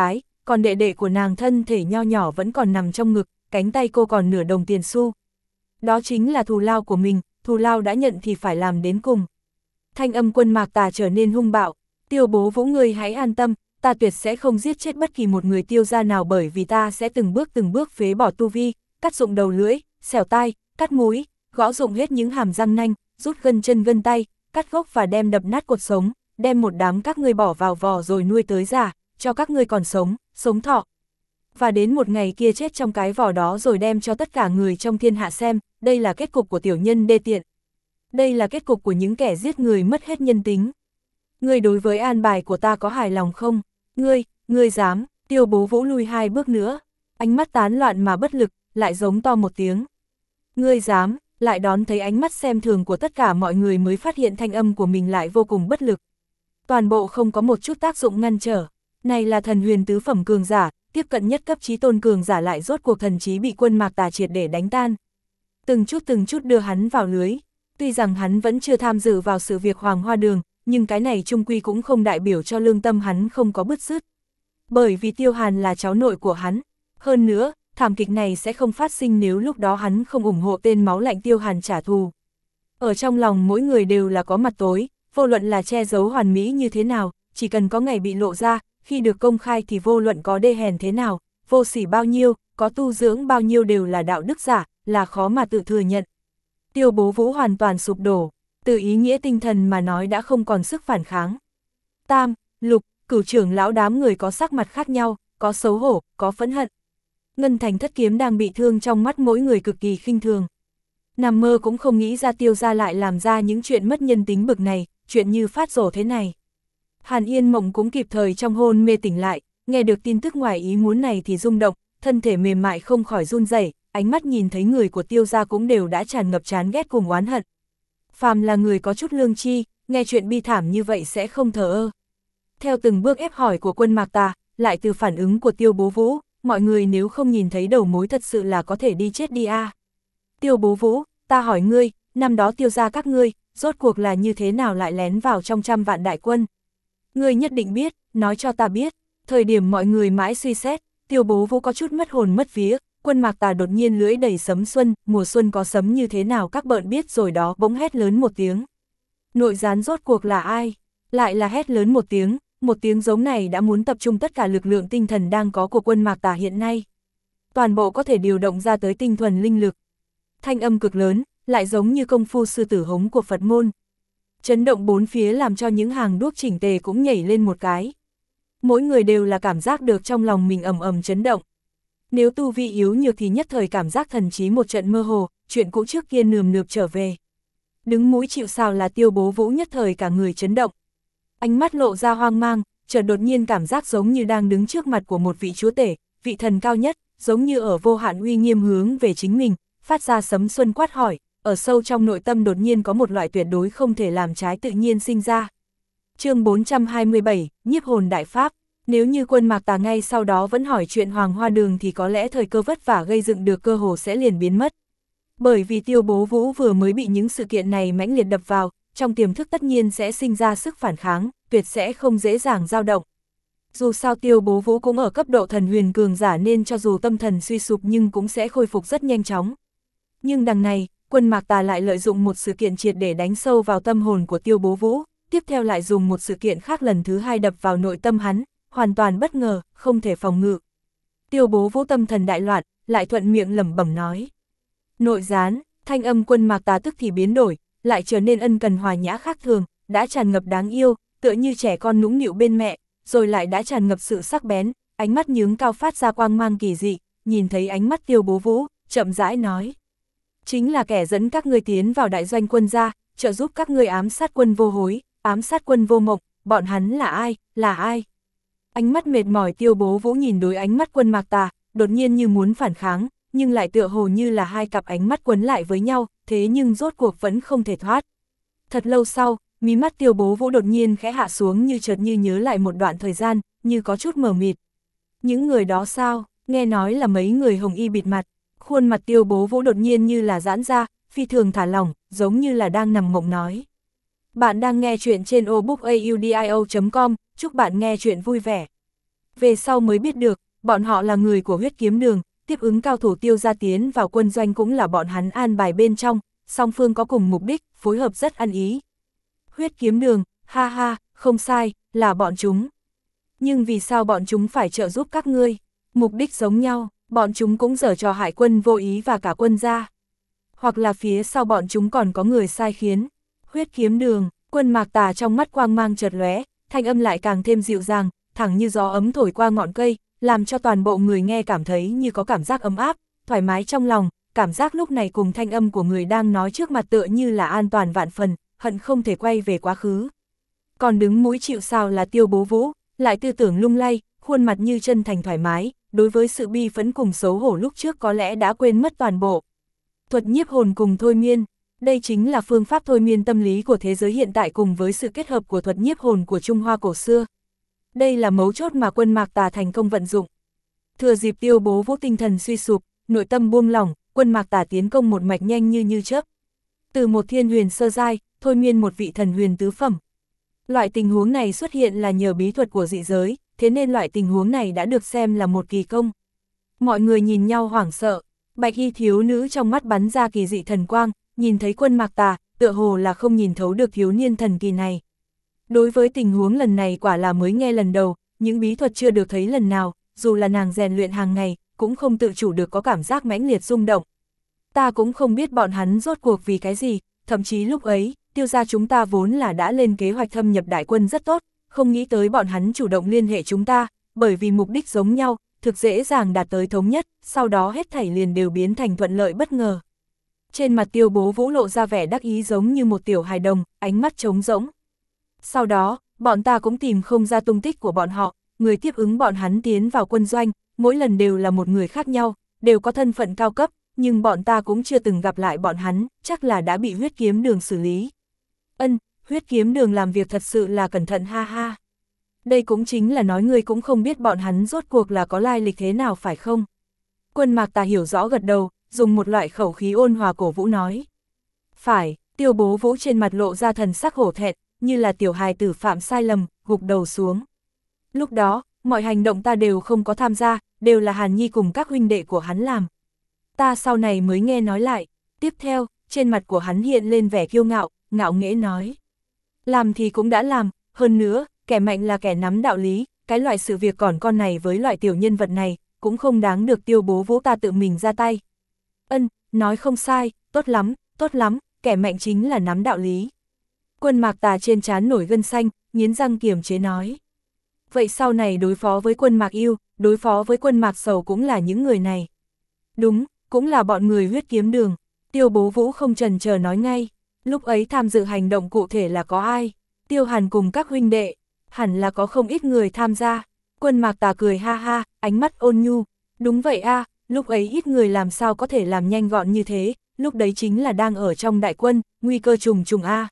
còn đệ đệ của nàng thân thể nho nhỏ vẫn còn nằm trong ngực, cánh tay cô còn nửa đồng tiền xu. Đó chính là thù lao của mình, thù lao đã nhận thì phải làm đến cùng. Thanh âm Quân Mạc Tà trở nên hung bạo, Tiêu Bố Vũ ngươi hãy an tâm, ta tuyệt sẽ không giết chết bất kỳ một người Tiêu gia nào, bởi vì ta sẽ từng bước phế bỏ tu vi, cắt dụng đầu lưỡi, xẻo tai, cắt mũi, gõ dụng hết những hàm răng nanh, rút gân chân gân tay, cắt gốc và đem đập nát cột sống, đem một đám các ngươi bỏ vào vò rồi nuôi tới già, cho các ngươi còn sống, sống thọ. Và đến một ngày kia chết trong cái vỏ đó rồi đem cho tất cả người trong thiên hạ xem, đây là kết cục của tiểu nhân đê tiện. Đây là kết cục của những kẻ giết người mất hết nhân tính. Ngươi đối với an bài của ta có hài lòng không? Ngươi dám? Tiêu Bố Vũ lùi 2 bước nữa, ánh mắt tán loạn mà bất lực, lại giống to một tiếng. Ngươi dám? Lại đón thấy ánh mắt xem thường của tất cả mọi người mới phát hiện thanh âm của mình lại vô cùng bất lực. Toàn bộ không có một chút tác dụng ngăn trở. Này là thần huyền tứ phẩm cường giả, tiếp cận nhất cấp chí tôn cường giả, lại rốt cuộc thần trí bị Quân Mạc Tà triệt để đánh tan. Từng chút đưa hắn vào lưới. Tuy rằng hắn vẫn chưa tham dự vào sự việc Hoàng Hoa Đường, nhưng cái này chung quy cũng không đại biểu cho lương tâm hắn không có bứt rứt. Bởi vì Tiêu Hàn là cháu nội của hắn. Hơn nữa, thảm kịch này sẽ không phát sinh nếu lúc đó hắn không ủng hộ tên máu lạnh Tiêu Hàn trả thù. Ở trong lòng mỗi người đều là có mặt tối, vô luận là che giấu hoàn mỹ như thế nào, chỉ cần có ngày bị lộ ra, khi được công khai thì vô luận có đê hèn thế nào, vô sỉ bao nhiêu, có tu dưỡng bao nhiêu đều là đạo đức giả, là khó mà tự thừa nhận. Tiêu Bố Vũ hoàn toàn sụp đổ, từ ý nghĩa tinh thần mà nói đã không còn sức phản kháng. Tam, Lục, Cửu trưởng lão đám người có sắc mặt khác nhau, có xấu hổ, có phẫn hận. Ngân Thành Thất Kiếm đang bị thương trong mắt mỗi người cực kỳ khinh thường. Nằm mơ cũng không nghĩ ra Tiêu gia lại làm ra những chuyện mất nhân tính bực này, chuyện như phát rồ thế này. Hàn Yên Mộng cũng kịp thời trong hôn mê tỉnh lại, nghe được tin tức ngoài ý muốn này thì rung động, thân thể mềm mại không khỏi run rẩy, ánh mắt nhìn thấy người của Tiêu gia cũng đều đã tràn ngập chán ghét cùng oán hận. Phàm là người có chút lương tri, nghe chuyện bi thảm như vậy sẽ không thờ ơ. Theo từng bước ép hỏi của Quân Mạc Tà, lại từ phản ứng của Tiêu Bố Vũ, mọi người nếu không nhìn thấy đầu mối thật sự là có thể đi chết đi a. Tiêu Bố Vũ, ta hỏi ngươi, năm đó Tiêu gia các ngươi, rốt cuộc là như thế nào lại lén vào trong 100 vạn đại quân? Ngươi nhất định biết, nói cho ta biết. Thời điểm mọi người mãi suy xét, Tiêu Bố Vũ có chút mất hồn mất vía, Quân Mạc Tà đột nhiên lưỡi đầy sấm xuân, mùa xuân có sấm như thế nào các bợn biết rồi đó, bỗng hét lớn một tiếng. Nội gián rốt cuộc là ai? Lại là hét lớn một tiếng giống này đã muốn tập trung tất cả lực lượng tinh thần đang có của Quân Mạc Tà hiện nay. Toàn bộ có thể điều động ra tới tinh thuần linh lực. Thanh âm cực lớn, lại giống như công phu sư tử hống của Phật môn. Chấn động bốn phía làm cho những hàng đuốc chỉnh tề cũng nhảy lên một cái. Mỗi người đều là cảm giác được trong lòng mình ầm ầm chấn động. Nếu tu vi yếu nhược thì nhất thời cảm giác thần trí một trận mơ hồ, chuyện cũ trước kia nườm nượp trở về. Đứng mũi chịu sào là Tiêu Bố Vũ nhất thời cả người chấn động. Ánh mắt lộ ra hoang mang, chợt đột nhiên cảm giác giống như đang đứng trước mặt của một vị chúa tể, vị thần cao nhất, giống như ở vô hạn uy nghiêm hướng về chính mình, phát ra sấm xuân quát hỏi, ở sâu trong nội tâm đột nhiên có một loại tuyệt đối không thể làm trái tự nhiên sinh ra. Chương 427, Nhiếp hồn đại pháp. Nếu như Quân Mạc Tà ngay sau đó vẫn hỏi chuyện Hoàng Hoa Đường thì có lẽ thời cơ vất vả gây dựng được cơ hồ sẽ liền biến mất. Bởi vì Tiêu Bố Vũ vừa mới bị những sự kiện này mãnh liệt đập vào, trong tiềm thức tất nhiên sẽ sinh ra sức phản kháng, tuyệt sẽ không dễ dàng dao động. Dù sao Tiêu Bố Vũ cũng ở cấp độ thần huyền cường giả nên cho dù tâm thần suy sụp nhưng cũng sẽ khôi phục rất nhanh chóng. Nhưng đằng này, Quân Mạc Tà lại lợi dụng một sự kiện triệt để đánh sâu vào tâm hồn của Tiêu Bố Vũ, tiếp theo lại dùng một sự kiện khác lần thứ hai đập vào nội tâm hắn, hoàn toàn bất ngờ, không thể phòng ngự. Tiêu Bố Vũ tâm thần đại loạn, lại thuận miệng lẩm bẩm nói. Nội gián, thanh âm Quân Mạc Tà tức thì biến đổi, lại trở nên ân cần hòa nhã khác thường, đã tràn ngập đáng yêu, tựa như trẻ con nũng nịu bên mẹ, rồi lại đã tràn ngập sự sắc bén, ánh mắt nhướng cao phát ra quang mang kỳ dị, nhìn thấy ánh mắt Tiêu Bố Vũ, chậm rãi nói. Chính là kẻ dẫn các ngươi tiến vào đại doanh Quân gia, trợ giúp các ngươi ám sát Quân Vô Hối, ám sát Quân Vô Mộng, bọn hắn là ai, là ai? Ánh mắt mệt mỏi Tiêu Bố Vũ nhìn đối ánh mắt Quân Mạc Tà, đột nhiên như muốn phản kháng, nhưng lại tựa hồ như là hai cặp ánh mắt quấn lại với nhau, thế nhưng rốt cuộc vẫn không thể thoát. Thật lâu sau, mí mắt Tiêu Bố Vũ đột nhiên khẽ hạ xuống như chợt như nhớ lại một đoạn thời gian, như có chút mờ mịt. Những người đó sao, nghe nói là mấy người hồng y bịt mặt, khuôn mặt Tiêu Bố Vũ đột nhiên như là giãn ra, phi thường thả lỏng, giống như là đang nằm mộng nói. Bạn đang nghe chuyện trên obookaudio.com, chúc bạn nghe chuyện vui vẻ. Về sau mới biết được, bọn họ là người của huyết kiếm đường, tiếp ứng cao thủ Tiêu gia tiến vào quân doanh cũng là bọn hắn an bài bên trong, song phương có cùng mục đích, phối hợp rất ăn ý. Huyết kiếm đường, ha ha, không sai, là bọn chúng. Nhưng vì sao bọn chúng phải trợ giúp các ngươi? Mục đích giống nhau, bọn chúng cũng giở trò hại quân vô ý và cả quân gia. Hoặc là phía sau bọn chúng còn có người sai khiến. Huyết kiếm đường, Quân Mạc Tà trong mắt quang mang chợt lóe, thanh âm lại càng thêm dịu dàng, thẳng như gió ấm thổi qua ngọn cây, làm cho toàn bộ người nghe cảm thấy như có cảm giác ấm áp, thoải mái trong lòng, cảm giác lúc này cùng thanh âm của người đang nói trước mặt tựa như là an toàn vạn phần, hận không thể quay về quá khứ. Còn đứng mũi chịu sào là Tiêu Bố Vũ, lại tư tưởng lung lay, khuôn mặt như chân thành thoải mái, đối với sự bi phẫn cùng xấu hổ lúc trước có lẽ đã quên mất toàn bộ. Thuật nhiếp hồn cùng thôi miên, đây chính là phương pháp thôi miên tâm lý của thế giới hiện tại cùng với sự kết hợp của thuật nhiếp hồn của Trung Hoa cổ xưa. Đây là mấu chốt mà Quân Mạc Tà thành công vận dụng. Thừa dịp Tiêu Bố Vũ tinh thần suy sụp, nội tâm buông lỏng, Quân Mạc Tà tiến công một mạch nhanh như chớp. Từ một thiên huyền sơ giai, thôi miên một vị thần huyền tứ phẩm. Loại tình huống này xuất hiện là nhờ bí thuật của dị giới, thế nên loại tình huống này đã được xem là một kỳ công. Mọi người nhìn nhau hoảng sợ, bạch y thiếu nữ trong mắt bắn ra kỳ dị thần quang, nhìn thấy Quân Mạc Tà, tựa hồ là không nhìn thấu được thiếu niên thần kỳ này. Đối với tình huống lần này quả là mới nghe lần đầu, những bí thuật chưa được thấy lần nào, dù là nàng rèn luyện hàng ngày, cũng không tự chủ được có cảm giác mãnh liệt rung động. Ta cũng không biết bọn hắn rốt cuộc vì cái gì, thậm chí lúc ấy, Tiêu gia chúng ta vốn là đã lên kế hoạch thâm nhập đại quân rất tốt, không nghĩ tới bọn hắn chủ động liên hệ chúng ta, bởi vì mục đích giống nhau, thực dễ dàng đạt tới thống nhất, sau đó hết thảy liền đều biến thành thuận lợi bất ngờ. Trên mặt Tiêu Bố Vũ lộ ra vẻ đắc ý giống như một tiểu hài đồng, ánh mắt trống rỗng. Sau đó, bọn ta cũng tìm không ra tung tích của bọn họ, người tiếp ứng bọn hắn tiến vào quân doanh, mỗi lần đều là một người khác nhau, đều có thân phận cao cấp, nhưng bọn ta cũng chưa từng gặp lại bọn hắn, chắc là đã bị huyết kiếm đường xử lý. Huyết kiếm đường làm việc thật sự là cẩn thận ha ha. Đây cũng chính là nói ngươi cũng không biết bọn hắn rốt cuộc là có lai lịch thế nào phải không? Quân Mạc Tà hiểu rõ gật đầu, dùng một loại khẩu khí ôn hòa cổ vũ nói. Phải, Tiêu Bố Vũ trên mặt lộ ra thần sắc hổ thẹn, như là tiểu hài tử phạm sai lầm, gục đầu xuống. Lúc đó, mọi hành động ta đều không có tham gia, đều là Hàn Nhi cùng các huynh đệ của hắn làm. Ta sau này mới nghe nói lại, tiếp theo, trên mặt của hắn hiện lên vẻ kiêu ngạo, ngạo nghễ nói. Làm thì cũng đã làm, hơn nữa, kẻ mạnh là kẻ nắm đạo lý, cái loại sự việc còn con này với loại tiểu nhân vật này, cũng không đáng được Tiêu Bố Vũ ta tự mình ra tay. Nói không sai, tốt lắm, kẻ mạnh chính là nắm đạo lý. Quân Mạc Tà trên trán nổi gân xanh, nghiến răng kiềm chế nói. Vậy sau này đối phó với Quân Mạc Yêu, đối phó với Quân Mạc Sầu cũng là những người này. Đúng, cũng là bọn người huyết kiếm đường. Tiêu Bố Vũ không chần chờ nói ngay. Lúc ấy tham dự hành động cụ thể là có ai? Tiêu Hàn cùng các huynh đệ, hẳn là có không ít người tham gia. Quân Mạc Tà cười ha ha, ánh mắt ôn nhu. Đúng vậy a, lúc ấy ít người làm sao có thể làm nhanh gọn như thế, lúc đấy chính là đang ở trong đại quân, nguy cơ trùng trùng a.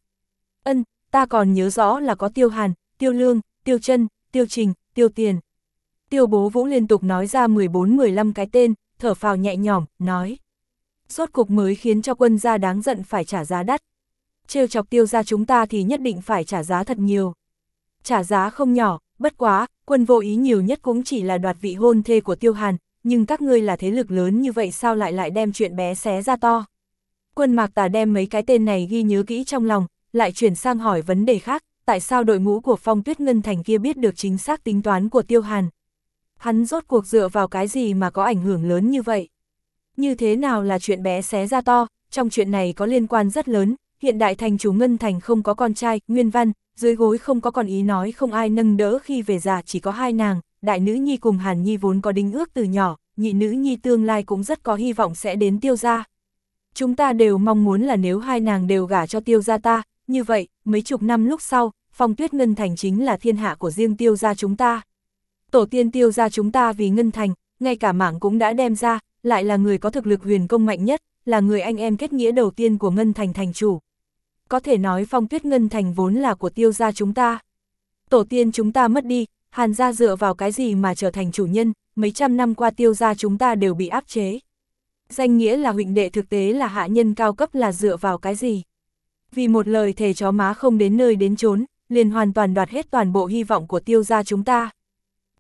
Ta còn nhớ rõ là có Tiêu Hàn, Tiêu Lương, Tiêu Chân, Tiêu Trình, Tiêu Tiền. Tiêu Bố Vũ liên tục nói ra 14-15 cái tên, thở phào nhẹ nhõm, nói. Rốt cục mới khiến cho quân gia đáng giận phải trả giá đắt. Trêu chọc Tiêu gia chúng ta thì nhất định phải trả giá thật nhiều. Trả giá không nhỏ, bất quá, quân vô ý nhiều nhất cũng chỉ là đoạt vị hôn thê của Tiêu Hàn, nhưng các ngươi là thế lực lớn như vậy sao lại đem chuyện bé xé ra to. Quân Mạc Tà đem mấy cái tên này ghi nhớ kỹ trong lòng, lại chuyển sang hỏi vấn đề khác, tại sao đội ngũ của Phong Tuyết Ngân Thành kia biết được chính xác tính toán của Tiêu Hàn. Hắn rốt cuộc dựa vào cái gì mà có ảnh hưởng lớn như vậy? Như thế nào là chuyện bé xé ra to, trong chuyện này có liên quan rất lớn, hiện đại thành chủ Ngân Thành không có con trai, Nguyên Văn, dưới gối không có con ý nói không ai nâng đỡ khi về già chỉ có hai nàng, đại nữ nhi cùng Hàn Nhi vốn có đính ước từ nhỏ, nhị nữ nhi tương lai cũng rất có hy vọng sẽ đến Tiêu gia. Chúng ta đều mong muốn là nếu hai nàng đều gả cho Tiêu gia ta, như vậy, mấy chục năm lúc sau, Phong Tuyết Ngân Thành chính là thiên hạ của riêng Tiêu gia chúng ta. Tổ tiên Tiêu gia chúng ta vì Ngân Thành, ngay cả mạng cũng đã đem ra, lại là người có thực lực huyền công mạnh nhất, là người anh em kết nghĩa đầu tiên của Ngân Thành thành chủ. Có thể nói Phong Tuyết Ngân Thành vốn là của Tiêu gia chúng ta. Tổ tiên chúng ta mất đi, Hàn gia dựa vào cái gì mà trở thành chủ nhân, mấy trăm năm qua Tiêu gia chúng ta đều bị áp chế. Danh nghĩa là huynh đệ thực tế là hạ nhân cao cấp là dựa vào cái gì? Vì một lời thề chó má không đến nơi đến chốn, liền hoàn toàn đoạt hết toàn bộ hy vọng của Tiêu gia chúng ta.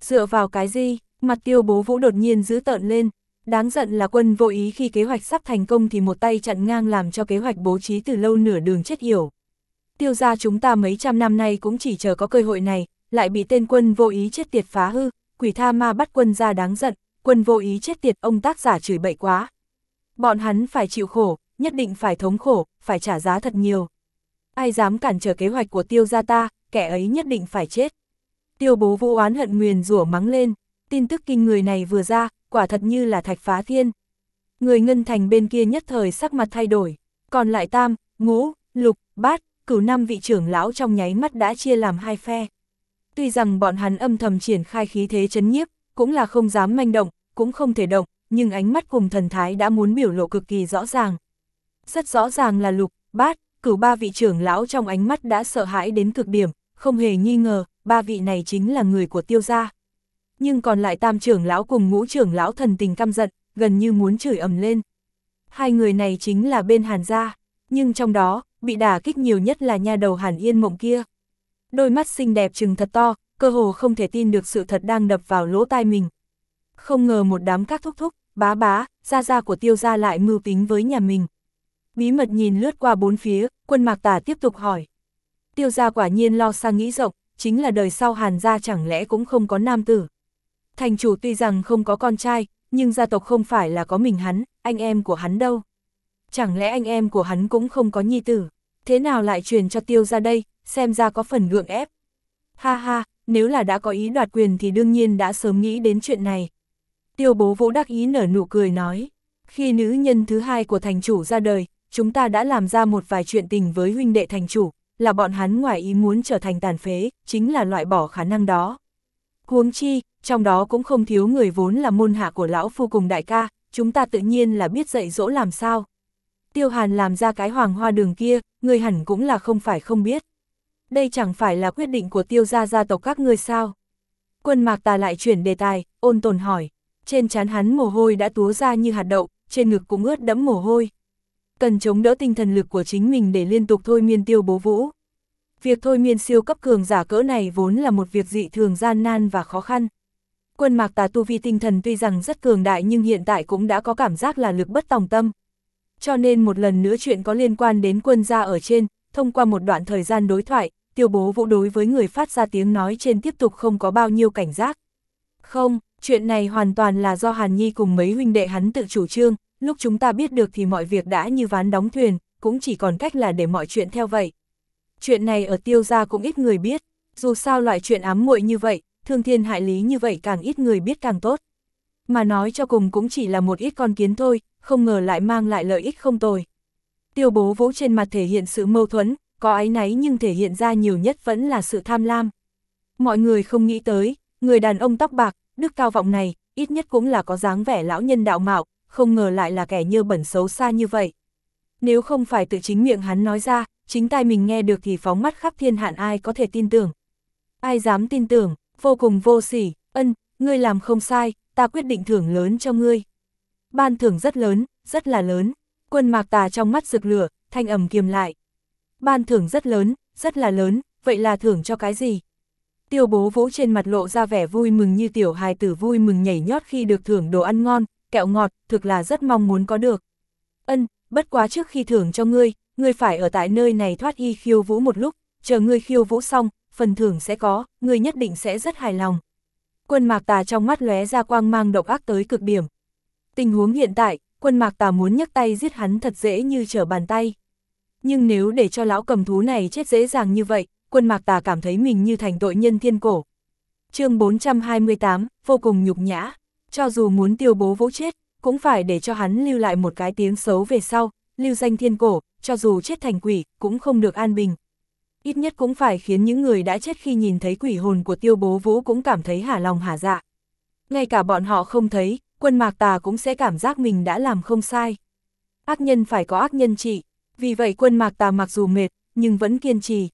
Dựa vào cái gì? Mặt Tiêu Bố Vũ đột nhiên dữ tợn lên. Đáng giận là Quân Vô Ý khi kế hoạch sắp thành công thì một tay chặn ngang làm cho kế hoạch bố trí từ lâu nửa đường chết yểu. Tiêu gia chúng ta mấy trăm năm nay cũng chỉ chờ có cơ hội này, lại bị tên Quân Vô Ý chết tiệt phá hư, quỷ tha ma bắt quân gia đáng giận, Quân Vô Ý chết tiệt, ông tác giả chửi bậy quá. Bọn hắn phải chịu khổ, nhất định phải thống khổ, phải trả giá thật nhiều. Ai dám cản trở kế hoạch của Tiêu gia ta, kẻ ấy nhất định phải chết. Tiêu Bố Vũ oán hận nguyền rủa mắng lên, tin tức kinh người này vừa ra, quả thật như là thạch phá thiên. Người Ngân Thành bên kia nhất thời sắc mặt thay đổi, còn lại Tam, Ngũ, Lục, Bát, Cửu năm vị trưởng lão trong nháy mắt đã chia làm hai phe. Tuy rằng bọn hắn âm thầm triển khai khí thế trấn nhiếp, cũng là không dám manh động, cũng không thể động, nhưng ánh mắt cùng thần thái đã muốn biểu lộ cực kỳ rõ ràng. Rất rõ ràng là Lục, Bát, Cửu ba vị trưởng lão trong ánh mắt đã sợ hãi đến cực điểm, không hề nghi ngờ, ba vị này chính là người của Tiêu gia. Nhưng còn lại Tam trưởng lão cùng Ngũ trưởng lão thần tình căm giận, gần như muốn chửi ầm lên. Hai người này chính là bên Hàn gia, nhưng trong đó, bị đả kích nhiều nhất là nha đầu Hàn Yên Mộng kia. Đôi mắt xinh đẹp trừng thật to, cơ hồ không thể tin được sự thật đang đập vào lỗ tai mình. Không ngờ một đám các thúc thúc, bá bá, gia gia của Tiêu gia lại mưu tính với nhà mình. Bí mật nhìn lướt qua bốn phía, Quân Mạc Tà tiếp tục hỏi. Tiêu gia quả nhiên lo xa nghĩ rộng, chính là đời sau Hàn gia chẳng lẽ cũng không có nam tử. Thành chủ tuy rằng không có con trai, nhưng gia tộc không phải là có mình hắn, anh em của hắn đâu. Chẳng lẽ anh em của hắn cũng không có nhi tử, thế nào lại truyền cho Tiêu gia đây, xem ra có phần gượng ép. Ha ha, nếu là đã có ý đoạt quyền thì đương nhiên đã sớm nghĩ đến chuyện này. Tiêu Bố Vũ đắc ý nở nụ cười nói, khi nữ nhân thứ hai của thành chủ ra đời, chúng ta đã làm ra một vài chuyện tình với huynh đệ thành chủ, là bọn hắn ngoài ý muốn trở thành tàn phế, chính là loại bỏ khả năng đó. Huống chi, trong đó cũng không thiếu người vốn là môn hạ của lão phu cùng đại ca, chúng ta tự nhiên là biết dạy dỗ làm sao. Tiêu Hàn làm ra cái hoàng hoa đường kia, người hẳn cũng là không phải không biết. Đây chẳng phải là quyết định của Tiêu gia gia tộc các ngươi sao? Quân Mạc Tà lại chuyển đề tài, ôn tồn hỏi. Trên trán hắn mồ hôi đã túa ra như hạt đậu, trên ngực cũng ướt đẫm mồ hôi. Cần chống đỡ tinh thần lực của chính mình để liên tục thôi miên Tiêu Bố Vũ. Việc thôi miên siêu cấp cường giả cỡ này vốn là một việc dị thường gian nan và khó khăn. Quân Mạc Tà tu vi tinh thần tuy rằng rất cường đại nhưng hiện tại cũng đã có cảm giác là lực bất tòng tâm. Cho nên một lần nữa chuyện có liên quan đến quân gia ở trên, thông qua một đoạn thời gian đối thoại, Tiêu Bố Vũ đối với người phát ra tiếng nói trên tiếp tục không có bao nhiêu cảnh giác. Không, chuyện này hoàn toàn là do Hàn Nhi cùng mấy huynh đệ hắn tự chủ trương, lúc chúng ta biết được thì mọi việc đã như ván đóng thuyền, cũng chỉ còn cách là để mọi chuyện theo vậy. Chuyện này ở Tiêu gia cũng ít người biết, dù sao loại chuyện ám muội như vậy, thương thiên hại lý như vậy càng ít người biết càng tốt. Mà nói cho cùng cũng chỉ là một ít con kiến thôi, không ngờ lại mang lại lợi ích không tồi. Tiêu Bố Vũ trên mặt thể hiện sự mâu thuẫn, có áy náy nhưng thể hiện ra nhiều nhất vẫn là sự tham lam. Mọi người không nghĩ tới, người đàn ông tóc bạc, đức cao vọng này, ít nhất cũng là có dáng vẻ lão nhân đạo mạo, không ngờ lại là kẻ nhơ bẩn xấu xa như vậy. Nếu không phải tự chính miệng hắn nói ra, chính tai mình nghe được thì phóng mắt khắp thiên hạn ai có thể tin tưởng. Ai dám tin tưởng, vô cùng vô sỉ, ân, ngươi làm không sai, ta quyết định thưởng lớn cho ngươi. Ban thưởng rất lớn, rất là lớn. Quân Mạc Tà trong mắt rực lửa, thanh ầm kiềm lại. Ban thưởng rất lớn, rất là lớn, vậy là thưởng cho cái gì? Tiêu Bố Vũ trên mặt lộ ra vẻ vui mừng như tiểu hài tử vui mừng nhảy nhót khi được thưởng đồ ăn ngon, kẹo ngọt, thực là rất mong muốn có được. Ân, bất quá trước khi thưởng cho ngươi phải ở tại nơi này thoát y khiêu vũ một lúc, chờ ngươi khiêu vũ xong, phần thưởng sẽ có, ngươi nhất định sẽ rất hài lòng. Quân Mạc Tà trong mắt lóe ra quang mang độc ác tới cực điểm. Tình huống hiện tại, Quân Mạc Tà muốn nhấc tay giết hắn thật dễ như trở bàn tay. Nhưng nếu để cho lão cầm thú này chết dễ dàng như vậy, Quân Mạc Tà cảm thấy mình như thành tội nhân thiên cổ. Chương 428, vô cùng nhục nhã. Cho dù muốn Tiêu Bố Vũ chết, cũng phải để cho hắn lưu lại một cái tiếng xấu về sau, lưu danh thiên cổ, cho dù chết thành quỷ, cũng không được an bình. Ít nhất cũng phải khiến những người đã chết khi nhìn thấy quỷ hồn của Tiêu Bố Vũ cũng cảm thấy hả lòng hả dạ. Ngay cả bọn họ không thấy, Quân Mạc Tà cũng sẽ cảm giác mình đã làm không sai. Ác nhân phải có ác nhân trị, vì vậy Quân Mạc Tà mặc dù mệt, nhưng vẫn kiên trì.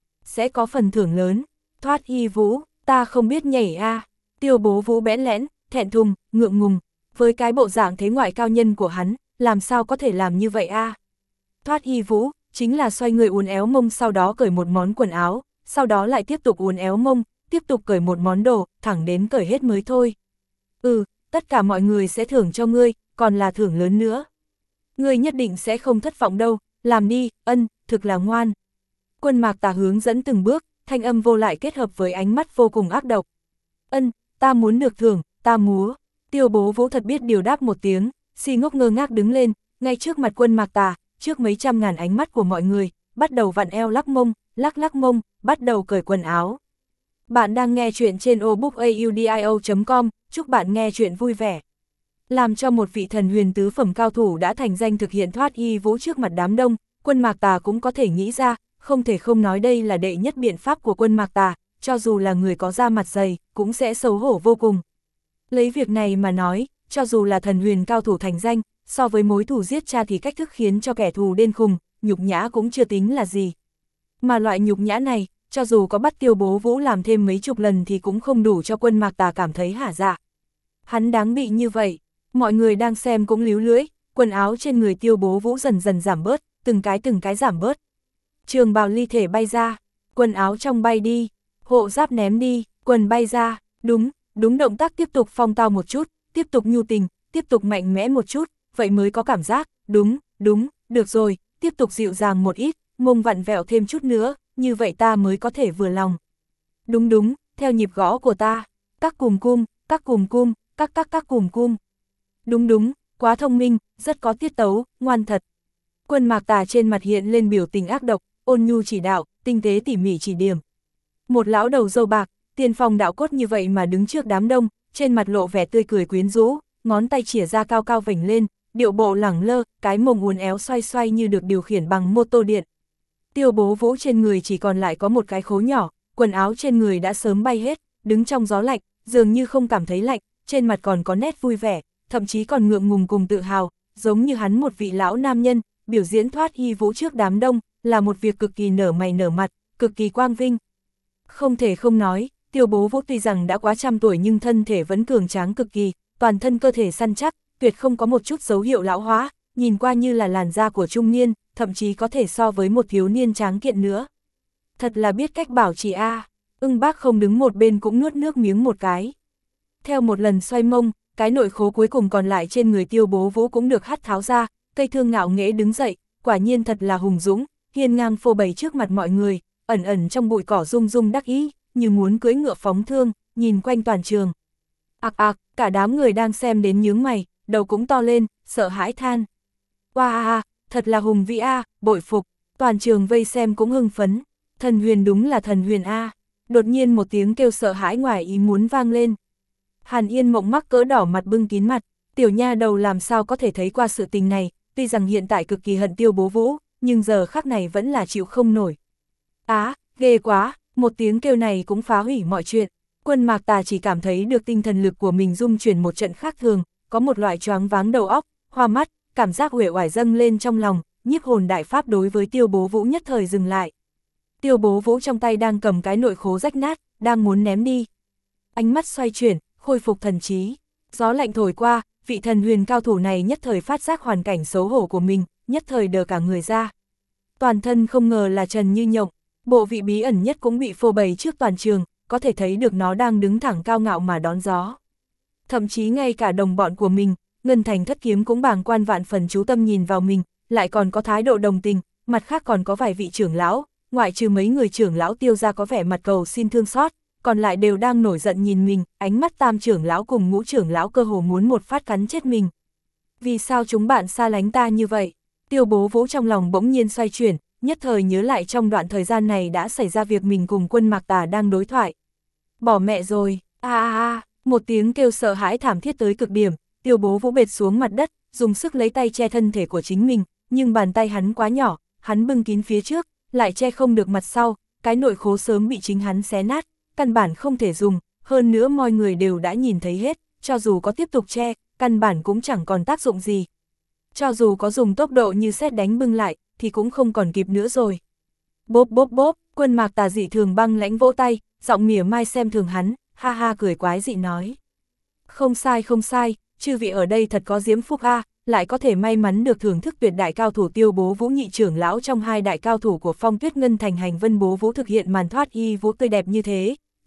Sẽ có phần thưởng lớn, thoát y vũ, ta không biết nhảy a. Tiêu Bố Vũ bẽn lẽn, thẹn thùng, ngượng ngùng, với cái bộ dạng thế ngoại cao nhân của hắn, làm sao có thể làm như vậy a? Thoát y vũ, chính là xoay người uốn éo mông sau đó cởi một món quần áo, sau đó lại tiếp tục uốn éo mông, tiếp tục cởi một món đồ, thẳng đến cởi hết mới thôi. Tất cả mọi người sẽ thưởng cho ngươi, còn là thưởng lớn nữa. Ngươi nhất định sẽ không thất vọng đâu, làm đi, thực là ngoan. Quân Mạc Tà hướng dẫn từng bước, thanh âm vô lại kết hợp với ánh mắt vô cùng ác độc. Ta muốn được thưởng, ta múa. Tiêu Bố Vũ thật biết điều đáp một tiếng, si ngốc ngơ ngác đứng lên, ngay trước mặt Quân Mạc Tà, trước mấy trăm ngàn ánh mắt của mọi người, bắt đầu vặn eo lắc mông, lắc mông, bắt đầu cởi quần áo. Bạn đang nghe chuyện trên obookaudio.com, chúc bạn nghe chuyện vui vẻ. Làm cho một vị thần huyền tứ phẩm cao thủ đã thành danh thực hiện thoát y vũ trước mặt đám đông, Quân Mạc Tà cũng có thể nghĩ ra, không thể không nói đây là đệ nhất biện pháp của Quân Mạc Tà, cho dù là người có da mặt dày, cũng sẽ xấu hổ vô cùng. Lấy việc này mà nói, cho dù là thần huyền cao thủ thành danh, so với mối thù giết cha thì cách thức khiến cho kẻ thù điên khùng, nhục nhã cũng chưa tính là gì. Mà loại nhục nhã này, cho dù có bắt Tiêu Bố Vũ làm thêm mấy chục lần thì cũng không đủ cho Quân Mạc Tà cảm thấy hả dạ. Hắn đáng bị như vậy, mọi người đang xem cũng líu lưỡi, quần áo trên người Tiêu Bố Vũ dần dần giảm bớt, từng cái giảm bớt. Trường bào ly thể bay ra, quần áo trong bay đi, hộ giáp ném đi, quần bay ra, đúng động tác tiếp tục phong tao một chút, tiếp tục nhu tình, tiếp tục mạnh mẽ một chút, vậy mới có cảm giác, đúng, được rồi, tiếp tục dịu dàng một ít, mông vặn vẹo thêm chút nữa, như vậy ta mới có thể vừa lòng. Đúng, theo nhịp gõ của ta, các cùm cung, các cùm cung. Đúng, quá thông minh, rất có tiết tấu, ngoan thật. Quân Mạc Tà trên mặt hiện lên biểu tình ác độc, ôn nhu chỉ đạo, tinh tế tỉ mỉ chỉ điểm. Một lão đầu râu bạc, tiên phong đạo cốt như vậy mà đứng trước đám đông, trên mặt lộ vẻ tươi cười quyến rũ, ngón tay chìa ra cao cao vểnh lên, điệu bộ lẳng lơ, cái mông uốn éo xoay như được điều khiển bằng mô tô điện. Tiêu Bố Vũ trên người chỉ còn lại có một cái khố nhỏ, quần áo trên người đã sớm bay hết, đứng trong gió lạnh, dường như không cảm thấy lạnh, trên mặt còn có nét vui vẻ, thậm chí còn ngượng ngùng cùng tự hào, giống như hắn một vị lão nam nhân, biểu diễn thoát y vũ trước đám đông, là một việc cực kỳ nở mày nở mặt, cực kỳ quang vinh. Không thể không nói, Tiêu Bố Vũ tuy rằng đã quá trăm tuổi nhưng thân thể vẫn cường tráng cực kỳ, toàn thân cơ thể săn chắc, tuyệt không có một chút dấu hiệu lão hóa, nhìn qua như là làn da của trung niên, thậm chí có thể so với một thiếu niên tráng kiện nữa. Thật là biết cách bảo trì a. Ưng Bác không đứng một bên cũng nuốt nước miếng một cái. Theo một lần xoay mông, cái nội khố cuối cùng còn lại trên người Tiêu Bố Vũ cũng được hất tháo ra, cây thương ngạo nghễ đứng dậy, quả nhiên thật là hùng dũng, hiên ngang phô bày trước mặt mọi người, ẩn trong bụi cỏ rung đắc ý, như muốn cưỡi ngựa phóng thương, nhìn quanh toàn trường. Cả đám người đang xem đến nhướng mày, đầu cũng to lên, sợ hãi than. Wow, thật là hùng vĩ a, bội phục, toàn trường vây xem cũng hưng phấn, thần huyền đúng là thần huyền a. Đột nhiên một tiếng kêu sợ hãi ngoài ý muốn vang lên. Hàn Yên Mộng mắc cỡ đỏ mặt bưng kín mặt, tiểu nha đầu làm sao có thể thấy qua sự tình này, tuy rằng hiện tại cực kỳ hận Tiêu Bố Vũ, nhưng giờ khắc này vẫn là chịu không nổi. Ghê quá, một tiếng kêu này cũng phá hủy mọi chuyện. Quân Mạc Tà chỉ cảm thấy được tinh thần lực của mình rung chuyển một trận khác thường, có một loại choáng váng đầu óc, hoa mắt, cảm giác uể oải dâng lên trong lòng, nhiếp hồn đại pháp đối với Tiêu Bố Vũ nhất thời dừng lại. Tiêu Bố Vũ trong tay đang cầm cái nội khố rách nát, đang muốn ném đi. Ánh mắt xoay chuyển, khôi phục thần trí. Gió lạnh thổi qua, vị thần huyền cao thủ này nhất thời phát giác hoàn cảnh xấu hổ của mình, nhất thời đờ cả người ra. Toàn thân không ngờ là trần như nhộng, bộ vị bí ẩn nhất cũng bị phô bày trước toàn trường, có thể thấy được nó đang đứng thẳng cao ngạo mà đón gió. Thậm chí ngay cả đồng bọn của mình, Ngân Thành Thất Kiếm cũng bàng quan vạn phần chú tâm nhìn vào mình, lại còn có thái độ đồng tình, mặt khác còn có vài vị trưởng lão, ngoại trừ mấy người trưởng lão Tiêu gia có vẻ mặt cầu xin thương xót, còn lại đều đang nổi giận nhìn mình, ánh mắt tam trưởng lão cùng ngũ trưởng lão cơ hồ muốn một phát cắn chết mình. Vì sao chúng bạn xa lánh ta như vậy? Tiêu Bố Vũ trong lòng bỗng nhiên xoay chuyển, nhất thời nhớ lại trong đoạn thời gian này đã xảy ra việc mình cùng Quân Mạc Tà đang đối thoại. Bỏ mẹ rồi, một tiếng kêu sợ hãi thảm thiết tới cực điểm, Tiêu Bố Vũ bệt xuống mặt đất, dùng sức lấy tay che thân thể của chính mình, nhưng bàn tay hắn quá nhỏ, hắn bưng kín phía trước, lại che không được mặt sau, cái nội khố sớm bị chính hắn xé nát, căn bản không thể dùng, hơn nữa mọi người đều đã nhìn thấy hết, cho dù có tiếp tục che, căn bản cũng chẳng còn tác dụng gì. Cho dù có dùng tốc độ như sét đánh bưng lại, thì cũng không còn kịp nữa rồi. Bốp, Quân Mạc Tà dị thường băng lãnh vỗ tay, giọng mỉa mai xem thường hắn, ha ha cười quái dị nói. Không sai, chư vị ở đây thật có diễm phúc a, lại có thể may mắn được thưởng thức tuyệt đại cao thủ Tiêu Bố Vũ nhị trưởng lão trong hai đại cao thủ của Phong Tuyết Ngân Thành Hành Vân Bố Vũ thực hiện màn thoát y vũ tươi đẹp như thế,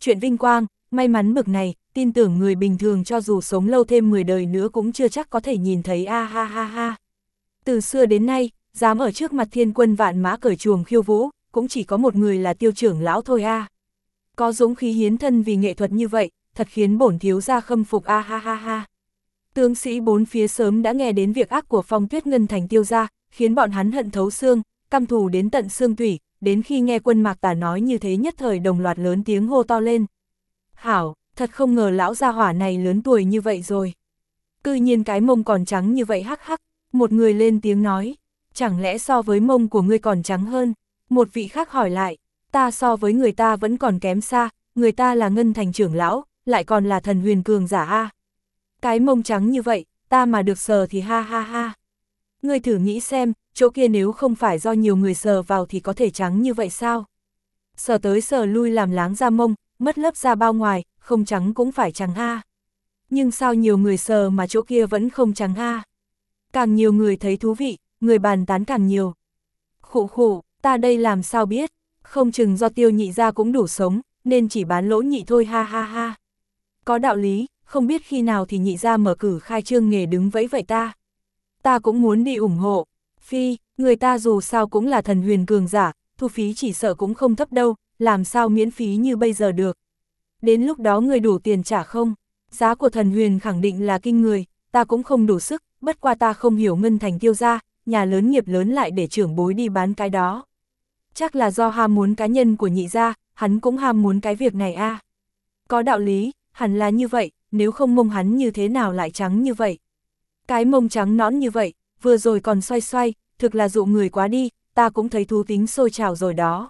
chuyện vinh quang, may mắn bực này, tin tưởng người bình thường cho dù sống lâu thêm 10 đời nữa cũng chưa chắc có thể nhìn thấy a ha ha ha. Từ xưa đến nay, dám ở trước mặt thiên quân vạn mã cởi chuồng khiêu vũ, cũng chỉ có một người là Tiêu trưởng lão thôi a. Có dũng khí hiến thân vì nghệ thuật như vậy, thật khiến bổn thiếu gia khâm phục a ha ha ha. Tướng sĩ bốn phía sớm đã nghe đến việc ác của Phong Tuyết Ngân thành Tiêu gia, khiến bọn hắn hận thấu xương, căm thù đến tận xương tủy, đến khi nghe Quân Mạc Tà nói như thế nhất thời đồng loạt lớn tiếng hô to lên. Hảo, thật không ngờ lão gia hỏa này lớn tuổi như vậy rồi. Cư nhiên cái mông còn trắng như vậy hắc hắc, một người lên tiếng nói, chẳng lẽ so với mông của ngươi còn trắng hơn? Một vị khác hỏi lại, ta so với người ta vẫn còn kém xa, người ta là Ngân thành trưởng lão, lại còn là thần huyền cường giả a. Cái mông trắng như vậy, ta mà được sờ thì ha ha ha. Ngươi thử nghĩ xem, chỗ kia nếu không phải do nhiều người sờ vào thì có thể trắng như vậy sao? Sờ tới sờ lui làm láng da mông, mất lớp da bao ngoài, không trắng cũng phải trắng a. Nhưng sao nhiều người sờ mà chỗ kia vẫn không trắng a? Càng nhiều người thấy thú vị, người bàn tán càng nhiều. Khụ khụ, ta đây làm sao biết, không chừng do Tiêu nhị gia cũng đủ sống, nên chỉ bán lỗ nhị thôi ha ha ha. Có đạo lý, không biết khi nào thì nhị gia mở cử khai trương nghề đứng vẫy vậy ta. Ta cũng muốn đi ủng hộ. Phi, người ta dù sao cũng là thần huyền cường giả, thu phí chỉ sợ cũng không thấp đâu, làm sao miễn phí như bây giờ được. Đến lúc đó người đủ tiền trả không? Giá của thần huyền khẳng định là kinh người, ta cũng không đủ sức, bất qua ta không hiểu Ngân thành Tiêu gia, nhà lớn nghiệp lớn lại để trưởng bối đi bán cái đó. Chắc là do ham muốn cá nhân của nhị gia, hắn cũng ham muốn cái việc này a. Có đạo lý, hẳn là như vậy, nếu không mông hắn như thế nào lại trắng như vậy. Cái mông trắng nõn như vậy, vừa rồi còn xoay xoay, thực là dụ người quá đi, ta cũng thấy thú tính sôi trào rồi đó.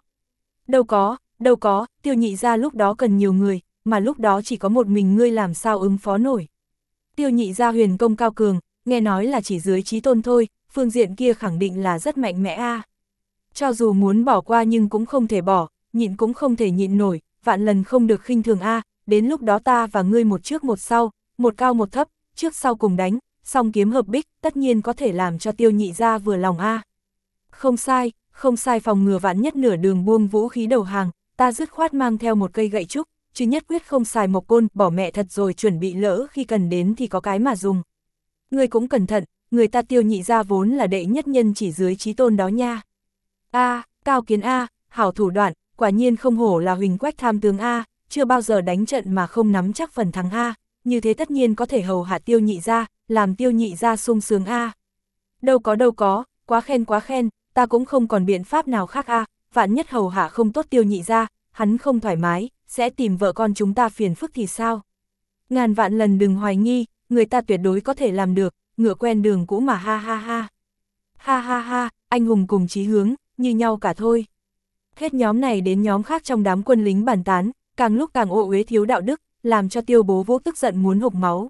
Đâu có, Tiêu nhị gia lúc đó cần nhiều người, mà lúc đó chỉ có một mình ngươi làm sao ứng phó nổi. Tiêu nhị gia huyền công cao cường, nghe nói là chỉ dưới chí tôn thôi, phương diện kia khẳng định là rất mạnh mẽ a. Cho dù muốn bỏ qua nhưng cũng không thể bỏ, nhịn cũng không thể nhịn nổi, vạn lần không được khinh thường a. Đến lúc đó ta và ngươi một trước một sau, một cao một thấp, trước sau cùng đánh, song kiếm hợp bích, tất nhiên có thể làm cho Tiêu nhị gia vừa lòng a. Không sai, phòng ngừa vạn nhất nửa đường buông vũ khí đầu hàng, ta dứt khoát mang theo một cây gậy trúc, chứ nhất quyết không xài mộc côn, bỏ mẹ thật rồi chuẩn bị lỡ khi cần đến thì có cái mà dùng. Ngươi cũng cẩn thận, người ta Tiêu nhị gia vốn là đệ nhất nhân chỉ dưới chí tôn đó nha. A, cao kiến a, hảo thủ đoạn, quả nhiên không hổ là Huỳnh Quách tham tướng a, chưa bao giờ đánh trận mà không nắm chắc phần thắng a, như thế tất nhiên có thể hầu hạ Tiêu nhị gia, làm Tiêu nhị gia sung sướng a. Đâu có, quá khen, ta cũng không còn biện pháp nào khác a, vạn nhất hầu hạ không tốt Tiêu nhị gia, hắn không thoải mái, sẽ tìm vợ con chúng ta phiền phức thì sao? Ngàn vạn lần đừng hoài nghi, người ta tuyệt đối có thể làm được, ngựa quen đường cũ mà ha ha ha. Ha ha ha, anh hùng cùng chí hướng, như nhau cả thôi. Hết nhóm này đến nhóm khác trong đám quân lính bàn tán, càng lúc càng ô uế thiếu đạo đức, làm cho Tiêu Bố Vũ tức giận muốn hộc máu.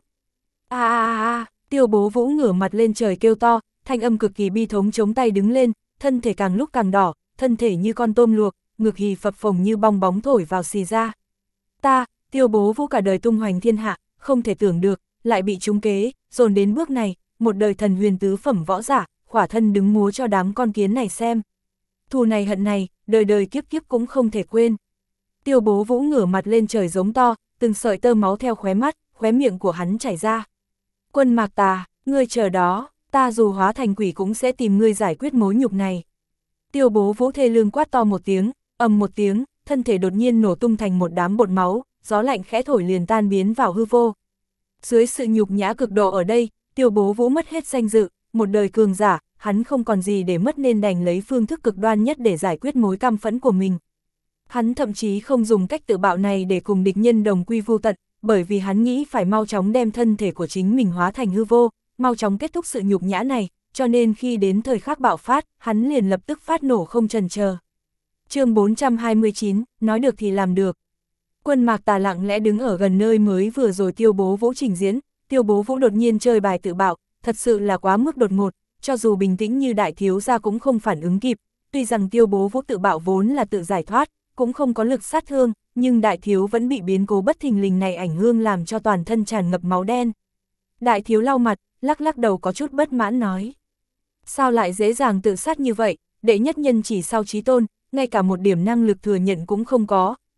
Tiêu Bố Vũ ngửa mặt lên trời kêu to, thanh âm cực kỳ bi thống chống tay đứng lên, thân thể càng lúc càng đỏ, thân thể như con tôm luộc, ngực hì phập phồng như bong bóng thổi vào xì ra. Tiêu Bố Vũ cả đời tung hoành thiên hạ, không thể tưởng được, lại bị trúng kế, dồn đến bước này, một đời thần huyền tứ phẩm võ giả, khỏa thân đứng múa cho đám con kiến này xem. Thù này hận này, đời đời kiếp kiếp cũng không thể quên. Tiêu Bố Vũ ngửa mặt lên trời giống to, từng sợi tơ máu theo khóe mắt, khóe miệng của hắn chảy ra. Quân Mạc Tà, ngươi chờ đó, ta dù hóa thành quỷ cũng sẽ tìm ngươi giải quyết mối nhục này. Tiêu Bố Vũ thê lương quát to một tiếng, ầm một tiếng, thân thể đột nhiên nổ tung thành một đám bột máu, gió lạnh khẽ thổi liền tan biến vào hư vô. Dưới sự nhục nhã cực độ ở đây, Tiêu Bố Vũ mất hết danh dự, một đời cường giả, hắn không còn gì để mất nên đành lấy phương thức cực đoan nhất để giải quyết mối căm phẫn của mình. Hắn thậm chí không dùng cách tự bạo này để cùng địch nhân đồng quy vu tận, bởi vì hắn nghĩ phải mau chóng đem thân thể của chính mình hóa thành hư vô, mau chóng kết thúc sự nhục nhã này, cho nên khi đến thời khắc bạo phát, hắn liền lập tức phát nổ không chần chờ. Chương 429, nói được thì làm được. Quân Mạc Tà lặng lẽ đứng ở gần nơi mới vừa rồi Tiêu Bố Vũ trình diễn, Tiêu Bố Vũ đột nhiên chơi bài tự bạo, thật sự là quá mức đột ngột, cho dù bình tĩnh như đại thiếu gia cũng không phản ứng kịp, tuy rằng Tiêu Bố Vũ tự bạo vốn là tự giải thoát, cũng không có lực sát thương, nhưng đại thiếu vẫn bị biến cố bất thình lình này ảnh hưởng làm cho toàn thân tràn ngập máu đen. Đại thiếu lau mặt, lắc đầu có chút bất mãn nói. Sao lại dễ dàng tự sát như vậy, đệ nhất nhân chỉ sau chí tôn, ngay cả một điểm năng lực thừa nhận cũng không có,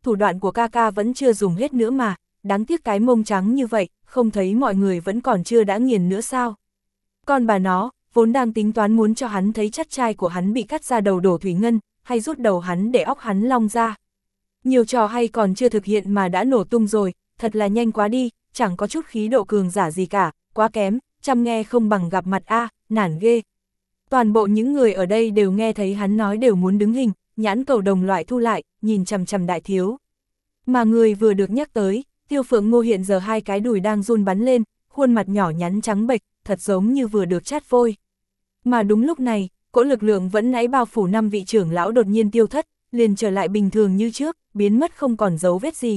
thủ đoạn của ca ca vẫn chưa dùng hết nữa mà, đáng tiếc cái mông trắng như vậy, không thấy mọi người vẫn còn chưa đã nghiền nữa sao. Con bà nó, vốn đang tính toán muốn cho hắn thấy chắt trai của hắn bị cắt ra đầu đổ thủy ngân, hay rút đầu hắn để óc hắn long ra. Nhiều trò hay còn chưa thực hiện mà đã nổ tung rồi, thật là nhanh quá đi, chẳng có chút khí độ cường giả gì cả, quá kém, chăm nghe không bằng gặp mặt a, nản ghê. Toàn bộ những người ở đây đều nghe thấy hắn nói đều muốn đứng hình, nhãn cầu đồng loại thu lại, nhìn chằm chằm đại thiếu. Mà người vừa được nhắc tới, Tiêu Phượng Ngô hiện giờ hai cái đùi đang run bắn lên, khuôn mặt nhỏ nhắn trắng bệch, thật giống như vừa được chát vôi. Mà đúng lúc này, cỗ lực lượng vẫn nãy bao phủ 5 vị trưởng lão đột nhiên tiêu thất, liền trở lại bình thường như trước, biến mất không còn dấu vết gì.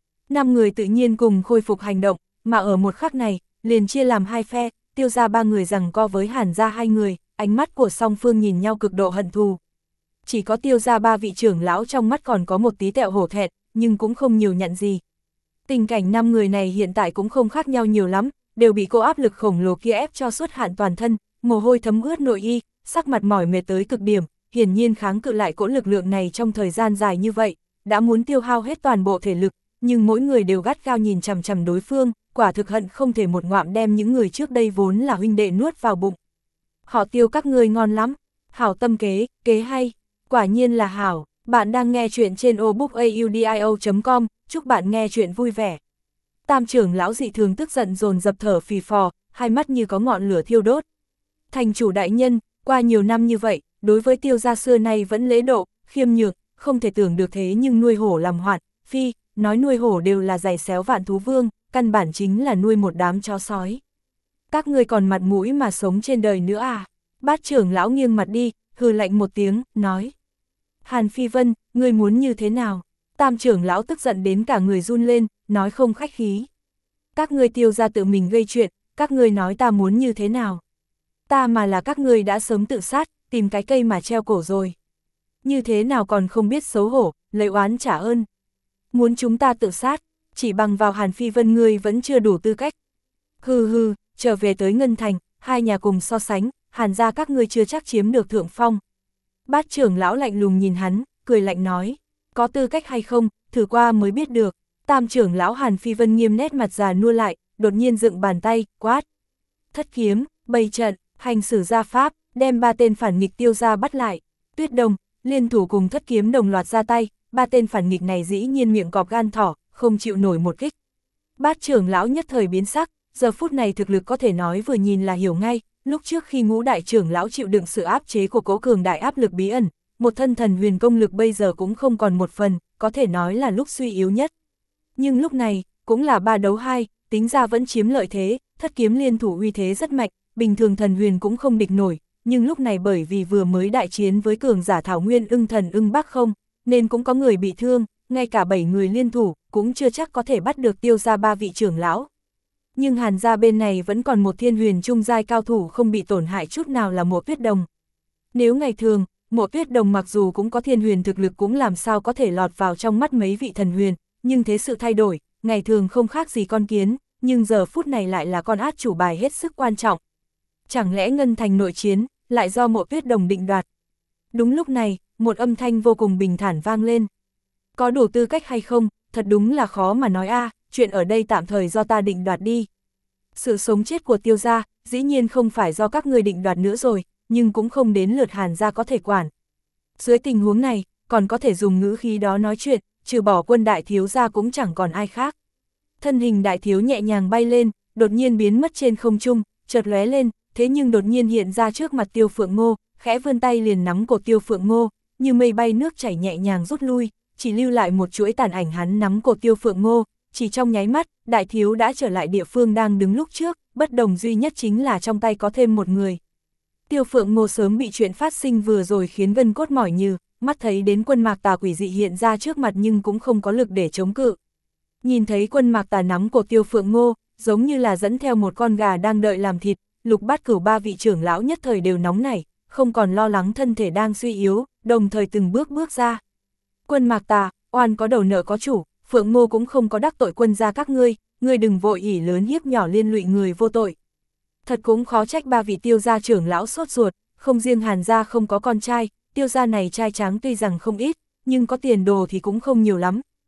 5 người tự nhiên cùng khôi phục hành động, mà ở một khắc này, liền chia làm hai phe, Tiêu gia 3 người giằng co với Hàn gia 2 người, ánh mắt của song phương nhìn nhau cực độ hận thù. Chỉ có Tiêu gia 3 vị trưởng lão trong mắt còn có một tí tẹo hổ thẹn, nhưng cũng không nhiều nhận gì. Tình cảnh 5 người này hiện tại cũng không khác nhau nhiều lắm, đều bị cô áp lực khổng lồ kia ép cho suốt hạn toàn thân, mồ hôi thấm ướt nội y, sắc mặt mỏi mệt tới cực điểm, hiển nhiên kháng cự lại cỗ lực lượng này trong thời gian dài như vậy, đã muốn tiêu hao hết toàn bộ thể lực, nhưng mỗi người đều gắt gao nhìn chằm chằm đối phương, quả thực hận không thể một ngoạm đem những người trước đây vốn là huynh đệ nuốt vào bụng. Họ Tiêu các ngươi ngon lắm, hảo tâm kế, kế hay, quả nhiên là hảo. Bạn đang nghe chuyện trên obookaudio.com, chúc bạn nghe chuyện vui vẻ. Tam trưởng lão dị thường tức giận dồn dập thở phì phò, hai mắt như có ngọn lửa thiêu đốt. Thành chủ đại nhân, qua nhiều năm như vậy, đối với Tiêu gia xưa nay vẫn lễ độ, khiêm nhường, không thể tưởng được thế nhưng nuôi hổ làm hoạt, phi, nói nuôi hổ đều là giày xéo vạn thú vương, căn bản chính là nuôi một đám chó sói. Các ngươi còn mặt mũi mà sống trên đời nữa à? Bát trưởng lão nghiêng mặt đi, hừ lạnh một tiếng, nói. Hàn Phi Vân, ngươi muốn như thế nào? Tam trưởng lão tức giận đến cả người run lên, nói không khách khí. Các ngươi Tiêu gia tự mình gây chuyện, các ngươi nói ta muốn như thế nào? Ta mà là các ngươi đã sớm tự sát, tìm cái cây mà treo cổ rồi. Như thế nào còn không biết xấu hổ, lấy oán trả ơn. Muốn chúng ta tự sát, chỉ bằng vào Hàn Phi Vân ngươi vẫn chưa đủ tư cách. Hừ hừ, trở về tới Ngân Thành, hai nhà cùng so sánh, Hàn gia các ngươi chưa chắc chiếm được thượng phong. Bát trưởng lão lạnh lùng nhìn hắn, cười lạnh nói, có tư cách hay không, thử qua mới biết được. Tam trưởng lão Hàn Phi Vân nghiêm nét mặt già nua lại, đột nhiên dựng bàn tay, quát. Thất kiếm, bày trận, hành xử gia pháp, đem 3 tên phản nghịch Tiêu gia bắt lại. Tuyết Đồng, liên thủ cùng Thất kiếm đồng loạt ra tay, 3 tên phản nghịch này dĩ nhiên miệng cọp gan thỏ, không chịu nổi một kích. Bát trưởng lão nhất thời biến sắc, giờ phút này thực lực có thể nói vừa nhìn là hiểu ngay. Lúc trước khi Ngũ đại trưởng lão chịu đựng sự áp chế của Cố cường đại áp lực bí ẩn, một thân thần huyền công lực bây giờ cũng không còn một phần, có thể nói là lúc suy yếu nhất. Nhưng lúc này, cũng là 3 đấu 2, tính ra vẫn chiếm lợi thế, Thất kiếm liên thủ uy thế rất mạnh, bình thường thần huyền cũng không địch nổi, nhưng lúc này bởi vì vừa mới đại chiến với cường giả Thảo Nguyên Ưng Thần Ưng Bắc không, nên cũng có người bị thương, ngay cả 7 người liên thủ, cũng chưa chắc có thể bắt được Tiêu gia 3 vị trưởng lão. Nhưng Hàn gia bên này vẫn còn một thiên huyền trung giai cao thủ không bị tổn hại chút nào là Mộ Tuyết Đồng. Nếu ngày thường, Mộ Tuyết Đồng mặc dù cũng có thiên huyền thực lực cũng làm sao có thể lọt vào trong mắt mấy vị thần huyền, nhưng thế sự thay đổi, ngày thường không khác gì con kiến, nhưng giờ phút này lại là con át chủ bài hết sức quan trọng. Chẳng lẽ Ngân Thành nội chiến, lại do Mộ Tuyết Đồng định đoạt? Đúng lúc này, một âm thanh vô cùng bình thản vang lên. Có đủ tư cách hay không, thật đúng là khó mà nói a, chuyện ở đây tạm thời do ta định đoạt đi. Sự sống chết của Tiêu gia, dĩ nhiên không phải do các ngươi định đoạt nữa rồi, nhưng cũng không đến lượt Hàn gia có thể quản. Dưới tình huống này, còn có thể dùng ngữ khí đó nói chuyện, trừ bỏ Quân đại thiếu gia cũng chẳng còn ai khác. Thân hình đại thiếu nhẹ nhàng bay lên, đột nhiên biến mất trên không trung, chợt lóe lên, thế nhưng đột nhiên hiện ra trước mặt Tiêu Phượng Ngô, khẽ vươn tay liền nắm cổ Tiêu Phượng Ngô, như mây bay nước chảy nhẹ nhàng rút lui, chỉ lưu lại một chuỗi tàn ảnh hắn nắm cổ Tiêu Phượng Ngô. Chỉ trong nháy mắt, đại thiếu đã trở lại địa phương đang đứng lúc trước, bất đồng duy nhất chính là trong tay có thêm một người. Tiêu Phượng Ngô sớm bị chuyện phát sinh vừa rồi khiến gân cốt mỏi nhừ, mắt thấy đến Quân Mạc Tà quỷ dị hiện ra trước mặt nhưng cũng không có lực để chống cự. Nhìn thấy Quân Mạc Tà nắm cổ Tiêu Phượng Ngô, giống như là dẫn theo một con gà đang đợi làm thịt, Lục Bát Cửu 3 vị trưởng lão nhất thời đều nóng nảy, không còn lo lắng thân thể đang suy yếu, đồng thời từng bước bước ra. Quân Mạc Tà, oan có đầu nợ có chủ, Phượng Ngô cũng không có đắc tội Quân gia các ngươi đừng vội ỷ lớn hiếp nhỏ liên lụy người vô tội. Thật cũng khó trách 3 vị Tiêu gia trưởng lão sốt ruột, không riêng Hàn gia không có con trai, Tiêu gia này trai tráng tuy rằng không ít, nhưng có tiền đồ thì cũng không nhiều lắm,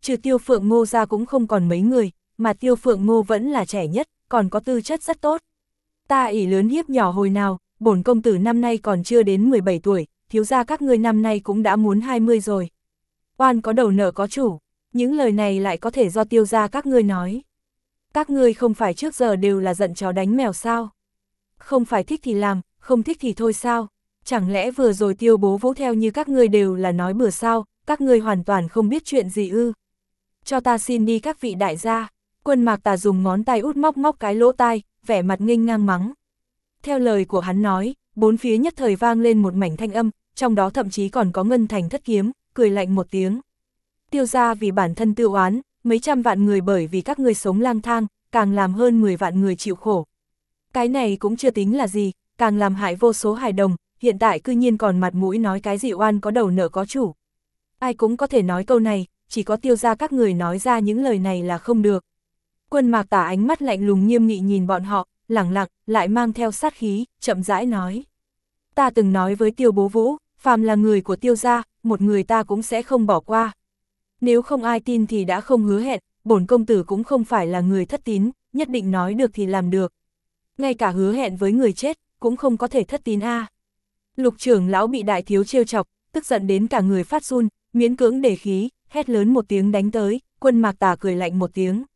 trừ Tiêu Phượng Ngô ra cũng không còn mấy người, mà Tiêu Phượng Ngô vẫn là trẻ nhất, còn có tư chất rất tốt. Ta ỷ lớn hiếp nhỏ hồi nào, bổn công tử năm nay còn chưa đến 17 tuổi, thiếu gia các ngươi năm nay cũng đã muốn 20 rồi. Oan có đầu nợ có chủ, những lời này lại có thể do Tiêu gia các ngươi nói. Các ngươi không phải trước giờ đều là giận chó đánh mèo sao? Không phải thích thì làm, không thích thì thôi sao? Chẳng lẽ vừa rồi Tiêu bố Vũ theo như các ngươi đều là nói bừa sao, các ngươi hoàn toàn không biết chuyện gì ư? Cho ta xin đi các vị đại gia. Quân Mạc Tà dùng ngón tay út móc móc cái lỗ tai, vẻ mặt nghênh ngang mắng. Theo lời của hắn nói, bốn phía nhất thời vang lên một mảnh thanh âm, trong đó thậm chí còn có Ngân Thành Thất Kiếm, cười lạnh một tiếng. Tiêu gia vì bản thân tiêu oán, mấy trăm vạn người bởi vì các ngươi sống lang thang, càng làm hơn 10 vạn người chịu khổ. Cái này cũng chưa tính là gì, càng làm hại vô số hài đồng, hiện tại cư nhiên còn mặt mũi nói cái gì oan có đầu nợ có chủ. Ai cũng có thể nói câu này, chỉ có Tiêu gia các người nói ra những lời này là không được. Quân Mạc Tà ánh mắt lạnh lùng nghiêm nghị nhìn bọn họ, lẳng lặng, lại mang theo sát khí, chậm rãi nói. Ta từng nói với Tiêu bố Vũ, phàm là người của Tiêu gia, một người ta cũng sẽ không bỏ qua. Nếu không ai tin thì đã không hứa hẹn, bổn công tử cũng không phải là người thất tín, nhất định nói được thì làm được. Ngay cả hứa hẹn với người chết, cũng không có thể thất tín a. Lục trưởng lão bị đại thiếu trêu chọc, tức giận đến cả người phát run, miễn cưỡng để khí, hét lớn một tiếng đánh tới, Quân Mạc Tà cười lạnh một tiếng.